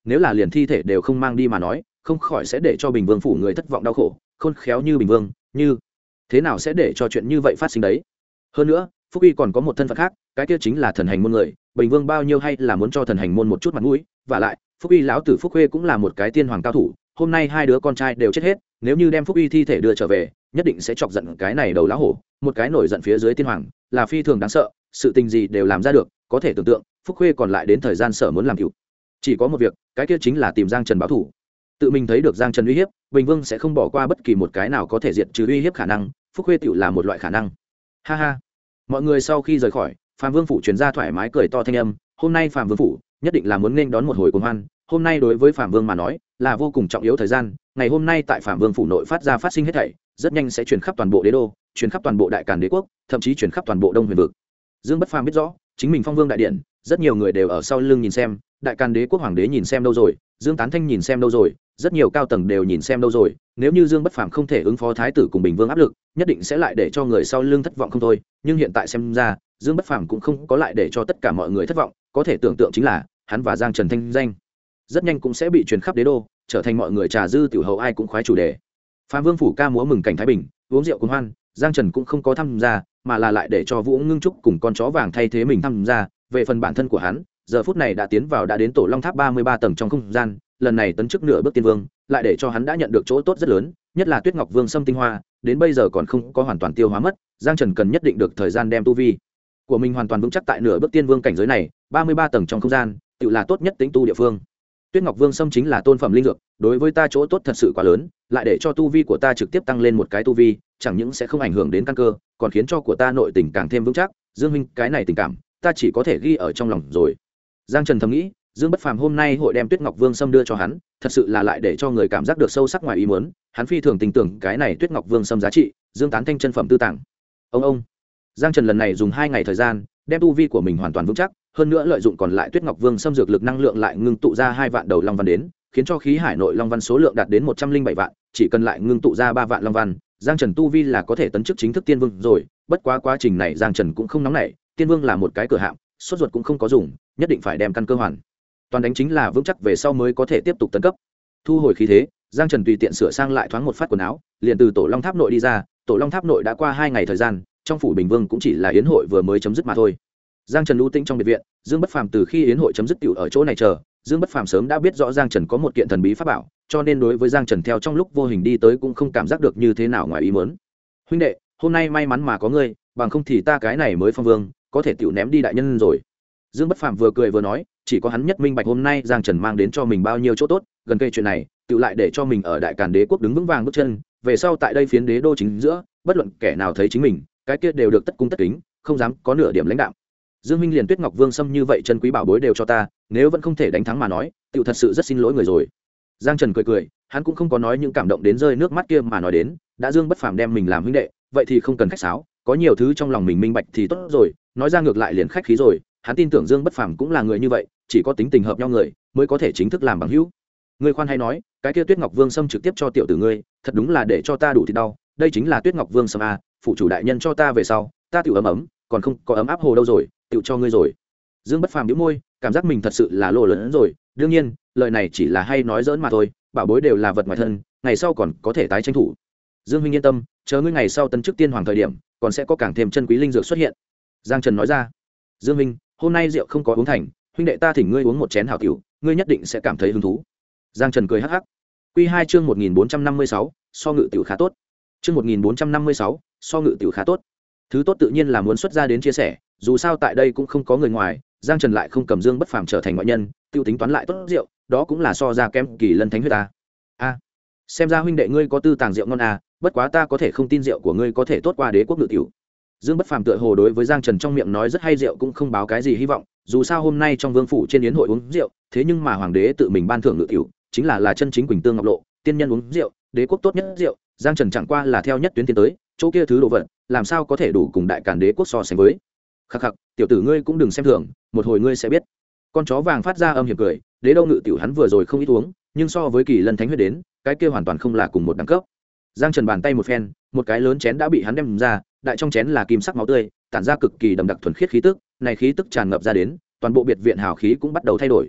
Speaker 1: nếu là liền thi thể đều không mang đi mà nói không khỏi sẽ để cho Bình Vương phủ người thất vọng đau khổ. Khôn khéo như Bình Vương, như thế nào sẽ để cho chuyện như vậy phát sinh đấy? Hơn nữa Phúc Uy còn có một thân phận khác, cái kia chính là thần hành môn người. Bình Vương bao nhiêu hay là muốn cho thần hành môn một chút mặt mũi. Và lại Phúc Uy lão tử Phúc Khuê cũng là một cái tiên hoàng cao thủ, hôm nay hai đứa con trai đều chết hết, nếu như đem Phúc Uy thi thể đưa trở về nhất định sẽ chọc giận cái này đầu lão hổ. Một cái nổi giận phía dưới tiên hoàng là phi thường đáng sợ, sự tình gì đều làm ra được. Có thể tưởng tượng Phúc Khuê còn lại đến thời gian sở muốn làm cựu chỉ có một việc, cái kia chính là tìm Giang Trần báo thủ. Tự mình thấy được Giang Trần uy hiếp, Bình Vương sẽ không bỏ qua bất kỳ một cái nào có thể diệt trừ uy hiếp khả năng. Phúc Khuê tựu là một loại khả năng. Ha ha. Mọi người sau khi rời khỏi, Phạm Vương phủ truyền ra thoải mái cười to thanh âm. Hôm nay Phạm Vương phủ nhất định là muốn nên đón một hồi cuồng hoan. Hôm nay đối với Phạm Vương mà nói là vô cùng trọng yếu thời gian. Ngày hôm nay tại Phạm Vương phủ nội phát sinh hết thảy, rất nhanh sẽ truyền khắp toàn bộ đế đô, truyền khắp toàn bộ Đại Càn đế quốc, thậm chí truyền khắp toàn bộ Đông Huyền vực. Dương Bất Phàm biết rõ, chính mình phong vương đại điện, rất nhiều người đều ở sau lưng nhìn xem. Đại Càn đế quốc hoàng đế nhìn xem đâu rồi, Dương Tán Thanh nhìn xem đâu rồi, rất nhiều cao tầng đều nhìn xem đâu rồi. Nếu như Dương Bất Phàm không thể ứng phó thái tử cùng Bình Vương áp lực, nhất định sẽ lại để cho người sau lưng thất vọng không thôi. Nhưng hiện tại xem ra, Dương Bất Phàm cũng không có lại để cho tất cả mọi người thất vọng. Có thể tưởng tượng chính là hắn và Giang Trần thanh danh rất nhanh cũng sẽ bị truyền khắp đế đô, trở thành mọi người trà dư tiểu hậu ai cũng khoái chủ đề. Phạm Vương phủ ca múa mừng cảnh thái bình, uống rượu cuồng hoan. Giang Trần cũng không có tham gia, mà là lại để cho Vũ Ngưng Trúc cùng con chó vàng thay thế mình tham gia. Về phần bản thân của hắn, giờ phút này đã tiến vào đã đến Tổ Long Tháp 33 tầng trong không gian, lần này tấn chức nửa bước tiên vương, lại để cho hắn đã nhận được chỗ tốt rất lớn, nhất là Tuyết Ngọc Vương Sâm tinh hoa, đến bây giờ còn không có hoàn toàn tiêu hóa mất. Giang Trần cần nhất định được thời gian đem tu vi của mình hoàn toàn vững chắc tại nửa bước tiên vương cảnh giới này. 33 tầng trong không gian, tự là tốt nhất tính tu địa phương. Tuyết Ngọc Vương Sâm chính là tôn phẩm linh dược, đối với ta chỗ tốt thật sự quá lớn, lại để cho tu vi của ta trực tiếp tăng lên một cái tu vi, chẳng những sẽ không ảnh hưởng đến căn cơ, còn khiến cho của ta nội tình càng thêm vững chắc. Dương huynh, cái này tình cảm, ta chỉ có thể ghi ở trong lòng rồi. Giang Trần thầm nghĩ, Dương Bất Phàm hôm nay hội đem Tuyết Ngọc Vương Sâm đưa cho hắn, thật sự là lại để cho người cảm giác được sâu sắc ngoài ý muốn. Hắn phi thường tin tưởng cái này Tuyết Ngọc Vương Sâm giá trị, Dương Tán Thanh chân phẩm tư tàng. Ông. Giang Trần lần này dùng 2 ngày thời gian, đem tu vi của mình hoàn toàn vững chắc, hơn nữa lợi dụng còn lại Tuyết Ngọc Vương Sâm dược lực năng lượng lại ngưng tụ ra 2 vạn đầu long văn đến, khiến cho khí hải nội long văn số lượng đạt đến 107 vạn, chỉ cần lại ngưng tụ ra 3 vạn long văn, Giang Trần tu vi là có thể tấn chức chính thức tiên vương rồi. Bất quá quá trình này Giang Trần cũng không nóng nảy, tiên vương là một cái cửa hạm, sốt ruột cũng không có dùng, nhất định phải đem căn cơ hoàn toàn đánh chính là vững chắc về sau mới có thể tiếp tục tấn cấp. Thu hồi khí thế, Giang Trần tùy tiện sửa sang lại thoáng một phát quần áo, liền từ Tổ Long Tháp nội đi ra. Tổ Long Tháp nội đã qua 2 ngày thời gian, trong phủ Bình Vương cũng chỉ là yến hội vừa mới chấm dứt mà thôi. Giang Trần lưu tĩnh trong biệt viện, Dương Bất Phàm từ khi yến hội chấm dứt tiểu ở chỗ này chờ. Dương Bất Phàm sớm đã biết rõ Giang Trần có một kiện thần bí pháp bảo, cho nên đối với Giang Trần theo trong lúc vô hình đi tới cũng không cảm giác được như thế nào ngoài ý muốn. Huynh đệ, hôm nay may mắn mà có ngươi, bằng không thì ta cái này mới phong vương, có thể tiểu ném đi đại nhân rồi. Dương Bất Phàm vừa cười vừa nói, chỉ có hắn nhất minh bạch hôm nay Giang Trần mang đến cho mình bao nhiêu chỗ tốt, gần cây chuyện này, tiểu lại để cho mình ở Đại Càn đế quốc đứng vững vàng bước chân, về sau tại đây phiến đế đô chính giữa, bất luận kẻ nào thấy chính mình, cái kia đều được tất cung tất kính, không dám có nửa điểm lãnh đạm. Dương huynh liền Tuyết Ngọc Vương Sâm như vậy chân quý bảo bối đều cho ta, nếu vẫn không thể đánh thắng mà nói, tiểu thật sự rất xin lỗi người rồi. Giang Trần cười, hắn cũng không có nói những cảm động đến rơi nước mắt kia mà nói đến, đã Dương Bất Phàm đem mình làm huynh đệ, vậy thì không cần khách sáo, có nhiều thứ trong lòng mình minh bạch thì tốt rồi, nói ra ngược lại liền khách khí rồi. Hắn tin tưởng Dương Bất Phàm cũng là người như vậy, chỉ có tính tình hợp nhau người mới có thể chính thức làm bằng hữu. Ngươi khoan hay nói, cái kia Tuyết Ngọc Vương Sâm trực tiếp cho tiểu tử ngươi, thật đúng là để cho ta đủ thịt đau. Đây chính là Tuyết Ngọc Vương Sâm a, phụ chủ đại nhân cho ta về sau, ta tiểu ấm, còn không có ấm áp hồ đâu rồi, tiểu cho ngươi rồi. Dương Bất Phàm nhíu môi, cảm giác mình thật sự là lỗ lớn rồi. Đương nhiên, lời này chỉ là hay nói giỡn mà thôi, bảo bối đều là vật ngoài thân, ngày sau còn có thể tái tranh thủ. Dương huynh yên tâm, chờ ngươi ngày sau tấn chức tiên hoàng thời điểm, còn sẽ có càng thêm chân quý linh dược xuất hiện. Giang Trần nói ra. Dương huynh, hôm nay rượu không có uống thành, huynh đệ ta thỉnh ngươi uống một chén hảo tiểu, ngươi nhất định sẽ cảm thấy hứng thú. Giang Trần cười hắc hắc. Quy 2 chương 1456, so ngự tiểu khá tốt. Chương 1456, so ngự tiểu khá tốt. Thứ tốt tự nhiên là muốn xuất ra đến chia sẻ, dù sao tại đây cũng không có người ngoài, Giang Trần lại không cầm Dương Bất Phàm trở thành ngoại nhân, tiêu tính toán lại tốt rượu, đó cũng là so ra kém Kỳ Lân Thánh huyết ta. A, xem ra huynh đệ ngươi có tư tàng rượu ngon à, bất quá ta có thể không tin rượu của ngươi có thể tốt qua đế quốc ngự tiểu. Dương Bất Phàm tựa hồ đối với Giang Trần trong miệng nói rất hay rượu cũng không báo cái gì hy vọng, dù sao hôm nay trong vương phủ trên yến hội uống rượu, thế nhưng mà hoàng đế tự mình ban thưởng ngự tiểu, chính là chân chính quỳnh tương ngọc lộ, tiên nhân uống rượu, đế quốc tốt nhất rượu, Giang Trần chẳng qua là theo nhất tuyến tiến tới, chỗ kia thứ đồ vật, làm sao có thể đủ cùng Đại Càn đế quốc so sánh với. Khắc khắc, tiểu tử ngươi cũng đừng xem thường, một hồi ngươi sẽ biết. Con chó vàng phát ra âm hiểm cười, đế đâu ngự tiểu hắn vừa rồi không ít uống, nhưng so với Kỳ Lân Thánh huyết đến, cái kia hoàn toàn không là cùng một đẳng cấp. Giang Trần bàn tay một phen, một cái lớn chén đã bị hắn đem ra, đại trong chén là kim sắc máu tươi, tản ra cực kỳ đậm đặc thuần khiết khí tức, này khí tức tràn ngập ra đến, toàn bộ biệt viện hào khí cũng bắt đầu thay đổi.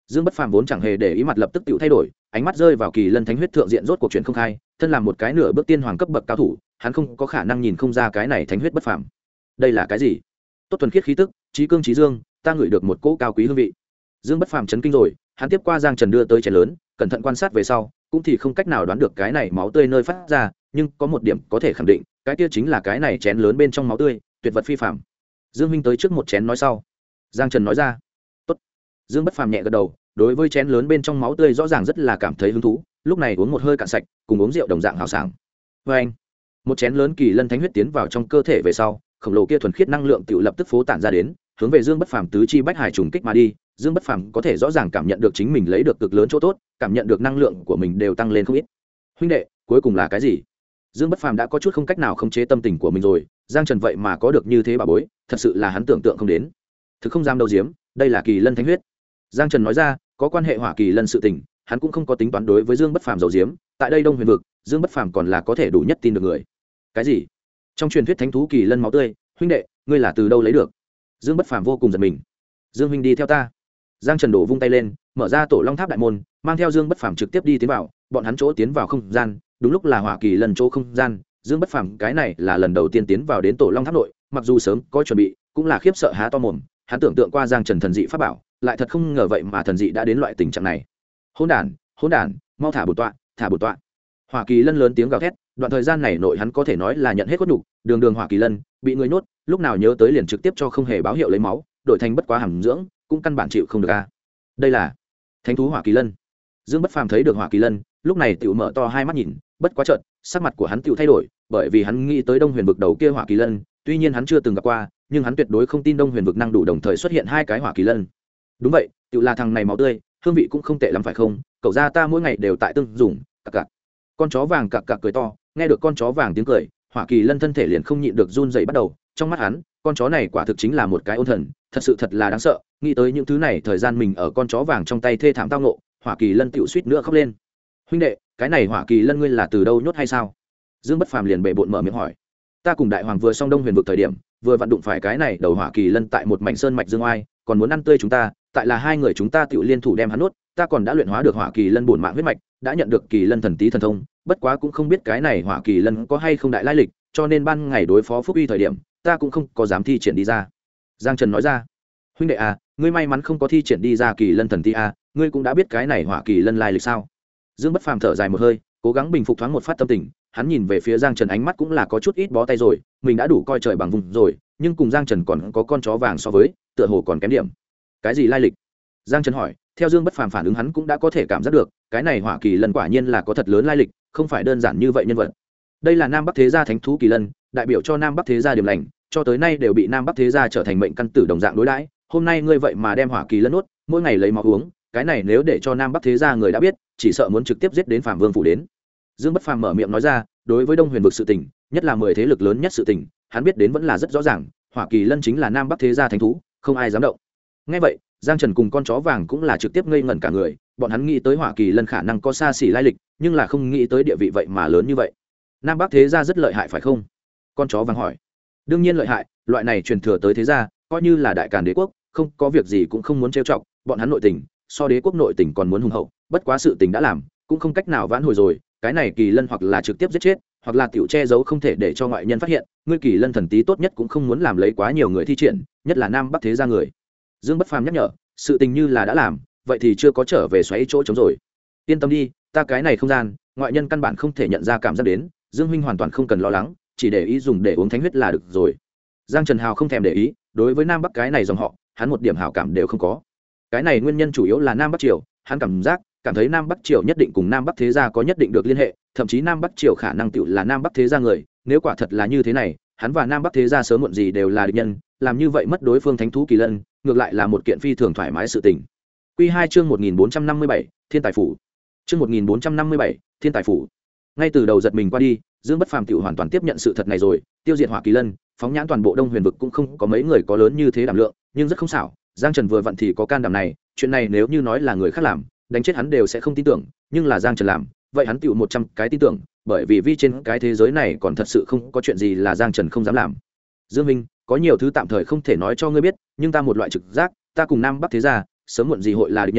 Speaker 1: Dương Bất Phàm vốn chẳng hề để ý mặt lập tức tự thay đổi, ánh mắt rơi vào kỳ lân thánh huyết thượng diện rốt cuộc chuyện không khai, thân làm một cái nửa bước tiên hoàng cấp bậc cao thủ, hắn không có khả năng nhìn không ra cái này thánh huyết bất phàm. Đây là cái gì? Tốt thuần khiết khí tức, trí cương trí dương, ta ngửi được một cỗ cao quý hương vị. Dương Bất Phàm chấn kinh rồi, hắn tiếp qua Giang Trần đưa tới chén lớn, cẩn thận quan sát về sau, cũng thì không cách nào đoán được cái này máu tươi nơi phát ra, nhưng có một điểm có thể khẳng định, cái kia chính là cái này chén lớn bên trong máu tươi, tuyệt vật phi phàm. Dương huynh tới trước một chén nói sau. Giang Trần nói ra. Tốt. Dương Bất Phàm nhẹ gật đầu, đối với chén lớn bên trong máu tươi rõ ràng rất là cảm thấy hứng thú, lúc này uống một hơi cạn sạch, cùng uống rượu đồng dạng hào sảng. Và anh, một chén lớn kỳ lân thánh huyết tiến vào trong cơ thể về sau, khổng lồ kia thuần khiết năng lượng tự lập tức phố tản ra đến, hướng về Dương Bất Phàm tứ chi bách hải trùng kích mà đi. Dương Bất Phàm có thể rõ ràng cảm nhận được chính mình lấy được cực lớn chỗ tốt, cảm nhận được năng lượng của mình đều tăng lên không ít. Huynh đệ, cuối cùng là cái gì? Dương Bất Phàm đã có chút không cách nào khống chế tâm tình của mình rồi, Giang Trần vậy mà có được như thế bà bối, thật sự là hắn tưởng tượng không đến. Thực không dám đâu giếm, đây là kỳ lân thánh huyết. Giang Trần nói ra, có quan hệ hỏa kỳ lân sự tình, hắn cũng không có tính toán đối với Dương Bất Phàm dầu diếm, tại đây Đông Huyền vực, Dương Bất Phàm còn là có thể đủ nhất tin được người. Cái gì? Trong truyền thuyết thánh thú kỳ lân máu tươi, huynh đệ, ngươi là từ đâu lấy được? Dương Bất Phàm vô cùng giật mình. Dương huynh đi theo ta. Giang Trần đổ vung tay lên, mở ra tổ long tháp đại môn, mang theo Dương Bất Phàm trực tiếp đi tiến vào, bọn hắn chỗ tiến vào không gian, đúng lúc là hỏa kỳ lân chỗ không gian. Dương Bất Phàm cái này là lần đầu tiên tiến vào đến tổ long tháp nội, mặc dù sớm có chuẩn bị, cũng là khiếp sợ há to mồm, hắn tưởng tượng qua Giang Trần thần dị pháp bảo, lại thật không ngờ vậy mà thần dị đã đến loại tình trạng này. Hỗn đản, mau thả bổn tọa, thả bổn tọa. Hỏa kỳ lân lớn tiếng gào thét, đoạn thời gian này nội hắn có thể nói là nhận hết cốt nhục, đường hỏa kỳ lân bị người nhốt, lúc nào nhớ tới liền trực tiếp cho không hề báo hiệu lấy máu, đổi thành bất quá hàm dưỡng, cũng căn bản chịu không được a. Đây là thánh thú hỏa kỳ lân. Dương Bất Phàm thấy được hỏa kỳ lân, lúc này tiểu mở to hai mắt nhìn, bất quá chợt, sắc mặt của hắn tiểu thay đổi, bởi vì hắn nghĩ tới Đông Huyền vực đầu kia hỏa kỳ lân, tuy nhiên hắn chưa từng gặp qua, nhưng hắn tuyệt đối không tin Đông Huyền vực năng đủ đồng thời xuất hiện hai cái hỏa kỳ lân. Đúng vậy, tiểu là thằng này máu tươi, hương vị cũng không tệ lắm phải không? Cậu gia ta mỗi ngày đều tại tương dùng, cặc cặc. Con chó vàng cặc cặc cười to, nghe được con chó vàng tiếng cười, hỏa kỳ lân thân thể liền không nhịn được run rẩy bắt đầu, trong mắt hắn, con chó này quả thực chính là một cái ôn thần, thật sự thật là đáng sợ, nghĩ tới những thứ này thời gian mình ở con chó vàng trong tay thê thảm tao ngộ, hỏa kỳ lân tiểu suýt nữa khóc lên. Huynh đệ, cái này hỏa kỳ lân ngươi là từ đâu nhốt hay sao? Dương Bất Phàm liền bệ bội mở miệng hỏi. Ta cùng đại hoàng vừa xong Đông Huyền vực thời điểm, vừa vặn đụng phải cái này đầu hỏa kỳ lân tại một mảnh sơn mạch dương oai, còn muốn ăn tươi chúng ta, tại là hai người chúng ta tiểu liên thủ đem hắn nuốt, ta còn đã luyện hóa được hỏa kỳ lân bổn mạng huyết mạch, đã nhận được kỳ lân thần tí thần thông, bất quá cũng không biết cái này hỏa kỳ lân có hay không đại lai lịch, cho nên ban ngày đối phó Phúc Uy thời điểm, ta cũng không có dám thi triển đi ra. Giang Trần nói ra. Huynh đệ à, ngươi may mắn không có thi triển đi ra kỳ lân thần tí à, ngươi cũng đã biết cái này hỏa kỳ lân lai lịch sao? Dương Bất Phàm thở dài một hơi, cố gắng bình phục thoáng một phát tâm tình, hắn nhìn về phía Giang Trần ánh mắt cũng là có chút ít bó tay rồi, mình đã đủ coi trời bằng vùng rồi, nhưng cùng Giang Trần còn có con chó vàng so với, tựa hồ còn kém điểm. Cái gì lai lịch? Giang Trần hỏi, theo Dương Bất Phàm phản ứng hắn cũng đã có thể cảm giác được, cái này hỏa kỳ lân quả nhiên là có thật lớn lai lịch, không phải đơn giản như vậy nhân vật. Đây là Nam Bắc Thế gia thánh thú kỳ lân, đại biểu cho Nam Bắc Thế gia điểm lành, cho tới nay đều bị Nam Bắc Thế gia trở thành mệnh căn tử đồng dạng đối đãi, hôm nay ngươi vậy mà đem hỏa kỳ lân nuốt, mỗi ngày lấy máu uống, cái này nếu để cho Nam Bắc Thế gia người đã biết, chỉ sợ muốn trực tiếp giết đến Phạm Vương phủ đến. Dương Bất Phàm mở miệng nói ra, đối với Đông Huyền vực sự tình, nhất là 10 thế lực lớn nhất sự tình, hắn biết đến vẫn là rất rõ ràng, hỏa kỳ lân chính là Nam Bắc Thế gia thánh thú, không ai dám động. Nghe vậy, Giang Trần cùng con chó vàng cũng là trực tiếp ngây ngẩn cả người, bọn hắn nghĩ tới hỏa kỳ lân khả năng có xa xỉ lai lịch, nhưng là không nghĩ tới địa vị vậy mà lớn như vậy. Nam Bắc Thế gia rất lợi hại phải không? Con chó vàng hỏi. Đương nhiên lợi hại, loại này truyền thừa tới thế gia, coi như là đại càn đế quốc, không có việc gì cũng không muốn trêu chọc, bọn hắn nội tình, so đế quốc nội tình còn muốn hùng hậu, bất quá sự tình đã làm, cũng không cách nào vãn hồi rồi, cái này kỳ lân hoặc là trực tiếp giết chết, hoặc là tiểu che giấu không thể để cho ngoại nhân phát hiện, ngươi kỳ lân thần tí tốt nhất cũng không muốn làm lấy quá nhiều người thi triển, nhất là Nam Bắc Thế gia người. Dương Bất Phàm nhắc nhở, sự tình như là đã làm, vậy thì chưa có trở về xoáy chỗ trống rồi. Yên tâm đi, ta cái này không gian, ngoại nhân căn bản không thể nhận ra cảm giác đến, Dương huynh hoàn toàn không cần lo lắng, chỉ để ý dùng để uống thánh huyết là được rồi. Giang Trần Hào không thèm để ý, đối với Nam Bắc cái này dòng họ, hắn một điểm hảo cảm đều không có. Cái này nguyên nhân chủ yếu là Nam Bắc Triều, hắn cảm thấy Nam Bắc Triều nhất định cùng Nam Bắc Thế gia có nhất định được liên hệ, thậm chí Nam Bắc Triều khả năng tựu là Nam Bắc Thế gia người, nếu quả thật là như thế này, hắn và Nam Bắc Thế gia sớm muộn gì đều là địch nhân, làm như vậy mất đối phương thánh thú kỳ lân, ngược lại là một kiện phi thường thoải mái sự tình. Quy 2 chương 1457, Thiên tài phủ. Chương 1457, Thiên tài phủ. Ngay từ đầu giật mình qua đi, Dương Bất Phàm tiểu hoàn toàn tiếp nhận sự thật này rồi, tiêu diệt hỏa kỳ lân, phóng nhãn toàn bộ Đông Huyền vực cũng không có mấy người có lớn như thế đảm lượng, nhưng rất không xảo, Giang Trần vừa vặn thì có can đảm này, chuyện này nếu như nói là người khác làm, đánh chết hắn đều sẽ không tin tưởng, nhưng là Giang Trần làm, vậy hắn tiểu 100 cái tin tưởng, bởi vì trên cái thế giới này còn thật sự không có chuyện gì là Giang Trần không dám làm. Dương Minh, có nhiều thứ tạm thời không thể nói cho ngươi biết, nhưng ta một loại trực giác, ta cùng Nam Bắc Thế gia sớm muộn gì hội là địch nhân,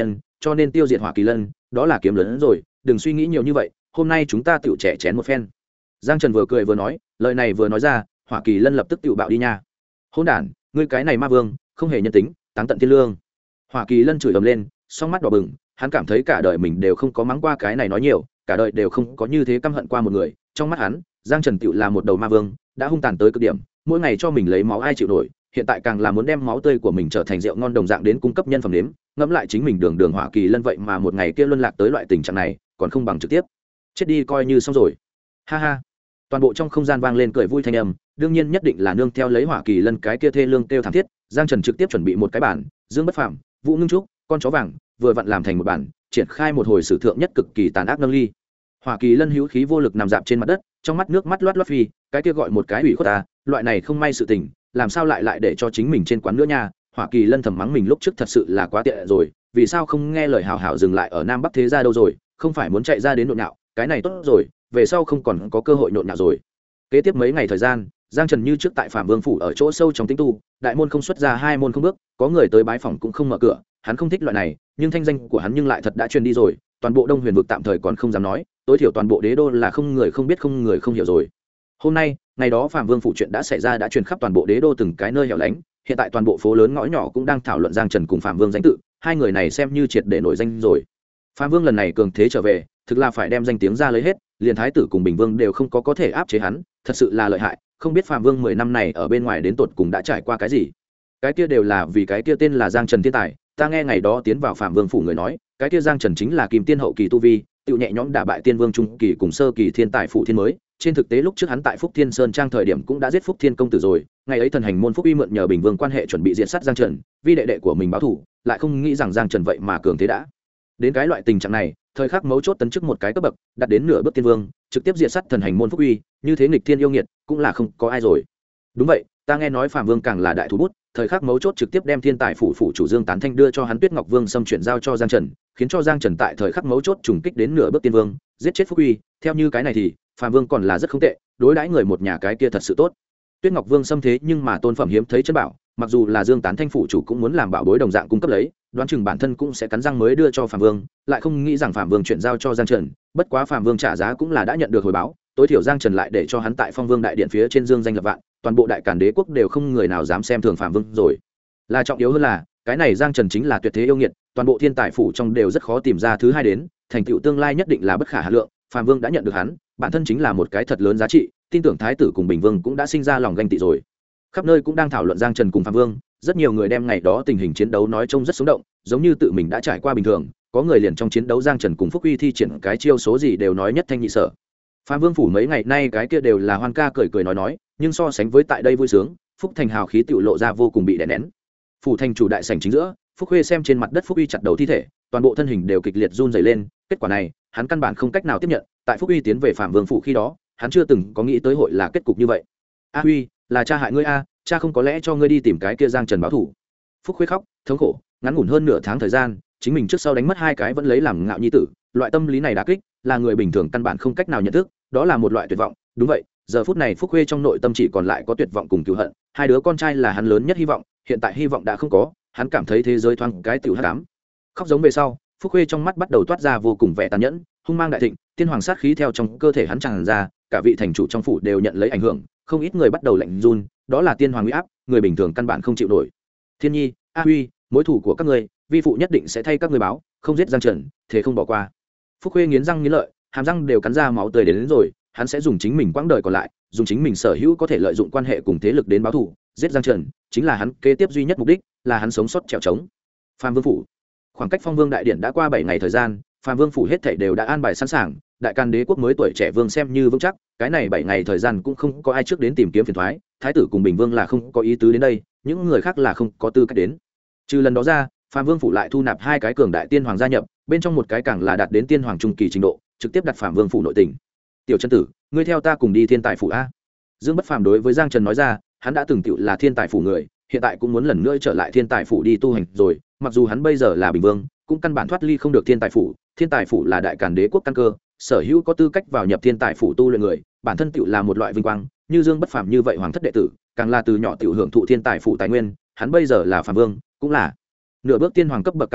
Speaker 1: cho nên tiêu diệt hỏa kỳ lân đó là kiếm lớn hơn rồi, đừng suy nghĩ nhiều như vậy, hôm nay chúng ta tựu trẻ chén một phen. Giang Trần vừa cười vừa nói, lời này vừa nói ra, hỏa kỳ lân lập tức tựu bạo đi nha. Hỗn đản, ngươi cái này ma vương không hề nhân tính, táng tận thiên lương. Hỏa kỳ lân chửi ầm lên, song mắt đỏ bừng, hắn cảm thấy cả đời mình đều không có mắng qua cái này nói nhiều, cả đời đều không có như thế căm hận qua một người. Trong mắt hắn, Giang Trần tựu là một đầu ma vương, đã hung tàn tới cực điểm, mỗi ngày cho mình lấy máu ai chịu nổi, hiện tại càng là muốn đem máu tươi của mình trở thành rượu ngon đồng dạng đến cung cấp nhân phẩm nếm. Ngẫm lại chính mình đường hỏa kỳ lân vậy mà một ngày kia luân lạc tới loại tình trạng này, còn không bằng trực tiếp chết đi coi như xong rồi. Ha ha. Toàn bộ trong không gian vang lên cười vui thanh âm, đương nhiên nhất định là nương theo lấy hỏa kỳ lân cái kia thê lương kêu thảm thiết. Giang Trần trực tiếp chuẩn bị một cái bản, Dương Bất Phàm, Vũ Ngưng Trúc, con chó vàng, vừa vặn làm thành một bản, triển khai một hồi sử thượng nhất cực kỳ tàn ác nâng ly. Hỏa kỳ lân hữu khí vô lực nằm dạp trên mặt đất, trong mắt nước mắt loát loát phi, cái kia gọi một cái ủy khuất ta, loại này không may sự tình, làm sao lại để cho chính mình trên quán nữa nha. Hỏa kỳ lân thầm mắng mình lúc trước thật sự là quá tệ rồi, vì sao không nghe lời hảo hảo dừng lại ở Nam Bắc thế gia đâu rồi, không phải muốn chạy ra đến nhộn nhạo, cái này tốt rồi, về sau không còn có cơ hội nhộn nhạo rồi. Kế tiếp mấy ngày thời gian, Giang Trần như trước tại Phạm Vương phủ ở chỗ sâu trong tĩnh tu, đại môn không xuất ra, hai môn không bước, có người tới bái phòng cũng không mở cửa, hắn không thích loại này, nhưng thanh danh của hắn nhưng lại thật đã truyền đi rồi, toàn bộ Đông Huyền vực tạm thời còn không dám nói, tối thiểu toàn bộ đế đô là không người không biết không người không hiểu rồi. Hôm nay, ngày đó Phạm Vương phủ chuyện đã xảy ra đã truyền khắp toàn bộ đế đô từng cái nơi hẻo lánh, hiện tại toàn bộ phố lớn ngõ nhỏ cũng đang thảo luận Giang Trần cùng Phạm Vương danh tự, hai người này xem như triệt để nổi danh rồi. Phạm Vương lần này cường thế trở về, thực là phải đem danh tiếng ra lấy hết, liền thái tử cùng Bình Vương đều không có thể áp chế hắn, thật sự là lợi hại, không biết Phạm Vương 10 năm này ở bên ngoài đến tột cùng đã trải qua cái gì. Cái kia đều là vì cái kia tên là Giang Trần thiên tài, ta nghe ngày đó tiến vào Phạm Vương phủ người nói, cái kia Giang Trần chính là Kim Tiên hậu kỳ tu vi, tự nhẹ nhõm đả bại Tiên Vương trung kỳ cùng sơ kỳ thiên tài phụ thiên mới. Trên thực tế lúc trước hắn tại Phúc Thiên Sơn trang thời điểm cũng đã giết Phúc Thiên công tử rồi, ngày ấy thần hành môn Phúc Uy mượn nhờ Bình Vương quan hệ chuẩn bị diệt sát Giang Trần, vì đệ đệ của mình báo thù, lại không nghĩ rằng Giang Trần vậy mà cường thế đã đến cái loại tình trạng này, thời khắc mấu chốt tấn chức một cái cấp bậc, đạt đến nửa bước tiên vương, trực tiếp diệt sát thần hành môn Phúc Uy, như thế nghịch thiên yêu nghiệt, cũng là không có ai rồi. Đúng vậy, ta nghe nói Phạm Vương càng là đại thủ bút, thời khắc mấu chốt trực tiếp đem thiên tài phủ chủ Dương Tán Thanh đưa cho hắn Tuyết Ngọc Vương xâm chuyển giao cho Giang Trần, khiến cho Giang Trần tại thời khắc mấu chốt trùng kích đến nửa bước tiên vương, giết chết Phúc Uy, theo như cái này thì Phạm Vương còn là rất không tệ, đối đãi người một nhà cái kia thật sự tốt. Tuyết Ngọc Vương xâm thế nhưng mà tôn phẩm hiếm thấy chân bảo, mặc dù là Dương Tán Thanh phủ chủ cũng muốn làm bảo bối đồng dạng cung cấp lấy, đoán chừng bản thân cũng sẽ cắn răng mới đưa cho Phạm Vương, lại không nghĩ rằng Phạm Vương chuyển giao cho Giang Trần, bất quá Phạm Vương trả giá cũng là đã nhận được hồi báo, tối thiểu Giang Trần lại để cho hắn tại Phong Vương đại điện phía trên dương danh lập vạn, toàn bộ đại càn đế quốc đều không người nào dám xem thường Phạm Vương rồi. Là trọng yếu hơn là, cái này Giang Trần chính là tuyệt thế yêu nghiệt, toàn bộ thiên tài phủ trong đều rất khó tìm ra thứ hai đến, thành tựu tương lai nhất định là bất khả hà lượng, Phạm Vương đã nhận được hắn, bản thân chính là một cái thật lớn giá trị, tin tưởng thái tử cùng Bình Vương cũng đã sinh ra lòng ganh tị rồi. Khắp nơi cũng đang thảo luận Giang Trần cùng Phạm Vương, rất nhiều người đem ngày đó tình hình chiến đấu nói trông rất sống động, giống như tự mình đã trải qua bình thường, có người liền trong chiến đấu Giang Trần cùng Phúc Uy thi triển cái chiêu số gì đều nói nhất thanh nhị sở. Phạm Vương phủ mấy ngày nay cái kia đều là hoan ca cười cười nói, nhưng so sánh với tại đây vui sướng, Phúc Thành hào khí tiểu lộ ra vô cùng bị đè nén. Phủ thành chủ đại sảnh chính giữa, Phúc Khuê xem trên mặt đất Phúc Uy chặt đầu thi thể, toàn bộ thân hình đều kịch liệt run rẩy lên, kết quả này, hắn căn bản không cách nào tiếp nhận, tại Phúc Uy tiến về Phạm Vương phủ khi đó, hắn chưa từng có nghĩ tới hội là kết cục như vậy. A Uy, là cha hại ngươi a, cha không có lẽ cho ngươi đi tìm cái kia Giang Trần báo thù. Phúc Khuê khóc, thống khổ, ngắn ngủn hơn nửa tháng thời gian, chính mình trước sau đánh mất hai cái vẫn lấy làm ngạo nhi tử, loại tâm lý này đả kích, là người bình thường căn bản không cách nào nhận thức, đó là một loại tuyệt vọng. Đúng vậy, giờ phút này Phúc Khuê trong nội tâm chỉ còn lại có tuyệt vọng cùng cừu hận, hai đứa con trai là hắn lớn nhất hy vọng, hiện tại hy vọng đã không có, hắn cảm thấy thế giới thoáng cái tiểu hắc ám. Khóc giống về sau, Phúc Khuê trong mắt bắt đầu toát ra vô cùng vẻ tàn nhẫn, hung mang đại thịnh, tiên hoàng sát khí theo trong cơ thể hắn tràn ra, cả vị thành chủ trong phủ đều nhận lấy ảnh hưởng, không ít người bắt đầu lạnh run, đó là tiên hoàng uy áp, người bình thường căn bản không chịu nổi. Thiên Nhi, A Huy, mối thù của các ngươi, vi phụ nhất định sẽ thay các ngươi báo, không giết Giang Trần, thế không bỏ qua. Phúc Khuê nghiến răng nghiến lợi, hàm răng đều cắn ra máu tươi đến rồi, hắn sẽ dùng chính mình quãng đời còn lại, dùng chính mình sở hữu có thể lợi dụng quan hệ cùng thế lực đến báo thù, giết Giang Trần, chính là hắn kế tiếp duy nhất mục đích, là hắn sống sót trèo trống. Phạm Vương phủ. Khoảng cách Phong Vương đại điện đã qua 7 ngày thời gian, Phạm Vương phủ hết thảy đều đã an bài sẵn sàng, đại càn đế quốc mới tuổi trẻ vương xem như vững chắc, cái này 7 ngày thời gian cũng không có ai trước đến tìm kiếm phiền toái, thái tử cùng Bình Vương là không có ý tứ đến đây, những người khác là không có tư cách đến. Trừ lần đó ra, Phạm Vương phủ lại thu nạp 2 cái cường đại tiên hoàng gia nhập, bên trong một cái càng là đạt đến tiên hoàng trung kỳ trình độ, trực tiếp đặt Phạm Vương phủ nội tình. Tiểu chân tử, ngươi theo ta cùng đi thiên tài phủ a. Dương Bất Phàm đối với Giang Trần nói ra, hắn đã từng tựu là thiên tài phủ người, hiện tại cũng muốn lần nữa trở lại thiên tài phủ đi tu hành rồi, mặc dù hắn bây giờ là Bình Vương, cũng căn bản thoát ly không được thiên tài phủ, thiên tài phủ là đại càn đế quốc căn cơ, sở hữu có tư cách vào nhập thiên tài phủ tu luyện người, bản thân tựu là một loại vinh quang, như Dương Bất Phàm như vậy hoàng thất đệ tử, càng là từ nhỏ tựu hưởng thụ thiên tài phủ tài nguyên, hắn bây giờ là Phàm Vương, cũng là nửa bước tiên hoàng cấp bậc cao thủ,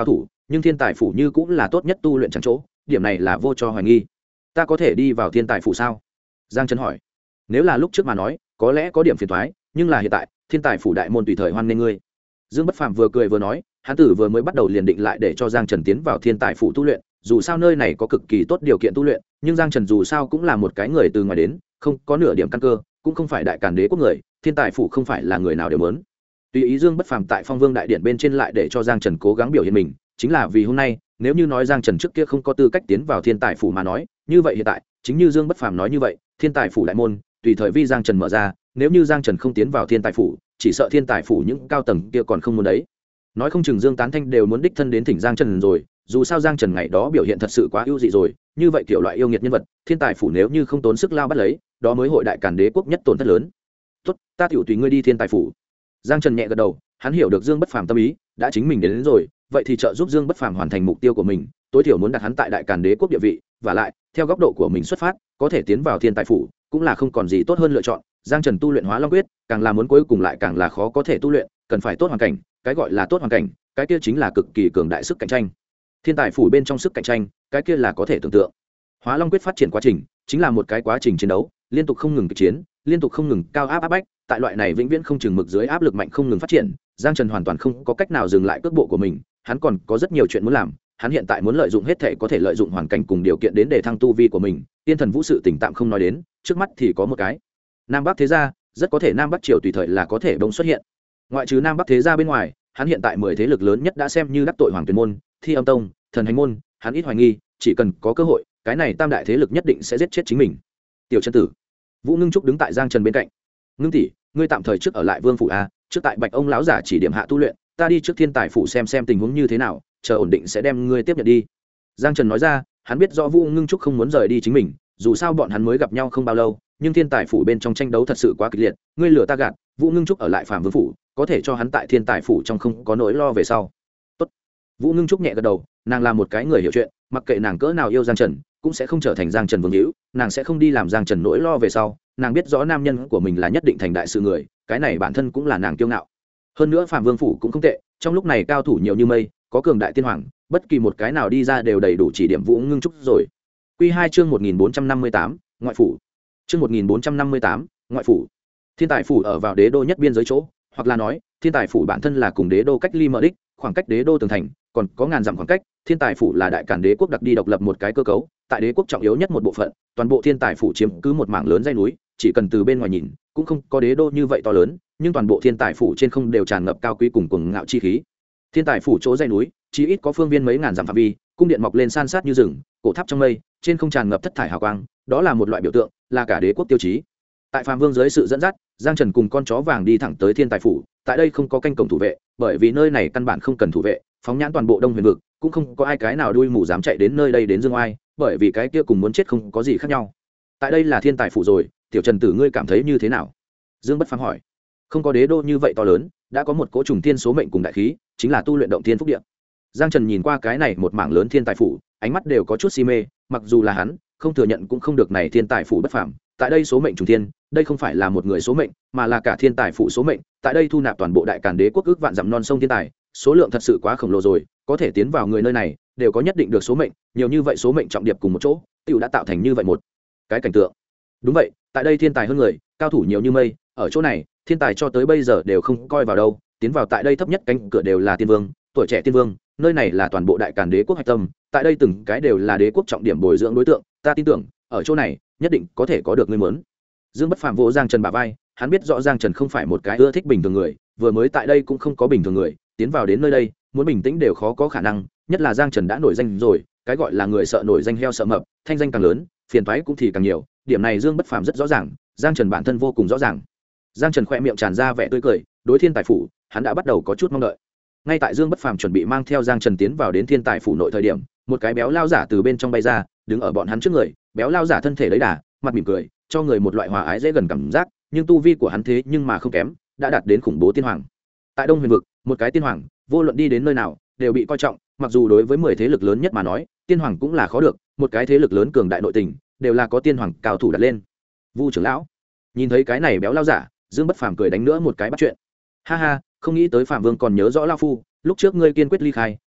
Speaker 1: nhưng thiên tài phủ như cũng là tốt nhất tu luyện chẳng chỗ, điểm này là vô cho hoài nghi. Ta có thể đi vào thiên tài phủ sao? Giang Trần hỏi. Nếu là lúc trước mà nói có lẽ có điểm phiền thoái, nhưng là hiện tại thiên tài phủ đại môn tùy thời hoan nghênh ngươi. Dương Bất Phàm vừa cười vừa nói, hắn tử vừa mới bắt đầu liền định lại để cho Giang Trần tiến vào thiên tài phủ tu luyện, dù sao nơi này có cực kỳ tốt điều kiện tu luyện, nhưng Giang Trần dù sao cũng là một cái người từ ngoài đến, không có nửa điểm căn cơ, cũng không phải đại càn đế quốc người, thiên tài phủ không phải là người nào đều muốn. Tùy ý Dương Bất Phàm tại Phong Vương đại điện bên trên lại để cho Giang Trần cố gắng biểu hiện mình, chính là vì hôm nay, nếu như nói Giang Trần trước kia không có tư cách tiến vào thiên tài phủ mà nói, như vậy hiện tại, chính như Dương Bất Phàm nói như vậy, thiên tài phủ đại môn tùy thời vi Giang Trần mở ra, nếu như Giang Trần không tiến vào thiên tài phủ, chỉ sợ thiên tài phủ những cao tầng kia còn không muốn đấy. Nói không chừng Dương Tán Thanh đều muốn đích thân đến thỉnh Giang Trần rồi, dù sao Giang Trần ngày đó biểu hiện thật sự quá ưu dị rồi, như vậy kiểu loại yêu nghiệt nhân vật, thiên tài phủ nếu như không tốn sức lao bắt lấy, đó mới hội đại càn đế quốc nhất tổn thất lớn. Tốt, ta tiểu tùy ngươi đi thiên tài phủ. Giang Trần nhẹ gật đầu, hắn hiểu được Dương Bất Phàm tâm ý, đã chính mình đến rồi, vậy thì trợ giúp Dương Bất Phàm hoàn thành mục tiêu của mình, tối thiểu muốn đặt hắn tại đại càn đế quốc địa vị, và lại, theo góc độ của mình xuất phát, có thể tiến vào thiên tài phủ, cũng là không còn gì tốt hơn lựa chọn. Giang Trần tu luyện Hóa Long quyết, càng là muốn cuối cùng lại càng là khó có thể tu luyện, cần phải tốt hoàn cảnh, cái gọi là tốt hoàn cảnh, cái kia chính là cực kỳ cường đại sức cạnh tranh. Thiên tài phủ bên trong sức cạnh tranh, cái kia là có thể tưởng tượng. Hóa Long quyết phát triển quá trình, chính là một cái quá trình chiến đấu, liên tục không ngừng kịch chiến, liên tục không ngừng cao áp bách, tại loại này vĩnh viễn không chừng mực dưới áp lực mạnh không ngừng phát triển, Giang Trần hoàn toàn không có cách nào dừng lại cước bộ của mình, hắn còn có rất nhiều chuyện muốn làm, hắn hiện tại muốn lợi dụng hết thể có thể lợi dụng hoàn cảnh cùng điều kiện đến để thăng tu vi của mình. Tiên Thần Vũ sự tỉnh tạm không nói đến, trước mắt thì có một cái Nam Bắc thế gia, rất có thể Nam Bắc triều tùy thời là có thể bỗng xuất hiện. Ngoại trừ Nam Bắc thế gia bên ngoài, hắn hiện tại 10 thế lực lớn nhất đã xem như đắc tội Hoàng Tuyền môn, Thi Âm tông, Thần Hành môn, hắn ít hoài nghi, chỉ cần có cơ hội, cái này tam đại thế lực nhất định sẽ giết chết chính mình. Tiểu chân tử, Vũ Ngưng Trúc đứng tại Giang Trần bên cạnh. Ngưng tỷ, ngươi tạm thời trước ở lại Vương phủ a, trước tại Bạch ông lão giả chỉ điểm hạ tu luyện, ta đi trước thiên tài phủ xem tình huống như thế nào, chờ ổn định sẽ đem ngươi tiếp nhận đi. Giang Trần nói ra, hắn biết rõ Vũ Ngưng Trúc không muốn rời đi chính mình, dù sao bọn hắn mới gặp nhau không bao lâu, nhưng thiên tài phủ bên trong tranh đấu thật sự quá kịch liệt, ngươi lừa ta gạt, Vũ Ngưng Trúc ở lại Phạm Vương phủ, có thể cho hắn tại thiên tài phủ trong không có nỗi lo về sau. Tốt. Vũ Ngưng Trúc nhẹ gật đầu, nàng là một cái người hiểu chuyện, mặc kệ nàng cỡ nào yêu Giang Trần, cũng sẽ không trở thành Giang Trần vương hữu, nàng sẽ không đi làm Giang Trần nỗi lo về sau, nàng biết rõ nam nhân của mình là nhất định thành đại sự người, cái này bản thân cũng là nàng kiêu ngạo. Hơn nữa Phạm Vương phủ cũng không tệ, trong lúc này cao thủ nhiều như mây, có cường đại tiên hoàng, bất kỳ một cái nào đi ra đều đầy đủ chỉ điểm Vũ Ngưng Trúc rồi. Quy 2 chương 1458, ngoại phủ. Chương 1458, ngoại phủ. Thiên tài phủ ở vào đế đô nhất biên giới chỗ, hoặc là nói, thiên tài phủ bản thân là cùng đế đô cách ly mở đích, khoảng cách đế đô tường thành còn có ngàn dặm khoảng cách. Thiên tài phủ là đại càn đế quốc đặc đi độc lập một cái cơ cấu, tại đế quốc trọng yếu nhất một bộ phận, toàn bộ thiên tài phủ chiếm cứ một mảng lớn dãy núi, chỉ cần từ bên ngoài nhìn, cũng không có đế đô như vậy to lớn, nhưng toàn bộ thiên tài phủ trên không đều tràn ngập cao quý cùng cuồng ngạo chi khí. Thiên tài phủ chỗ dãy núi, chỉ ít có phương viên mấy ngàn dặm phạm vi, cung điện mọc lên san sát như rừng, cổ tháp trong mây, trên không tràn ngập thất thải hào quang, đó là một loại biểu tượng, là cả đế quốc tiêu chí. Tại Phạm Vương dưới sự dẫn dắt, Giang Trần cùng con chó vàng đi thẳng tới thiên tài phủ. Tại đây không có canh cổng thủ vệ, bởi vì nơi này căn bản không cần thủ vệ, phóng nhãn toàn bộ Đông Huyền vực, cũng không có ai cái nào đuôi mù dám chạy đến nơi đây đến dương oai, bởi vì cái kia cùng muốn chết không có gì khác nhau. Tại đây là thiên tài phủ rồi, tiểu Trần tử ngươi cảm thấy như thế nào? Dương Bất Phàm hỏi. Không có đế đô như vậy to lớn, đã có một cỗ trùng thiên số mệnh cùng đại khí, chính là tu luyện động thiên phúc địa. Giang Trần nhìn qua cái này một mảng lớn thiên tài phủ, ánh mắt đều có chút si mê, mặc dù là hắn, không thừa nhận cũng không được này thiên tài phủ bất phàm. Tại đây số mệnh trùng thiên, đây không phải là một người số mệnh, mà là cả thiên tài phủ số mệnh. Tại đây thu nạp toàn bộ đại càn đế quốc ước vạn dặm non sông thiên tài, số lượng thật sự quá khổng lồ rồi, có thể tiến vào người nơi này đều có nhất định được số mệnh, nhiều như vậy số mệnh trọng điệp cùng một chỗ, tiểu đã tạo thành như vậy một cái cảnh tượng. Đúng vậy, tại đây thiên tài hơn người, cao thủ nhiều như mây, ở chỗ này, thiên tài cho tới bây giờ đều không coi vào đâu, tiến vào tại đây thấp nhất cánh cửa đều là tiên vương, tuổi trẻ tiên vương, nơi này là toàn bộ đại càn đế quốc hạch tâm, tại đây từng cái đều là đế quốc trọng điểm bồi dưỡng đối tượng, ta tin tưởng, ở chỗ này, nhất định có thể có được ngươi muốn. Dương Bất Phàm vỗ Giang Trần bả vai, hắn biết rõ Giang Trần không phải một cái ưa thích bình thường người, vừa mới tại đây cũng không có bình thường người, tiến vào đến nơi đây, muốn bình tĩnh đều khó có khả năng, nhất là Giang Trần đã nổi danh rồi, cái gọi là người sợ nổi danh heo sợ mập, thanh danh càng lớn, phiền toái cũng thì càng nhiều, điểm này Dương Bất Phàm rất rõ ràng, Giang Trần bản thân vô cùng rõ ràng. Giang Trần khẽ miệng tràn ra vẻ tươi cười, đối thiên tài phủ, hắn đã bắt đầu có chút mong đợi. Ngay tại Dương Bất Phàm chuẩn bị mang theo Giang Trần tiến vào đến thiên tài phủ nội thời điểm, một cái béo lao giả từ bên trong bay ra, đứng ở bọn hắn trước người, béo lao giả thân thể lấy đà, mặt mỉm cười, cho người một loại hòa ái dễ gần cảm giác, nhưng tu vi của hắn thế nhưng mà không kém, đã đạt đến khủng bố tiên hoàng. Tại Đông Huyền vực, một cái tiên hoàng, vô luận đi đến nơi nào, đều bị coi trọng, mặc dù đối với 10 thế lực lớn nhất mà nói, tiên hoàng cũng là khó được, một cái thế lực lớn cường đại nội tình, đều là có tiên hoàng cao thủ đặt lên. Vu trưởng lão, nhìn thấy cái này béo lao giả, Dương Bất Phàm cười đánh nữa một cái bắt chuyện. Ha ha, không nghĩ tới Phạm Vương còn nhớ rõ lão phu, lúc trước ngươi kiên quyết ly khai,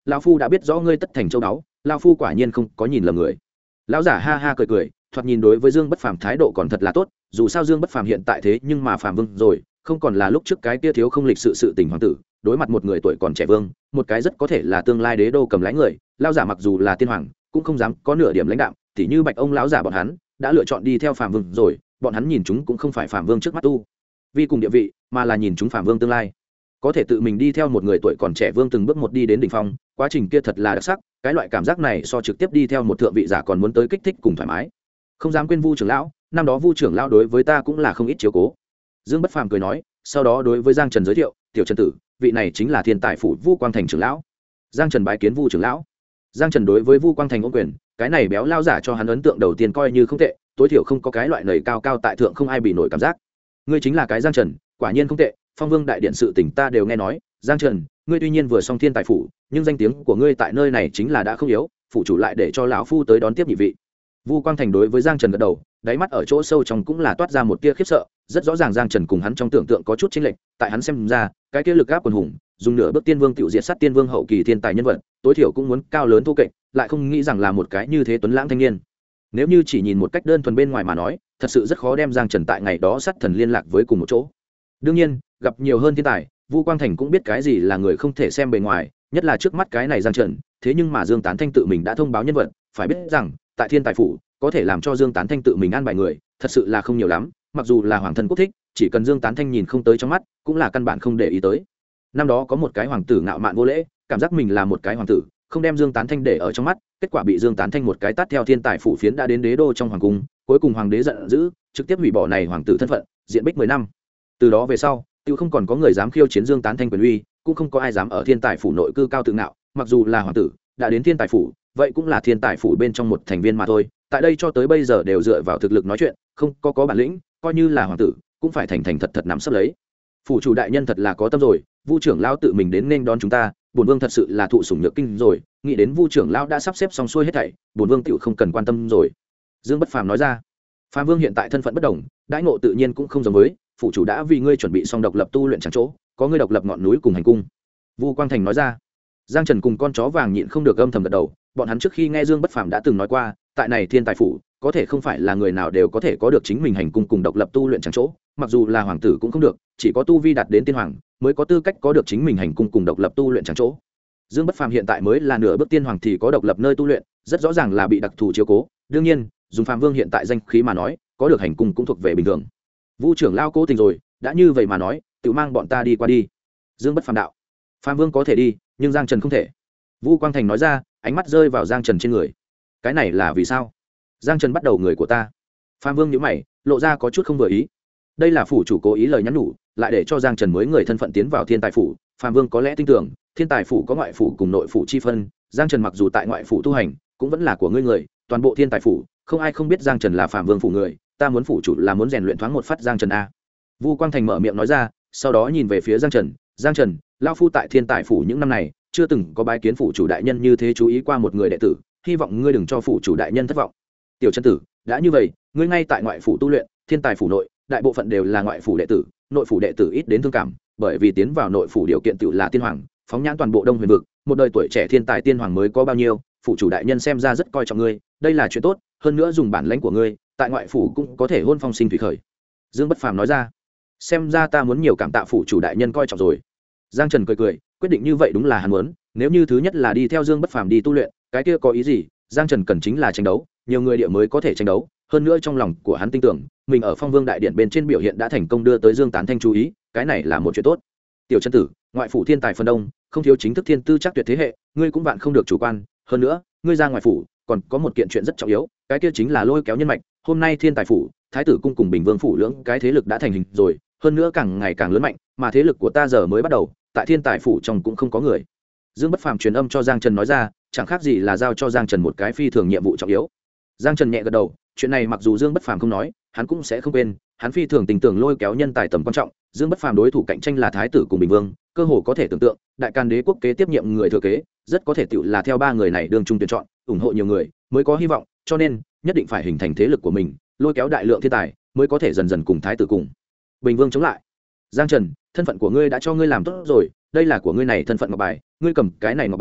Speaker 1: lao phu đã biết rõ ngươi tất thành châu đáo, lao phu quả nhiên không có nhìn lầm người. Lão giả ha ha cười cười, thoạt nhìn đối với Dương Bất Phàm thái độ còn thật là tốt, dù sao Dương Bất Phàm hiện tại thế nhưng mà Phàm Vương rồi, không còn là lúc trước cái kia thiếu không lịch sự sự tình hoàng tử, đối mặt một người tuổi còn trẻ vương, một cái rất có thể là tương lai đế đô cầm lái người, lão giả mặc dù là tiên hoàng, cũng không dám có nửa điểm lãnh đạm, tỉ như Bạch ông lão giả bọn hắn, đã lựa chọn đi theo Phàm Vương rồi, bọn hắn nhìn chúng cũng không phải Phàm Vương trước mắt tu vì cùng địa vị, mà là nhìn chúng Phàm Vương tương lai. Có thể tự mình đi theo một người tuổi còn trẻ vương từng bước một đi đến đỉnh phong, quá trình kia thật là đặc sắc, cái loại cảm giác này so trực tiếp đi theo một thượng vị giả còn muốn tới kích thích cùng thoải mái. Không dám quên Vu trưởng lão, năm đó Vu trưởng lão đối với ta cũng là không ít chiếu cố. Dương Bất Phàm cười nói, sau đó đối với Giang Trần giới thiệu, tiểu Trần tử, vị này chính là Thiên Tài phủ Vu Quang Thành trưởng lão. Giang Trần bái kiến Vu trưởng lão. Giang Trần đối với Vu Quang Thành ôm quyền, cái này béo lao giả cho hắn ấn tượng đầu tiên coi như không tệ, tối thiểu không có cái loại nầy cao cao tại thượng không ai bị nổi cảm giác. Ngươi chính là cái Giang Trần, quả nhiên không tệ, Phong Vương đại điện sự tình ta đều nghe nói. Giang Trần, ngươi tuy nhiên vừa xong Thiên Tài phủ, nhưng danh tiếng của ngươi tại nơi này chính là đã không yếu, phụ chủ lại để cho lão phu tới đón tiếp nhị vị. Vu Quang Thành đối với Giang Trần gật đầu, đáy mắt ở chỗ sâu trong cũng là toát ra một tia khiếp sợ, rất rõ ràng Giang Trần cùng hắn trong tưởng tượng có chút chênh lệch, tại hắn xem ra, cái kia lực áp quần hùng, dùng nửa bước tiên vương tiểu diệt sát tiên vương hậu kỳ thiên tài nhân vật, tối thiểu cũng muốn cao lớn thu kệch, lại không nghĩ rằng là một cái như thế tuấn lãng thanh niên. Nếu như chỉ nhìn một cách đơn thuần bên ngoài mà nói, thật sự rất khó đem Giang Trần tại ngày đó sát thần liên lạc với cùng một chỗ. Đương nhiên, gặp nhiều hơn thiên tài, Vu Quang Thành cũng biết cái gì là người không thể xem bề ngoài, nhất là trước mắt cái này Giang Trần, thế nhưng mà Dương Tán Thanh tự mình đã thông báo nhân vật, phải biết rằng, tại Thiên Tài phủ, có thể làm cho Dương Tán Thanh tự mình an bài người, thật sự là không nhiều lắm, mặc dù là hoàng thân quốc thích, chỉ cần Dương Tán Thanh nhìn không tới trong mắt, cũng là căn bản không để ý tới. Năm đó có một cái hoàng tử ngạo mạn vô lễ, cảm giác mình là một cái hoàng tử, không đem Dương Tán Thanh để ở trong mắt, kết quả bị Dương Tán Thanh một cái tát theo Thiên Tài phủ phiến đã đến đế đô trong hoàng cung, cuối cùng hoàng đế giận dữ, trực tiếp hủy bỏ này hoàng tử thân phận, diện bích 10 năm. Từ đó về sau, tiêu không còn có người dám khiêu chiến Dương Tán Thanh quyền uy, cũng không có ai dám ở Thiên Tài phủ nội cư cao tự ngạo, mặc dù là hoàng tử, đã đến Thiên Tài phủ, vậy cũng là Thiên Tài phủ bên trong một thành viên mà thôi, tại đây cho tới bây giờ đều dựa vào thực lực nói chuyện, không có bản lĩnh, coi như là hoàng tử, cũng phải thành thành thật thật nắm sấp lấy. Phủ chủ đại nhân thật là có tâm rồi, Vu trưởng lão tự mình đến nên đón chúng ta, bổn vương thật sự là thụ sủng nhược kinh rồi, nghĩ đến Vu trưởng lão đã sắp xếp xong xuôi hết thảy, bổn vương tiểu không cần quan tâm rồi. Dương Bất Phàm nói ra. Phàm Vương hiện tại thân phận bất đồng, đãi ngộ tự nhiên cũng không giống với, phủ chủ đã vì ngươi chuẩn bị xong độc lập tu luyện chẳng chỗ, có ngươi độc lập ngọn núi cùng hành cung. Vu Quang Thành nói ra. Giang Trần cùng con chó vàng nhịn không được âm thầm gật đầu, bọn hắn trước khi nghe Dương Bất Phàm đã từng nói qua, tại này Thiên Tài phủ, có thể không phải là người nào đều có thể có được chính mình hành cung cùng độc lập tu luyện chẳng chỗ, mặc dù là hoàng tử cũng không được, chỉ có tu vi đạt đến tiên hoàng mới có tư cách có được chính mình hành cung cùng độc lập tu luyện chẳng chỗ. Dương Bất Phàm hiện tại mới là nửa bước tiên hoàng thì có độc lập nơi tu luyện, rất rõ ràng là bị đặc thù chiếu cố, đương nhiên, dùng Phàm Vương hiện tại danh khí mà nói, có được hành cung cũng thuộc về bình thường. Vu trưởng lao cố tình rồi, đã như vậy mà nói, tự mang bọn ta đi qua đi. Dương Bất Phàm đạo. Phàm Vương có thể đi, nhưng Giang Trần không thể. Vu Quang Thành nói ra, ánh mắt rơi vào Giang Trần trên người. Cái này là vì sao? Giang Trần bắt đầu người của ta. Phàm Vương nhíu mày, lộ ra có chút không vừa ý. Đây là phủ chủ cố ý lời nhắn nhủ, lại để cho Giang Trần mới người thân phận tiến vào Thiên Tài phủ. Phàm Vương có lẽ tin tưởng, Thiên Tài phủ có ngoại phủ cùng nội phủ chi phân, Giang Trần mặc dù tại ngoại phủ tu hành, cũng vẫn là của ngươi người, toàn bộ Thiên Tài phủ, không ai không biết Giang Trần là Phàm Vương phủ người, ta muốn phủ chủ là muốn rèn luyện thoáng một phát Giang Trần a. Vu Quang Thành mở miệng nói ra, sau đó nhìn về phía Giang Trần, Giang Trần, lão phu tại Thiên Tài phủ những năm này, chưa từng có bái kiến phủ chủ đại nhân như thế chú ý qua một người đệ tử, hy vọng ngươi đừng cho phủ chủ đại nhân thất vọng. Tiểu Trần tử, đã như vậy, ngươi ngay tại ngoại phủ tu luyện, Thiên Tài phủ nội, đại bộ phận đều là ngoại phủ đệ tử, nội phủ đệ tử ít đến thương cảm, bởi vì tiến vào nội phủ điều kiện tự là tiên hoàng, phóng nhãn toàn bộ Đông Huyền vực, một đời tuổi trẻ thiên tài tiên hoàng mới có bao nhiêu, phủ chủ đại nhân xem ra rất coi trọng ngươi, đây là chuyện tốt, hơn nữa dùng bản lãnh của ngươi, tại ngoại phủ cũng có thể hôn phong sinh thủy khởi. Dương Bất Phàm nói ra, xem ra ta muốn nhiều cảm tạ phủ chủ đại nhân coi trọng rồi. Giang Trần cười cười, quyết định như vậy đúng là hắn muốn, nếu như thứ nhất là đi theo Dương Bất Phàm đi tu luyện, cái kia có ý gì? Giang Trần cần chính là tranh đấu, nhiều người địa mới có thể tranh đấu, hơn nữa trong lòng của hắn tin tưởng, mình ở Phong Vương đại điện bên trên biểu hiện đã thành công đưa tới Dương Tán Thanh chú ý, cái này là một chuyện tốt. Tiểu Trần tử, ngoại phủ thiên tài phần đông, không thiếu chính thức thiên tư chắc tuyệt thế hệ, ngươi cũng vạn không được chủ quan, hơn nữa, ngươi ra ngoài phủ, còn có một kiện chuyện rất trọng yếu, cái kia chính là lôi kéo nhân mạch, hôm nay Thiên Tài phủ, Thái tử cung cùng Bình Vương phủ lưỡng cái thế lực đã thành hình rồi, hơn nữa càng ngày càng lớn mạnh, mà thế lực của ta giờ mới bắt đầu, tại Thiên Tài phủ trong cũng không có người. Dương Bất Phàm truyền âm cho Giang Trần nói ra, chẳng khác gì là giao cho Giang Trần một cái phi thường nhiệm vụ trọng yếu. Giang Trần nhẹ gật đầu, chuyện này mặc dù Dương Bất Phàm không nói, hắn cũng sẽ không quên, hắn phi thường tình tưởng lôi kéo nhân tài tầm quan trọng, Dương Bất Phàm đối thủ cạnh tranh là Thái tử cùng Bình Vương, cơ hồ có thể tưởng tượng, Đại Can Đế quốc kế tiếp nhiệm người thừa kế, rất có thể tựu là theo ba người này đương trung tuyển chọn, ủng hộ nhiều người, mới có hy vọng, cho nên, nhất định phải hình thành thế lực của mình, lôi kéo đại lượng thiên tài, mới có thể dần dần cùng Thái tử cùng Bình Vương chống lại. Giang Trần, thân phận của ngươi đã cho ngươi làm tốt rồi, đây là của ngươi này thân phận ngọc bài, ngươi cầm cái này ngọc bài,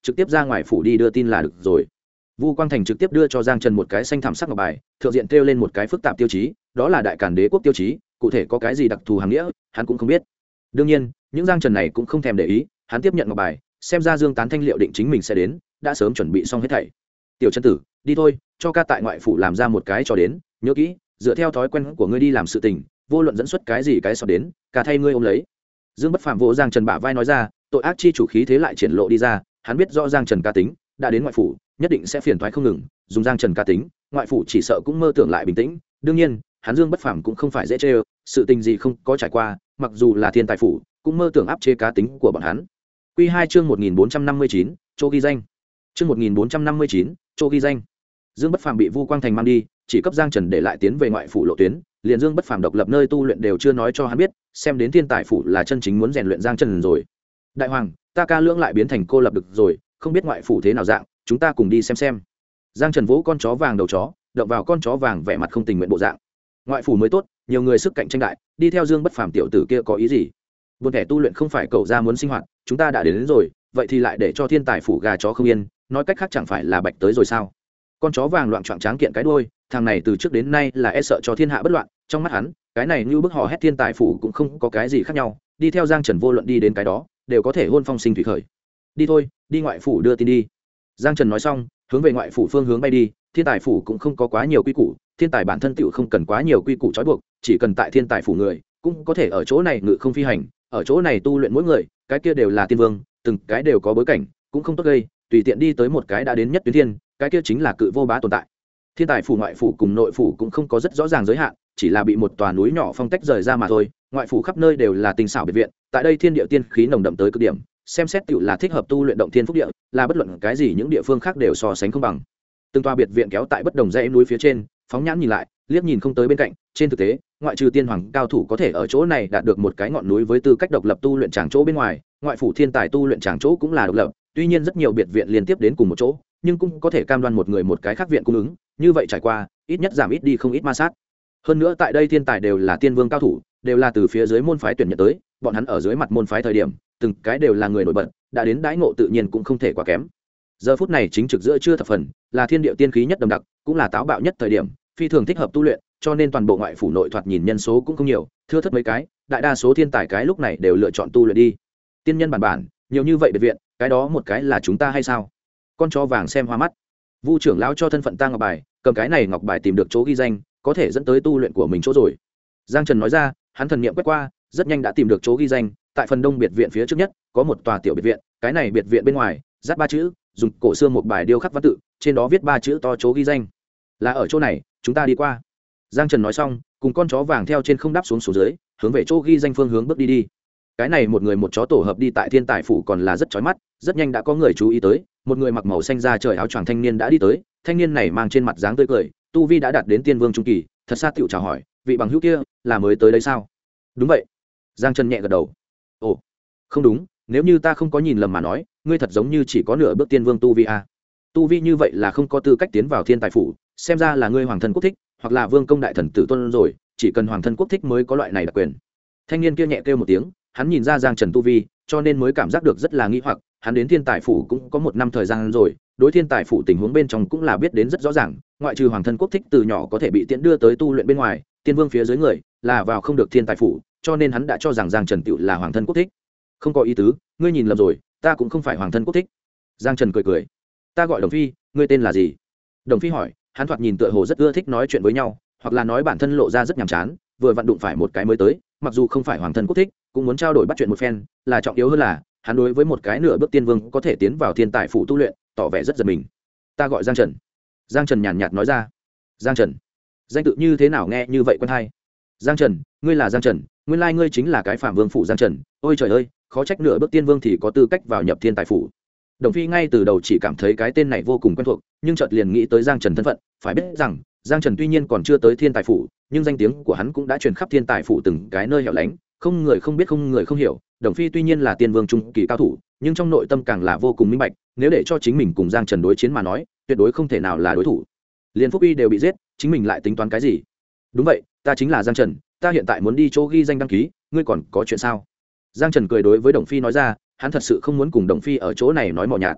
Speaker 1: trực tiếp ra ngoài phủ đi đưa tin là được rồi. Vu Quang Thành trực tiếp đưa cho Giang Trần một cái xanh thảm sắc ngọc bài, thượng diện treo lên một cái phức tạp tiêu chí, đó là Đại Càn Đế quốc tiêu chí, cụ thể có cái gì đặc thù hàng nghĩa, hắn cũng không biết. Đương nhiên, những Giang Trần này cũng không thèm để ý, hắn tiếp nhận ngọc bài, xem ra Dương Tán Thanh liệu định chính mình sẽ đến, đã sớm chuẩn bị xong hết thảy. Tiểu Trần tử, đi thôi, cho ca tại ngoại phủ làm ra một cái cho đến, nhớ kỹ, dựa theo thói quen của ngươi đi làm sự tình, vô luận dẫn xuất cái gì cái sọ đến, cả thay ngươi ôm lấy. Dương Bất Phàm vỗ Giang Trần bả vai nói ra, tội ác chi chủ khí thế lại triển lộ đi ra, hắn biết rõ Giang Trần ca tính, đã đến ngoại phủ, nhất định sẽ phiền toái không ngừng, dùng Giang Trần ca tính, ngoại phủ chỉ sợ cũng mơ tưởng lại bình tĩnh. Đương nhiên, hắn Dương Bất Phàm cũng không phải dễ chơi, sự tình gì không có trải qua, mặc dù là thiên tài phủ, cũng mơ tưởng áp chế cá tính của bọn hắn. Quy 2 chương 1459, chỗ ghi danh. Chương 1459, chỗ ghi danh. Dương Bất Phàm bị Vu Quang Thành mang đi, chỉ cấp Giang Trần để lại tiến về ngoại phủ lộ tuyến, liền Dương Bất Phàm độc lập nơi tu luyện đều chưa nói cho hắn biết, xem đến thiên tài phủ là chân chính muốn rèn luyện Giang Trần rồi. Đại hoàng, ta ca lưỡng lại biến thành cô lập được rồi, không biết ngoại phủ thế nào dạng, chúng ta cùng đi xem. Giang Trần vỗ con chó vàng đầu chó, động vào con chó vàng vẻ mặt không tình nguyện bộ dạng. Ngoại phủ mới tốt, nhiều người sức cạnh tranh đại, đi theo Dương Bất Phàm tiểu tử kia có ý gì? Buồn kẻ tu luyện không phải cậu ra muốn sinh hoạt, chúng ta đã đến rồi, vậy thì lại để cho thiên tài phủ gà chó không yên, nói cách khác chẳng phải là bạch tới rồi sao? Con chó vàng loạn choạng tráng kiện cái đuôi, thằng này từ trước đến nay là e sợ cho thiên hạ bất loạn, trong mắt hắn, cái này như bức hò hét thiên tài phủ cũng không có cái gì khác nhau, đi theo Giang Trần vô luận đi đến cái đó, đều có thể hôn phong sinh thủy khởi. Đi thôi, đi ngoại phủ đưa tin đi. Giang Trần nói xong, hướng về ngoại phủ phương hướng bay đi, thiên tài phủ cũng không có quá nhiều quy củ, thiên tài bản thân tựu không cần quá nhiều quy củ trói buộc, chỉ cần tại thiên tài phủ người, cũng có thể ở chỗ này ngự không phi hành, ở chỗ này tu luyện mỗi người, cái kia đều là tiên vương, từng cái đều có bối cảnh, cũng không tốt gây, tùy tiện đi tới một cái đã đến nhất tuyến thiên, cái kia chính là cự vô bá tồn tại. Thiên tài phủ ngoại phủ cùng nội phủ cũng không có rất rõ ràng giới hạn, chỉ là bị một tòa núi nhỏ phong tách rời ra mà thôi, ngoại phủ khắp nơi đều là tinh xảo biệt viện, tại đây thiên địa tiên khí nồng đậm tới cực điểm, xem xét tựu là thích hợp tu luyện động thiên phúc địa, là bất luận cái gì những địa phương khác đều so sánh không bằng. Từng tòa biệt viện kéo tại bất đồng dãy núi phía trên, phóng nhãn nhìn lại, liếc nhìn không tới bên cạnh, trên thực tế, ngoại trừ tiên hoàng cao thủ có thể ở chỗ này đạt được một cái ngọn núi với tư cách độc lập tu luyện tràng chỗ bên ngoài, ngoại phủ thiên tài tu luyện tràng chỗ cũng là độc lập, tuy nhiên rất nhiều biệt viện liên tiếp đến cùng một chỗ, nhưng cũng có thể cam đoan một người một cái khác viện cung ứng, như vậy trải qua, ít nhất giảm ít đi không ít ma sát. Hơn nữa tại đây thiên tài đều là tiên vương cao thủ, đều là từ phía dưới môn phái tuyển nhận tới, bọn hắn ở dưới mặt môn phái thời điểm, từng cái đều là người nổi bật, đã đến đãi ngộ tự nhiên cũng không thể quá kém. Giờ phút này chính trực giữa trưa thập phần, là thiên địa tiên khí nhất đậm đặc, cũng là táo bạo nhất thời điểm, phi thường thích hợp tu luyện, cho nên toàn bộ ngoại phủ nội thoạt nhìn nhân số cũng không nhiều, thưa thớt mấy cái, đại đa số thiên tài cái lúc này đều lựa chọn tu luyện đi. Tiên nhân bản, nhiều như vậy biệt viện, cái đó một cái là chúng ta hay sao? Con chó vàng xem hoa mắt. Vu trưởng lão cho thân phận ta ngọc bài, cầm cái này ngọc bài tìm được chỗ ghi danh, có thể dẫn tới tu luyện của mình chỗ rồi. Giang Trần nói ra, hắn thần niệm quét qua, rất nhanh đã tìm được chỗ ghi danh, tại phần đông biệt viện phía trước nhất, có một tòa tiểu biệt viện, cái này biệt viện bên ngoài, dắt ba chữ, dùng cổ xương một bài điêu khắc văn tự, trên đó viết ba chữ to chỗ ghi danh. Là ở chỗ này, chúng ta đi qua. Giang Trần nói xong, cùng con chó vàng theo trên không đáp xuống dưới, hướng về chỗ ghi danh phương hướng bước đi. Cái này một người một chó tổ hợp đi tại thiên tài phủ còn là rất chói mắt, rất nhanh đã có người chú ý tới, một người mặc màu xanh da trời áo choàng thanh niên đã đi tới, thanh niên này mang trên mặt dáng tươi cười, tu vi đã đạt đến tiên vương trung kỳ, thật xa tiểu chào hỏi, vị bằng hữu kia là mới tới đây sao? Đúng vậy. Giang Trần nhẹ gật đầu. Ồ, không đúng, nếu như ta không có nhìn lầm mà nói, ngươi thật giống như chỉ có nửa bước tiên vương tu vi a. Tu vi như vậy là không có tư cách tiến vào thiên tài phủ, xem ra là ngươi hoàng thân quốc thích, hoặc là vương công đại thần tử tôn rồi, chỉ cần hoàng thân quốc thích mới có loại này đặc quyền. Thanh niên kia nhẹ kêu một tiếng, hắn nhìn ra Giang Trần tu vi, cho nên mới cảm giác được rất là nghi hoặc, hắn đến thiên tài phủ cũng có một năm thời gian rồi, đối thiên tài phủ tình huống bên trong cũng là biết đến rất rõ ràng, ngoại trừ hoàng thân quốc thích từ nhỏ có thể bị tiễn đưa tới tu luyện bên ngoài, tiên vương phía dưới người là vào không được thiên tài phủ, cho nên hắn đã cho rằng Giang Trần tựu là hoàng thân quốc thích. Không có ý tứ, ngươi nhìn lầm rồi, ta cũng không phải hoàng thân quốc thích. Giang Trần cười cười. Ta gọi Đồng Phi, ngươi tên là gì? Đồng Phi hỏi, hắn thoạt nhìn tựa hồ rất ưa thích nói chuyện với nhau, hoặc là nói bản thân lộ ra rất nhàm chán, vừa vặn đụng phải một cái mới tới, mặc dù không phải hoàng thân quốc thích, cũng muốn trao đổi bắt chuyện một phen, là trọng yếu hơn là hắn đối với một cái nửa bước tiên vương có thể tiến vào thiên tài phủ tu luyện, tỏ vẻ rất giật mình. Ta gọi Giang Trần. Giang Trần nhàn nhạt nói ra. Giang Trần, danh tự như thế nào nghe như vậy quen hay? Giang Trần, ngươi là Giang Trần, nguyên lai ngươi chính là cái Phạm Vương phủ Giang Trần, ôi trời ơi, khó trách nửa bước tiên vương thì có tư cách vào nhập thiên tài phủ. Đồng Phi ngay từ đầu chỉ cảm thấy cái tên này vô cùng quen thuộc, nhưng chợt liền nghĩ tới Giang Trần thân phận, phải biết rằng Giang Trần tuy nhiên còn chưa tới thiên tài phủ, nhưng danh tiếng của hắn cũng đã truyền khắp thiên tài phủ từng cái nơi hẻo lánh, không người không biết không người không hiểu. Đồng Phi tuy nhiên là tiên vương trung kỳ cao thủ, nhưng trong nội tâm càng là vô cùng minh bạch, nếu để cho chính mình cùng Giang Trần đối chiến mà nói, tuyệt đối không thể nào là đối thủ. Liên Phúc Uy đều bị giết, chính mình lại tính toán cái gì? Đúng vậy, ta chính là Giang Trần, ta hiện tại muốn đi chỗ ghi danh đăng ký, ngươi còn có chuyện sao? Giang Trần cười đối với Đồng Phi nói ra, hắn thật sự không muốn cùng Đồng Phi ở chỗ này nói mò nhạt.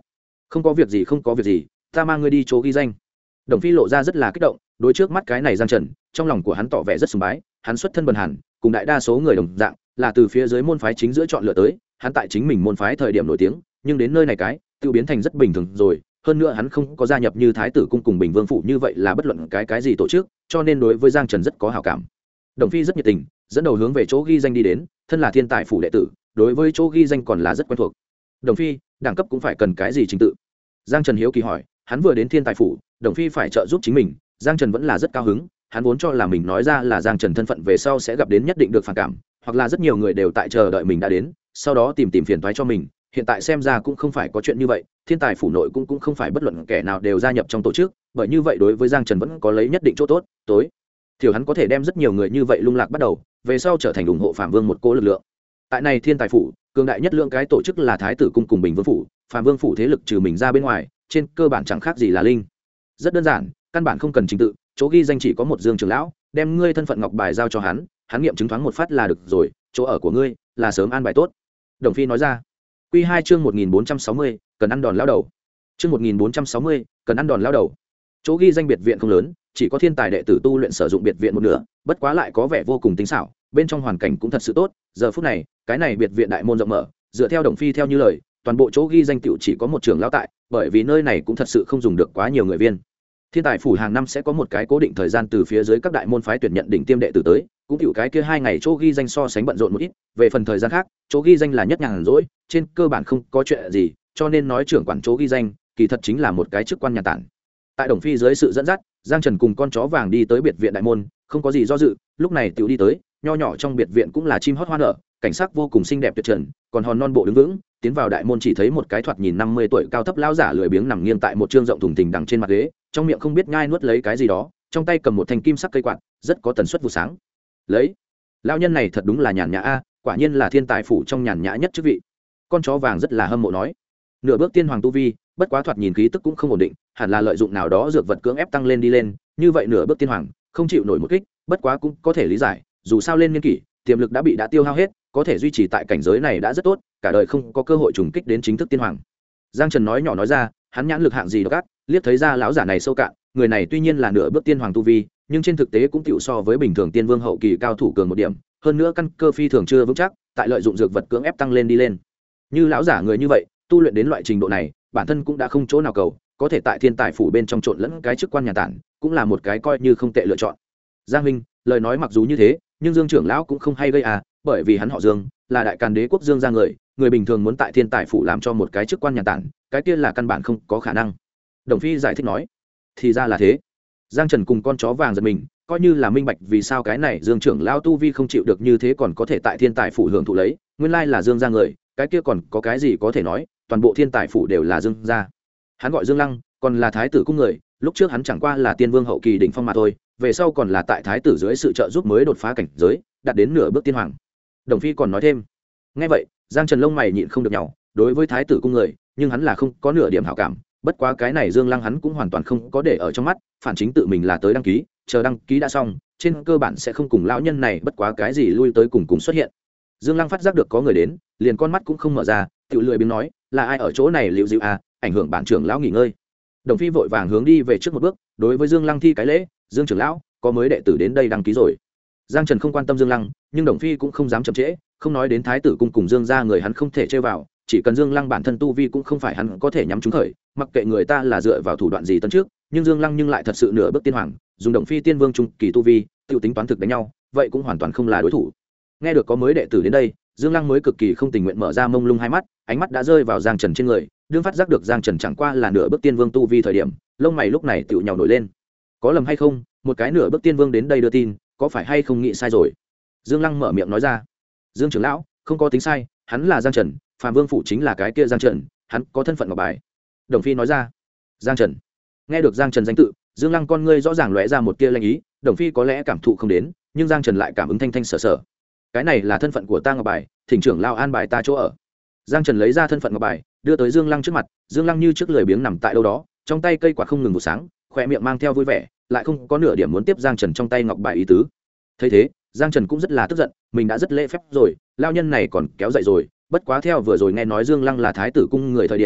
Speaker 1: không có việc gì, không có việc gì, ta mang ngươi đi chỗ ghi danh. Đồng Phi lộ ra rất là kích động, đối trước mắt cái này Giang Trần, trong lòng của hắn tỏ vẻ rất sùng bái. Hắn xuất thân bần hàn, cùng đại đa số người đồng dạng, là từ phía dưới môn phái chính giữa chọn lựa tới. Hắn tại chính mình môn phái thời điểm nổi tiếng, nhưng đến nơi này cái, tự biến thành rất bình thường rồi. Hơn nữa hắn không có gia nhập như Thái tử cung cùng Bình Vương phủ như vậy là bất luận cái gì tổ chức, cho nên đối với Giang Trần rất có hảo cảm. Đồng Phi rất nhiệt tình, dẫn đầu hướng về chỗ ghi danh đi đến. Thân là thiên tài phủ đệ tử, đối với chỗ ghi danh còn là rất quen thuộc. Đồng Phi, đẳng cấp cũng phải cần cái gì trình tự? Giang Trần hiếu kỳ hỏi. Hắn vừa đến thiên tài phủ, Đồng Phi phải trợ giúp chính mình. Giang Trần vẫn là rất cao hứng, hắn vốn cho là mình nói ra là Giang Trần thân phận về sau sẽ gặp đến nhất định được phản cảm, hoặc là rất nhiều người đều tại chờ đợi mình đã đến, sau đó tìm phiền toái cho mình. Hiện tại xem ra cũng không phải có chuyện như vậy, thiên tài phủ nội cũng không phải bất luận kẻ nào đều gia nhập trong tổ chức, bởi như vậy đối với Giang Trần vẫn có lấy nhất định chỗ tốt. Tối thiểu hắn có thể đem rất nhiều người như vậy lung lạc bắt đầu, về sau trở thành ủng hộ Phạm Vương một cỗ lực lượng. Tại này thiên tài phủ, cường đại nhất lượng cái tổ chức là Thái tử cung cùng Bình Vương phủ, Phạm Vương phủ thế lực trừ mình ra bên ngoài, trên cơ bản chẳng khác gì là linh. Rất đơn giản, căn bản không cần trình tự, chỗ ghi danh chỉ có một Dương trưởng lão, đem ngươi thân phận ngọc bài giao cho hắn, hắn nghiệm chứng thoáng một phát là được rồi, chỗ ở của ngươi là sớm an bài tốt. Đồng Phi nói ra. Quy 2 chương 1460, cần ăn đòn lão đầu. Chương 1460, cần ăn đòn lão đầu. Chỗ ghi danh biệt viện không lớn, chỉ có thiên tài đệ tử tu luyện sử dụng biệt viện một nửa, bất quá lại có vẻ vô cùng tinh xảo, bên trong hoàn cảnh cũng thật sự tốt. Giờ phút này, cái này biệt viện đại môn rộng mở, dựa theo Đồng Phi theo như lời, toàn bộ chỗ ghi danh tiểu chỉ có một trưởng lão tại, bởi vì nơi này cũng thật sự không dùng được quá nhiều người viên. Thiên tài phủ hàng năm sẽ có một cái cố định thời gian từ phía dưới các đại môn phái tuyển nhận đỉnh tiêm đệ tử tới, cũng tiểu cái kia 2 ngày chỗ ghi danh so sánh bận rộn một ít, về phần thời gian khác, chỗ ghi danh là nhất nhàn rỗi, trên cơ bản không có chuyện gì, cho nên nói trưởng quản chỗ ghi danh, kỳ thật chính là một cái chức quan nhà tản. Tại Đồng Phi dưới sự dẫn dắt, Giang Trần cùng con chó vàng đi tới biệt viện đại môn, không có gì do dự, lúc này tiểu đi tới, nho nhỏ trong biệt viện cũng là chim hót hoa nở, cảnh sắc vô cùng xinh đẹp tuyệt trần, còn hòn non bộ đứng vững, tiến vào đại môn chỉ thấy một cái thoạt nhìn 50 tuổi cao thấp lão giả lười biếng nằm nghiêng tại một trương rộng thùng thình đằng trên mặt ghế, trong miệng không biết nhai nuốt lấy cái gì đó, trong tay cầm một thanh kim sắc cây quạt, rất có tần suất vụ sáng. Lấy, lão nhân này thật đúng là nhàn nhã a, quả nhiên là thiên tài phủ trong nhàn nhã nhất chức vị. Con chó vàng rất là hâm mộ nói. Nửa bước tiên hoàng tu vi, bất quá thoạt nhìn khí tức cũng không ổn định, hẳn là lợi dụng nào đó dược vật cưỡng ép tăng lên đi lên, như vậy nửa bước tiên hoàng, không chịu nổi một kích, bất quá cũng có thể lý giải, dù sao lên niên kỷ, tiềm lực đã tiêu hao hết, có thể duy trì tại cảnh giới này đã rất tốt, cả đời không có cơ hội trùng kích đến chính thức tiên hoàng. Giang Trần nói nhỏ nói ra, hắn nhãn lực hạng gì đó gắt, liếc thấy ra lão giả này sâu cạn, người này tuy nhiên là nửa bước tiên hoàng tu vi, nhưng trên thực tế cũng tiểu so với bình thường tiên vương hậu kỳ cao thủ cường một điểm, hơn nữa căn cơ phi thường chưa vững chắc, tại lợi dụng dược vật cưỡng ép tăng lên đi lên. Như lão giả người như vậy, tu luyện đến loại trình độ này, bản thân cũng đã không chỗ nào cầu, có thể tại thiên tài phủ bên trong trộn lẫn cái chức quan nhà tản, cũng là một cái coi như không tệ lựa chọn. Giang huynh, lời nói mặc dù như thế, nhưng Dương trưởng lão cũng không hay gây à, bởi vì hắn họ Dương, là đại càn đế quốc Dương gia người, người bình thường muốn tại thiên tài phủ làm cho một cái chức quan nhà tản, cái kia là căn bản không có khả năng. Đồng Phi giải thích nói. Thì ra là thế. Giang Trần cùng con chó vàng giật mình, coi như là minh bạch vì sao cái này Dương trưởng lão tu vi không chịu được như thế còn có thể tại thiên tài phủ hưởng thụ lấy, nguyên lai là Dương gia người, cái kia còn có cái gì có thể nói, toàn bộ thiên tài phủ đều là Dương gia. Hắn gọi Dương Lăng, còn là thái tử cung người, lúc trước hắn chẳng qua là tiên vương hậu kỳ đỉnh phong mà thôi, về sau còn là tại thái tử dưới sự trợ giúp mới đột phá cảnh giới, đạt đến nửa bước tiên hoàng. Đồng Phi còn nói thêm. Nghe vậy, Giang Trần lông mày nhịn không được nhàu, đối với thái tử cung người, nhưng hắn là không có nửa điểm hảo cảm, bất quá cái này Dương Lăng hắn cũng hoàn toàn không có để ở trong mắt, phản chính tự mình là tới đăng ký, chờ đăng ký đã xong, trên cơ bản sẽ không cùng lão nhân này bất quá cái gì lui tới cùng xuất hiện. Dương Lăng phát giác được có người đến, liền con mắt cũng không mở ra, tự lười biếng nói, là ai ở chỗ này liễu dịu à, ảnh hưởng bản trưởng lão nghỉ ngơi. Đồng Phi vội vàng hướng đi về trước một bước, đối với Dương Lăng thi cái lễ, Dương trưởng lão, có mới đệ tử đến đây đăng ký rồi. Giang Trần không quan tâm Dương Lăng, nhưng Đồng Phi cũng không dám chậm trễ, không nói đến thái tử cung cùng Dương gia người hắn không thể chơi vào, chỉ cần Dương Lăng bản thân tu vi cũng không phải hắn có thể nhắm trúng khởi, mặc kệ người ta là dựa vào thủ đoạn gì tấn trước, nhưng Dương Lăng nhưng lại thật sự nửa bước tiên hoàng, dùng Đồng Phi tiên vương trung kỳ tu vi, tiêu tính toán thực đánh nhau, vậy cũng hoàn toàn không là đối thủ. Nghe được có mới đệ tử đến đây, Dương Lăng mới cực kỳ không tình nguyện mở ra mông lung hai mắt, ánh mắt đã rơi vào Giang Trần trên người, đương phát giác được Giang Trần chẳng qua là nửa bước tiên vương tu vi thời điểm, lông mày lúc này tựu nhàu nổi lên. Có lầm hay không, một cái nửa bước tiên vương đến đây đưa tin, có phải hay không nghĩ sai rồi? Dương Lăng mở miệng nói ra. Dương trưởng lão, không có tính sai, hắn là Giang Trần, Phạm Vương phủ chính là cái kia Giang Trần, hắn có thân phận ngọc bài. Đồng Phi nói ra. Giang Trần. Nghe được Giang Trần danh tự, Dương Lăng con ngươi rõ ràng lóe ra một tia lanh ý, Đồng Phi có lẽ cảm thụ không đến, nhưng Giang Trần lại cảm ứng thanh thanh sở sở. Cái này là thân phận của ta ngọc bài, thỉnh trưởng lão an bài ta chỗ ở. Giang Trần lấy ra thân phận ngọc bài, đưa tới Dương Lăng trước mặt. Dương Lăng như trước lười biếng nằm tại đâu đó, trong tay cây quạt không ngừng vụ sáng, khỏe miệng mang theo vui vẻ, lại không có nửa điểm muốn tiếp Giang Trần trong tay ngọc bài ý tứ. Thấy thế, Giang Trần cũng rất là tức giận, mình đã rất lễ phép rồi, lao nhân này còn kéo dậy rồi, bất quá theo vừa rồi nghe nói Dương Lăng là thái tử cung người thời điểm,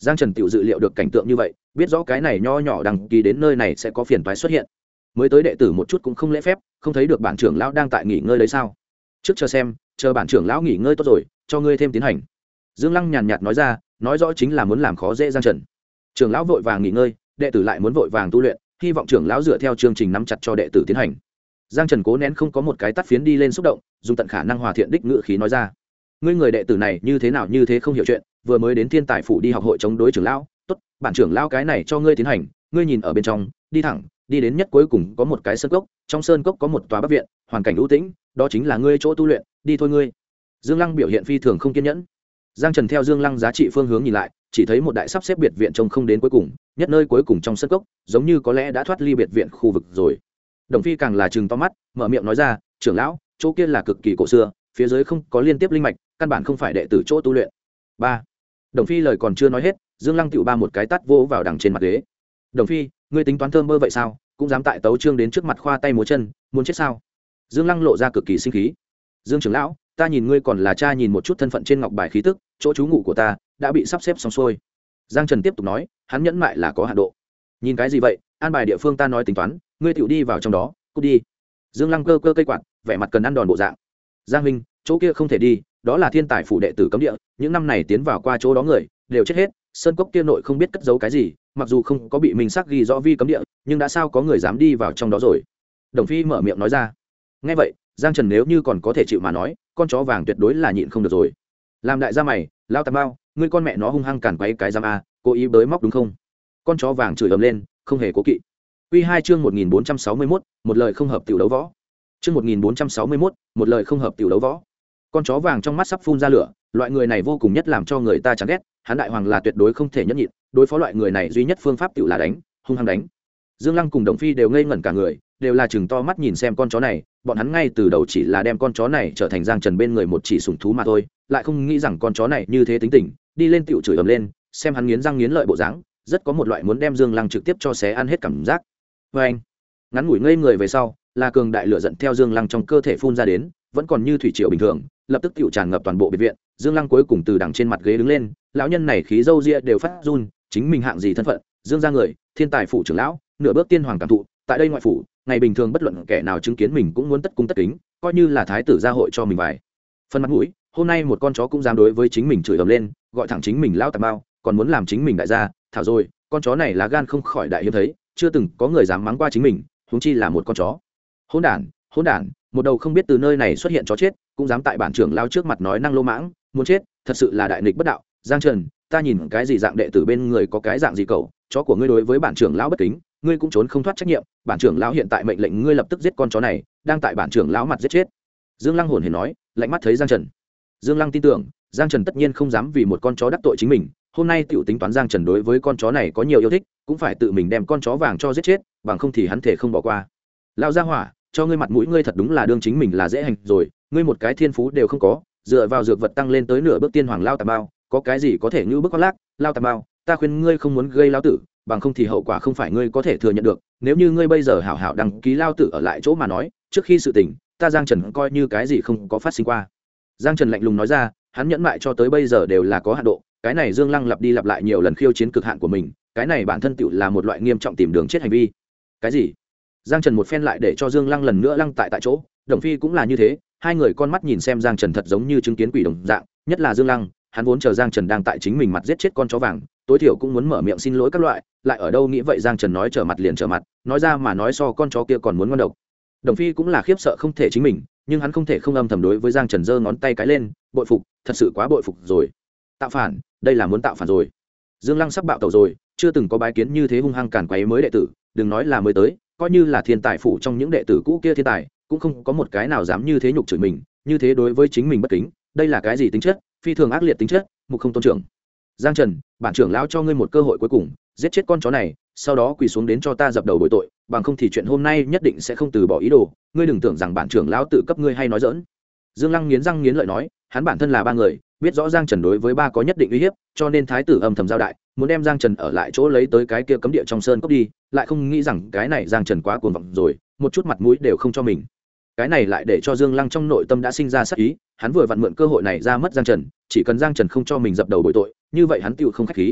Speaker 1: Giang Trần tự dự liệu được cảnh tượng như vậy, biết rõ cái này nho nhỏ đăng ký đến nơi này sẽ có phiền toái xuất hiện. Mới tới đệ tử một chút cũng không lễ phép, không thấy được bản trưởng lão đang tại nghỉ ngơi đấy sao? Trước chờ xem, chờ bản trưởng lão nghỉ ngơi tốt rồi, cho ngươi thêm tiến hành. Dương Lăng nhàn nhạt nói ra, nói rõ chính là muốn làm khó dễ Giang Trần. Trưởng lão vội vàng nghỉ ngơi, đệ tử lại muốn vội vàng tu luyện, hy vọng trưởng lão dựa theo chương trình nắm chặt cho đệ tử tiến hành. Giang Trần cố nén không có một cái tát phiến đi lên xúc động, dùng tận khả năng hòa thiện đích ngữ khí nói ra: ngươi người đệ tử này như thế nào như thế không hiểu chuyện, vừa mới đến thiên tài phủ đi học hội chống đối trưởng lão, tốt, bản trưởng lão cái này cho ngươi tiến hành, ngươi nhìn ở bên trong, đi thẳng, đi đến nhất cuối cùng có một cái sơn cốc, trong sơn cốc có một tòa bắc viện, hoàn cảnh ưu tĩnh, đó chính là ngươi chỗ tu luyện, đi thôi ngươi. Dương Lăng biểu hiện phi thường không kiên nhẫn. Giang Trần theo Dương Lăng giá trị phương hướng nhìn lại, chỉ thấy một đại sắp xếp biệt viện trông không đến cuối cùng, nhất nơi cuối cùng trong sân cốc, giống như có lẽ đã thoát ly biệt viện khu vực rồi. Đồng Phi càng là trừng to mắt, mở miệng nói ra: trưởng lão, chỗ kia là cực kỳ cổ xưa, phía dưới không có liên tiếp linh mạch, căn bản không phải đệ tử chỗ tu luyện. Ba. Đồng Phi lời còn chưa nói hết, Dương Lăng tựu ba một cái tát vỗ vào đằng trên mặt ghế. Đồng Phi, ngươi tính toán thơm mơ vậy sao, cũng dám tại tấu trương đến trước mặt khoa tay múa chân, muốn chết sao? Dương Lăng lộ ra cực kỳ sinh khí. Dương trưởng lão, ta nhìn ngươi còn là cha nhìn một chút thân phận trên ngọc bài khí tức, chỗ trú ngụ của ta đã bị sắp xếp xong xuôi. Giang Trần tiếp tục nói, hắn nhẫn mại là có hạn độ. Nhìn cái gì vậy, an bài địa phương ta nói tính toán, ngươi tựu đi vào trong đó, cút đi. Dương Lăng cơ cơ cây quạt, vẻ mặt cần ăn đòn bộ dạng. Giang huynh, chỗ kia không thể đi, đó là thiên tài phủ đệ tử cấm địa, những năm này tiến vào qua chỗ đó người đều chết hết, sơn cốc kia nội không biết cất giấu cái gì, mặc dù không có bị minh xác ghi rõ vi cấm địa, nhưng đã sao có người dám đi vào trong đó rồi. Đồng Phi mở miệng nói ra. Nghe vậy, Giang Trần nếu như còn có thể chịu mà nói, con chó vàng tuyệt đối là nhịn không được rồi. Làm đại gia mày, lao tà bao, ngươi con mẹ nó hung hăng cản quấy cái giam a, cố ý bới móc đúng không? Con chó vàng chửi ầm lên, không hề cố kỵ. Quy 2 chương 1461, một lời không hợp tiểu đấu võ. Chương 1461, một lời không hợp tiểu đấu võ. Con chó vàng trong mắt sắp phun ra lửa, loại người này vô cùng nhất làm cho người ta chán ghét, hắn đại hoàng là tuyệt đối không thể nhẫn nhịn, đối phó loại người này duy nhất phương pháp tiểu là đánh, hung hăng đánh. Dương Lăng cùng Đồng Phi đều ngây ngẩn cả người, đều là chừng to mắt nhìn xem con chó này, bọn hắn ngay từ đầu chỉ là đem con chó này trở thành Giang Trần bên người một chỉ sủng thú mà thôi, lại không nghĩ rằng con chó này như thế tính tình, đi lên tiểu chửi ầm lên, xem hắn nghiến răng nghiến lợi bộ dáng, rất có một loại muốn đem Dương Lăng trực tiếp cho xé ăn hết cảm giác. Anh, ngắn ngủi ngây người về sau, là cường đại lửa giận theo Dương Lăng trong cơ thể phun ra đến, vẫn còn như thủy triều bình thường, lập tức tiểu tràn ngập toàn bộ biệt viện. Dương Lăng cuối cùng từ đằng trên mặt ghế đứng lên, lão nhân này khí râu ria đều phát run, chính mình hạng gì thân phận, Dương gia người, thiên tài phủ trưởng lão, nửa bước tiên hoàng cảm thụ, tại đây ngoại phủ, ngày bình thường bất luận kẻ nào chứng kiến mình cũng muốn tất cung tất kính, coi như là thái tử gia hội cho mình vài phần mặt mũi. Hôm nay một con chó cũng dám đối với chính mình chửi ầm lên, gọi thẳng chính mình lão tà bao, còn muốn làm chính mình đại gia, thảo rồi, con chó này lá gan không khỏi đại hiếm thấy, chưa từng có người dám mắng qua chính mình, huống chi là một con chó. Hỗn đản, hỗn đản, một đầu không biết từ nơi này xuất hiện chó chết, cũng dám tại bản trưởng lão trước mặt nói năng lô mãng, muốn chết, thật sự là đại nghịch bất đạo. Giang Trần, ta nhìn cái gì dạng đệ tử bên người có cái dạng gì cậu, chó của ngươi đối với bản trưởng lão bất kính, ngươi cũng trốn không thoát trách nhiệm, bản trưởng lão hiện tại mệnh lệnh ngươi lập tức giết con chó này, đang tại bản trưởng lão mặt giết chết. Dương Lăng hồn hển nói, lạnh mắt thấy Giang Trần. Dương Lăng tin tưởng, Giang Trần tất nhiên không dám vì một con chó đắc tội chính mình, hôm nay tiểu tính toán Giang Trần đối với con chó này có nhiều yêu thích, cũng phải tự mình đem con chó vàng cho giết chết, bằng không thì hắn thể không bỏ qua. Lão gia hỏa, cho ngươi mặt mũi ngươi thật đúng là đương chính mình là dễ hành rồi, ngươi một cái thiên phú đều không có, dựa vào dược vật tăng lên tới nửa bước tiên hoàng lao tà bao, có cái gì có thể như bước con lác, lao tà bao, ta khuyên ngươi không muốn gây lao tử, bằng không thì hậu quả không phải ngươi có thể thừa nhận được, nếu như ngươi bây giờ hảo hảo đăng ký lao tử ở lại chỗ mà nói, trước khi sự tình, ta Giang Trần coi như cái gì không có phát sinh qua. Giang Trần lạnh lùng nói ra, hắn nhẫn mại cho tới bây giờ đều là có hạn độ, cái này Dương Lăng lặp đi lặp lại nhiều lần khiêu chiến cực hạn của mình, cái này bản thân tựu là một loại nghiêm trọng tìm đường chết hành vi. Cái gì? Giang Trần một phen lại để cho Dương Lăng lần nữa lăng tại chỗ, Đồng Phi cũng là như thế, hai người con mắt nhìn xem Giang Trần thật giống như chứng kiến quỷ đồng dạng, nhất là Dương Lăng, hắn vốn chờ Giang Trần đang tại chính mình mặt giết chết con chó vàng, tối thiểu cũng muốn mở miệng xin lỗi các loại, lại ở đâu nghĩ vậy Giang Trần nói trở mặt liền trở mặt, nói ra mà nói so con chó kia còn muốn ngon độc. Đồng Phi cũng là khiếp sợ không thể chính mình, nhưng hắn không thể không âm thầm đối với Giang Trần giơ ngón tay cái lên, bội phục, thật sự quá bội phục rồi. Tạo phản, đây là muốn tạo phản rồi. Dương Lăng sắp bạo tẩu rồi, chưa từng có bái kiến như thế hung hăng càn quấy mới đệ tử, đừng nói là mới tới, coi như là thiên tài phủ trong những đệ tử cũ kia thiên tài, cũng không có một cái nào dám như thế nhục chửi mình, như thế đối với chính mình bất kính, đây là cái gì tính chất, phi thường ác liệt tính chất, mục không tôn trưởng. Giang Trần, bản trưởng lão cho ngươi một cơ hội cuối cùng, giết chết con chó này, sau đó quỳ xuống đến cho ta dập đầu bồi tội, bằng không thì chuyện hôm nay nhất định sẽ không từ bỏ ý đồ, ngươi đừng tưởng rằng bản trưởng lão tự cấp ngươi hay nói giỡn. Dương Lăng nghiến răng nghiến lợi nói, hắn bản thân là ba người, biết rõ Giang Trần đối với ba có nhất định uy hiếp, cho nên thái tử âm thầm giao đại, muốn đem Giang Trần ở lại chỗ lấy tới cái kia cấm địa trong sơn cốc đi, lại không nghĩ rằng cái này Giang Trần quá cuồng vọng rồi, một chút mặt mũi đều không cho mình. Cái này lại để cho Dương Lăng trong nội tâm đã sinh ra sát ý, hắn vừa vặn mượn cơ hội này ra mất Giang Trần, chỉ cần Giang Trần không cho mình dập đầu bồi tội, như vậy hắn tựu không khách khí.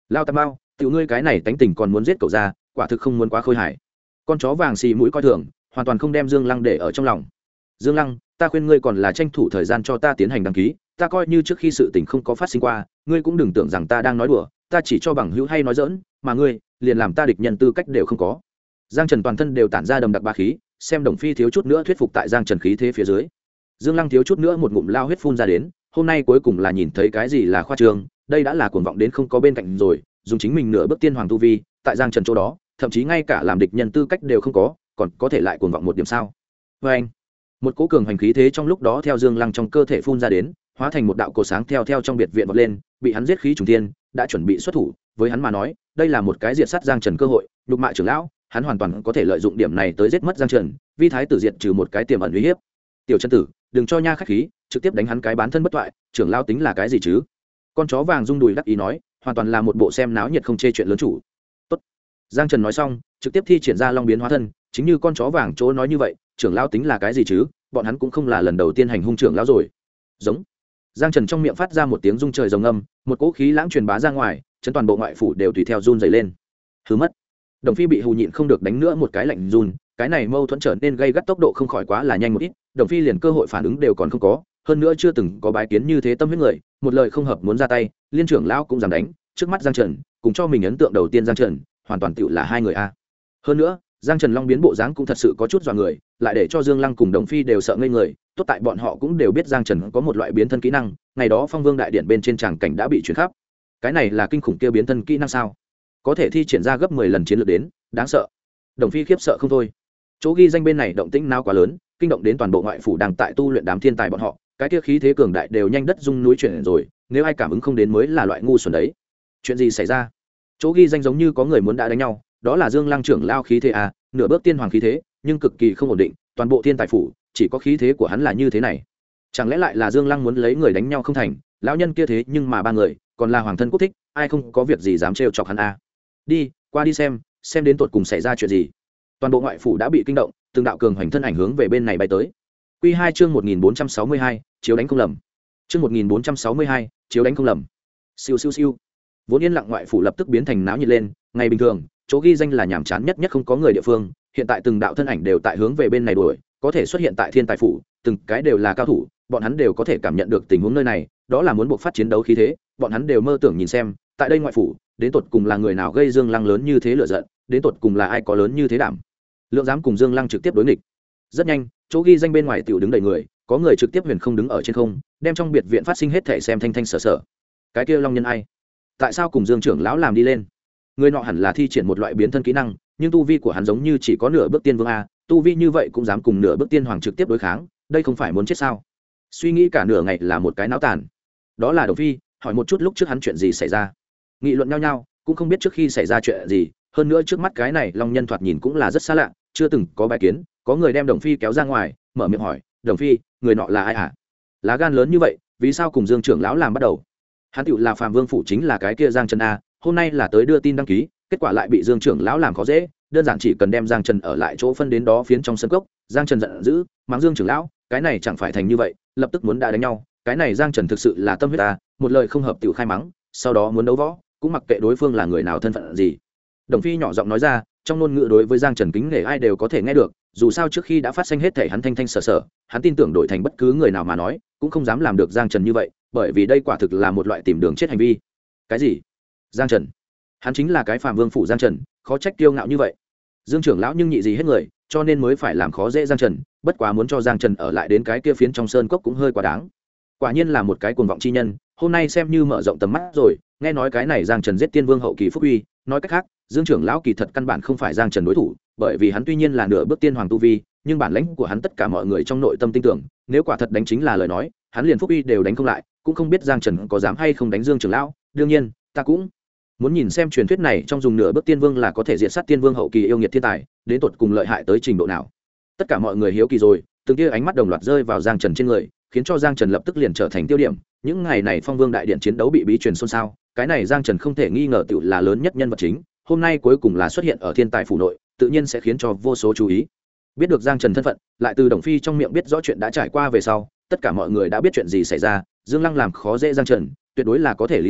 Speaker 1: lao tam bao tiểu ngươi cái này tánh tình còn muốn giết cậu ra, quả thực không muốn quá khôi hài. Con chó vàng xì mũi coi thường, hoàn toàn không đem Dương Lăng để ở trong lòng. Dương Lăng, ta khuyên ngươi còn là tranh thủ thời gian cho ta tiến hành đăng ký, ta coi như trước khi sự tình không có phát sinh qua, ngươi cũng đừng tưởng rằng ta đang nói đùa, ta chỉ cho bằng hữu hay nói dỡn, mà ngươi liền làm ta địch nhân tư cách đều không có. Giang Trần toàn thân đều tản ra đầm đặc bá khí, xem Đồng Phi thiếu chút nữa thuyết phục tại Giang Trần khí thế phía dưới. Dương Lăng thiếu chút nữa một ngụm lao huyết phun ra đến, hôm nay cuối cùng là nhìn thấy cái gì là khoa trương, đây đã là cuồng vọng đến không có bên cạnh rồi, dùng chính mình nửa bước tiên hoàng tu vi, tại Giang Trần chỗ đó, thậm chí ngay cả làm địch nhân tư cách đều không có, còn có thể lại cuồng vọng một điểm sao? Và anh, một cỗ cường hành khí thế trong lúc đó theo Dương Lăng trong cơ thể phun ra đến, hóa thành một đạo cột sáng theo trong biệt viện vọt lên, bị hắn giết khí trùng thiên, đã chuẩn bị xuất thủ, với hắn mà nói, đây là một cái diệt sát Giang Trần cơ hội, nhục mạ trưởng lão, hắn hoàn toàn có thể lợi dụng điểm này tới giết mất Giang Trần, vi thái tử diệt trừ một cái tiềm ẩn uy hiếp. Tiểu chân tử, đừng cho nha khách khí, trực tiếp đánh hắn cái bán thân bất toại, trưởng lão tính là cái gì chứ? Con chó vàng rung đùi đắc ý nói, hoàn toàn là một bộ xem náo nhiệt không chê chuyện lớn chủ. Tốt. Giang Trần nói xong, trực tiếp thi triển ra long biến hóa thân, chính như con chó vàng chỗ nói như vậy, trưởng lão tính là cái gì chứ? Bọn hắn cũng không là lần đầu tiên hành hung trưởng lão rồi. Giống. Giang Trần trong miệng phát ra một tiếng rung trời rồng âm, một cỗ khí lãng truyền bá ra ngoài, chấn toàn bộ ngoại phủ đều tùy theo run rẩy lên. Hứ mất. Đồng Phi bị hù nhịn không được đánh nữa một cái lạnh run, cái này mâu thuẫn trở nên gây gắt tốc độ không khỏi quá là nhanh một ít, Đồng Phi liền cơ hội phản ứng đều còn không có, hơn nữa chưa từng có bái kiến như thế tâm huyết người, một lời không hợp muốn ra tay, liên trưởng lão cũng dám đánh, trước mắt Giang Trần, cùng cho mình ấn tượng đầu tiên Giang Trần, hoàn toàn tựu là hai người a. Hơn nữa, Giang Trần long biến bộ dáng cũng thật sự có chút dọa người, lại để cho Dương Lăng cùng Đồng Phi đều sợ ngây người, tốt tại bọn họ cũng đều biết Giang Trần có một loại biến thân kỹ năng, ngày đó Phong Vương đại điện bên trên tràng cảnh đã bị truyền khắp. Cái này là kinh khủng kia biến thân kỹ năng sao? Có thể thi triển ra gấp 10 lần chiến lược đến, đáng sợ. Đồng Phi khiếp sợ không thôi. Chỗ ghi danh bên này động tĩnh nào quá lớn, kinh động đến toàn bộ ngoại phủ đang tại tu luyện đám thiên tài bọn họ, cái kia khí thế cường đại đều nhanh đất rung núi chuyển rồi, nếu ai cảm ứng không đến mới là loại ngu xuẩn đấy. Chuyện gì xảy ra? Chỗ ghi danh giống như có người muốn đã đánh nhau, đó là Dương Lăng trưởng lao khí thế à, nửa bước tiên hoàng khí thế, nhưng cực kỳ không ổn định, toàn bộ thiên tài phủ chỉ có khí thế của hắn là như thế này. Chẳng lẽ lại là Dương Lăng muốn lấy người đánh nhau không thành? Lão nhân kia thế nhưng mà ba người, còn là hoàng thân quốc thích, ai không có việc gì dám trêu chọc hắn à? Đi, qua đi xem đến tột cùng xảy ra chuyện gì. Toàn bộ ngoại phủ đã bị kinh động, từng đạo cường hoành thân ảnh hướng về bên này bay tới. Quy 2 chương 1462, chiếu đánh không lầm. Chương 1462, chiếu đánh không lầm. Siêu siêu siêu. Vốn yên lặng ngoại phủ lập tức biến thành náo nhiệt lên, ngày bình thường, chỗ ghi danh là nhàm chán nhất không có người địa phương, hiện tại từng đạo thân ảnh đều tại hướng về bên này đuổi, có thể xuất hiện tại thiên tài phủ, từng cái đều là cao thủ, bọn hắn đều có thể cảm nhận được tình huống nơi này, đó là muốn buộc phát chiến đấu khí thế, bọn hắn đều mơ tưởng nhìn xem, tại đây ngoại phủ, đến tột cùng là người nào gây Dương Lăng lớn như thế lửa giận, đến tột cùng là ai có lớn như thế đảm lượng dám cùng Dương Lăng trực tiếp đối nghịch. Rất nhanh, chỗ ghi danh bên ngoài tiểu đứng đầy người, có người trực tiếp huyền không đứng ở trên không, đem trong biệt viện phát sinh hết thể xem thanh thanh sở sở. Cái kia long nhân ai? Tại sao cùng Dương trưởng lão làm đi lên? Người nọ hẳn là thi triển một loại biến thân kỹ năng, nhưng tu vi của hắn giống như chỉ có nửa bước tiên vương a, tu vi như vậy cũng dám cùng nửa bước tiên hoàng trực tiếp đối kháng, đây không phải muốn chết sao? Suy nghĩ cả nửa ngày là một cái náo tàn. Đó là Đồng Phi, hỏi một chút lúc trước hắn chuyện gì xảy ra. Nghị luận nhau nhau, cũng không biết trước khi xảy ra chuyện gì, hơn nữa trước mắt cái này long nhân thoạt nhìn cũng là rất xa lạ, chưa từng có bài kiến, có người đem Đồng Phi kéo ra ngoài, mở miệng hỏi, Đồng Phi, người nọ là ai hả? Lá gan lớn như vậy, vì sao cùng Dương trưởng lão làm bắt đầu? Hắn tựu là Phạm Vương phủ chính là cái kia Giang Trần a, hôm nay là tới đưa tin đăng ký, kết quả lại bị Dương trưởng lão làm khó dễ, đơn giản chỉ cần đem Giang Trần ở lại chỗ phân đến đó phiến trong sân cốc, Giang Trần giận dữ, mắng Dương trưởng lão, cái này chẳng phải thành như vậy, lập tức muốn đã đánh nhau, cái này Giang Trần thực sự là tâm huyết ta, một lời không hợp tiểu khai mắng, sau đó muốn đấu võ, cũng mặc kệ đối phương là người nào thân phận gì. Đồng Phi nhỏ giọng nói ra, trong ngôn ngữ đối với Giang Trần kính nể ai đều có thể nghe được, dù sao trước khi đã phát sinh hết thể hắn thanh thanh sở sở, hắn tin tưởng đổi thành bất cứ người nào mà nói, cũng không dám làm được Giang Trần như vậy, bởi vì đây quả thực là một loại tìm đường chết hành vi. Cái gì? Giang Trần? Hắn chính là cái Phạm Vương phủ Giang Trần, khó trách kiêu ngạo như vậy. Dương trưởng lão nhưng nhị gì hết người, cho nên mới phải làm khó dễ Giang Trần, bất quá muốn cho Giang Trần ở lại đến cái kia phiến trong sơn cốc cũng hơi quá đáng. Quả nhiên là một cái cuồng vọng chi nhân, hôm nay xem như mở rộng tầm mắt rồi, nghe nói cái này Giang Trần giết Tiên Vương hậu kỳ phúc uy, nói cách khác, Dương trưởng lão kỳ thật căn bản không phải Giang Trần đối thủ, bởi vì hắn tuy nhiên là nửa bước tiên hoàng tu vi, nhưng bản lãnh của hắn tất cả mọi người trong nội tâm tin tưởng, nếu quả thật đánh chính là lời nói, hắn liền phúc uy đều đánh không lại, cũng không biết Giang Trần có dám hay không đánh Dương trưởng lão, đương nhiên, ta cũng muốn nhìn xem truyền thuyết này trong dùng nửa bước tiên vương là có thể diệt sát tiên vương hậu kỳ yêu nghiệt thiên tài, đến tột cùng lợi hại tới trình độ nào. Tất cả mọi người hiếu kỳ rồi, từng kia ánh mắt đồng loạt rơi vào Giang Trần trên người, khiến cho Giang Trần lập tức liền trở thành tiêu điểm. Những ngày này Phong Vương đại điện chiến đấu bị bí truyền xôn xao, cái này Giang Trần không thể nghi ngờ tự là lớn nhất nhân vật chính, hôm nay cuối cùng là xuất hiện ở thiên tài phủ nội, tự nhiên sẽ khiến cho vô số chú ý. Biết được Giang Trần thân phận, lại từ Đồng Phi trong miệng biết rõ chuyện đã trải qua về sau, tất cả mọi người đã biết chuyện gì xảy ra, Dương Lăng làm khó dễ Giang Trần, tuyệt đối là có thể lý giải,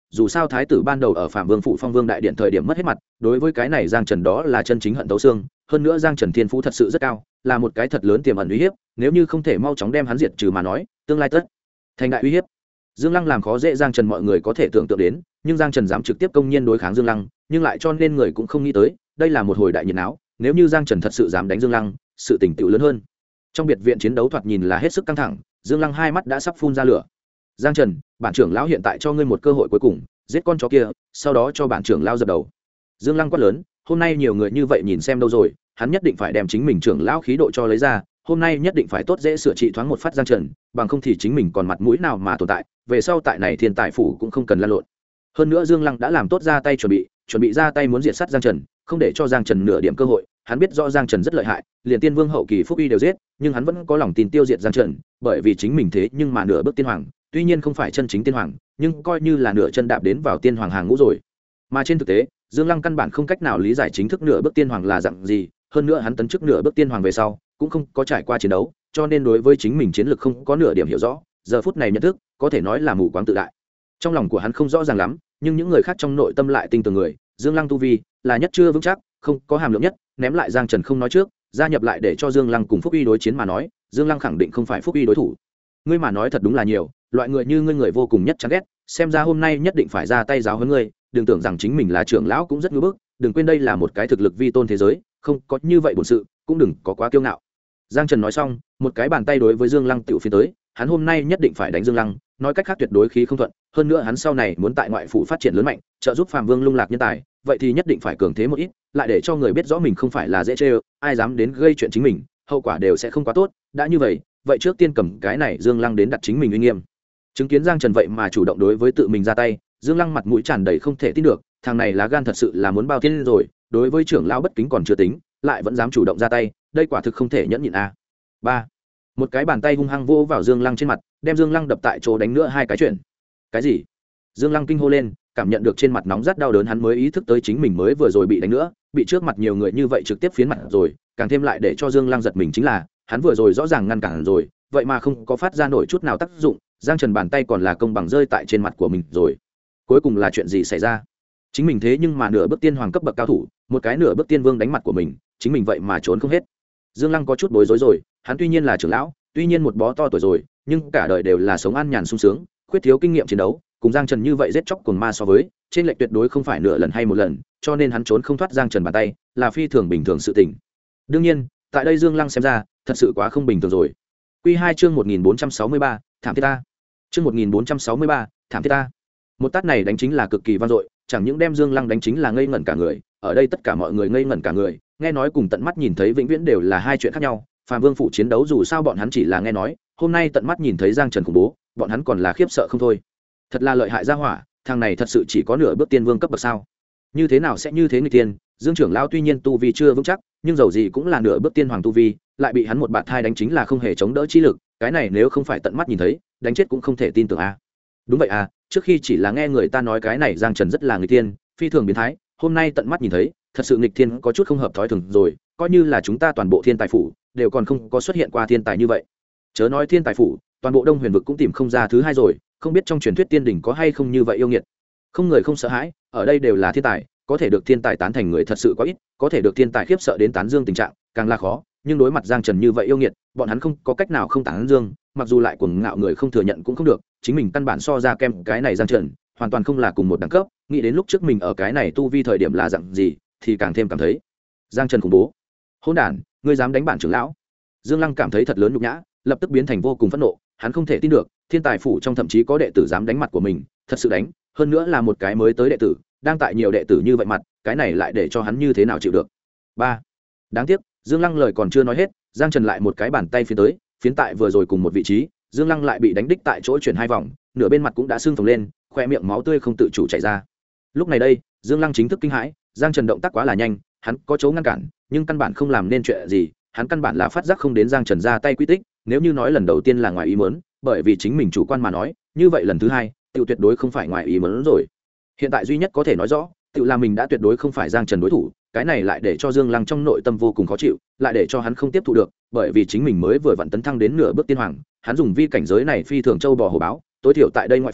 Speaker 1: dù sao thái tử ban đầu ở phạm vương phủ phong vương đại điện thời điểm mất hết mặt, đối với cái này Giang Trần đó là chân chính hận thấu xương. Hơn nữa Giang Trần thiên phú thật sự rất cao, là một cái thật lớn tiềm ẩn uy hiếp, nếu như không thể mau chóng đem hắn diệt trừ mà nói, tương lai tất thành đại uy hiếp. Dương Lăng làm khó dễ Giang Trần mọi người có thể tưởng tượng đến, nhưng Giang Trần dám trực tiếp công nhiên đối kháng Dương Lăng, nhưng lại cho nên người cũng không nghĩ tới, đây là một hồi đại nhiệt náo, nếu như Giang Trần thật sự dám đánh Dương Lăng, sự tình tựu lớn hơn. Trong biệt viện chiến đấu thoạt nhìn là hết sức căng thẳng, Dương Lăng hai mắt đã sắp phun ra lửa. Giang Trần, bản trưởng lão hiện tại cho ngươi một cơ hội cuối cùng, giết con chó kia, sau đó cho bản trưởng lão dập đầu. Dương Lăng quát lớn, hôm nay nhiều người như vậy nhìn xem đâu rồi, hắn nhất định phải đem chính mình trưởng lão khí độ cho lấy ra, hôm nay nhất định phải tốt dễ sửa trị thoáng một phát Giang Trần, bằng không thì chính mình còn mặt mũi nào mà tồn tại, về sau tại này thiên tài phủ cũng không cần lăn lộn. Hơn nữa Dương Lăng đã làm tốt ra tay chuẩn bị ra tay muốn diệt sát Giang Trần, không để cho Giang Trần nửa điểm cơ hội. Hắn biết rõ Giang Trần rất lợi hại, liền tiên vương hậu kỳ phúc uy đều giết, nhưng hắn vẫn có lòng tin tiêu diệt Giang Trần, bởi vì chính mình thế nhưng mà nửa bước tiên hoàng, tuy nhiên không phải chân chính tiên hoàng, nhưng coi như là nửa chân đạp đến vào tiên hoàng hàng ngũ rồi. Mà trên thực tế, Dương Lăng căn bản không cách nào lý giải chính thức nửa bước tiên hoàng là dạng gì, hơn nữa hắn tấn chức nửa bước tiên hoàng về sau, cũng không có trải qua chiến đấu, cho nên đối với chính mình chiến lược không có nửa điểm hiểu rõ, giờ phút này nhận thức, có thể nói là mù quáng tự đại. Trong lòng của hắn không rõ ràng lắm, nhưng những người khác trong nội tâm lại tin tưởng người, Dương Lăng tu vi là nhất chưa vững chắc, không có hàm lượng nhất, ném lại Giang Trần không nói trước, gia nhập lại để cho Dương Lăng cùng Phúc Uy đối chiến mà nói, Dương Lăng khẳng định không phải Phúc Uy đối thủ. Ngươi mà nói thật đúng là nhiều, loại người như ngươi người vô cùng nhất chán ghét, xem ra hôm nay nhất định phải ra tay giáo huấn ngươi, đừng tưởng rằng chính mình là trưởng lão cũng rất ngưỡng bức, đừng quên đây là một cái thực lực vi tôn thế giới, không có như vậy bổn sự, cũng đừng có quá kiêu ngạo. Giang Trần nói xong, một cái bàn tay đối với Dương Lăng tiểu phiến tới, hắn hôm nay nhất định phải đánh Dương Lăng, nói cách khác tuyệt đối khí không thuận, hơn nữa hắn sau này muốn tại ngoại phủ phát triển lớn mạnh, trợ giúp Phạm Vương lung lạc nhân tài, vậy thì nhất định phải cường thế một ít, lại để cho người biết rõ mình không phải là dễ chơi, ai dám đến gây chuyện chính mình, hậu quả đều sẽ không quá tốt, đã như vậy, vậy trước tiên cầm cái này Dương Lăng đến đặt chính mình uy nghiêm. Chứng kiến Giang Trần vậy mà chủ động đối với tự mình ra tay, Dương Lăng mặt mũi tràn đầy không thể tin được, thằng này lá gan thật sự là muốn bao thiên rồi, đối với trưởng lão bất kính còn chưa tính, lại vẫn dám chủ động ra tay, đây quả thực không thể nhẫn nhịn a. 3. Một cái bàn tay hung hăng vô vào Dương Lăng trên mặt, đem Dương Lăng đập tại chỗ đánh nữa hai cái chuyện. Cái gì? Dương Lăng kinh hô lên, cảm nhận được trên mặt nóng rát đau đớn, hắn mới ý thức tới chính mình mới vừa rồi bị đánh nữa, bị trước mặt nhiều người như vậy trực tiếp phiến mặt rồi, càng thêm lại để cho Dương Lăng giật mình chính là, hắn vừa rồi rõ ràng ngăn cản rồi, vậy mà không có phát ra nổi chút nào tác dụng, Giang Trần bàn tay còn là công bằng rơi tại trên mặt của mình rồi. Cuối cùng là chuyện gì xảy ra? Chính mình thế nhưng mà nửa bước tiên hoàng cấp bậc cao thủ, một cái nửa bước tiên vương đánh mặt của mình, chính mình vậy mà trốn không hết. Dương Lăng có chút bối rối rồi, hắn tuy nhiên là trưởng lão, tuy nhiên một bó to tuổi rồi, nhưng cả đời đều là sống an nhàn sung sướng, khuyết thiếu kinh nghiệm chiến đấu, cùng Giang Trần như vậy giết chóc cuồng ma so với, trên lệch tuyệt đối không phải nửa lần hay một lần, cho nên hắn trốn không thoát Giang Trần bàn tay, là phi thường bình thường sự tình. Đương nhiên, tại đây Dương Lăng xem ra, thật sự quá không bình thường rồi. Quy 2 chương 1463, thảm thiết ta. Chương 1463, thảm thiết ta. Một tát này đánh chính là cực kỳ vang dội, chẳng những đem Dương Lăng đánh chính là ngây ngẩn cả người, ở đây tất cả mọi người ngây ngẩn cả người, nghe nói cùng tận mắt nhìn thấy vĩnh viễn đều là hai chuyện khác nhau. Phạm Vương phủ chiến đấu dù sao bọn hắn chỉ là nghe nói, hôm nay tận mắt nhìn thấy Giang Trần khủng bố, bọn hắn còn là khiếp sợ không thôi. Thật là lợi hại gia hỏa, thằng này thật sự chỉ có nửa bước tiên vương cấp bậc sao? Như thế nào sẽ như thế người tiên? Dương trưởng lão tuy nhiên tu vi chưa vững chắc, nhưng dầu gì cũng là nửa bước tiên hoàng tu vi, lại bị hắn một bạt thai đánh chính là không hề chống đỡ chi lực, cái này nếu không phải tận mắt nhìn thấy, đánh chết cũng không thể tin tưởng a. Đúng vậy à, trước khi chỉ là nghe người ta nói cái này Giang Trần rất là người tiên, phi thường biến thái, hôm nay tận mắt nhìn thấy, thật sự nghịch thiên có chút không hợp thói thường rồi, coi như là chúng ta toàn bộ thiên tài phủ đều còn không có xuất hiện qua thiên tài như vậy. Chớ nói thiên tài phủ, toàn bộ Đông Huyền vực cũng tìm không ra thứ hai rồi, không biết trong truyền thuyết tiên đỉnh có hay không như vậy yêu nghiệt. Không người không sợ hãi, ở đây đều là thiên tài, có thể được thiên tài tán thành người thật sự quá ít, có thể được thiên tài khiếp sợ đến tán dương tình trạng, càng là khó, nhưng đối mặt Giang Trần như vậy yêu nghiệt, bọn hắn không có cách nào không tán dương, mặc dù lại cuồng ngạo người không thừa nhận cũng không được, chính mình căn bản so ra kem cái này Giang Trần, hoàn toàn không là cùng một đẳng cấp, nghĩ đến lúc trước mình ở cái này tu vi thời điểm là dạng gì, thì càng thêm cảm thấy Giang Trần khủng bố. Hỗn đản, ngươi dám đánh bản trưởng lão? Dương Lăng cảm thấy thật lớn nhục nhã, lập tức biến thành vô cùng phẫn nộ, hắn không thể tin được, thiên tài phủ trong thậm chí có đệ tử dám đánh mặt của mình, thật sự đánh, hơn nữa là một cái mới tới đệ tử, đang tại nhiều đệ tử như vậy mặt, cái này lại để cho hắn như thế nào chịu được. 3. Đáng tiếc, Dương Lăng lời còn chưa nói hết, Giang Trần lại một cái bàn tay phiến tới, phiến tại vừa rồi cùng một vị trí, Dương Lăng lại bị đánh đích tại chỗ chuyển hai vòng, nửa bên mặt cũng đã sưng phồng lên, khoe miệng máu tươi không tự chủ chảy ra. Lúc này đây, Dương Lăng chính thức kinh hãi, Giang Trần động tác quá là nhanh, hắn có chỗ ngăn cản, nhưng căn bản không làm nên chuyện gì, hắn căn bản là phát giác không đến Giang Trần ra tay quy tích, nếu như nói lần đầu tiên là ngoài ý muốn, bởi vì chính mình chủ quan mà nói, như vậy lần thứ hai, tiểu tuyệt đối không phải ngoài ý muốn rồi. Hiện tại duy nhất có thể nói rõ, tiểu là mình đã tuyệt đối không phải Giang Trần đối thủ, cái này lại để cho Dương Lăng trong nội tâm vô cùng khó chịu, lại để cho hắn không tiếp thu được, bởi vì chính mình mới vừa vặn tấn thăng đến nửa bước tiên hoàng, hắn dùng vi cảnh giới này phi thường châu bò hổ báo, tối thiểu tại đây ngoại phủ,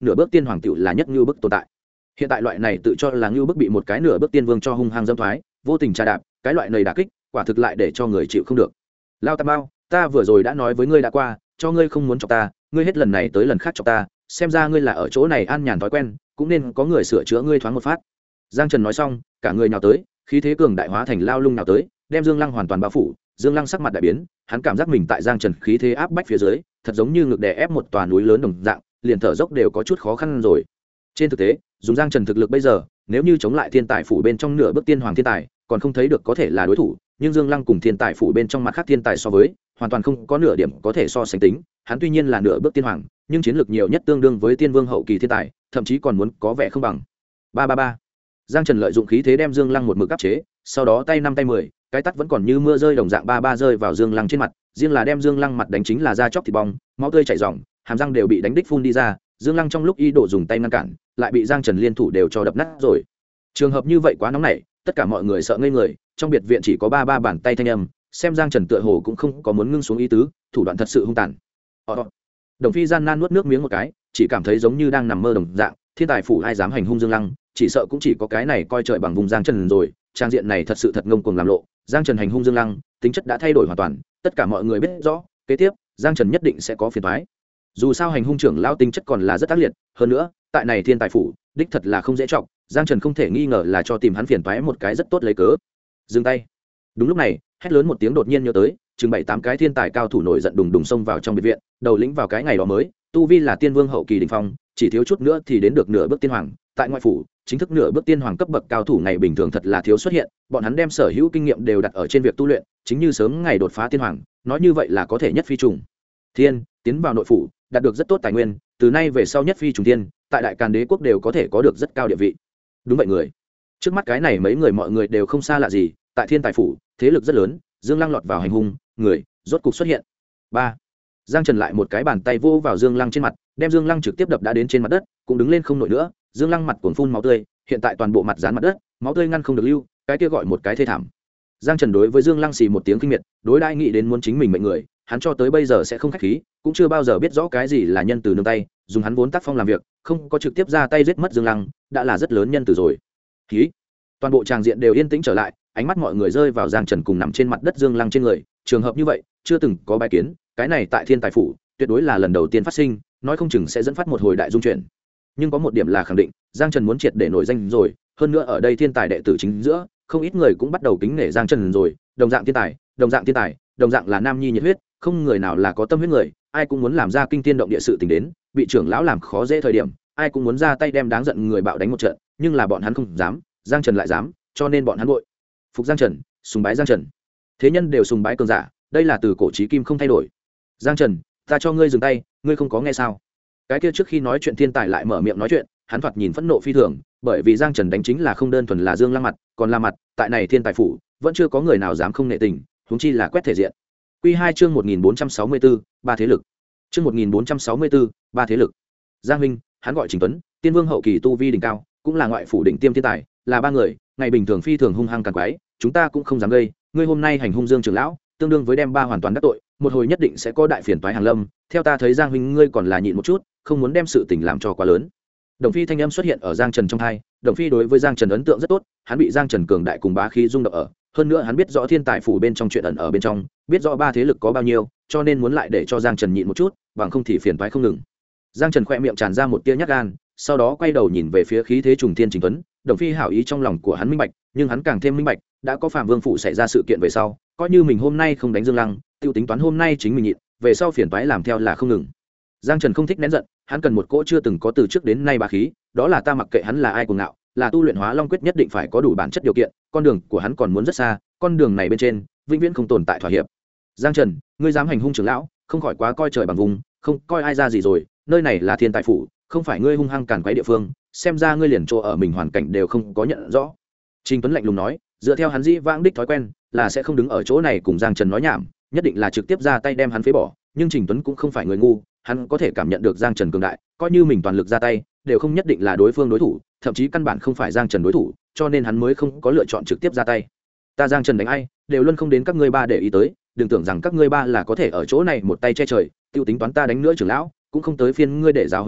Speaker 1: nửa bước tiên hoàng tựu là nhất ngưu bức tồn tại. Hiện tại loại này tự cho là ngưu bức bị một cái nửa bước tiên vương cho hung hăng dâm thoái, vô tình trà đạp, cái loại này đả kích quả thực lại để cho người chịu không được. Lao Tam Bao, ta vừa rồi đã nói với ngươi đã qua, cho ngươi không muốn chọc ta, ngươi hết lần này tới lần khác chọc ta, xem ra ngươi là ở chỗ này an nhàn thói quen, cũng nên có người sửa chữa ngươi thoáng một phát. Giang Trần nói xong, cả người nhào tới, khí thế cường đại hóa thành lao lung nào tới, đem Dương Lăng hoàn toàn bao phủ. Dương Lăng sắc mặt đại biến, hắn cảm giác mình tại Giang Trần khí thế áp bách phía dưới, thật giống như ngực đè ép một tòa núi lớn đồng dạng, liền thở dốc đều có chút khó khăn rồi. Trên thực tế, dùng Giang Trần thực lực bây giờ, nếu như chống lại thiên tài phủ bên trong nửa bước tiên hoàng thiên tài, còn không thấy được có thể là đối thủ, nhưng Dương Lăng cùng thiên tài phủ bên trong mặt khác thiên tài so với, hoàn toàn không có nửa điểm có thể so sánh tính. Hắn tuy nhiên là nửa bước tiên hoàng, nhưng chiến lược nhiều nhất tương đương với tiên vương hậu kỳ thiên tài, thậm chí còn muốn có vẻ không bằng. Ba. Giang Trần lợi dụng khí thế đem Dương Lăng một mực áp chế, sau đó tay 5 tay 10, cái tát vẫn còn như mưa rơi đồng dạng ba rơi vào Dương Lăng trên mặt, riêng là đem Dương Lăng mặt đánh chính là da chóc thịt bong, máu tươi chảy ròng, hàm răng đều bị đánh đích phun đi ra. Dương Lăng trong lúc ý đồ dùng tay ngăn cản, lại bị Giang Trần liên thủ đều cho đập nát rồi. Trường hợp như vậy quá nóng nảy, tất cả mọi người sợ ngây người, trong biệt viện chỉ có ba bàn tay thanh âm, xem Giang Trần tựa hồ cũng không có muốn ngưng xuống ý tứ, thủ đoạn thật sự hung tàn. Đồng Phi gian nan nuốt nước miếng một cái, chỉ cảm thấy giống như đang nằm mơ đồng dạng, thiên tài phủ ai dám hành hung Dương Lăng, chỉ sợ cũng chỉ có cái này coi trời bằng vùng Giang Trần rồi. Trang diện này thật sự thật ngông cuồng làm lộ, Giang Trần hành hung Dương Lăng, tính chất đã thay đổi hoàn toàn, tất cả mọi người biết rõ, kế tiếp, Giang Trần nhất định sẽ có phiền toái. Dù sao hành hung trưởng lão tính chất còn là rất ác liệt, hơn nữa, tại này thiên tài phủ, đích thật là không dễ trọng, Giang Trần không thể nghi ngờ là cho tìm hắn phiền toái một cái rất tốt lấy cớ. Dừng tay. Đúng lúc này, hét lớn một tiếng đột nhiên nhớ tới, chừng 7-8 cái thiên tài cao thủ nổi giận đùng đùng xông vào trong biệt viện, đầu lĩnh vào cái ngày đó mới, tu vi là tiên vương hậu kỳ đỉnh phong, chỉ thiếu chút nữa thì đến được nửa bước tiên hoàng, tại ngoại phủ, chính thức nửa bước tiên hoàng cấp bậc cao thủ ngày bình thường thật là thiếu xuất hiện, bọn hắn đem sở hữu kinh nghiệm đều đặt ở trên việc tu luyện, chính như sớm ngày đột phá tiên hoàng, nói như vậy là có thể nhất phi trùng thiên, tiến vào nội phủ, đạt được rất tốt tài nguyên, từ nay về sau nhất phi trùng thiên, tại Đại Càn Đế quốc đều có thể có được rất cao địa vị. Đúng vậy người. Trước mắt cái này mấy người mọi người đều không xa lạ gì, tại thiên tài phủ, thế lực rất lớn, Dương Lăng lọt vào hành hung, người rốt cục xuất hiện. 3. Giang Trần lại một cái bàn tay vô vào Dương Lăng trên mặt, đem Dương Lăng trực tiếp đập đã đến trên mặt đất, cũng đứng lên không nổi nữa. Dương Lăng mặt cuồn phun máu tươi, hiện tại toàn bộ mặt dán mặt đất, máu tươi ngăn không được lưu, cái kia gọi một cái thê thảm. Giang Trần đối với Dương Lăng xì một tiếng kinh miệt, đối đãi nghĩ đến muốn chính mình mệnh người, hắn cho tới bây giờ sẽ không khách khí, cũng chưa bao giờ biết rõ cái gì là nhân từ nương tay, dùng hắn vốn tác phong làm việc, không có trực tiếp ra tay giết mất Dương Lăng, đã là rất lớn nhân từ rồi. Khí. Toàn bộ tràng diện đều yên tĩnh trở lại, ánh mắt mọi người rơi vào Giang Trần cùng nằm trên mặt đất Dương Lăng trên người, trường hợp như vậy, chưa từng có bài kiến, cái này tại thiên tài phủ, tuyệt đối là lần đầu tiên phát sinh, nói không chừng sẽ dẫn phát một hồi đại dung chuyển. Nhưng có một điểm là khẳng định, Giang Trần muốn triệt để nổi danh rồi, hơn nữa ở đây thiên tài đệ tử chính giữa, không ít người cũng bắt đầu kính nể Giang Trần rồi, đồng dạng thiên tài, đồng dạng là nam nhi nhiệt huyết, không người nào là có tâm huyết người, ai cũng muốn làm ra kinh thiên động địa sự tình đến, bị trưởng lão làm khó dễ thời điểm, ai cũng muốn ra tay đem đáng giận người bạo đánh một trận, nhưng là bọn hắn không dám, Giang Trần lại dám, cho nên bọn hắn bội phục Giang Trần, sùng bái Giang Trần. Thế nhân đều sùng bái cường giả, đây là từ cổ chí kim không thay đổi. Giang Trần, ta cho ngươi dừng tay, ngươi không có nghe sao? Cái kia trước khi nói chuyện thiên tài lại mở miệng nói chuyện, hắn thoạt nhìn phẫn nộ phi thường, bởi vì Giang Trần đánh chính là không đơn thuần là Dương Lăng mặt, còn là mặt, tại này thiên tài phủ, vẫn chưa có người nào dám không nể tình, huống chi là quét thể diện. Quy 2 chương 1464, ba thế lực. Chương 1464, ba thế lực. Giang huynh, hắn gọi Trình Tuấn, tiên vương hậu kỳ tu vi đỉnh cao, cũng là ngoại phủ đỉnh tiêm thiên tài, là ba người, ngày bình thường phi thường hung hăng càn quái, chúng ta cũng không dám gây, ngươi hôm nay hành hung Dương trưởng lão, tương đương với đem ba hoàn toàn đắc tội, một hồi nhất định sẽ có đại phiền toái hàng lâm, theo ta thấy Giang huynh ngươi còn là nhịn một chút, không muốn đem sự tình làm cho quá lớn. Đồng Phi thanh âm xuất hiện ở Giang Trần trong tai, Đồng Phi đối với Giang Trần ấn tượng rất tốt, hắn bị Giang Trần cường đại cùng bá khí rung động ở, hơn nữa hắn biết rõ thiên tài phủ bên trong chuyện ẩn ở bên trong, biết rõ ba thế lực có bao nhiêu, cho nên muốn lại để cho Giang Trần nhịn một chút, bằng không thì phiền toái không ngừng. Giang Trần khẽ miệng tràn ra một tia nhát gan, sau đó quay đầu nhìn về phía khí thế trùng thiên Trình Tuấn, Đồng Phi hảo ý trong lòng của hắn minh bạch, nhưng hắn càng thêm minh bạch, đã có Phạm Vương phủ xảy ra sự kiện về sau, coi như mình hôm nay không đánh Dương Lăng, tiêu tính toán hôm nay chính mình nhịn, về sau phiền toái làm theo là không ngừng. Giang Trần không thích nén giận, hắn cần một cỗ chưa từng có từ trước đến nay bá khí, đó là ta mặc kệ hắn là ai cuồng ngạo, là tu luyện Hóa Long quyết nhất định phải có đủ bản chất điều kiện, con đường của hắn còn muốn rất xa, con đường này bên trên, vĩnh viễn không tồn tại thỏa hiệp. Giang Trần, ngươi dám hành hung trưởng lão, không khỏi quá coi trời bằng vùng, không coi ai ra gì rồi, nơi này là thiên tài phủ, không phải ngươi hung hăng càn quấy địa phương, xem ra ngươi liền chỗ ở mình hoàn cảnh đều không có nhận rõ. Trình Tuấn lạnh lùng nói, dựa theo hắn dĩ vãng đích thói quen, là sẽ không đứng ở chỗ này cùng Giang Trần nói nhảm, nhất định là trực tiếp ra tay đem hắn phế bỏ, nhưng Trình Tuấn cũng không phải người ngu, hắn có thể cảm nhận được Giang Trần cường đại, coi như mình toàn lực ra tay, đều không nhất định là đối phương đối thủ, thậm chí căn bản không phải Giang Trần đối thủ, cho nên hắn mới không có lựa chọn trực tiếp ra tay. Ta Giang Trần đánh ai, đều luôn không đến các ngươi ba để ý tới, đừng tưởng rằng các ngươi ba là có thể ở chỗ này một tay che trời, tiêu tính toán ta đánh nữa trưởng lão, cũng không tới phiên ngươi để giáo hơn ta,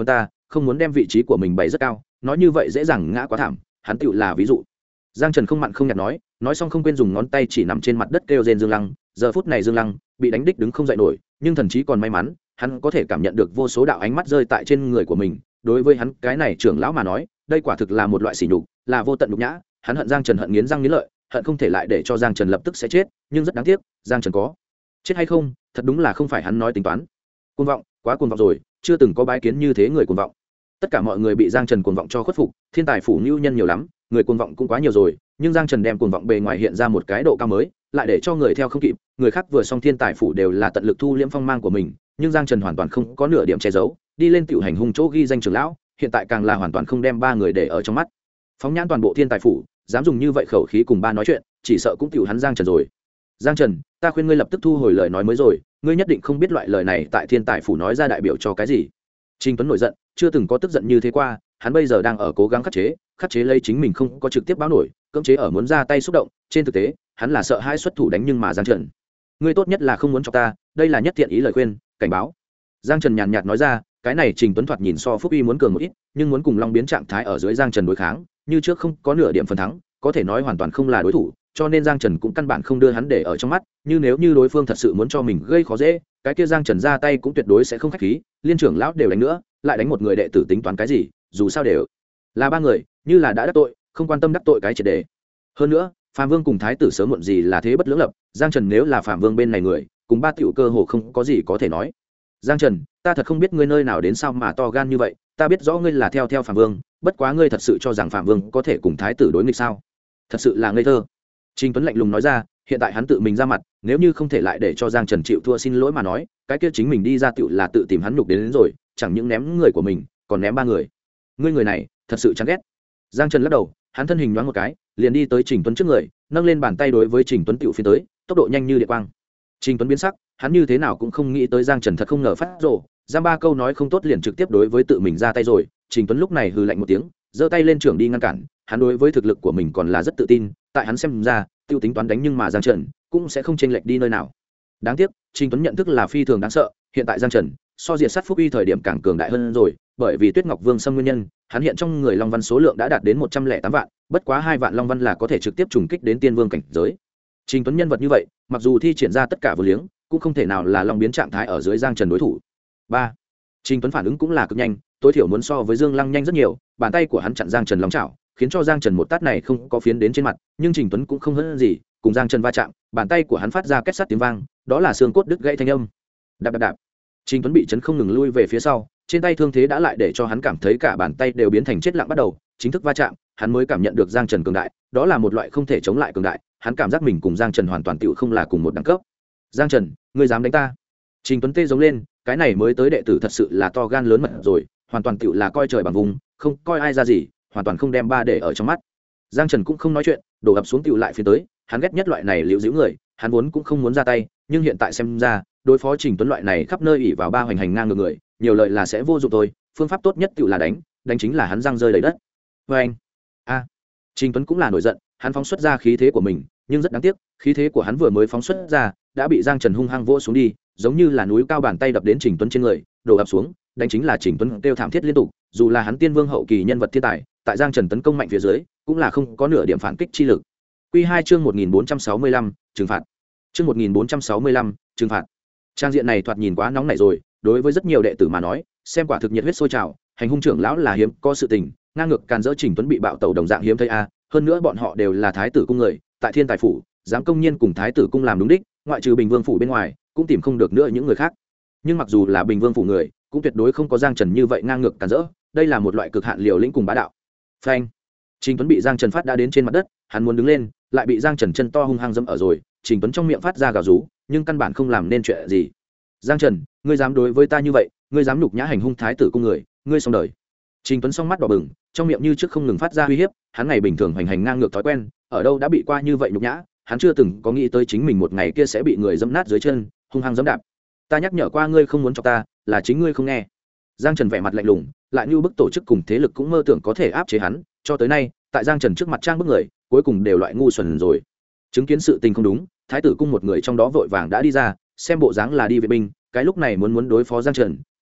Speaker 1: không muốn đem vị trí của mình bày rất cao, nói như vậy dễ dàng ngã quá thảm, hắn tựu là ví dụ. Giang Trần không mặn không nhạt nói xong không quên dùng ngón tay chỉ nằm trên mặt đất kêu rên Dương Lăng. Giờ phút này Dương Lăng bị đánh đích đứng không dậy nổi, nhưng thần chí còn may mắn, hắn có thể cảm nhận được vô số đạo ánh mắt rơi tại trên người của mình. Đối với hắn cái này trưởng lão mà nói, đây quả thực là một loại sỉ nhục, là vô tận nhục nhã. Hắn hận Giang Trần hận nghiến răng nghiến lợi, hận không thể lại để cho Giang Trần lập tức sẽ chết, nhưng rất đáng tiếc, Giang Trần có chết hay không, thật đúng là không phải hắn nói tính toán. Cuồng vọng, quá cuồng vọng rồi, chưa từng có bái kiến như thế người cuồng vọng. Tất cả mọi người bị Giang Trần cuồng vọng cho khuất phục, thiên tài phủ nhu nhân nhiều lắm, người cuồng vọng cũng quá nhiều rồi, nhưng Giang Trần đem cuồng vọng bề ngoài hiện ra một cái độ cao mới, lại để cho người theo không kịp. Người khác vừa xong thiên tài phủ đều là tận lực thu liễm phong mang của mình, nhưng Giang Trần hoàn toàn không có nửa điểm che giấu, đi lên tiểu hành hung chỗ ghi danh trưởng lão, hiện tại càng là hoàn toàn không đem ba người để ở trong mắt. Phóng nhãn toàn bộ thiên tài phủ, dám dùng như vậy khẩu khí cùng ba nói chuyện, chỉ sợ cũng tiểu hắn Giang Trần rồi. Giang Trần, ta khuyên ngươi lập tức thu hồi lời nói mới rồi, ngươi nhất định không biết loại lời này tại thiên tài phủ nói ra đại biểu cho cái gì. Trình Tuấn nổi giận, chưa từng có tức giận như thế qua, hắn bây giờ đang ở cố gắng khắc chế lấy chính mình không có trực tiếp báo nổi, cưỡng chế ở muốn ra tay xúc động, trên thực tế, hắn là sợ hai xuất thủ đánh nhưng mà Giang Trần. Ngươi tốt nhất là không muốn cho ta, đây là nhất thiện ý lời khuyên, cảnh báo. Giang Trần nhàn nhạt nói ra, cái này Trình Tuấn thoạt nhìn so Phúc Uy muốn cường một ít, nhưng muốn cùng Long biến trạng thái ở dưới Giang Trần đối kháng, như trước không có nửa điểm phần thắng, có thể nói hoàn toàn không là đối thủ, cho nên Giang Trần cũng căn bản không đưa hắn để ở trong mắt, như nếu như đối phương thật sự muốn cho mình gây khó dễ, cái kia Giang Trần ra tay cũng tuyệt đối sẽ không khách khí, liên trưởng lão đều đánh nữa, lại đánh một người đệ tử tính toán cái gì, dù sao đều là ba người, như là đã đắc tội, không quan tâm đắc tội cái triệt đề. Hơn nữa, Phạm Vương cùng thái tử sớm muộn gì là thế bất lưỡng lập, Giang Trần nếu là Phạm Vương bên này người, cùng ba tiểu cơ hồ không có gì có thể nói. Giang Trần, ta thật không biết ngươi nơi nào đến sao mà to gan như vậy, ta biết rõ ngươi là theo Phạm Vương, bất quá ngươi thật sự cho rằng Phạm Vương có thể cùng thái tử đối nghịch sao? Thật sự là ngây thơ. Trình Tuấn lạnh lùng nói ra, hiện tại hắn tự mình ra mặt, nếu như không thể lại để cho Giang Trần chịu thua xin lỗi mà nói, cái kia chính mình đi ra tựu là tự tìm hắn nhục đến rồi, chẳng những ném người của mình, còn ném ba người. Ngươi người này, thật sự chán ghét. Giang Trần lắc đầu, hắn thân hình nhoáng một cái, liền đi tới Trình Tuấn trước người, nâng lên bàn tay đối với Trình Tuấn tựu phiến tới, tốc độ nhanh như điện quang. Trình Tuấn biến sắc, hắn như thế nào cũng không nghĩ tới Giang Trần thật không ngờ phát rồ, giam ba câu nói không tốt liền trực tiếp đối với tự mình ra tay rồi. Trình Tuấn lúc này hừ lạnh một tiếng, giơ tay lên trưởng đi ngăn cản, hắn đối với thực lực của mình còn là rất tự tin, tại hắn xem ra, tiêu tính toán đánh nhưng mà Giang Trần cũng sẽ không chênh lệch đi nơi nào. Đáng tiếc, Trình Tuấn nhận thức là phi thường đáng sợ, hiện tại Giang Trần so diệt sát Phúc Uy thời điểm càng cường đại hơn rồi, bởi vì Tuyết Ngọc Vương xâm nguyên nhân, hắn hiện trong người Long Văn số lượng đã đạt đến 108 vạn, bất quá 2 vạn Long Văn là có thể trực tiếp trùng kích đến Tiên Vương cảnh giới. Trình Tuấn nhân vật như vậy, mặc dù thi triển ra tất cả vô liếng, cũng không thể nào là Long biến trạng thái ở dưới Giang Trần đối thủ. 3. Trình Tuấn phản ứng cũng là cực nhanh, tối thiểu muốn so với Dương Lăng nhanh rất nhiều, bàn tay của hắn chặn Giang Trần long chảo, khiến cho Giang Trần một tát này không có phiến đến trên mặt, nhưng Trình Tuấn cũng không hơn gì, cùng Giang Trần va chạm, bàn tay của hắn phát ra két sắt tiếng vang, đó là xương cốt đứt gãy thanh âm. Đạp đạp đạp. Trình Tuấn bị chấn không ngừng lui về phía sau, trên tay thương thế đã lại để cho hắn cảm thấy cả bàn tay đều biến thành chết lặng bắt đầu, chính thức va chạm, hắn mới cảm nhận được Giang Trần cường đại, đó là một loại không thể chống lại cường đại, hắn cảm giác mình cùng Giang Trần hoàn toàn tựu không là cùng một đẳng cấp. Giang Trần, ngươi dám đánh ta? Trình Tuấn tê giống lên, cái này mới tới đệ tử thật sự là to gan lớn mật rồi, hoàn toàn tựu là coi trời bằng vùng, không coi ai ra gì, hoàn toàn không đem ba để ở trong mắt. Giang Trần cũng không nói chuyện, đổ ập xuống tựu lại phía tới, hắn ghét nhất loại này liễu díu người, hắn vốn cũng không muốn ra tay, nhưng hiện tại xem ra, đối phó Trình Tuấn loại này khắp nơi ỷ vào ba hoành hành ngang ngược người, nhiều lợi là sẽ vô dụng thôi, phương pháp tốt nhất tựu là đánh chính là hắn răng rơi đầy đất. Và anh, Trình Tuấn cũng là nổi giận, hắn phóng xuất ra khí thế của mình, nhưng rất đáng tiếc, khí thế của hắn vừa mới phóng xuất ra, đã bị Giang Trần hung hăng vỗ xuống đi, giống như là núi cao bàn tay đập đến Trình Tuấn trên người, đổ ập xuống, đánh chính là Trình Tuấn kêu thảm thiết liên tục, dù là hắn Tiên Vương hậu kỳ nhân vật thiên tài, tại Giang Trần tấn công mạnh phía dưới, cũng là không có nửa điểm phản kích chi lực. Quy 2 chương 1465, trừng phạt. Chương 1465, trừng phạt. Trang diện này thoạt nhìn quá nóng nảy rồi, đối với rất nhiều đệ tử mà nói, xem quả thực nhiệt huyết sôi trào, hành hung trưởng lão là hiếm có sự tình, ngang ngược càn rỡ Trình Tuấn bị bạo tẩu đồng dạng hiếm thấy a, hơn nữa bọn họ đều là thái tử cung người, tại Thiên Tài phủ, dám công nhiên cùng thái tử cung làm đúng đích, ngoại trừ Bình Vương phủ bên ngoài, cũng tìm không được nữa những người khác. Nhưng mặc dù là Bình Vương phủ người, cũng tuyệt đối không có Giang Trần như vậy ngang ngược càn rỡ, đây là một loại cực hạn liều lĩnh cùng bá đạo. Phanh. Trình Tuấn bị Giang Trần phát đã đến trên mặt đất, hắn muốn đứng lên, lại bị Giang Trần chân to hung hăng dẫm ở rồi, Trình Tuấn trong miệng phát ra gào rú, nhưng căn bản không làm nên chuyện gì. Giang Trần, ngươi dám đối với ta như vậy, ngươi dám nhục nhã hành hung thái tử cung người, ngươi xong đời. Trình Tuấn song mắt đỏ bừng, trong miệng như trước không ngừng phát ra uy hiếp, hắn ngày bình thường hoành hành ngang ngược thói quen, ở đâu đã bị qua như vậy nhục nhã, hắn chưa từng có nghĩ tới chính mình một ngày kia sẽ bị người dẫm nát dưới chân, hung hăng dẫm đạp. Ta nhắc nhở qua ngươi không muốn cho ta, là chính ngươi không nghe. Giang Trần vẻ mặt lạnh lùng, lại như bức tổ chức cùng thế lực cũng mơ tưởng có thể áp chế hắn, cho tới nay, tại Giang Trần trước mặt trang bức người, cuối cùng đều loại ngu xuẩn rồi. Chứng kiến sự tình không đúng, thái tử cung một người trong đó vội vàng đã đi ra, xem bộ dáng là đi vệ binh, cái lúc này muốn đối phó Giang Trần,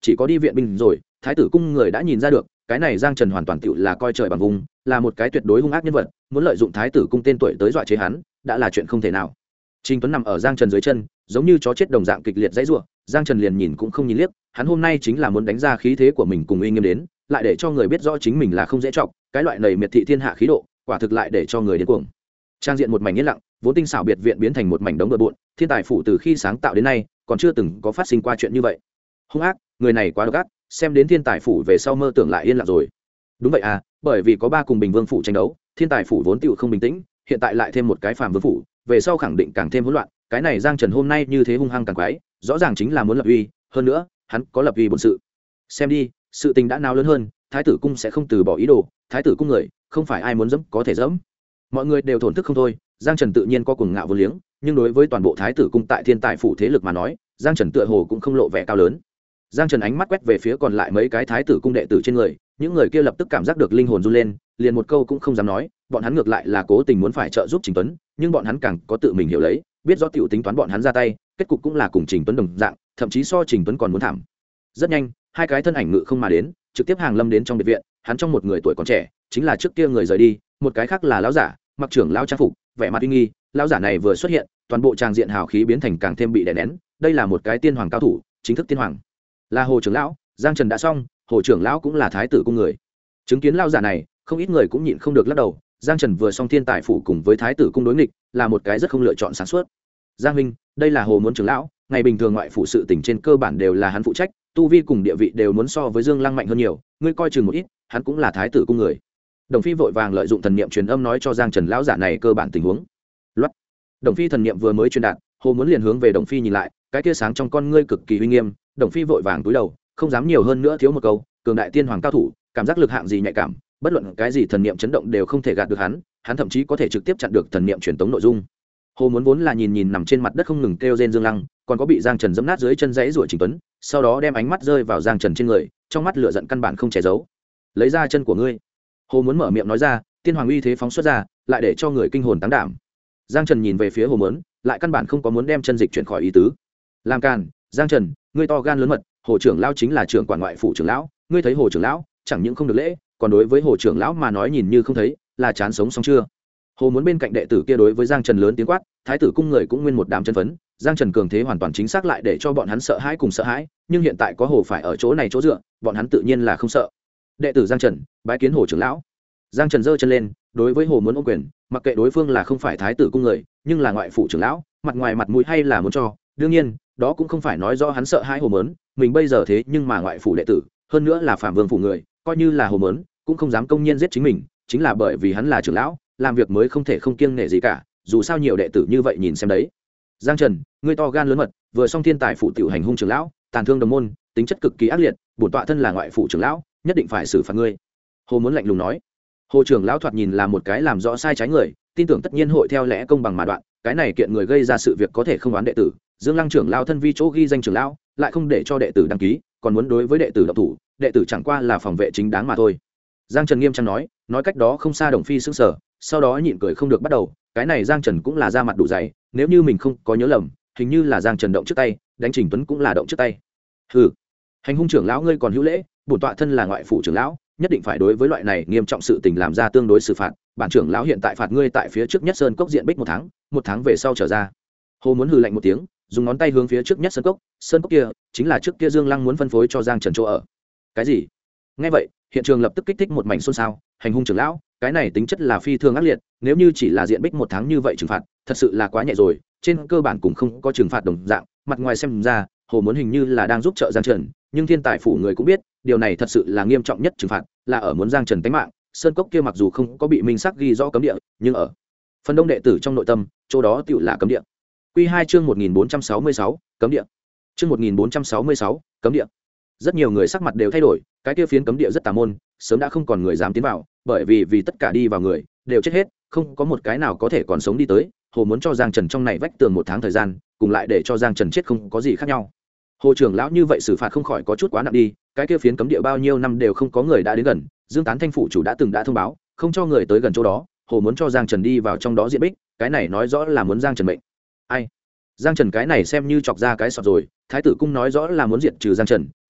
Speaker 1: chỉ có đi viện binh rồi. Thái tử cung người đã nhìn ra được, cái này Giang Trần hoàn toàn tựu là coi trời bằng vùng, là một cái tuyệt đối hung ác nhân vật, muốn lợi dụng Thái tử cung tên tuổi tới dọa chế hắn, đã là chuyện không thể nào. Trình Tuấn nằm ở Giang Trần dưới chân, giống như chó chết đồng dạng kịch liệt dãy rủa, Giang Trần liền nhìn cũng không nhìn liếc, hắn hôm nay chính là muốn đánh ra khí thế của mình cùng uy nghiêm đến, lại để cho người biết rõ chính mình là không dễ trọng, cái loại nầy miệt thị thiên hạ khí độ, quả thực lại để cho người điên cuồng. Trang diện một mảnh yên lặng, vốn tinh xảo biệt viện biến thành một mảnh đống bừa bộn, thiên tài phủ từ khi sáng tạo đến nay, còn chưa từng có phát sinh qua chuyện như vậy. Hung ác, người này quá độc ác, xem đến thiên tài phủ về sau mơ tưởng lại yên lặng rồi. Đúng vậy à, bởi vì có ba cùng Bình Vương phủ tranh đấu, thiên tài phủ vốn tựu không bình tĩnh, hiện tại lại thêm một cái Phàm Vương phủ, về sau khẳng định càng thêm hỗn loạn. Cái này Giang Trần hôm nay như thế hung hăng càng quái, rõ ràng chính là muốn lập uy, hơn nữa, hắn có lập uy bổn sự. Xem đi, sự tình đã nào lớn hơn, Thái tử cung sẽ không từ bỏ ý đồ, Thái tử cung người, không phải ai muốn dẫm có thể dẫm. Mọi người đều thổn thức không thôi, Giang Trần tự nhiên có cuồng ngạo vô liếng, nhưng đối với toàn bộ Thái tử cung tại thiên tài phủ thế lực mà nói, Giang Trần tựa hồ cũng không lộ vẻ cao lớn. Giang Trần ánh mắt quét về phía còn lại mấy cái Thái tử cung đệ tử trên người, những người kia lập tức cảm giác được linh hồn run lên, liền một câu cũng không dám nói, bọn hắn ngược lại là cố tình muốn phải trợ giúp Trình Tuấn, nhưng bọn hắn càng có tự mình hiểu lấy, biết rõ tiểu tính toán bọn hắn ra tay, kết cục cũng là cùng Trình Tuấn đồng dạng, thậm chí so Trình Tuấn còn muốn thảm. Rất nhanh, hai cái thân ảnh ngự không mà đến, trực tiếp hàng lâm đến trong biệt viện, hắn trong một người tuổi còn trẻ, chính là trước kia người rời đi, một cái khác là lão giả, mặc trưởng lão trang phục, vẻ mặt uy nghi, lão giả này vừa xuất hiện, toàn bộ tràng diện hào khí biến thành càng thêm bị đè nén, đây là một cái tiên hoàng cao thủ, chính thức tiên hoàng. Là Hồ trưởng lão, Giang Trần đã xong, Hồ trưởng lão cũng là Thái tử cung người. Chứng kiến lão giả này, không ít người cũng nhịn không được lắc đầu, Giang Trần vừa xong thiên tài phủ cùng với Thái tử cung đối nghịch, là một cái rất không lựa chọn sáng suốt. Giang huynh, đây là Hồ muốn trưởng lão, ngày bình thường ngoại phủ sự tình trên cơ bản đều là hắn phụ trách, tu vi cùng địa vị đều muốn so với Dương Lăng mạnh hơn nhiều, ngươi coi chừng một ít, hắn cũng là Thái tử cung người. Đồng Phi vội vàng lợi dụng thần niệm truyền âm nói cho Giang Trần lão giả này cơ bản tình huống. Loát. Đồng Phi thần niệm vừa mới truyền đạt, Hồ muốn liền hướng về Đồng Phi nhìn lại, cái tia sáng trong con ngươi cực kỳ uy nghiêm. Đồng Phi vội vàng cúi đầu, không dám nhiều hơn nữa thiếu một câu, cường đại tiên hoàng cao thủ, cảm giác lực hạng gì nhạy cảm, bất luận cái gì thần niệm chấn động đều không thể gạt được hắn, hắn thậm chí có thể trực tiếp chặn được thần niệm truyền tống nội dung. Hồ muốn vốn là nhìn nằm trên mặt đất không ngừng kêu rên Dương Lăng, còn có bị Giang Trần giẫm nát dưới chân rẫy rủa Trình Tuấn, sau đó đem ánh mắt rơi vào Giang Trần trên người, trong mắt lửa giận căn bản không che giấu. Lấy ra chân của ngươi. Hồ muốn mở miệng nói ra, tiên hoàng uy thế phóng xuất ra, lại để cho người kinh hồn táng đảm. Giang Trần nhìn về phía Hồ muốn, lại căn bản không có muốn đem chân dịch chuyển khỏi ý tứ. Làm càn, Giang Trần, ngươi to gan lớn mật, Hồ trưởng lão chính là trưởng quản ngoại phủ trưởng lão, ngươi thấy Hồ trưởng lão, chẳng những không được lễ, còn đối với Hồ trưởng lão mà nói nhìn như không thấy, là chán sống xong chưa? Hồ muốn bên cạnh đệ tử kia đối với Giang Trần lớn tiếng quát, Thái tử cung người cũng nguyên một đám chân phấn, Giang Trần cường thế hoàn toàn chính xác lại để cho bọn hắn sợ hãi cùng sợ hãi, nhưng hiện tại có Hồ phải ở chỗ này chỗ dựa, bọn hắn tự nhiên là không sợ. Đệ tử Giang Trần, bái kiến Hồ trưởng lão. Giang Trần giơ chân lên, đối với Hồ muốn ôm quyền, mặc kệ đối phương là không phải Thái tử cung người, nhưng là ngoại phủ trưởng lão, mặt ngoài mặt mũi hay là muốn cho, đương nhiên, đó cũng không phải nói do hắn sợ hãi Hồ muốn, mình bây giờ thế nhưng mà ngoại phủ đệ tử, hơn nữa là Phạm Vương phủ người, coi như là Hồ muốn, cũng không dám công nhiên giết chính mình, chính là bởi vì hắn là trưởng lão, làm việc mới không thể không kiêng nể gì cả, dù sao nhiều đệ tử như vậy nhìn xem đấy. Giang Trần, ngươi to gan lớn mật, vừa xong thiên tài phụ tiểu hành hung trưởng lão, tàn thương đồng môn, tính chất cực kỳ ác liệt, bổn tọa thân là ngoại phủ trưởng lão, nhất định phải xử phạt ngươi. Hồ muốn lạnh lùng nói. Hồ trưởng lão thoạt nhìn là một cái làm rõ sai trái người, tin tưởng tất nhiên hội theo lẽ công bằng mà đoạn, cái này kiện người gây ra sự việc có thể không đoán đệ tử, Dương Lăng trưởng lão thân vi chỗ ghi danh trưởng lão, lại không để cho đệ tử đăng ký, còn muốn đối với đệ tử động thủ, đệ tử chẳng qua là phòng vệ chính đáng mà thôi. Giang Trần nghiêm trang nói cách đó không xa Đồng Phi sững sờ, sau đó nhịn cười không được bắt đầu, cái này Giang Trần cũng là da mặt đủ dày, nếu như mình không có nhớ lầm, hình như là Giang Trần động trước tay, đánh Trình Tuấn cũng là động trước tay. Hừ, hành hung trưởng lão ngươi còn hữu lễ, bổn tọa thân là ngoại phủ trưởng lão, nhất định phải đối với loại này nghiêm trọng sự tình làm ra tương đối xử phạt, bản trưởng lão hiện tại phạt ngươi tại phía trước nhất sơn cốc diện bích 1 tháng về sau trở ra. Hồ muốn hừ lạnh một tiếng, dùng ngón tay hướng phía trước nhất sơn cốc kia chính là trước kia Dương Lăng muốn phân phối cho Giang Trần chỗ ở. Cái gì? Nghe vậy, hiện trường lập tức kích thích một mảnh xôn xao, hành hung trưởng lão, cái này tính chất là phi thường ác liệt, nếu như chỉ là diện bích 1 tháng như vậy trừng phạt, thật sự là quá nhẹ rồi, trên cơ bản cũng không có trừng phạt đồng dạng, mặt ngoài xem ra, Hồ muốn hình như là đang giúp trợ Giang Trần, nhưng thiên tài phủ người cũng biết, điều này thật sự là nghiêm trọng nhất trừng phạt, là ở muốn Giang Trần tánh mạng. Sơn cốc kia mặc dù không có bị minh xác ghi rõ cấm địa, nhưng ở phần đông đệ tử trong nội tâm, chỗ đó tựu là cấm địa. Quy 2 chương 1466, cấm địa. Chương 1466, cấm địa. Rất nhiều người sắc mặt đều thay đổi, cái kia phiến cấm địa rất tà môn, sớm đã không còn người dám tiến vào, bởi vì tất cả đi vào người đều chết hết, không có một cái nào có thể còn sống đi tới. Hồ muốn cho Giang Trần trong này vách tường 1 tháng thời gian, cùng lại để cho Giang Trần chết không có gì khác nhau. Hồ trưởng lão như vậy xử phạt không khỏi có chút quá nặng đi, cái kia phiến cấm địa bao nhiêu năm đều không có người đã đến gần, Dương Tán Thanh phủ chủ đã thông báo, không cho người tới gần chỗ đó, Hồ muốn cho Giang Trần đi vào trong đó diện bích, cái này nói rõ là muốn Giang Trần mệnh. Ai? Giang Trần cái này xem như chọc ra cái sọt rồi, Thái tử cung nói rõ là muốn diệt trừ Giang Trần,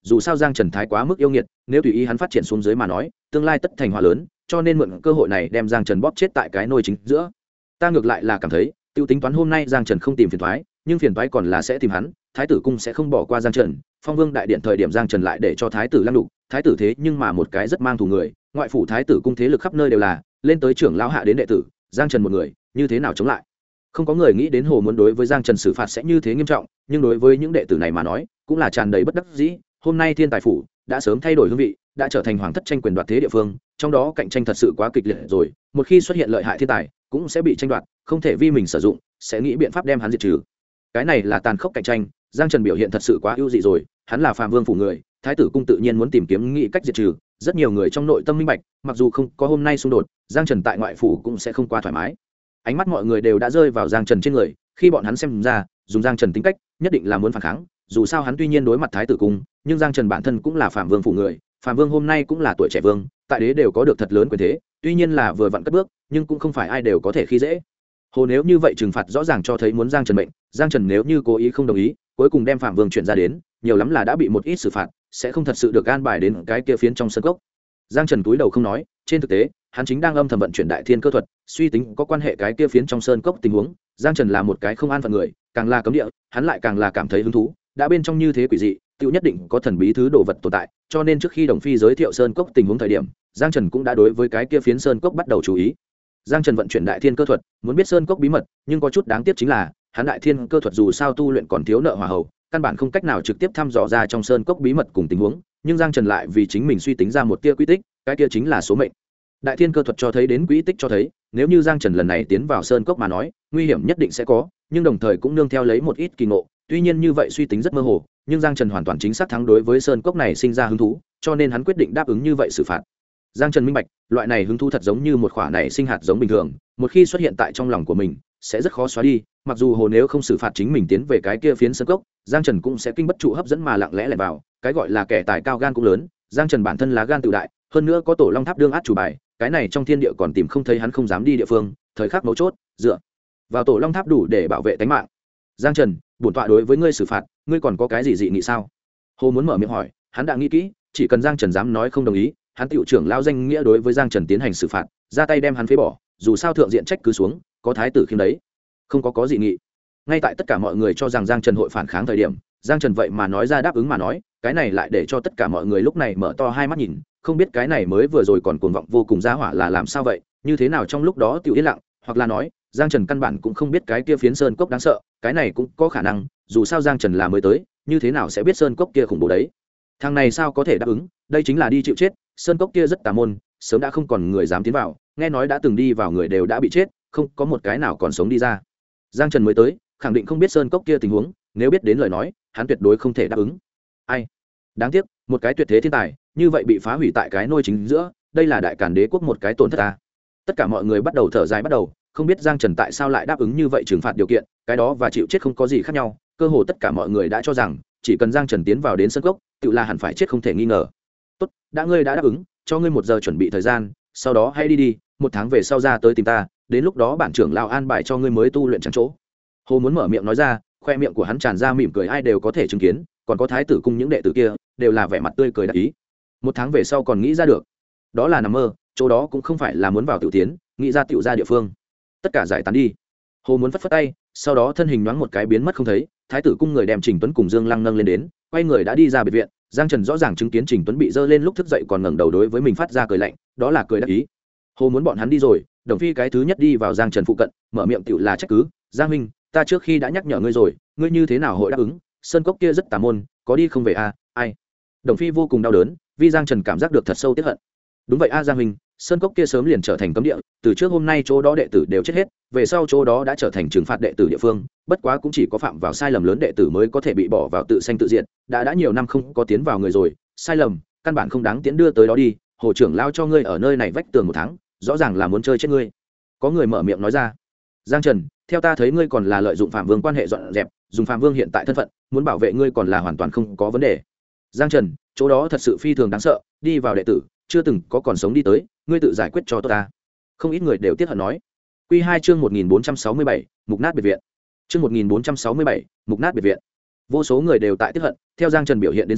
Speaker 1: dù sao giang trần thái quá mức yêu nghiệt, nếu tùy ý hắn phát triển xuống dưới mà nói tương lai tất thành họa lớn, cho nên mượn cơ hội này đem giang trần bóp chết tại cái nôi chính giữa. Ta ngược lại là cảm thấy tiêu tính toán hôm nay giang trần không tìm phiền thoái, nhưng phiền thoái còn là sẽ tìm hắn. Thái tử cung sẽ không bỏ qua giang trần. Phong vương đại điện thời điểm giang trần lại để cho thái tử lăng đục, thái tử thế nhưng mà một cái rất mang thù người, ngoại phủ thái tử cung thế lực khắp nơi đều là, lên tới trưởng lão hạ đến đệ tử, giang trần một người như thế nào chống lại. Không có người nghĩ đến Hồ muốn đối với giang trần xử phạt sẽ như thế nghiêm trọng, nhưng đối với những đệ tử này mà nói cũng là tràn đầy bất đắc dĩ. Hôm nay thiên tài phủ đã sớm thay đổi hương vị, đã trở thành hoàng thất tranh quyền đoạt thế địa phương, trong đó cạnh tranh thật sự quá kịch liệt rồi, một khi xuất hiện lợi hại thiên tài cũng sẽ bị tranh đoạt, không thể vi mình sử dụng, sẽ nghĩ biện pháp đem hắn diệt trừ. Cái này là tàn khốc cạnh tranh, giang trần biểu hiện thật sự quá ưu dị rồi, hắn là phàm vương phủ người, thái tử cung tự nhiên muốn tìm kiếm nghĩ cách diệt trừ. Rất nhiều người trong nội tâm minh bạch, mặc dù không có hôm nay xung đột, giang trần tại ngoại phủ cũng sẽ không qua thoải mái. Ánh mắt mọi người đều đã rơi vào giang trần trên người, khi bọn hắn xem ra dùng giang trần tính cách nhất định là muốn phản kháng. Dù sao hắn tuy nhiên đối mặt thái tử cung, nhưng giang trần bản thân cũng là phàm vương phủ người, phàm vương hôm nay cũng là tuổi trẻ vương, tại đế đều có được thật lớn quyền thế, tuy nhiên là vừa vặn cất bước, nhưng cũng không phải ai đều có thể khi dễ. Hồ nếu như vậy trừng phạt rõ ràng cho thấy muốn giang trần mệnh, giang trần nếu như cố ý không đồng ý, cuối cùng đem phạm vương chuyển ra đến, nhiều lắm là đã bị một ít xử phạt, sẽ không thật sự được an bài đến cái kia phiến trong sân cốc. Giang trần túi đầu không nói, trên thực tế hắn chính đang âm thầm vận chuyển đại thiên cơ thuật, suy tính có quan hệ cái kia phiến trong sơn cốc tình huống. Giang trần là một cái không an phận người, càng là cấm địa hắn lại càng là cảm thấy hứng thú, đã bên trong như thế quỷ dị tự nhất định có thần bí thứ đồ vật tồn tại, cho nên trước khi Đồng Phi giới thiệu sơn cốc tình huống thời điểm, Giang Trần cũng đã đối với cái kia phiến sơn cốc bắt đầu chú ý. Giang Trần vận chuyển đại thiên cơ thuật, muốn biết sơn cốc bí mật, nhưng có chút đáng tiếc chính là, hắn đại thiên cơ thuật dù sao tu luyện còn thiếu nợ hỏa hầu, căn bản không cách nào trực tiếp thăm dò ra trong sơn cốc bí mật cùng tình huống, nhưng Giang Trần lại vì chính mình suy tính ra một tia quy tích, cái kia chính là số mệnh. Đại thiên cơ thuật cho thấy đến quỹ tích cho thấy, nếu như Giang Trần lần này tiến vào sơn cốc mà nói, nguy hiểm nhất định sẽ có, nhưng đồng thời cũng nương theo lấy một ít kỳ ngộ. Tuy nhiên như vậy suy tính rất mơ hồ, nhưng Giang Trần hoàn toàn chính xác thắng đối với sơn cốc này sinh ra hứng thú, cho nên hắn quyết định đáp ứng như vậy xử phạt. Giang Trần minh bạch, loại này hứng thú thật giống như một quả này sinh hạt giống bình thường, một khi xuất hiện tại trong lòng của mình, sẽ rất khó xóa đi. Mặc dù hồ nếu không xử phạt chính mình tiến về cái kia phiến sơn cốc, Giang Trần cũng sẽ kinh bất trụ hấp dẫn mà lặng lẽ lẻn vào. Cái gọi là kẻ tài cao gan cũng lớn, Giang Trần bản thân là gan tự đại, hơn nữa có tổ long tháp đương át chủ bài, cái này trong thiên địa còn tìm không thấy hắn không dám đi địa phương. Thời khắc mấu chốt, dựa vào tổ long tháp đủ để bảo vệ tính mạng. Giang Trần, bổn tọa đối với ngươi xử phạt, ngươi còn có cái gì dị nghị sao? Hồ muốn mở miệng hỏi, hắn đã nghĩ kỹ, chỉ cần Giang Trần dám nói không đồng ý, hắn tiểu trưởng lao danh nghĩa đối với Giang Trần tiến hành xử phạt, ra tay đem hắn phế bỏ, dù sao thượng diện trách cứ xuống, có thái tử khiêm đấy. Không có dị nghị. Ngay tại tất cả mọi người cho rằng Giang Trần hội phản kháng thời điểm, Giang Trần vậy mà nói ra đáp ứng mà nói, cái này lại để cho tất cả mọi người lúc này mở to hai mắt nhìn, không biết cái này mới vừa rồi còn cuồng vọng vô cùng ra hỏa là làm sao vậy, như thế nào trong lúc đó tiểu yên lặng, hoặc là nói, Giang Trần căn bản cũng không biết cái kia phiến sơn cốc đáng sợ, cái này cũng có khả năng, dù sao Giang Trần là mới tới, như thế nào sẽ biết sơn cốc kia khủng bố đấy. Thằng này sao có thể đáp ứng, đây chính là đi chịu chết, sơn cốc kia rất tà môn, sớm đã không còn người dám tiến vào, nghe nói đã từng đi vào người đều đã bị chết, không có một cái nào còn sống đi ra. Giang Trần mới tới, khẳng định không biết sơn cốc kia tình huống, nếu biết đến lời nói, hắn tuyệt đối không thể đáp ứng. Ai? Đáng tiếc, một cái tuyệt thế thiên tài, như vậy bị phá hủy tại cái nôi chính giữa, đây là đại càn đế quốc một cái tổn thất ta. Tất cả mọi người bắt đầu thở dài bắt đầu, không biết Giang Trần tại sao lại đáp ứng như vậy trừng phạt điều kiện, cái đó và chịu chết không có gì khác nhau, cơ hồ tất cả mọi người đã cho rằng, chỉ cần Giang Trần tiến vào đến sân cốc, tự là hẳn phải chết không thể nghi ngờ. Tốt, đã ngươi đã đáp ứng, cho ngươi 1 giờ chuẩn bị thời gian, sau đó hãy đi, 1 tháng về sau ra tới tìm ta, đến lúc đó bản trưởng lão an bài cho ngươi mới tu luyện chẳng chỗ. Hồ muốn mở miệng nói ra, khoe miệng của hắn tràn ra mỉm cười ai đều có thể chứng kiến, còn có thái tử cung những đệ tử kia, đều là vẻ mặt tươi cười đắc ý. 1 tháng về sau còn nghĩ ra được, đó là nằm mơ, chỗ đó cũng không phải là muốn vào tiểu tiến, nghĩ ra tiểu ra địa phương. Tất cả giải tán đi. Hồ muốn phất phất tay, sau đó thân hình nhoáng một cái biến mất không thấy, thái tử cung người đem Trình Tuấn cùng Dương Lăng nâng lên đến, quay người đã đi ra biệt viện. Giang Trần rõ ràng chứng kiến Trình Tuấn bị dơ lên lúc thức dậy còn ngẩng đầu đối với mình phát ra cười lạnh, đó là cười đắc ý. Hồ muốn bọn hắn đi rồi, Đồng Phi cái thứ nhất đi vào Giang Trần phụ cận, mở miệng tiểu là trách cứ, "Giang huynh, ta trước khi đã nhắc nhở ngươi rồi, ngươi như thế nào hội đáp ứng? Sơn cốc kia rất tà môn, có đi không về a?" Ai? Đồng Phi vô cùng đau đớn, vì Giang Trần cảm giác được thật sâu tiếc hận. Đúng vậy a Giang huynh, sơn cốc kia sớm liền trở thành cấm địa, từ trước hôm nay chỗ đó đệ tử đều chết hết, về sau chỗ đó đã trở thành trừng phạt đệ tử địa phương, bất quá cũng chỉ có phạm vào sai lầm lớn đệ tử mới có thể bị bỏ vào tự sanh tự diệt, đã nhiều năm không có tiến vào người rồi, sai lầm căn bản không đáng tiến đưa tới đó đi. Hồ trưởng lao cho ngươi ở nơi này vách tường 1 tháng, rõ ràng là muốn chơi chết ngươi. Có người mở miệng nói ra. Giang Trần, theo ta thấy ngươi còn là lợi dụng Phạm Vương quan hệ dọn dẹp, dùng Phạm Vương hiện tại thân phận, muốn bảo vệ ngươi còn là hoàn toàn không có vấn đề. Giang Trần, chỗ đó thật sự phi thường đáng sợ, đi vào đệ tử chưa từng có còn sống đi tới, ngươi tự giải quyết cho tốt ta. Không ít người đều tiếc hận nói. Quy 2 chương 1467, mục nát biệt viện. Chương 1467, mục nát biệt viện. Vô số người đều tại tiếc hận, theo Giang Trần biểu hiện đến xem,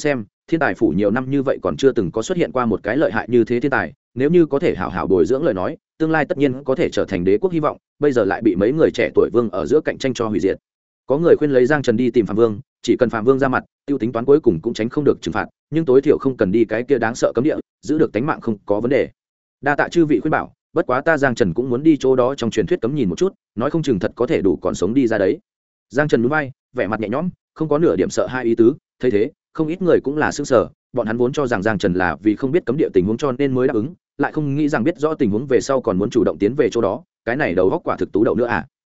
Speaker 1: thiên tài phủ nhiều năm như vậy còn chưa từng có xuất hiện qua một cái lợi hại như thế thiên tài, nếu như có thể hảo hảo bồi dưỡng lời nói, tương lai tất nhiên có thể trở thành đế quốc hy vọng, bây giờ lại bị mấy người trẻ tuổi vương ở giữa cạnh tranh cho hủy diệt. Có người khuyên lấy Giang Trần đi tìm Phạm Vương, chỉ cần Phạm Vương ra mặt, tiêu tính toán cuối cùng cũng tránh không được trừng phạt, nhưng tối thiểu không cần đi cái kia đáng sợ cấm địa, giữ được tính mạng không có vấn đề. Đa tạ chư vị khuyên bảo, bất quá ta Giang Trần cũng muốn đi chỗ đó trong truyền thuyết cấm nhìn một chút, nói không chừng thật có thể đủ còn sống đi ra đấy. Giang Trần nhún vai, vẻ mặt nhẹ nhõm, không có nửa điểm sợ hai ý tứ, thấy thế, không ít người cũng là sửng sở, bọn hắn vốn cho rằng Giang Trần là vì không biết cấm địa tình huống cho nên mới đáp ứng, lại không nghĩ rằng biết rõ tình huống về sau còn muốn chủ động tiến về chỗ đó, cái này đầu góc quả thực tú đậu nữa à.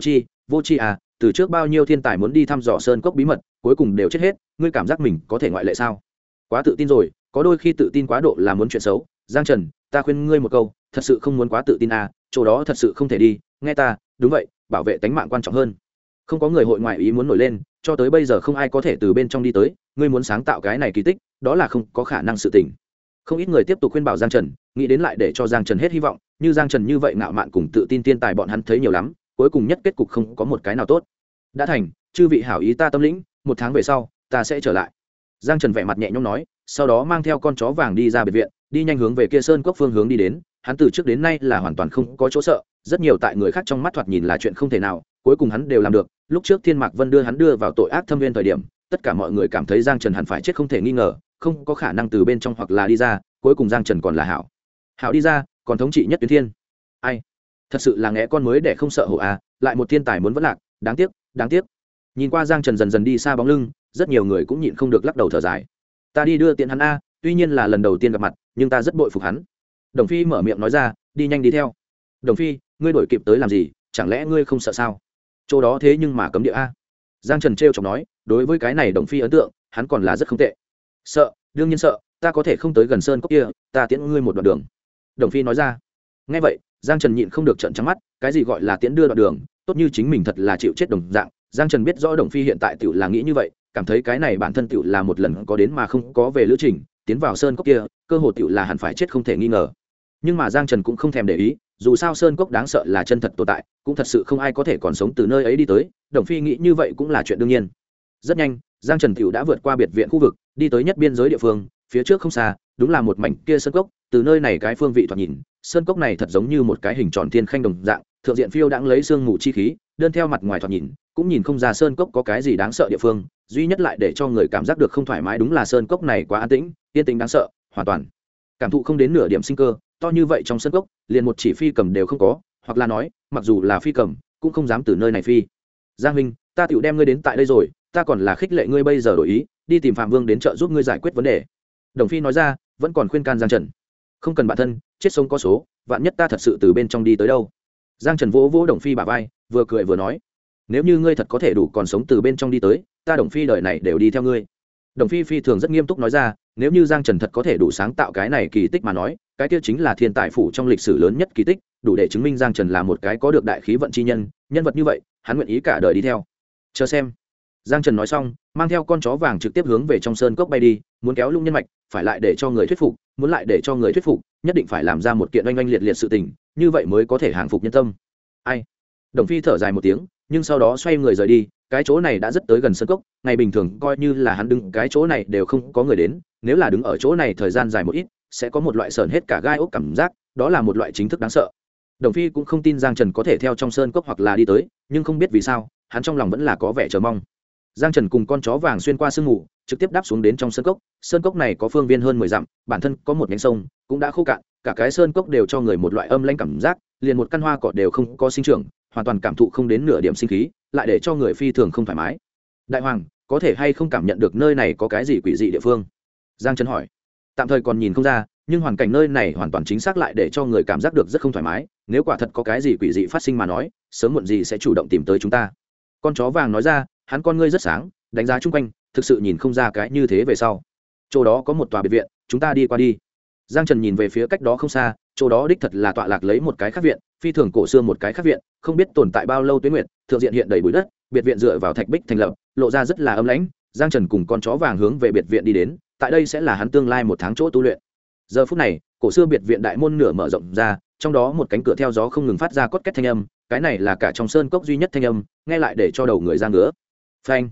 Speaker 1: Vô tri à, từ trước bao nhiêu thiên tài muốn đi thăm dò sơn cốc bí mật, cuối cùng đều chết hết, ngươi cảm giác mình có thể ngoại lệ sao? Quá tự tin rồi, có đôi khi tự tin quá độ là muốn chuyện xấu. Giang Trần, ta khuyên ngươi một câu, thật sự không muốn quá tự tin à, chỗ đó thật sự không thể đi, nghe ta, đúng vậy, bảo vệ tính mạng quan trọng hơn. Không có người hội ngoại ý muốn nổi lên, cho tới bây giờ không ai có thể từ bên trong đi tới, ngươi muốn sáng tạo cái này kỳ tích, đó là không có khả năng sự tình. Không ít người tiếp tục khuyên bảo Giang Trần, nghĩ đến lại để cho Giang Trần hết hy vọng, như Giang Trần như vậy ngạo mạn cùng tự tin thiên tài bọn hắn thấy nhiều lắm, cuối cùng nhất kết cục không có một cái nào tốt. Đã thành, chư vị hảo ý ta tâm lĩnh, 1 tháng về sau ta sẽ trở lại. Giang Trần vẻ mặt nhẹ nhõm nói, sau đó mang theo con chó vàng đi ra biệt viện, đi nhanh hướng về kia sơn cốc phương hướng đi đến. Hắn từ trước đến nay là hoàn toàn không có chỗ sợ, rất nhiều tại người khác trong mắt thoạt nhìn là chuyện không thể nào, cuối cùng hắn đều làm được. Lúc trước Thiên Mạc Vân đưa hắn đưa vào tội ác thâm viên thời điểm, tất cả mọi người cảm thấy Giang Trần hẳn phải chết không thể nghi ngờ, không có khả năng từ bên trong hoặc là đi ra, cuối cùng Giang Trần còn là hảo đi ra, còn thống trị nhất tuyến thiên. Ai, thật sự là ngẽ con mới để không sợ hổ à, lại một thiên tài muốn vẫn lạc, đáng tiếc. Nhìn qua Giang Trần dần dần đi xa bóng lưng, rất nhiều người cũng nhịn không được lắc đầu thở dài. Ta đi đưa tiện hắn a, tuy nhiên là lần đầu tiên gặp mặt, nhưng ta rất bội phục hắn. Đồng Phi mở miệng nói ra, đi nhanh đi theo. Đồng Phi, ngươi đổi kịp tới làm gì, chẳng lẽ ngươi không sợ sao? Chỗ đó thế nhưng mà cấm địa a. Giang Trần trêu chọc nói, đối với cái này Đồng Phi ấn tượng, hắn còn là rất không tệ. Sợ, đương nhiên sợ, ta có thể không tới gần sơn cốc kia, ta tiễn ngươi một đoạn đường. Đồng Phi nói ra. Nghe vậy, Giang Trần nhịn không được trợn trắng mắt, cái gì gọi là tiễn đưa đoạn đường, tốt như chính mình thật là chịu chết đồng dạng. Giang Trần biết rõ Đồng Phi hiện tại tiểu là nghĩ như vậy, cảm thấy cái này bản thân tiểu là một lần có đến mà không có về lữ trình, tiến vào sơn cốc kia, cơ hội tiểu là hẳn phải chết không thể nghi ngờ. Nhưng mà Giang Trần cũng không thèm để ý, dù sao sơn cốc đáng sợ là chân thật tồn tại, cũng thật sự không ai có thể còn sống từ nơi ấy đi tới, Đồng Phi nghĩ như vậy cũng là chuyện đương nhiên. Rất nhanh, Giang Trần tiểu đã vượt qua biệt viện khu vực, đi tới nhất biên giới địa phương, phía trước không xa, đúng là một mảnh kia sơn cốc, từ nơi này cái phương vị thoạt nhìn, sơn cốc này thật giống như một cái hình tròn thiên khanh đồng dạng, thượng diện phiêu đãng lấy sương mù chi khí, đơn theo mặt ngoài thoạt nhìn, cũng nhìn không ra sơn cốc có cái gì đáng sợ địa phương, duy nhất lại để cho người cảm giác được không thoải mái đúng là sơn cốc này quá an tĩnh, yên tĩnh đáng sợ, hoàn toàn cảm thụ không đến nửa điểm sinh cơ, to như vậy trong sơn cốc, liền một chỉ phi cầm đều không có, hoặc là nói, mặc dù là phi cầm, cũng không dám từ nơi này phi. Giang huynh, ta tiểu đem ngươi đến tại đây rồi, ta còn là khích lệ ngươi bây giờ đổi ý, đi tìm Phạm Vương đến trợ giúp ngươi giải quyết vấn đề. Đồng Phi nói ra, vẫn còn khuyên can Giang Trần. Không cần bản thân, chết sống có số, vạn nhất ta thật sự từ bên trong đi tới đâu. Giang Trần vỗ vỗ Đồng Phi bả vai, vừa cười vừa nói, nếu như ngươi thật có thể đủ còn sống từ bên trong đi tới, ta Đồng Phi đời này đều đi theo ngươi. Đồng Phi phi thường rất nghiêm túc nói ra, nếu như Giang Trần thật có thể đủ sáng tạo cái này kỳ tích mà nói, cái kia chính là thiên tài phủ trong lịch sử lớn nhất kỳ tích, đủ để chứng minh Giang Trần là một cái có được đại khí vận chi nhân, nhân vật như vậy, hắn nguyện ý cả đời đi theo. Chờ xem. Giang Trần nói xong, mang theo con chó vàng trực tiếp hướng về trong sơn cốc bay đi, muốn kéo lung nhân mạch, phải lại để cho người thuyết phục, muốn lại để cho người thuyết phục, nhất định phải làm ra một kiện oanh oanh liệt liệt sự tình, như vậy mới có thể hàng phục nhân tâm. Ai? Đồng Phi thở dài một tiếng, nhưng sau đó xoay người rời đi, cái chỗ này đã rất tới gần sơn cốc, ngày bình thường coi như là hắn đứng cái chỗ này đều không có người đến, nếu là đứng ở chỗ này thời gian dài một ít, sẽ có một loại sờn hết cả gai ốc cảm giác, đó là một loại chính thức đáng sợ. Đồng Phi cũng không tin Giang Trần có thể theo trong sơn cốc hoặc là đi tới, nhưng không biết vì sao, hắn trong lòng vẫn là có vẻ chờ mong. Giang Trần cùng con chó vàng xuyên qua sương mù, trực tiếp đáp xuống đến trong sơn cốc. Sơn cốc này có phương viên hơn 10 dặm, bản thân có một nhánh sông, cũng đã khô cạn, cả cái sơn cốc đều cho người một loại âm lãnh cảm giác, liền một căn hoa cỏ đều không có sinh trưởng, hoàn toàn cảm thụ không đến nửa điểm sinh khí, lại để cho người phi thường không thoải mái. Đại hoàng, có thể hay không cảm nhận được nơi này có cái gì quỷ dị địa phương? Giang Trần hỏi. Tạm thời còn nhìn không ra, nhưng hoàn cảnh nơi này hoàn toàn chính xác lại để cho người cảm giác được rất không thoải mái, nếu quả thật có cái gì quỷ dị phát sinh mà nói, sớm muộn gì sẽ chủ động tìm tới chúng ta. Con chó vàng nói ra, hắn con ngươi rất sáng, đánh giá chung quanh, thực sự nhìn không ra cái như thế về sau. Chỗ đó có một tòa biệt viện, chúng ta đi qua đi. Giang Trần nhìn về phía cách đó không xa, chỗ đó đích thật là tọa lạc lấy một cái khác viện, phi thường cổ xưa một cái khác viện, không biết tồn tại bao lâu tuế nguyệt, thượng diện hiện đầy bụi đất, biệt viện dựa vào thạch bích thành lập, lộ ra rất là âm lãnh. Giang Trần cùng con chó vàng hướng về biệt viện đi đến, tại đây sẽ là hắn tương lai 1 tháng chỗ tu luyện. Giờ phút này, cổ xưa biệt viện đại môn nửa mở rộng ra, trong đó một cánh cửa theo gió không ngừng phát ra cốt két thanh âm, cái này là cả trong sơn cốc duy nhất thanh âm, nghe lại để cho đầu người ra ngứa. Phanh.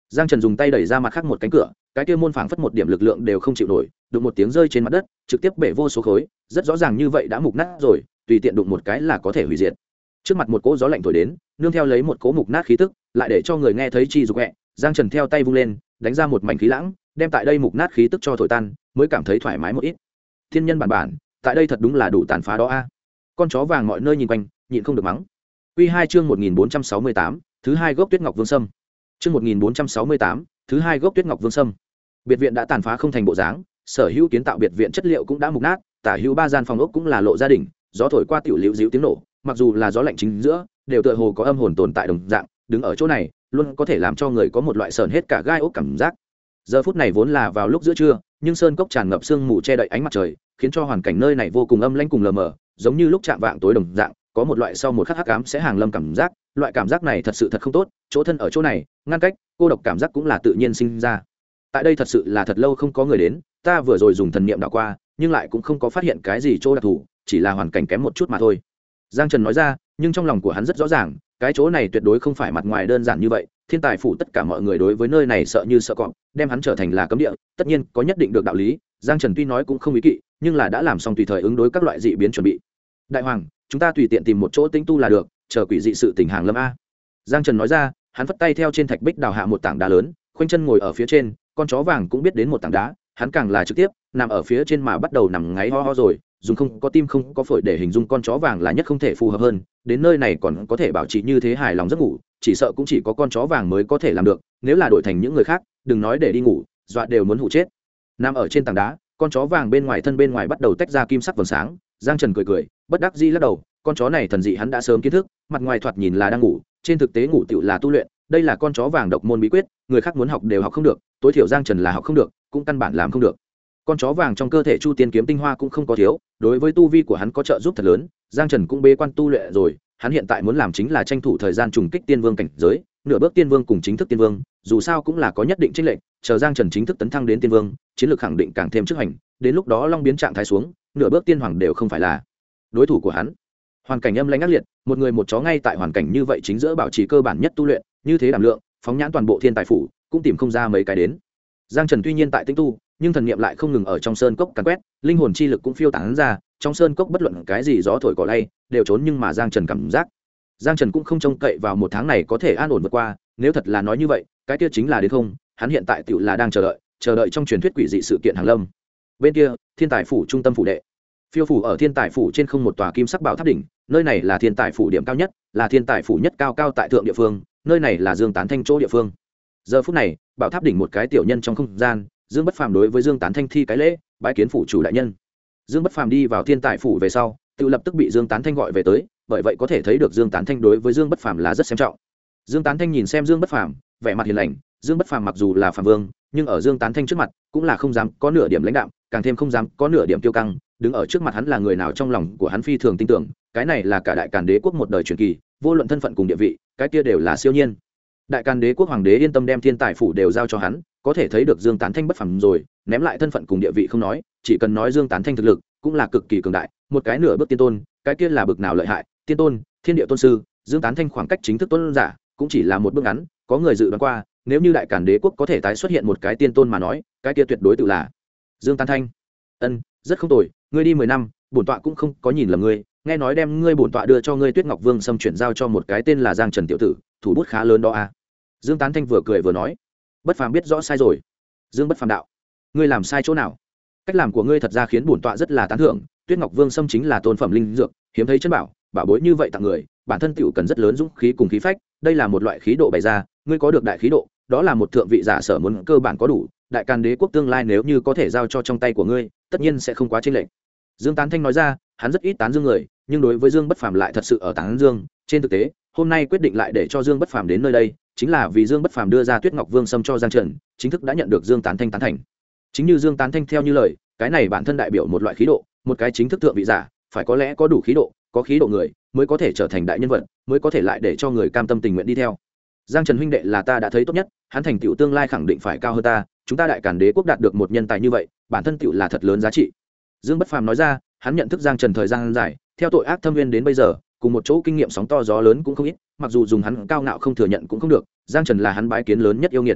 Speaker 1: Giang Trần dùng tay đẩy ra mặt khác một cánh cửa, cái kia môn phảng phất một điểm lực lượng đều không chịu nổi, đụng một tiếng rơi trên mặt đất, trực tiếp bể vô số khối, rất rõ ràng như vậy đã mục nát rồi, tùy tiện đụng một cái là có thể hủy diệt. Trước mặt một cỗ gió lạnh thổi đến, nương theo lấy một cỗ mục nát khí tức, lại để cho người nghe thấy chi rục ẹ. Giang Trần theo tay vung lên, đánh ra một mảnh khí lãng, đem tại đây mục nát khí tức cho thổi tan, mới cảm thấy thoải mái một ít. Thiên nhân bản bản, tại đây thật đúng là đủ tàn phá đó a. Con chó vàng mọi nơi nhìn quanh, nhịn không được mắng. Quy 2 chương 1468, thứ hai gốc Tuyết Ngọc Vương Sâm. Chương 1468, thứ hai gốc Tuyết Ngọc Vương Sâm. Biệt viện đã tàn phá không thành bộ dáng, sở hữu kiến tạo biệt viện chất liệu cũng đã mục nát, tả hữu ba gian phòng ốc cũng là lộ gia đình, gió thổi qua tiểu liễu díu tiếng nổ, mặc dù là gió lạnh chính giữa, đều tựa hồ có âm hồn tồn tại đồng dạng, đứng ở chỗ này, luôn có thể làm cho người có một loại sờn hết cả gai ốc cảm giác. Giờ phút này vốn là vào lúc giữa trưa, nhưng sơn cốc tràn ngập sương mù che đậy ánh mặt trời, khiến cho hoàn cảnh nơi này vô cùng âm lãnh cùng lờ mờ, giống như lúc chạm vạng tối đồng dạng, có một loại sau một khắc hắc ám sẽ hàng lâm cảm giác, loại cảm giác này thật sự thật không tốt, chỗ thân ở chỗ này, ngăn cách, cô độc cảm giác cũng là tự nhiên sinh ra. Tại đây thật sự là thật lâu không có người đến, ta vừa rồi dùng thần niệm đảo qua, nhưng lại cũng không có phát hiện cái gì chỗ đặc thù, chỉ là hoàn cảnh kém một chút mà thôi. Giang Trần nói ra, nhưng trong lòng của hắn rất rõ ràng, cái chỗ này tuyệt đối không phải mặt ngoài đơn giản như vậy, thiên tài phủ tất cả mọi người đối với nơi này sợ như sợ cọp, đem hắn trở thành là cấm địa, tất nhiên có nhất định được đạo lý. Giang Trần tuy nói cũng không ý kỵ, nhưng là đã làm xong tùy thời ứng đối các loại dị biến chuẩn bị. Đại hoàng, chúng ta tùy tiện tìm một chỗ tĩnh tu là được, chờ quỷ dị sự tình hàng lâm a. Giang Trần nói ra, hắn vất tay theo trên thạch bích đào hạ một tảng đá lớn, khoanh chân ngồi ở phía trên, con chó vàng cũng biết đến một tảng đá, hắn càng là trực tiếp nằm ở phía trên mà bắt đầu nằm ngáy ho ho rồi, dùng không có tim không có phổi để hình dung con chó vàng là nhất không thể phù hợp hơn. Đến nơi này còn có thể bảo trì như thế hài lòng giấc ngủ, chỉ sợ cũng chỉ có con chó vàng mới có thể làm được, nếu là đổi thành những người khác, đừng nói để đi ngủ, dọa đều muốn hụ chết. Nằm ở trên tảng đá, con chó vàng bên ngoài thân bên ngoài bắt đầu tách ra kim sắc vầng sáng. Giang Trần cười cười, bất đắc dĩ lắc đầu, con chó này thần dị hắn đã sớm kiến thức, mặt ngoài thoạt nhìn là đang ngủ, trên thực tế ngủ tựu là tu luyện, đây là con chó vàng độc môn bí quyết, người khác muốn học đều học không được, tối thiểu Giang Trần là học không được, cũng căn bản làm không được. Con chó vàng trong cơ thể Chu Tiên kiếm tinh hoa cũng không có thiếu, đối với tu vi của hắn có trợ giúp thật lớn. Giang Trần cũng bế quan tu luyện rồi, hắn hiện tại muốn làm chính là tranh thủ thời gian trùng kích tiên vương cảnh giới, nửa bước tiên vương cùng chính thức tiên vương, dù sao cũng là có nhất định chênh lệch, chờ Giang Trần chính thức tấn thăng đến tiên vương, chiến lược khẳng định càng thêm chức hành, đến lúc đó long biến trạng thái xuống, nửa bước tiên hoàng đều không phải là đối thủ của hắn. Hoàn cảnh âm lãnh ác liệt, một người một chó ngay tại hoàn cảnh như vậy chính giữa bảo trì cơ bản nhất tu luyện, như thế đảm lượng, phóng nhãn toàn bộ thiên tài phủ, cũng tìm không ra mấy cái đến. Giang Trần tuy nhiên tại tinh tu, nhưng thần niệm lại không ngừng ở trong sơn cốc càn quét, linh hồn chi lực cũng phiêu tán ra, trong sơn cốc bất luận cái gì gió thổi cỏ lay, đều trốn, nhưng mà Giang Trần cảm giác, Giang Trần cũng không trông cậy vào một tháng này có thể an ổn vượt qua, nếu thật là nói như vậy, cái kia chính là đến không, hắn hiện tại tựu là đang chờ đợi trong truyền thuyết quỷ dị sự kiện hàng lâm. Bên kia, thiên tài phủ trung tâm phủ đệ. Phiêu phủ ở thiên tài phủ trên không một tòa kim sắc bảo tháp đỉnh, nơi này là thiên tài phủ điểm cao nhất, là thiên tài phủ nhất cao tại thượng địa phương, nơi này là Dương Tán Thanh chỗ địa phương. Giờ phút này, bảo tháp đỉnh một cái tiểu nhân trong không gian, Dương Bất Phàm đối với Dương Tán Thanh thi cái lễ, bái kiến phủ chủ đại nhân. Dương Bất Phàm đi vào thiên tài phủ về sau, tự lập tức bị Dương Tán Thanh gọi về tới, bởi vậy có thể thấy được Dương Tán Thanh đối với Dương Bất Phàm là rất xem trọng. Dương Tán Thanh nhìn xem Dương Bất Phàm, vẻ mặt hiền lành. Dương Bất Phàm mặc dù là phàm vương, nhưng ở Dương Tán Thanh trước mặt, cũng là không dám có nửa điểm lãnh đạm, càng thêm không dám có nửa điểm kiêu căng. Đứng ở trước mặt hắn là người nào trong lòng của hắn phi thường tin tưởng, cái này là cả Đại Càn Đế quốc một đời truyền kỳ, vô luận thân phận cùng địa vị, cái kia đều là siêu nhiên. Đại Càn Đế quốc hoàng đế yên tâm đem thiên tài phủ đều giao cho hắn, có thể thấy được Dương Tán Thanh bất phàm rồi, ném lại thân phận cùng địa vị không nói, chỉ cần nói Dương Tán Thanh thực lực, cũng là cực kỳ cường đại, một cái nửa bước tiên tôn, cái kia là bực nào lợi hại, tiên tôn, thiên địa tôn sư, Dương Tán Thanh khoảng cách chính thức tôn giả, cũng chỉ là một bước ngắn, có người dự đoán qua, nếu như Đại Càn Đế quốc có thể tái xuất hiện một cái tiên tôn mà nói, cái kia tuyệt đối tự là Dương Tán Thanh. Rất không tồi, ngươi đi 10 năm, bổn tọa cũng không có nhìn lầm ngươi, nghe nói đem ngươi bổn tọa đưa cho ngươi Tuyết Ngọc Vương Sâm chuyển giao cho một cái tên là Giang Trần tiểu tử, thủ bút khá lớn đó à. Dương Tán Thanh vừa cười vừa nói, Bất Phàm biết rõ sai rồi. Dương Bất Phàm đạo, ngươi làm sai chỗ nào? Cách làm của ngươi thật ra khiến bổn tọa rất là tán thưởng, Tuyết Ngọc Vương Sâm chính là tôn phẩm linh dược, hiếm thấy chân bảo, bảo bối như vậy tặng người, bản thân tiểu cần rất lớn dũng khí cùng khí phách, đây là một loại khí độ bày ra, ngươi có được đại khí độ, đó là một thượng vị giả sở muốn cơ bản có đủ, Đại Càn Đế quốc tương lai nếu như có thể giao cho trong tay của ngươi, tất nhiên sẽ không quá chênh lệch. Dương Tán Thanh nói ra, hắn rất ít tán dương người, nhưng đối với Dương Bất Phàm lại thật sự ở tán dương, trên thực tế, hôm nay quyết định lại để cho Dương Bất Phàm đến nơi đây, chính là vì Dương Bất Phàm đưa ra Tuyết Ngọc Vương Sâm cho Giang Trần, chính thức đã nhận được Dương Tán Thanh tán thành. Chính như Dương Tán Thanh theo như lời, cái này bản thân đại biểu một loại khí độ, một cái chính thức thượng vị giả, phải có lẽ có đủ khí độ, có khí độ người mới có thể trở thành đại nhân vật, mới có thể lại để cho người cam tâm tình nguyện đi theo. Giang Trần huynh đệ là ta đã thấy tốt nhất, hắn thành tựu tương lai khẳng định phải cao hơn ta, chúng ta Đại Càn Đế quốc đạt được một nhân tài như vậy, bản thân tựu là thật lớn giá trị. Dương Bất Phàm nói ra, hắn nhận thức Giang Trần thời gian dài, theo tội ác thâm viên đến bây giờ, cùng một chỗ kinh nghiệm sóng to gió lớn cũng không ít, mặc dù dùng hắn cao ngạo không thừa nhận cũng không được, Giang Trần là hắn bái kiến lớn nhất yêu nghiệt.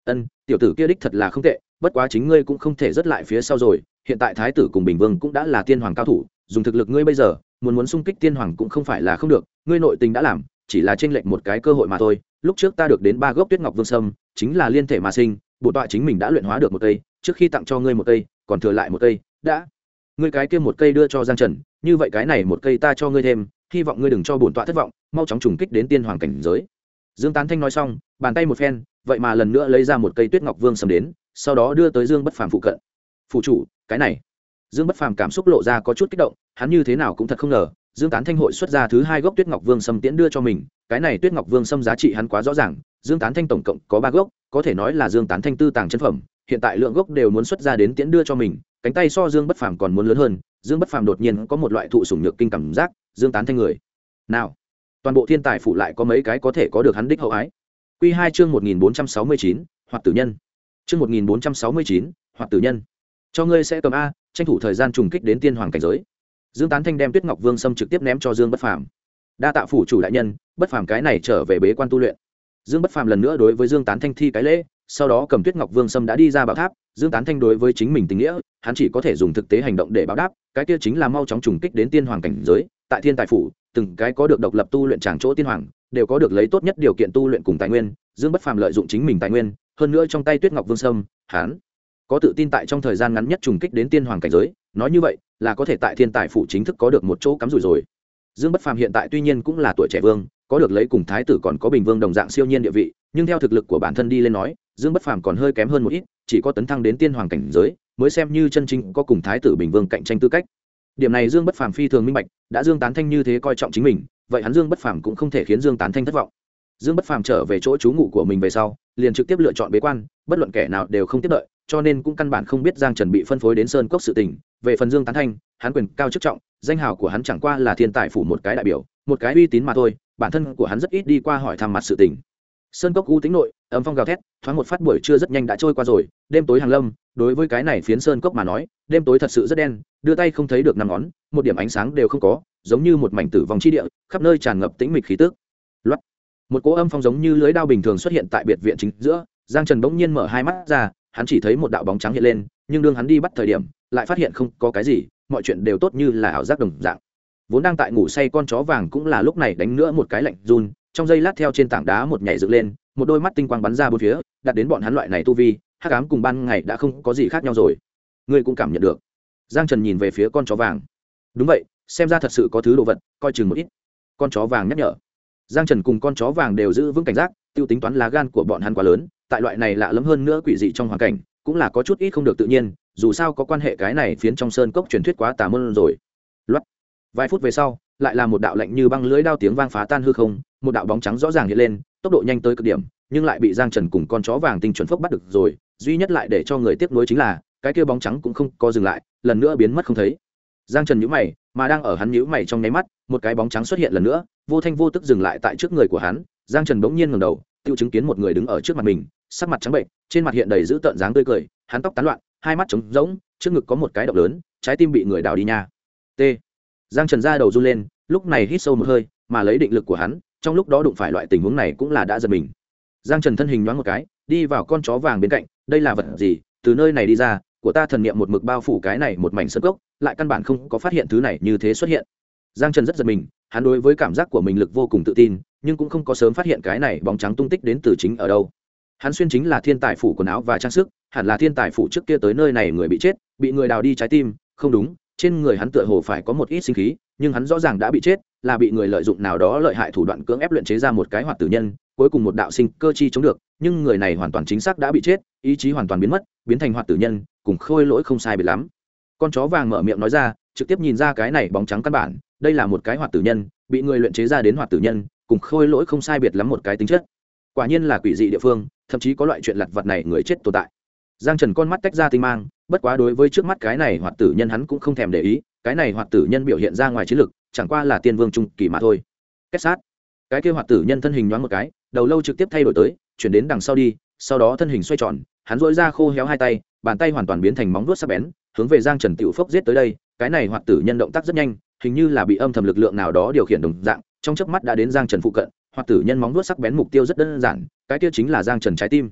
Speaker 1: Tiểu tử kia đích thật là không tệ, bất quá chính ngươi cũng không thể rớt lại phía sau rồi, hiện tại thái tử cùng bình vương cũng đã là tiên hoàng cao thủ, dùng thực lực ngươi bây giờ muốn xung kích tiên hoàng cũng không phải là không được, ngươi nội tình đã làm, chỉ là chênh lệch một cái cơ hội mà thôi. Lúc trước ta được đến 3 gốc Tuyết Ngọc Vương Sâm, chính là liên thể mà sinh, bổn tọa chính mình đã luyện hóa được một cây, trước khi tặng cho ngươi một cây, còn thừa lại một cây, đã. Ngươi cái kia một cây đưa cho Giang Trần, như vậy cái này một cây ta cho ngươi thêm, hy vọng ngươi đừng cho bổn tọa thất vọng, mau chóng trùng kích đến tiên hoàng cảnh giới. Dương Tán Thanh nói xong, bàn tay một phen, vậy mà lần nữa lấy ra một cây Tuyết Ngọc Vương Sâm đến, sau đó đưa tới Dương Bất Phàm phụ cận. Phụ chủ, cái này. Dương Bất Phàm cảm xúc lộ ra có chút kích động, hắn như thế nào cũng thật không ngờ, Dương Tán Thanh hội xuất ra thứ 2 gốc Tuyết Ngọc Vương Sâm tiễn đưa cho mình, cái này Tuyết Ngọc Vương Sâm giá trị hắn quá rõ ràng, Dương Tán Thanh tổng cộng có 3 gốc, có thể nói là Dương Tán Thanh tư tàng chân phẩm, hiện tại lượng gốc đều muốn xuất ra đến tiễn đưa cho mình, cánh tay so Dương Bất Phàm còn muốn lớn hơn, Dương Bất Phàm đột nhiên có một loại thụ sủng nhược kinh cảm giác, Dương Tán Thanh người. Nào, toàn bộ thiên tài phủ lại có mấy cái có thể có được hắn đích hậu ái. Quy 2 chương 1469, Hoạt tử nhân. Chương 1469, Hoạt tử nhân. Cho ngươi sẽ cầm a, tranh thủ thời gian trùng kích đến tiên hoàng cảnh giới. Dương Tán Thanh đem Tuyết Ngọc Vương Sâm trực tiếp ném cho Dương Bất Phàm. Đa tạ phủ chủ đại nhân, Bất Phàm cái này trở về bế quan tu luyện. Dương Bất Phàm lần nữa đối với Dương Tán Thanh thi cái lễ, sau đó cầm Tuyết Ngọc Vương Sâm đã đi ra bảo tháp. Dương Tán Thanh đối với chính mình tình nghĩa, hắn chỉ có thể dùng thực tế hành động để báo đáp, cái kia chính là mau chóng trùng kích đến tiên hoàng cảnh giới. Tại thiên tài phủ, từng cái có được độc lập tu luyện tràng chỗ tiên hoàng, đều có được lấy tốt nhất điều kiện tu luyện cùng tài nguyên. Dương Bất Phàm lợi dụng chính mình tài nguyên, hơn nữa trong tay Tuyết Ngọc Vương Sâm, hắn có tự tin tại trong thời gian ngắn nhất trùng kích đến tiên hoàng cảnh giới, nói như vậy là có thể tại thiên tài phủ chính thức có được một chỗ cắm rủi rồi. Dương Bất Phàm hiện tại tuy nhiên cũng là tuổi trẻ vương, có được lấy cùng thái tử còn có bình vương đồng dạng siêu nhiên địa vị, nhưng theo thực lực của bản thân đi lên nói, Dương Bất Phàm còn hơi kém hơn một ít, chỉ có tấn thăng đến tiên hoàng cảnh giới mới xem như chân chính có cùng thái tử bình vương cạnh tranh tư cách. Điểm này Dương Bất Phàm phi thường minh bạch, đã Dương Tán Thanh như thế coi trọng chính mình, vậy hắn Dương Bất Phàm cũng không thể khiến Dương Tán Thanh thất vọng. Dương Bất Phàm trở về chỗ trú ngụ của mình về sau, liền trực tiếp lựa chọn bế quan, bất luận kẻ nào đều không tiếp đợi, cho nên cũng căn bản không biết Giang Trần bị phân phối đến Sơn Cốc sự tình. Về phần Dương Tán Thanh, hắn quyền cao chức trọng, danh hào của hắn chẳng qua là thiên tài phủ một cái đại biểu, một cái uy tín mà thôi, bản thân của hắn rất ít đi qua hỏi thăm mặt sự tình. Sơn Cốc u tính nội, âm phong gào thét, thoáng một phát buổi trưa rất nhanh đã trôi qua rồi, đêm tối hàng lâm, đối với cái này phiến Sơn Cốc mà nói, đêm tối thật sự rất đen, đưa tay không thấy được năm ngón, một điểm ánh sáng đều không có, giống như một mảnh tử vong chi địa, khắp nơi tràn ngập tĩnh mịch khí tức. Loát. Một cỗ âm phong giống như lưới đao bình thường xuất hiện tại biệt viện chính giữa, Giang Trần bỗng nhiên mở hai mắt ra, hắn chỉ thấy một đạo bóng trắng hiện lên, nhưng đương hắn đi bắt thời điểm, lại phát hiện không có cái gì, mọi chuyện đều tốt như là ảo giác đồng dạng. Vốn đang tại ngủ say con chó vàng cũng là lúc này đánh nữa một cái lạnh run, trong giây lát theo trên tảng đá một nhảy dựng lên, một đôi mắt tinh quang bắn ra bốn phía, đặt đến bọn hắn loại này tu vi, hắc ám cùng ban ngày đã không có gì khác nhau rồi. Ngươi cũng cảm nhận được. Giang Trần nhìn về phía con chó vàng. Đúng vậy, xem ra thật sự có thứ đồ vật, coi chừng một ít. Con chó vàng nhắc nhở. Giang Trần cùng con chó vàng đều giữ vững cảnh giác, tiêu tính toán lá gan của bọn hắn quá lớn, tại loại này lạ lẫm hơn nữa quỷ dị trong hoàn cảnh, cũng là có chút ít không được tự nhiên, dù sao có quan hệ cái này phiến trong sơn cốc truyền thuyết quá tà môn rồi. Loát. Vài phút về sau, lại là một đạo lạnh như băng lưỡi đao tiếng vang phá tan hư không, một đạo bóng trắng rõ ràng hiện lên, tốc độ nhanh tới cực điểm, nhưng lại bị Giang Trần cùng con chó vàng tinh chuẩn phốc bắt được rồi, duy nhất lại để cho người tiếc nuối chính là, cái kia bóng trắng cũng không có dừng lại, lần nữa biến mất không thấy. Giang Trần nhíu mày, mà đang ở hắn nhíu mày trong nháy mắt, một cái bóng trắng xuất hiện lần nữa, vô thanh vô tức dừng lại tại trước người của hắn. Giang Trần bỗng nhiên ngẩng đầu, tiêu chứng kiến một người đứng ở trước mặt mình, sắc mặt trắng bệnh, trên mặt hiện đầy dữ tợn dáng tươi cười, hắn tóc tán loạn, hai mắt trống rỗng, trước ngực có một cái động lớn, trái tim bị người đào đi nha. T. Giang Trần ra đầu run lên, lúc này hít sâu một hơi, mà lấy định lực của hắn, trong lúc đó đụng phải loại tình huống này cũng là đã giật mình. Giang Trần thân hình nhoáng một cái, đi vào con chó vàng bên cạnh, đây là vật gì? Từ nơi này đi ra, của ta thần niệm một mực bao phủ cái này một mảnh sơn cốc, lại căn bản không có phát hiện thứ này như thế xuất hiện. Giang Trần rất giật mình, hắn đối với cảm giác của mình lực vô cùng tự tin, nhưng cũng không có sớm phát hiện cái này bóng trắng tung tích đến từ chính ở đâu. Hắn xuyên chính là thiên tài phủ quần áo và trang sức, hẳn là thiên tài phủ trước kia tới nơi này người bị chết, bị người đào đi trái tim, không đúng, trên người hắn tựa hồ phải có một ít sinh khí, nhưng hắn rõ ràng đã bị chết, là bị người lợi dụng nào đó lợi hại thủ đoạn cưỡng ép luyện chế ra một cái hoạt tử nhân, cuối cùng một đạo sinh cơ chi chống được, nhưng người này hoàn toàn chính xác đã bị chết, ý chí hoàn toàn biến mất, biến thành hoạt tử nhân, cùng khôi lỗi không sai biệt lắm. Con chó vàng mở miệng nói ra, trực tiếp nhìn ra cái này bóng trắng căn bản, đây là một cái hoạt tử nhân, bị người luyện chế ra đến hoạt tử nhân, cùng khôi lỗi không sai biệt lắm một cái tính chất. Quả nhiên là quỷ dị địa phương, thậm chí có loại chuyện lặt vặt này người chết tồn tại. Giang Trần con mắt tách ra tinh mang, bất quá đối với trước mắt cái này hoạt tử nhân hắn cũng không thèm để ý, cái này hoạt tử nhân biểu hiện ra ngoài chiến lực, chẳng qua là tiên vương trung kỳ mà thôi. Kết sát. Cái kia hoạt tử nhân thân hình nhoáng một cái, đầu lâu trực tiếp thay đổi tới, chuyển đến đằng sau đi, sau đó thân hình xoay tròn, hắn rỗi ra khô héo hai tay, bàn tay hoàn toàn biến thành móng vuốt sắc bén, hướng về Giang Trần tiểu phốc giết tới đây. Cái này hoạt tử nhân động tác rất nhanh, hình như là bị âm thầm lực lượng nào đó điều khiển đồng dạng, trong chớp mắt đã đến Giang Trần phụ cận. Hoạt tử nhân móng vuốt sắc bén mục tiêu rất đơn giản, cái kia chính là Giang Trần trái tim.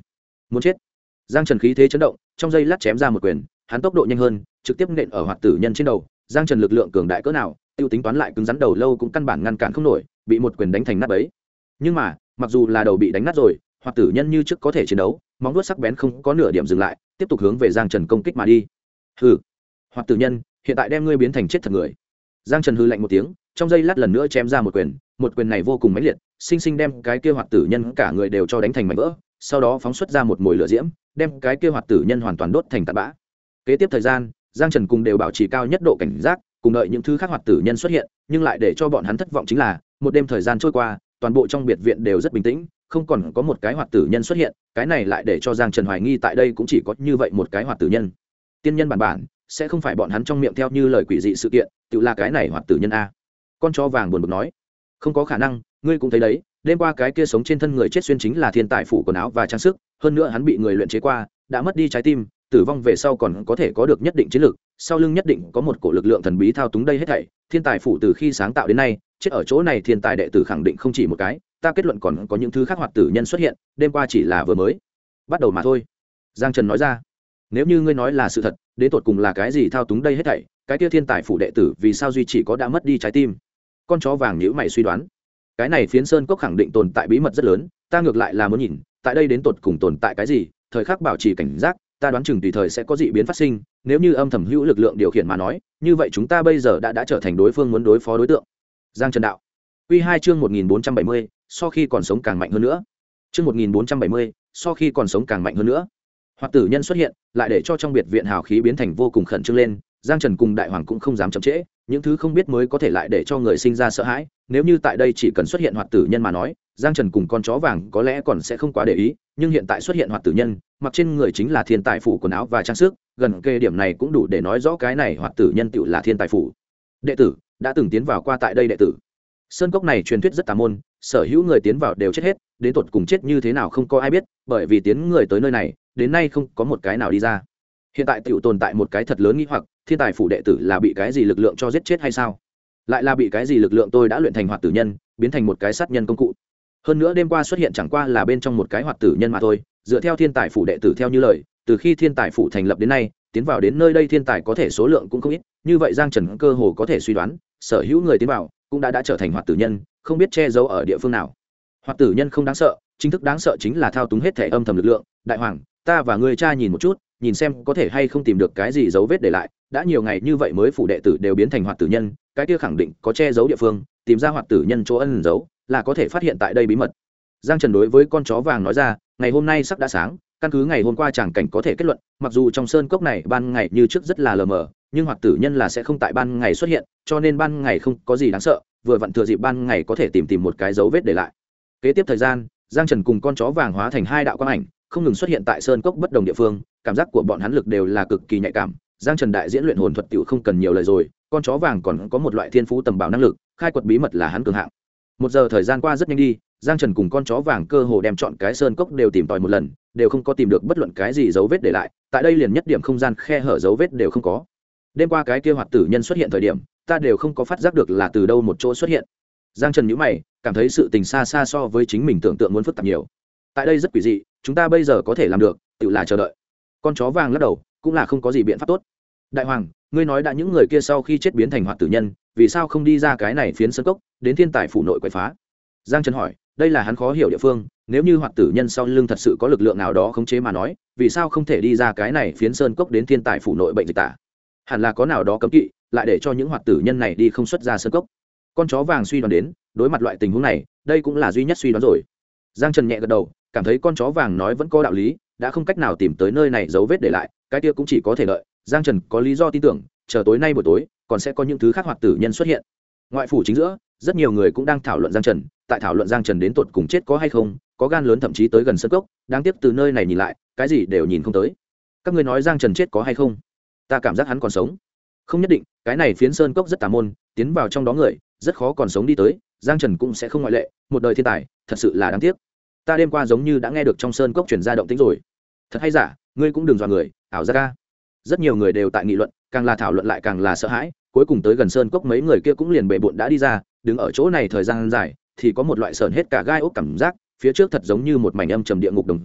Speaker 1: muốn chết. Giang Trần khí thế chấn động, trong giây lát chém ra một quyền, hắn tốc độ nhanh hơn, trực tiếp nện ở hoạt tử nhân trên đầu. Giang Trần lực lượng cường đại cỡ nào, tiêu tính toán lại cứng rắn đầu lâu cũng căn bản ngăn cản không nổi, bị một quyền đánh thành nát bấy. Nhưng mà mặc dù là đầu bị đánh nát rồi, hoạt tử nhân như trước có thể chiến đấu, móng vuốt sắc bén không có nửa điểm dừng lại, tiếp tục hướng về Giang Trần công kích mà đi. Hừ, hoạt tử nhân, hiện tại đem ngươi biến thành chết thật người. Giang Trần hừ lạnh một tiếng, trong giây lát lần nữa chém ra một quyền này vô cùng mãnh liệt, sinh sinh đem cái kia hoạt tử nhân cả người đều cho đánh thành mảnh vỡ, sau đó phóng xuất ra một mùi lửa diễm, đem cái kia hoạt tử nhân hoàn toàn đốt thành tạt bã. Kế tiếp thời gian, Giang Trần cùng đều bảo trì cao nhất độ cảnh giác, cùng đợi những thứ khác hoạt tử nhân xuất hiện, nhưng lại để cho bọn hắn thất vọng chính là, một đêm thời gian trôi qua, toàn bộ trong biệt viện đều rất bình tĩnh, không còn có một cái hoạt tử nhân xuất hiện, cái này lại để cho Giang Trần hoài nghi tại đây cũng chỉ có như vậy một cái hoạt tử nhân. Tiên nhân bản bản sẽ không phải bọn hắn trong miệng theo như lời quỷ dị sự kiện, tự là cái này hoạt tử nhân a. Con chó vàng buồn bực nói, không có khả năng, ngươi cũng thấy đấy, đêm qua cái kia sống trên thân người chết xuyên chính là thiên tài phủ quần áo và trang sức, hơn nữa hắn bị người luyện chế qua, đã mất đi trái tim, tử vong về sau còn có thể có được nhất định chiến lược, sau lưng nhất định có một cổ lực lượng thần bí thao túng đây hết thảy. Thiên tài phủ từ khi sáng tạo đến nay, chết ở chỗ này thiên tài đệ tử khẳng định không chỉ một cái, ta kết luận còn có những thứ khác hoạt tử nhân xuất hiện, đêm qua chỉ là vừa mới bắt đầu mà thôi. Giang Trần nói ra, nếu như ngươi nói là sự thật, đến tột cùng là cái gì thao túng đây hết thảy, cái kia thiên tài phủ đệ tử vì sao duy chỉ có đã mất đi trái tim? Con chó vàng nhíu mày suy đoán, cái này phiến sơn cốc khẳng định tồn tại bí mật rất lớn, ta ngược lại là muốn nhìn tại đây đến tột cùng tồn tại cái gì, thời khắc bảo trì cảnh giác, ta đoán chừng tùy thời sẽ có dị biến phát sinh, nếu như âm thầm hữu lực lượng điều khiển mà nói, như vậy chúng ta bây giờ đã trở thành đối phương muốn đối phó đối tượng. Giang Trần đạo. Quy 2 chương 1470, so khi còn sống càng mạnh hơn nữa. Chương 1470, so khi còn sống càng mạnh hơn nữa. Hoạt tử nhân xuất hiện, lại để cho trong biệt viện hào khí biến thành vô cùng khẩn trương lên, Giang Trần cùng đại hoàng cũng không dám chậm trễ, những thứ không biết mới có thể lại để cho người sinh ra sợ hãi, nếu như tại đây chỉ cần xuất hiện hoạt tử nhân mà nói, Giang Trần cùng con chó vàng có lẽ còn sẽ không quá để ý, nhưng hiện tại xuất hiện hoạt tử nhân, mặc trên người chính là thiên tài phủ quần áo và trang sức, gần kề điểm này cũng đủ để nói rõ cái này hoạt tử nhân tựu là thiên tài phủ đệ tử, đã từng tiến vào qua tại đây đệ tử. Sơn cốc này truyền thuyết rất tà môn, sở hữu người tiến vào đều chết hết, đến tột cùng chết như thế nào không có ai biết, bởi vì tiến người tới nơi này, đến nay không có một cái nào đi ra. Hiện tại tựu tồn tại một cái thật lớn nghi hoặc, thiên tài phủ đệ tử là bị cái gì lực lượng cho giết chết hay sao? Lại là bị cái gì lực lượng tôi đã luyện thành hoạt tử nhân, biến thành một cái sát nhân công cụ. Hơn nữa đêm qua xuất hiện chẳng qua là bên trong một cái hoạt tử nhân mà thôi, dựa theo thiên tài phủ đệ tử theo như lời, từ khi thiên tài phủ thành lập đến nay, tiến vào đến nơi đây thiên tài có thể số lượng cũng không ít, như vậy Giang Trần cơ hồ có thể suy đoán, sở hữu người tiến vào cũng đã trở thành hoạt tử nhân, không biết che giấu ở địa phương nào. Hoạt tử nhân không đáng sợ, chính thức đáng sợ chính là thao túng hết thể âm thầm lực lượng. Đại hoàng, ta và ngươi cha nhìn một chút, nhìn xem có thể hay không tìm được cái gì dấu vết để lại, đã nhiều ngày như vậy mới phủ đệ tử đều biến thành hoạt tử nhân, cái kia khẳng định có che giấu địa phương, tìm ra hoạt tử nhân chỗ ẩn giấu là có thể phát hiện tại đây bí mật. Giang Trần đối với con chó vàng nói ra, ngày hôm nay sắc đã sáng, căn cứ ngày hôm qua chẳng cảnh có thể kết luận, mặc dù trong sơn cốc này ban ngày như trước rất là lờ mờ, nhưng hoạt tử nhân là sẽ không tại ban ngày xuất hiện, cho nên ban ngày không có gì đáng sợ, vừa vặn thừa dịp ban ngày có thể tìm một cái dấu vết để lại. Kế tiếp thời gian, Giang Trần cùng con chó vàng hóa thành hai đạo quang ảnh, không ngừng xuất hiện tại sơn cốc bất đồng địa phương, cảm giác của bọn hắn lực đều là cực kỳ nhạy cảm. Giang Trần đại diễn luyện hồn thuật tiểu không cần nhiều lời rồi, con chó vàng còn có một loại thiên phú tầm bảo năng lực, khai quật bí mật là hắn cường hạng. Một giờ thời gian qua rất nhanh đi, Giang Trần cùng con chó vàng cơ hồ đem chọn cái sơn cốc đều tìm tòi một lần, đều không có tìm được bất luận cái gì dấu vết để lại, tại đây liền nhất điểm không gian khe hở dấu vết đều không có. Đêm qua cái kia hoạt tử nhân xuất hiện thời điểm, ta đều không có phát giác được là từ đâu một chỗ xuất hiện. Giang Trần nhíu mày, cảm thấy sự tình xa xa so với chính mình tưởng tượng muốn phức tạp nhiều. Tại đây rất quỷ dị, chúng ta bây giờ có thể làm được, tự là chờ đợi. Con chó vàng lắc đầu, cũng là không có gì biện pháp tốt. Đại hoàng, ngươi nói đã những người kia sau khi chết biến thành hoạt tử nhân, vì sao không đi ra cái này phiến sơn cốc, đến thiên tài phủ nội quậy phá? Giang Trần hỏi, đây là hắn khó hiểu địa phương, nếu như hoạt tử nhân sau lưng thật sự có lực lượng nào đó khống chế mà nói, vì sao không thể đi ra cái này phiến sơn cốc đến thiên tài phủ nội bệnh dịch tả? Hẳn là có nào đó cấm kỵ, lại để cho những hoạt tử nhân này đi không xuất ra sơn cốc. Con chó vàng suy đoán đến, đối mặt loại tình huống này, đây cũng là duy nhất suy đoán rồi. Giang Trần nhẹ gật đầu, cảm thấy con chó vàng nói vẫn có đạo lý, đã không cách nào tìm tới nơi này dấu vết để lại, cái kia cũng chỉ có thể đợi. Giang Trần có lý do tin tưởng, chờ tối nay buổi tối còn sẽ có những thứ khác hoạt tử nhân xuất hiện. Ngoại phủ chính giữa, rất nhiều người cũng đang thảo luận Giang Trần, tại thảo luận Giang Trần đến tột cùng chết có hay không, có gan lớn thậm chí tới gần sân cốc, đáng tiếc từ nơi này nhìn lại, cái gì đều nhìn không tới. Các ngươi nói Giang Trần chết có hay không? Ta cảm giác hắn còn sống. Không nhất định, cái này phiến sơn cốc rất tà môn, tiến vào trong đó người rất khó còn sống đi tới, Giang Trần cũng sẽ không ngoại lệ, một đời thiên tài, thật sự là đáng tiếc. Ta đêm qua giống như đã nghe được trong sơn cốc truyền ra động tĩnh rồi. Thật hay giả, ngươi cũng đừng dọa người, ảo ra ca. Rất nhiều người đều tại nghị luận, càng là thảo luận lại càng là sợ hãi, cuối cùng tới gần sơn cốc mấy người kia cũng liền bệ bội đã đi ra, đứng ở chỗ này thời gian dài thì có một loại sờn hết cả gai ốc cảm giác, phía trước thật giống như một mảnh âm trầm địa ngục đồng dạng,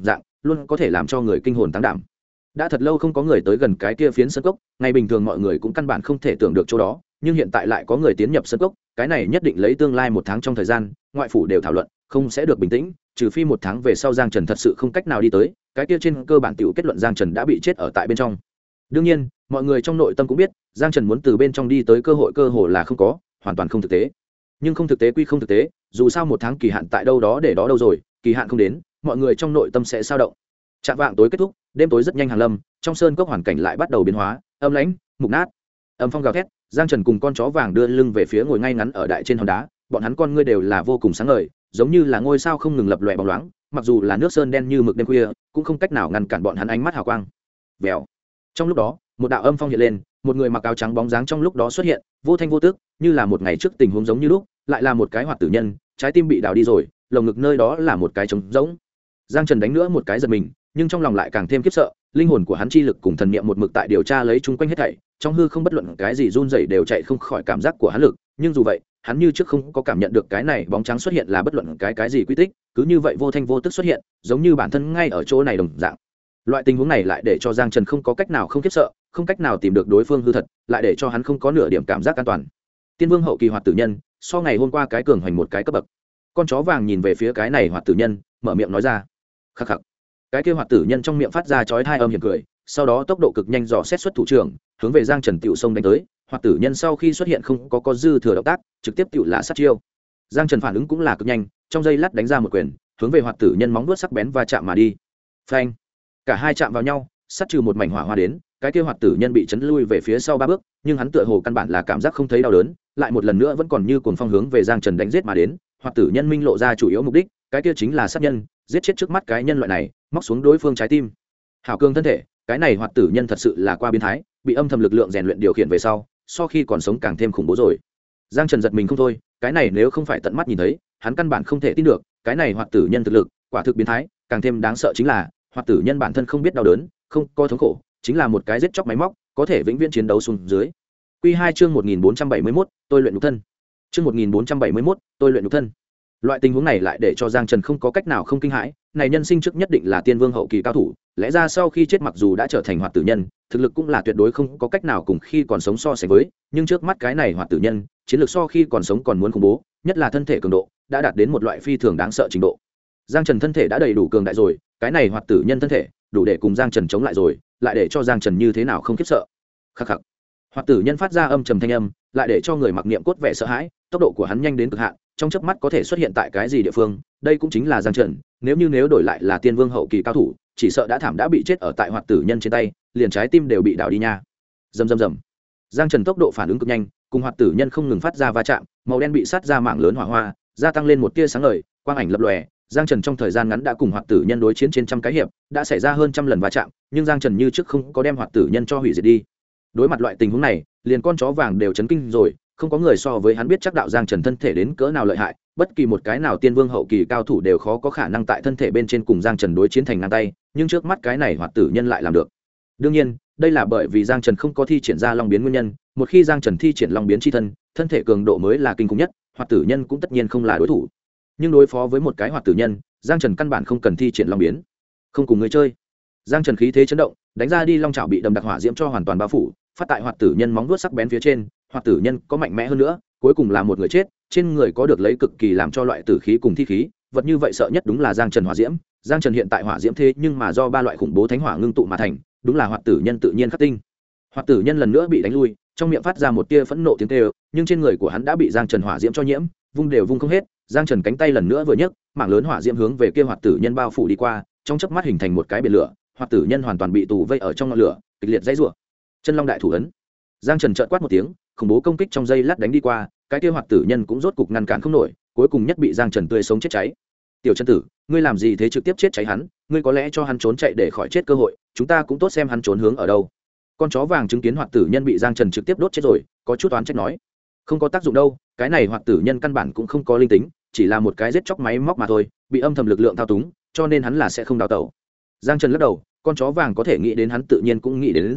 Speaker 1: luôn có thể làm cho người kinh hồn táng đảm. Đã thật lâu không có người tới gần cái kia phiến sơn cốc, ngày bình thường mọi người cũng căn bản không thể tưởng được chỗ đó, nhưng hiện tại lại có người tiến nhập sơn cốc, cái này nhất định lấy tương lai 1 tháng trong thời gian, ngoại phủ đều thảo luận, không sẽ được bình tĩnh, trừ phi 1 tháng về sau Giang Trần thật sự không cách nào đi tới, cái kia trên cơ bản tiểu kết luận Giang Trần đã bị chết ở tại bên trong. Đương nhiên, mọi người trong nội tâm cũng biết, Giang Trần muốn từ bên trong đi tới cơ hội là không có, hoàn toàn không thực tế. Nhưng không thực tế quy không thực tế, dù sao 1 tháng kỳ hạn tại đâu đó để đó đâu rồi, kỳ hạn không đến, mọi người trong nội tâm sẽ sao động. Trạm vạng tối kết thúc, đêm tối rất nhanh hàng lâm, trong sơn cốc hoàn cảnh lại bắt đầu biến hóa, âm lãnh, mục nát. Âm phong gào thét, Giang Trần cùng con chó vàng đưa lưng về phía ngồi ngay ngắn ở đại trên hòn đá, bọn hắn con ngươi đều là vô cùng sáng ngời, giống như là ngôi sao không ngừng lập lòe bóng loáng, mặc dù là nước sơn đen như mực đêm khuya, cũng không cách nào ngăn cản bọn hắn ánh mắt hào quang. Vèo. Trong lúc đó, một đạo âm phong hiện lên, một người mặc áo trắng bóng dáng trong lúc đó xuất hiện, vô thanh vô tức, như là một ngày trước tình huống giống như lúc, lại là một cái hoạt tử nhân, trái tim bị đào đi rồi, lồng ngực nơi đó là một cái trống rỗng. Giang Trần đánh nữa một cái giật mình, nhưng trong lòng lại càng thêm khiếp sợ, linh hồn của hắn chi lực cùng thần niệm một mực tại điều tra lấy chung quanh hết thảy, trong hư không bất luận cái gì run rẩy đều chạy không khỏi cảm giác của hắn lực, nhưng dù vậy, hắn như trước không có cảm nhận được cái này bóng trắng xuất hiện là bất luận cái gì quy tích, cứ như vậy vô thanh vô tức xuất hiện, giống như bản thân ngay ở chỗ này đồng dạng. Loại tình huống này lại để cho Giang Trần không có cách nào không khiếp sợ, không cách nào tìm được đối phương hư thật, lại để cho hắn không có nửa điểm cảm giác an toàn. Tiên Vương hậu kỳ hoạt tử nhân, so ngày hôm qua cái cường hoành một cái cấp bậc. Con chó vàng nhìn về phía cái này hoạt tử nhân, mở miệng nói ra. Khắc khắc. Cái kia hoạt tử nhân trong miệng phát ra chói tai âm hiểm cười, sau đó tốc độ cực nhanh dò xét xuất thủ trưởng, hướng về Giang Trần tiểu sông đánh tới. Hoạt tử nhân sau khi xuất hiện không có dư thừa động tác, trực tiếp tiểu là sát chiêu. Giang Trần phản ứng cũng là cực nhanh, trong giây lát đánh ra một quyền, hướng về hoạt tử nhân móng vuốt sắc bén va chạm mà đi. Phanh! Cả hai chạm vào nhau, sát trừ một mảnh hỏa hoa đến, cái kia hoạt tử nhân bị chấn lui về phía sau 3 bước, nhưng hắn tựa hồ căn bản là cảm giác không thấy đau đớn, lại một lần nữa vẫn còn như cuồng phong hướng về Giang Trần đánh giết mà đến. Hoạt tử nhân minh lộ ra chủ yếu mục đích, cái kia chính là sát nhân, giết chết trước mắt cái nhân loại này, móc xuống đối phương trái tim. Hảo cường thân thể, cái này hoạt tử nhân thật sự là qua biến thái, bị âm thầm lực lượng rèn luyện điều khiển về sau, so khi còn sống càng thêm khủng bố rồi. Giang Trần giật mình không thôi, cái này nếu không phải tận mắt nhìn thấy, hắn căn bản không thể tin được, cái này hoạt tử nhân thực lực, quả thực biến thái, càng thêm đáng sợ chính là, hoạt tử nhân bản thân không biết đau đớn, không có thống khổ, chính là một cái giết chóc máy móc, có thể vĩnh viễn chiến đấu xuống dưới. Quy 2 chương 1471, tôi luyện nhục thân. Chương 1471, tôi luyện nhục thân. Loại tình huống này lại để cho Giang Trần không có cách nào không kinh hãi, này nhân sinh trước nhất định là tiên vương hậu kỳ cao thủ, lẽ ra sau khi chết mặc dù đã trở thành hoạt tử nhân, thực lực cũng là tuyệt đối không có cách nào cùng khi còn sống so sánh với, nhưng trước mắt cái này hoạt tử nhân, chiến lược so khi còn sống còn muốn khủng bố, nhất là thân thể cường độ, đã đạt đến một loại phi thường đáng sợ trình độ. Giang Trần thân thể đã đầy đủ cường đại rồi, cái này hoạt tử nhân thân thể, đủ để cùng Giang Trần chống lại rồi, lại để cho Giang Trần như thế nào không khiếp sợ. Khắc khắc. Hoạt tử nhân phát ra âm trầm thanh âm, lại để cho người mặc niệm cốt vẻ sợ hãi, tốc độ của hắn nhanh đến cực hạn, trong chớp mắt có thể xuất hiện tại cái gì địa phương, đây cũng chính là Giang Trần, nếu đổi lại là tiên vương hậu kỳ cao thủ, chỉ sợ đã thảm đã bị chết ở tại hoạt tử nhân trên tay, liền trái tim đều bị đào đi nha. Rầm rầm rầm. Giang Trần tốc độ phản ứng cực nhanh, cùng hoạt tử nhân không ngừng phát ra va chạm, màu đen bị sát ra mạng lớn hỏa hoa, gia tăng lên một tia sáng ngời, quang ảnh lập lòe. Giang Trần trong thời gian ngắn đã cùng hoạt tử nhân đối chiến trên trăm cái hiệp, đã xảy ra hơn trăm lần va chạm, nhưng Giang Trần như trước không có đem hoạt tử nhân cho hủy diệt đi. Đối mặt loại tình huống này, liền con chó vàng đều chấn kinh rồi, không có người so với hắn biết chắc đạo Giang Trần thân thể đến cỡ nào lợi hại, bất kỳ một cái nào tiên vương hậu kỳ cao thủ đều khó có khả năng tại thân thể bên trên cùng Giang Trần đối chiến thành ngang tay, nhưng trước mắt cái này hoạt tử nhân lại làm được. Đương nhiên, đây là bởi vì Giang Trần không có thi triển ra long biến nguyên nhân, một khi Giang Trần thi triển long biến chi thân, thân thể cường độ mới là kinh khủng nhất, hoạt tử nhân cũng tất nhiên không là đối thủ. Nhưng đối phó với một cái hoạt tử nhân, Giang Trần căn bản không cần thi triển long biến. Không cùng người chơi. Giang Trần khí thế chấn động, đánh ra đi long chảo bị đầm đặc hỏa diễm cho hoàn toàn bao phủ, phát tại hoạt tử nhân móng vuốt sắc bén phía trên, hoạt tử nhân có mạnh mẽ hơn nữa, cuối cùng là một người chết, trên người có được lấy cực kỳ làm cho loại tử khí cùng thi khí, vật như vậy sợ nhất đúng là Giang Trần hỏa diễm. Giang Trần hiện tại hỏa diễm thế nhưng mà do 3 loại khủng bố thánh hỏa ngưng tụ mà thành, đúng là hoạt tử nhân tự nhiên khắc tinh. Hoạt tử nhân lần nữa bị đánh lui, trong miệng phát ra một tia phẫn nộ tiếng kêu, nhưng trên người của hắn đã bị Giang Trần hỏa diễm cho nhiễm, vung đều vung không hết. Giang Trần cánh tay lần nữa vừa nhấc, mảng lớn hỏa diễm hướng về kia hoạt tử nhân bao phủ đi qua, trong chớp mắt hình thành một cái biển lửa, hoạt tử nhân hoàn toàn bị tù vây ở trong ngọn lửa, kịch liệt dãy rủa. Chân long đại thủ ấn. Giang Trần chợt quát một tiếng, khủng bố công kích trong dây lát đánh đi qua, cái kia hoạt tử nhân cũng rốt cục ngăn cản không nổi, cuối cùng nhất bị Giang Trần tươi sống chết cháy. Tiểu chân tử, ngươi làm gì thế, trực tiếp chết cháy hắn, ngươi có lẽ cho hắn trốn chạy để khỏi chết cơ hội, chúng ta cũng tốt xem hắn trốn hướng ở đâu. Con chó vàng chứng kiến hoạt tử nhân bị Giang Trần trực tiếp đốt chết rồi, có chút oán trách nói, không có tác dụng đâu, cái này hoạt tử nhân căn bản cũng không có linh tính, chỉ là một cái giết chóc máy móc mà thôi, bị âm thầm lực lượng thao túng, cho nên hắn là sẽ không đào tẩu. Giang Trần lắc đầu, con chó vàng có thể nghĩ đến hắn tự nhiên cũng nghĩ đến rồi,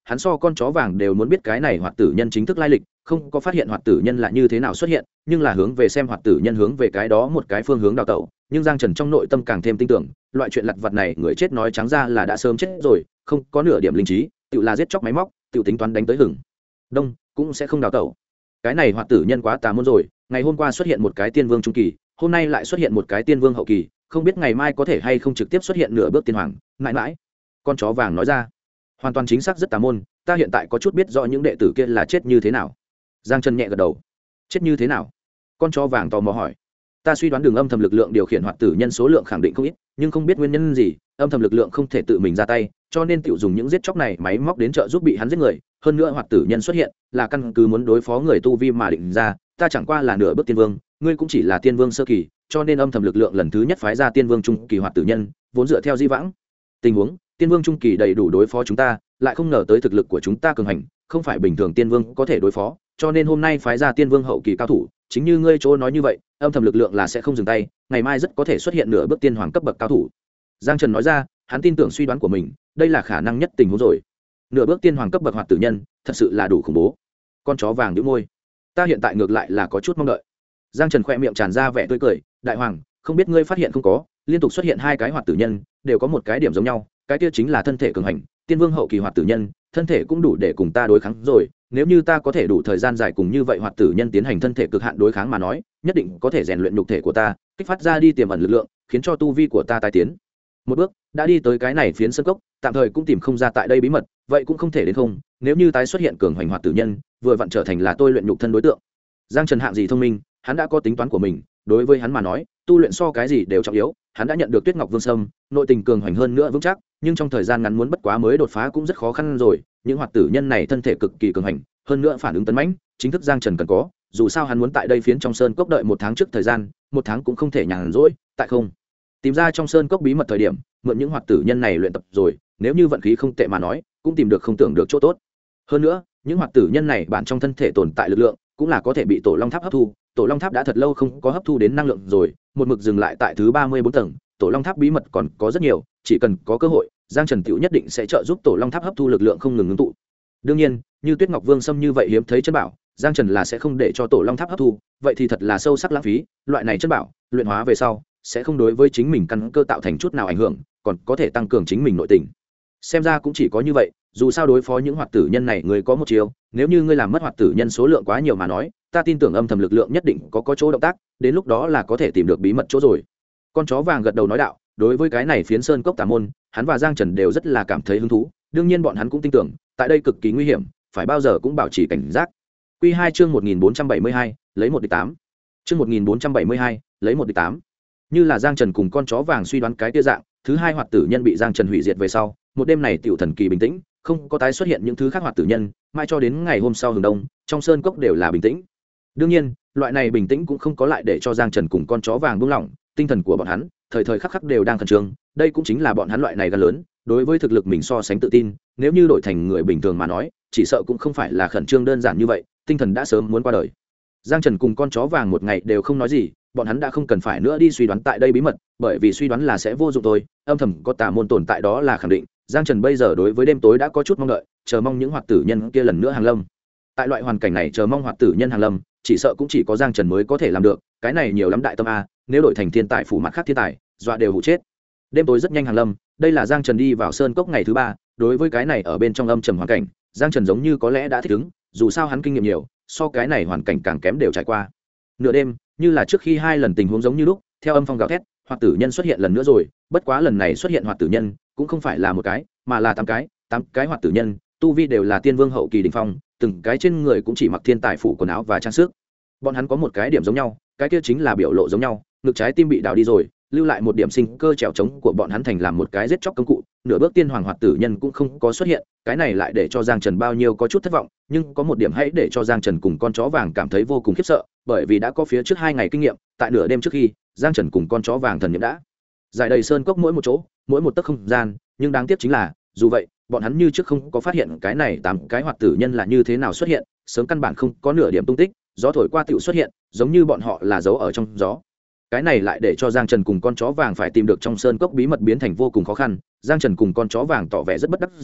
Speaker 1: hắn so con chó vàng đều muốn biết cái này hoạt tử nhân chính thức lai lịch, không có phát hiện hoạt tử nhân là như thế nào xuất hiện, nhưng là hướng về xem hoạt tử nhân hướng về cái đó một cái phương hướng đào tẩu. Nhưng Giang Trần trong nội tâm càng thêm tin tưởng, loại chuyện lặt vặt này người chết nói trắng ra là đã sớm chết rồi, không có nửa điểm linh trí, tự là giết chóc máy móc, tự tính toán đánh tới hừng đông cũng sẽ không đào tẩu. Cái này hoạt tử nhân quá tà môn rồi, ngày hôm qua xuất hiện một cái tiên vương trung kỳ, hôm nay lại xuất hiện một cái tiên vương hậu kỳ, không biết ngày mai có thể hay không trực tiếp xuất hiện nửa bước tiên hoàng. Mãi mãi, con chó vàng nói ra, hoàn toàn chính xác rất tà môn, ta hiện tại có chút biết rõ những đệ tử kia là chết như thế nào. Giang Trần nhẹ gật đầu. Chết như thế nào? Con chó vàng tò mò hỏi. Ta suy đoán đường âm thầm lực lượng điều khiển hoạt tử nhân số lượng khẳng định không ít, nhưng không biết nguyên nhân gì âm thầm lực lượng không thể tự mình ra tay, cho nên tiểu dùng những giết chóc này máy móc đến trợ giúp bị hắn giết người. Hơn nữa hoạt tử nhân xuất hiện là căn cứ muốn đối phó người tu vi mà định ra, ta chẳng qua là nửa bước tiên vương, ngươi cũng chỉ là tiên vương sơ kỳ, cho nên âm thầm lực lượng lần thứ nhất phái ra tiên vương trung kỳ hoạt tử nhân, vốn dựa theo di vãng tình huống tiên vương trung kỳ đầy đủ đối phó chúng ta, lại không ngờ tới thực lực của chúng ta cường hành, không phải bình thường tiên vương có thể đối phó, cho nên hôm nay phái ra tiên vương hậu kỳ cao thủ. Chính như ngươi chỗ nói như vậy, âm thầm lực lượng là sẽ không dừng tay, ngày mai rất có thể xuất hiện nửa bước tiên hoàng cấp bậc cao thủ. Giang Trần nói ra, hắn tin tưởng suy đoán của mình, đây là khả năng nhất tình huống rồi. Nửa bước tiên hoàng cấp bậc hoạt tử nhân, thật sự là đủ khủng bố. Con chó vàng nhíu môi. Ta hiện tại ngược lại là có chút mong đợi. Giang Trần khẽ miệng tràn ra vẻ tươi cười, đại hoàng, không biết ngươi phát hiện không có, liên tục xuất hiện hai cái hoạt tử nhân, đều có một cái điểm giống nhau, cái kia chính là thân thể cường hành, tiên vương hậu kỳ hoạt tử nhân, thân thể cũng đủ để cùng ta đối kháng rồi. Nếu như ta có thể đủ thời gian dài cùng như vậy hoạt tử nhân tiến hành thân thể cực hạn đối kháng mà nói, nhất định có thể rèn luyện nhục thể của ta, kích phát ra đi tiềm ẩn lực lượng, khiến cho tu vi của ta tai tiến một bước. Đã đi tới cái này phiến sân cốc, tạm thời cũng tìm không ra tại đây bí mật, vậy cũng không thể đến không, nếu như tái xuất hiện cường hành hoạt tử nhân, vừa vặn trở thành là tôi luyện nhục thân đối tượng. Giang Trần hạng gì thông minh, hắn đã có tính toán của mình, đối với hắn mà nói, tu luyện so cái gì đều trọng yếu. Hắn đã nhận được Tuyết Ngọc Vương Sâm, nội tình cường hành hơn nữa vững chắc, nhưng trong thời gian ngắn muốn bất quá mới đột phá cũng rất khó khăn rồi. Những hoạt tử nhân này thân thể cực kỳ cường hành, hơn nữa phản ứng tấn mãnh, chính thức Giang Trần cần có. Dù sao hắn muốn tại đây phiến trong sơn cốc đợi 1 tháng trước thời gian, 1 tháng cũng không thể nhàn rỗi, tại không tìm ra trong sơn cốc bí mật thời điểm, mượn những hoạt tử nhân này luyện tập rồi, nếu như vận khí không tệ mà nói, cũng tìm được không tưởng được chỗ tốt. Hơn nữa, những hoạt tử nhân này bản trong thân thể tồn tại lực lượng, cũng là có thể bị Tổ Long Tháp hấp thu. Tổ Long Tháp đã thật lâu không có hấp thu đến năng lượng rồi, một mực dừng lại tại thứ 34 tầng. Tổ Long Tháp bí mật còn có rất nhiều, chỉ cần có cơ hội, Giang Trần tiểu nhất định sẽ trợ giúp Tổ Long Tháp hấp thu lực lượng không ngừng ngưng tụ. Đương nhiên, như Tuyết Ngọc Vương Sâm như vậy hiếm thấy chân bảo, Giang Trần là sẽ không để cho Tổ Long Tháp hấp thu, vậy thì thật là sâu sắc lãng phí. Loại này chân bảo, luyện hóa về sau, sẽ không đối với chính mình căn cơ tạo thành chút nào ảnh hưởng, còn có thể tăng cường chính mình nội tình. Xem ra cũng chỉ có như vậy, dù sao đối phó những hoạt tử nhân này người có một chiều, nếu như ngươi làm mất hoạt tử nhân số lượng quá nhiều mà nói, ta tin tưởng âm thầm lực lượng nhất định có chỗ động tác, đến lúc đó là có thể tìm được bí mật chỗ rồi. Con chó vàng gật đầu nói đạo, đối với cái này phiến sơn cốc tà môn, hắn và Giang Trần đều rất là cảm thấy hứng thú, đương nhiên bọn hắn cũng tin tưởng, tại đây cực kỳ nguy hiểm, phải bao giờ cũng bảo trì cảnh giác. Quy 2 chương 1472, lấy 1 địch 8. Chương 1472, lấy 1 địch 8. Như là Giang Trần cùng con chó vàng suy đoán cái tia dạng, thứ hai hoạt tử nhân bị Giang Trần hủy diệt về sau, một đêm này tiểu thần kỳ bình tĩnh, không có tái xuất hiện những thứ khác hoạt tử nhân, mai cho đến ngày hôm sau hừng đông, trong sơn cốc đều là bình tĩnh. Đương nhiên, loại này bình tĩnh cũng không có lại để cho Giang Trần cùng con chó vàng buông lỏng, tinh thần của bọn hắn, thời thời khắc khắc đều đang khẩn trương, đây cũng chính là bọn hắn loại này gan lớn, đối với thực lực mình so sánh tự tin, nếu như đổi thành người bình thường mà nói, chỉ sợ cũng không phải là khẩn trương đơn giản như vậy, tinh thần đã sớm muốn qua đời. Giang Trần cùng con chó vàng một ngày đều không nói gì, bọn hắn đã không cần phải nữa đi suy đoán tại đây bí mật, bởi vì suy đoán là sẽ vô dụng thôi, âm thầm có tà môn tồn tại đó là khẳng định. Giang Trần bây giờ đối với đêm tối đã có chút mong đợi, chờ mong những hoạt tử nhân kia lần nữa hàng lâm. Tại loại hoàn cảnh này chờ mong hoạt tử nhân hàng lâm, chỉ sợ cũng chỉ có Giang Trần mới có thể làm được, cái này nhiều lắm đại tâm a, nếu đổi thành thiên tài phủ mặt khác thiên tài, dọa đều hụ chết. Đêm tối rất nhanh hàng lâm, đây là Giang Trần đi vào sơn cốc ngày thứ 3, đối với cái này ở bên trong âm trầm hoàn cảnh, Giang Trần giống như có lẽ đã thích ứng, dù sao hắn kinh nghiệm nhiều, so cái này hoàn cảnh càng kém đều trải qua. Nửa đêm, như là trước khi 2 lần tình huống giống như lúc, theo âm phong gào thét, hoạt tử nhân xuất hiện lần nữa rồi, bất quá lần này xuất hiện hoạt tử nhân, cũng không phải là một cái, mà là 8 cái hoạt tử nhân, tu vi đều là tiên vương hậu kỳ đỉnh phong, từng cái trên người cũng chỉ mặc thiên tài phủ quần áo và trang sức. Bọn hắn có một cái điểm giống nhau, cái kia chính là biểu lộ giống nhau, ngực trái tim bị đào đi rồi, lưu lại một điểm sinh cơ trèo trống của bọn hắn thành làm một cái giết chóc công cụ, nửa bước tiên hoàng hoạt tử nhân cũng không có xuất hiện, cái này lại để cho Giang Trần bao nhiêu có chút thất vọng, nhưng có một điểm hãy để cho Giang Trần cùng con chó vàng cảm thấy vô cùng khiếp sợ, bởi vì đã có phía trước 2 ngày kinh nghiệm, tại nửa đêm trước khi, Giang Trần cùng con chó vàng thần niệm đã giải đầy sơn cốc mỗi một chỗ, mỗi một tấc không gian, nhưng đáng tiếc chính là, dù vậy, bọn hắn như trước không có phát hiện cái này 8 cái hoạt tử nhân là như thế nào xuất hiện, sớm căn bản không có nửa điểm tung tích, gió thổi qua tựu xuất hiện, giống như bọn họ là giấu ở trong gió. Cái này lại để cho Giang Trần cùng con chó vàng phải tìm được trong sơn cốc bí mật biến thành vô cùng khó khăn. Giang Trần cùng con chó vàng tỏ vẻ rất bất đắc dĩ,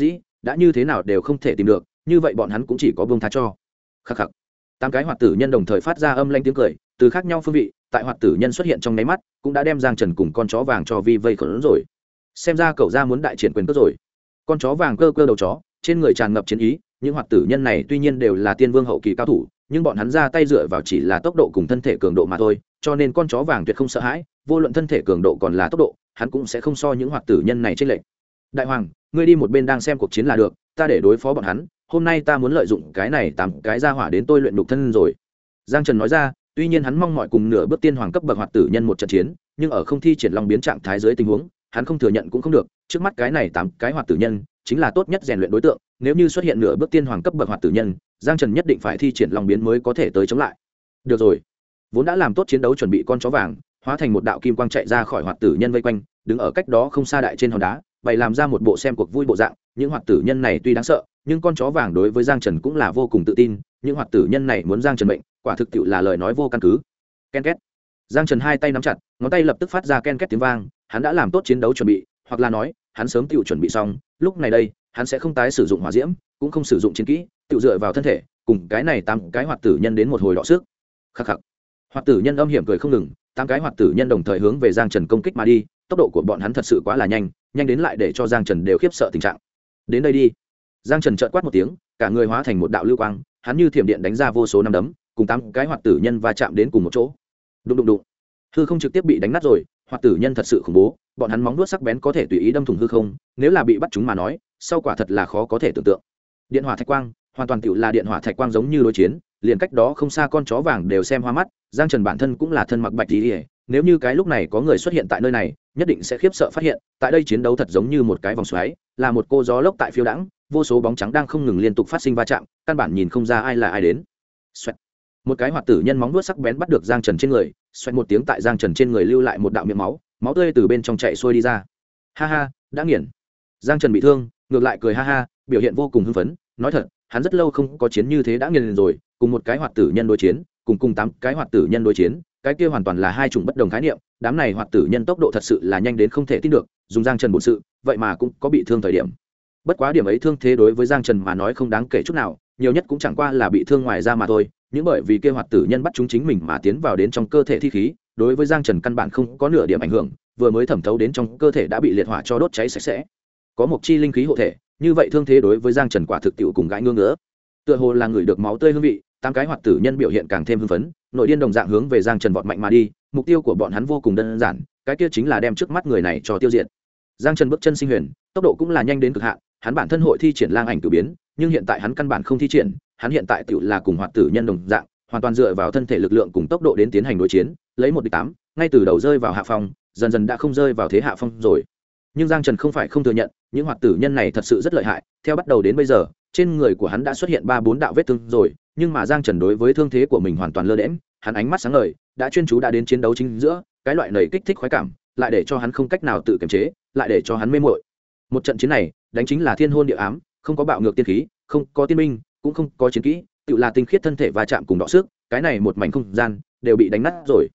Speaker 1: đã như thế nào đều không thể tìm được, như vậy bọn hắn cũng chỉ có buông tha cho. Khắc khắc. Tám cái hoạt tử nhân đồng thời phát ra âm lanh tiếng cười, từ khác nhau phương vị, tại hoạt tử nhân xuất hiện trong nháy mắt, cũng đã đem Giang Trần cùng con chó vàng cho vi vây khốn rồi. Xem ra cậu ra muốn đại triển quyền cước rồi. Con chó vàng cơ cơ đầu chó, trên người tràn ngập chiến ý, những hoạt tử nhân này tuy nhiên đều là tiên vương hậu kỳ cao thủ, nhưng bọn hắn ra tay dựa vào chỉ là tốc độ cùng thân thể cường độ mà thôi, cho nên con chó vàng tuyệt không sợ hãi, vô luận thân thể cường độ còn là tốc độ, hắn cũng sẽ không so những hoạt tử nhân này chênh lệch. Đại hoàng, ngươi đi một bên đang xem cuộc chiến là được, ta để đối phó bọn hắn, hôm nay ta muốn lợi dụng cái này tám cái ra hỏa đến tôi luyện đục thân rồi. Giang Trần nói ra, tuy nhiên hắn mong mọi cùng nửa bước tiên hoàng cấp bậc hoạt tử nhân một trận chiến, nhưng ở không thi triển long biến trạng thái dưới tình huống, hắn không thừa nhận cũng không được, trước mắt cái này tám cái hoạt tử nhân chính là tốt nhất rèn luyện đối tượng, nếu như xuất hiện nửa bước tiên hoàng cấp bậc hoạt tử nhân, Giang Trần nhất định phải thi triển long biến mới có thể tới chống lại. Được rồi, vốn đã làm tốt chiến đấu chuẩn bị con chó vàng, hóa thành một đạo kim quang chạy ra khỏi hoạt tử nhân vây quanh, đứng ở cách đó không xa đại trên hòn đá, bày làm ra một bộ xem cuộc vui bộ dạng. Những hoạt tử nhân này tuy đáng sợ, nhưng con chó vàng đối với Giang Trần cũng là vô cùng tự tin, những hoạt tử nhân này muốn Giang Trần mệnh, quả thực tiệu là lời nói vô căn cứ. Ken két. Giang Trần hai tay nắm chặt, ngón tay lập tức phát ra ken két tiếng vang, hắn đã làm tốt chiến đấu chuẩn bị, hoặc là nói, hắn sớm tiệu chuẩn bị xong, lúc này đây, hắn sẽ không tái sử dụng hỏa diễm, cũng không sử dụng chiến kỹ, tiệu dựa vào thân thể, cùng cái này tám cái hoạt tử nhân đến một hồi đọ sức. Khắc khắc. Hoạt tử nhân âm hiểm cười không ngừng, tám cái hoạt tử nhân đồng thời hướng về Giang Trần công kích mà đi, tốc độ của bọn hắn thật sự quá là nhanh, nhanh đến lại để cho Giang Trần đều khiếp sợ tình trạng. Đến đây đi. Giang Trần chợt quát một tiếng, cả người hóa thành một đạo lưu quang, hắn như thiểm điện đánh ra vô số năm đấm, cùng tám cái hoạt tử nhân va chạm đến cùng một chỗ. Đụng đụng đụng. Hư không trực tiếp bị đánh nát rồi, hoạt tử nhân thật sự khủng bố, bọn hắn móng vuốt sắc bén có thể tùy ý đâm thủng hư không, nếu là bị bắt chúng mà nói, sau quả thật là khó có thể tưởng tượng. Điện hỏa thạch quang, hoàn toàn tựu là điện hỏa thạch quang giống như đối chiến, liền cách đó không xa con chó vàng đều xem hoa mắt, Giang Trần bản thân cũng là thân mặc bạch y, nếu như cái lúc này có người xuất hiện tại nơi này, nhất định sẽ khiếp sợ phát hiện, tại đây chiến đấu thật giống như một cái vòng xoáy, là một cô gió lốc tại phiêu đãng, vô số bóng trắng đang không ngừng liên tục phát sinh va chạm, căn bản nhìn không ra ai là ai đến. Xoẹt. Một cái hoạt tử nhân móng vuốt sắc bén bắt được Giang Trần trên người, xoẹt một tiếng tại Giang Trần trên người lưu lại một đạo miệng máu, máu tươi từ bên trong chảy xuôi đi ra. Ha ha, đã nghiền. Giang Trần bị thương, ngược lại cười ha ha, biểu hiện vô cùng hưng phấn, nói thật, hắn rất lâu không có chiến như thế đã nghiền rồi, cùng một cái hoạt tử nhân đối chiến, cùng tám cái hoạt tử nhân đối chiến, cái kia hoàn toàn là hai chủng bất đồng khái niệm, đám này hoạt tử nhân tốc độ thật sự là nhanh đến không thể tin được, dùng Giang Trần bổn sự, vậy mà cũng có bị thương thời điểm. Bất quá điểm ấy thương thế đối với Giang Trần mà nói không đáng kể chút nào, nhiều nhất cũng chẳng qua là bị thương ngoài da mà thôi, những bởi vì kia hoạt tử nhân bắt chúng chính mình mà tiến vào đến trong cơ thể thi khí, đối với Giang Trần căn bản không có nửa điểm ảnh hưởng, vừa mới thẩm thấu đến trong cơ thể đã bị liệt hỏa cho đốt cháy sạch sẽ. Có một chi linh khí hộ thể, như vậy thương thế đối với Giang Trần quả thực tiệu cùng gãi ngưỡng ngứa. Tựa hồ là người được máu tươi hương vị, tám cái hoạt tử nhân biểu hiện càng thêm hưng phấn, nội điên đồng dạng hướng về Giang Trần vọt mạnh mà đi, mục tiêu của bọn hắn vô cùng đơn giản, cái kia chính là đem trước mắt người này cho tiêu diệt. Giang Trần bước chân sinh huyền, tốc độ cũng là nhanh đến cực hạn, hắn bản thân hội thi triển lang ảnh cử biến, nhưng hiện tại hắn căn bản không thi triển, hắn hiện tại tựu là cùng hoạt tử nhân đồng dạng, hoàn toàn dựa vào thân thể lực lượng cùng tốc độ đến tiến hành đối chiến, lấy một địch tám, ngay từ đầu rơi vào hạ phong, dần dần đã không rơi vào thế hạ phong rồi. Nhưng Giang Trần không phải không thừa nhận, những hoạt tử nhân này thật sự rất lợi hại, theo bắt đầu đến bây giờ, trên người của hắn đã xuất hiện 3-4 đạo vết thương rồi, nhưng mà Giang Trần đối với thương thế của mình hoàn toàn lơ đễnh, hắn ánh mắt sáng ngời, đã chuyên chú đã đến chiến đấu chính giữa, cái loại nảy kích thích khoái cảm, lại để cho hắn không cách nào tự kiềm chế, lại để cho hắn mê muội. Một trận chiến này, đánh chính là thiên hôn địa ám, không có bạo ngược tiên khí, không có tiên minh, cũng không có chiến kỹ, tự là tinh khiết thân thể va chạm cùng đọ sức, cái này một mảnh không gian đều bị đánh nát rồi.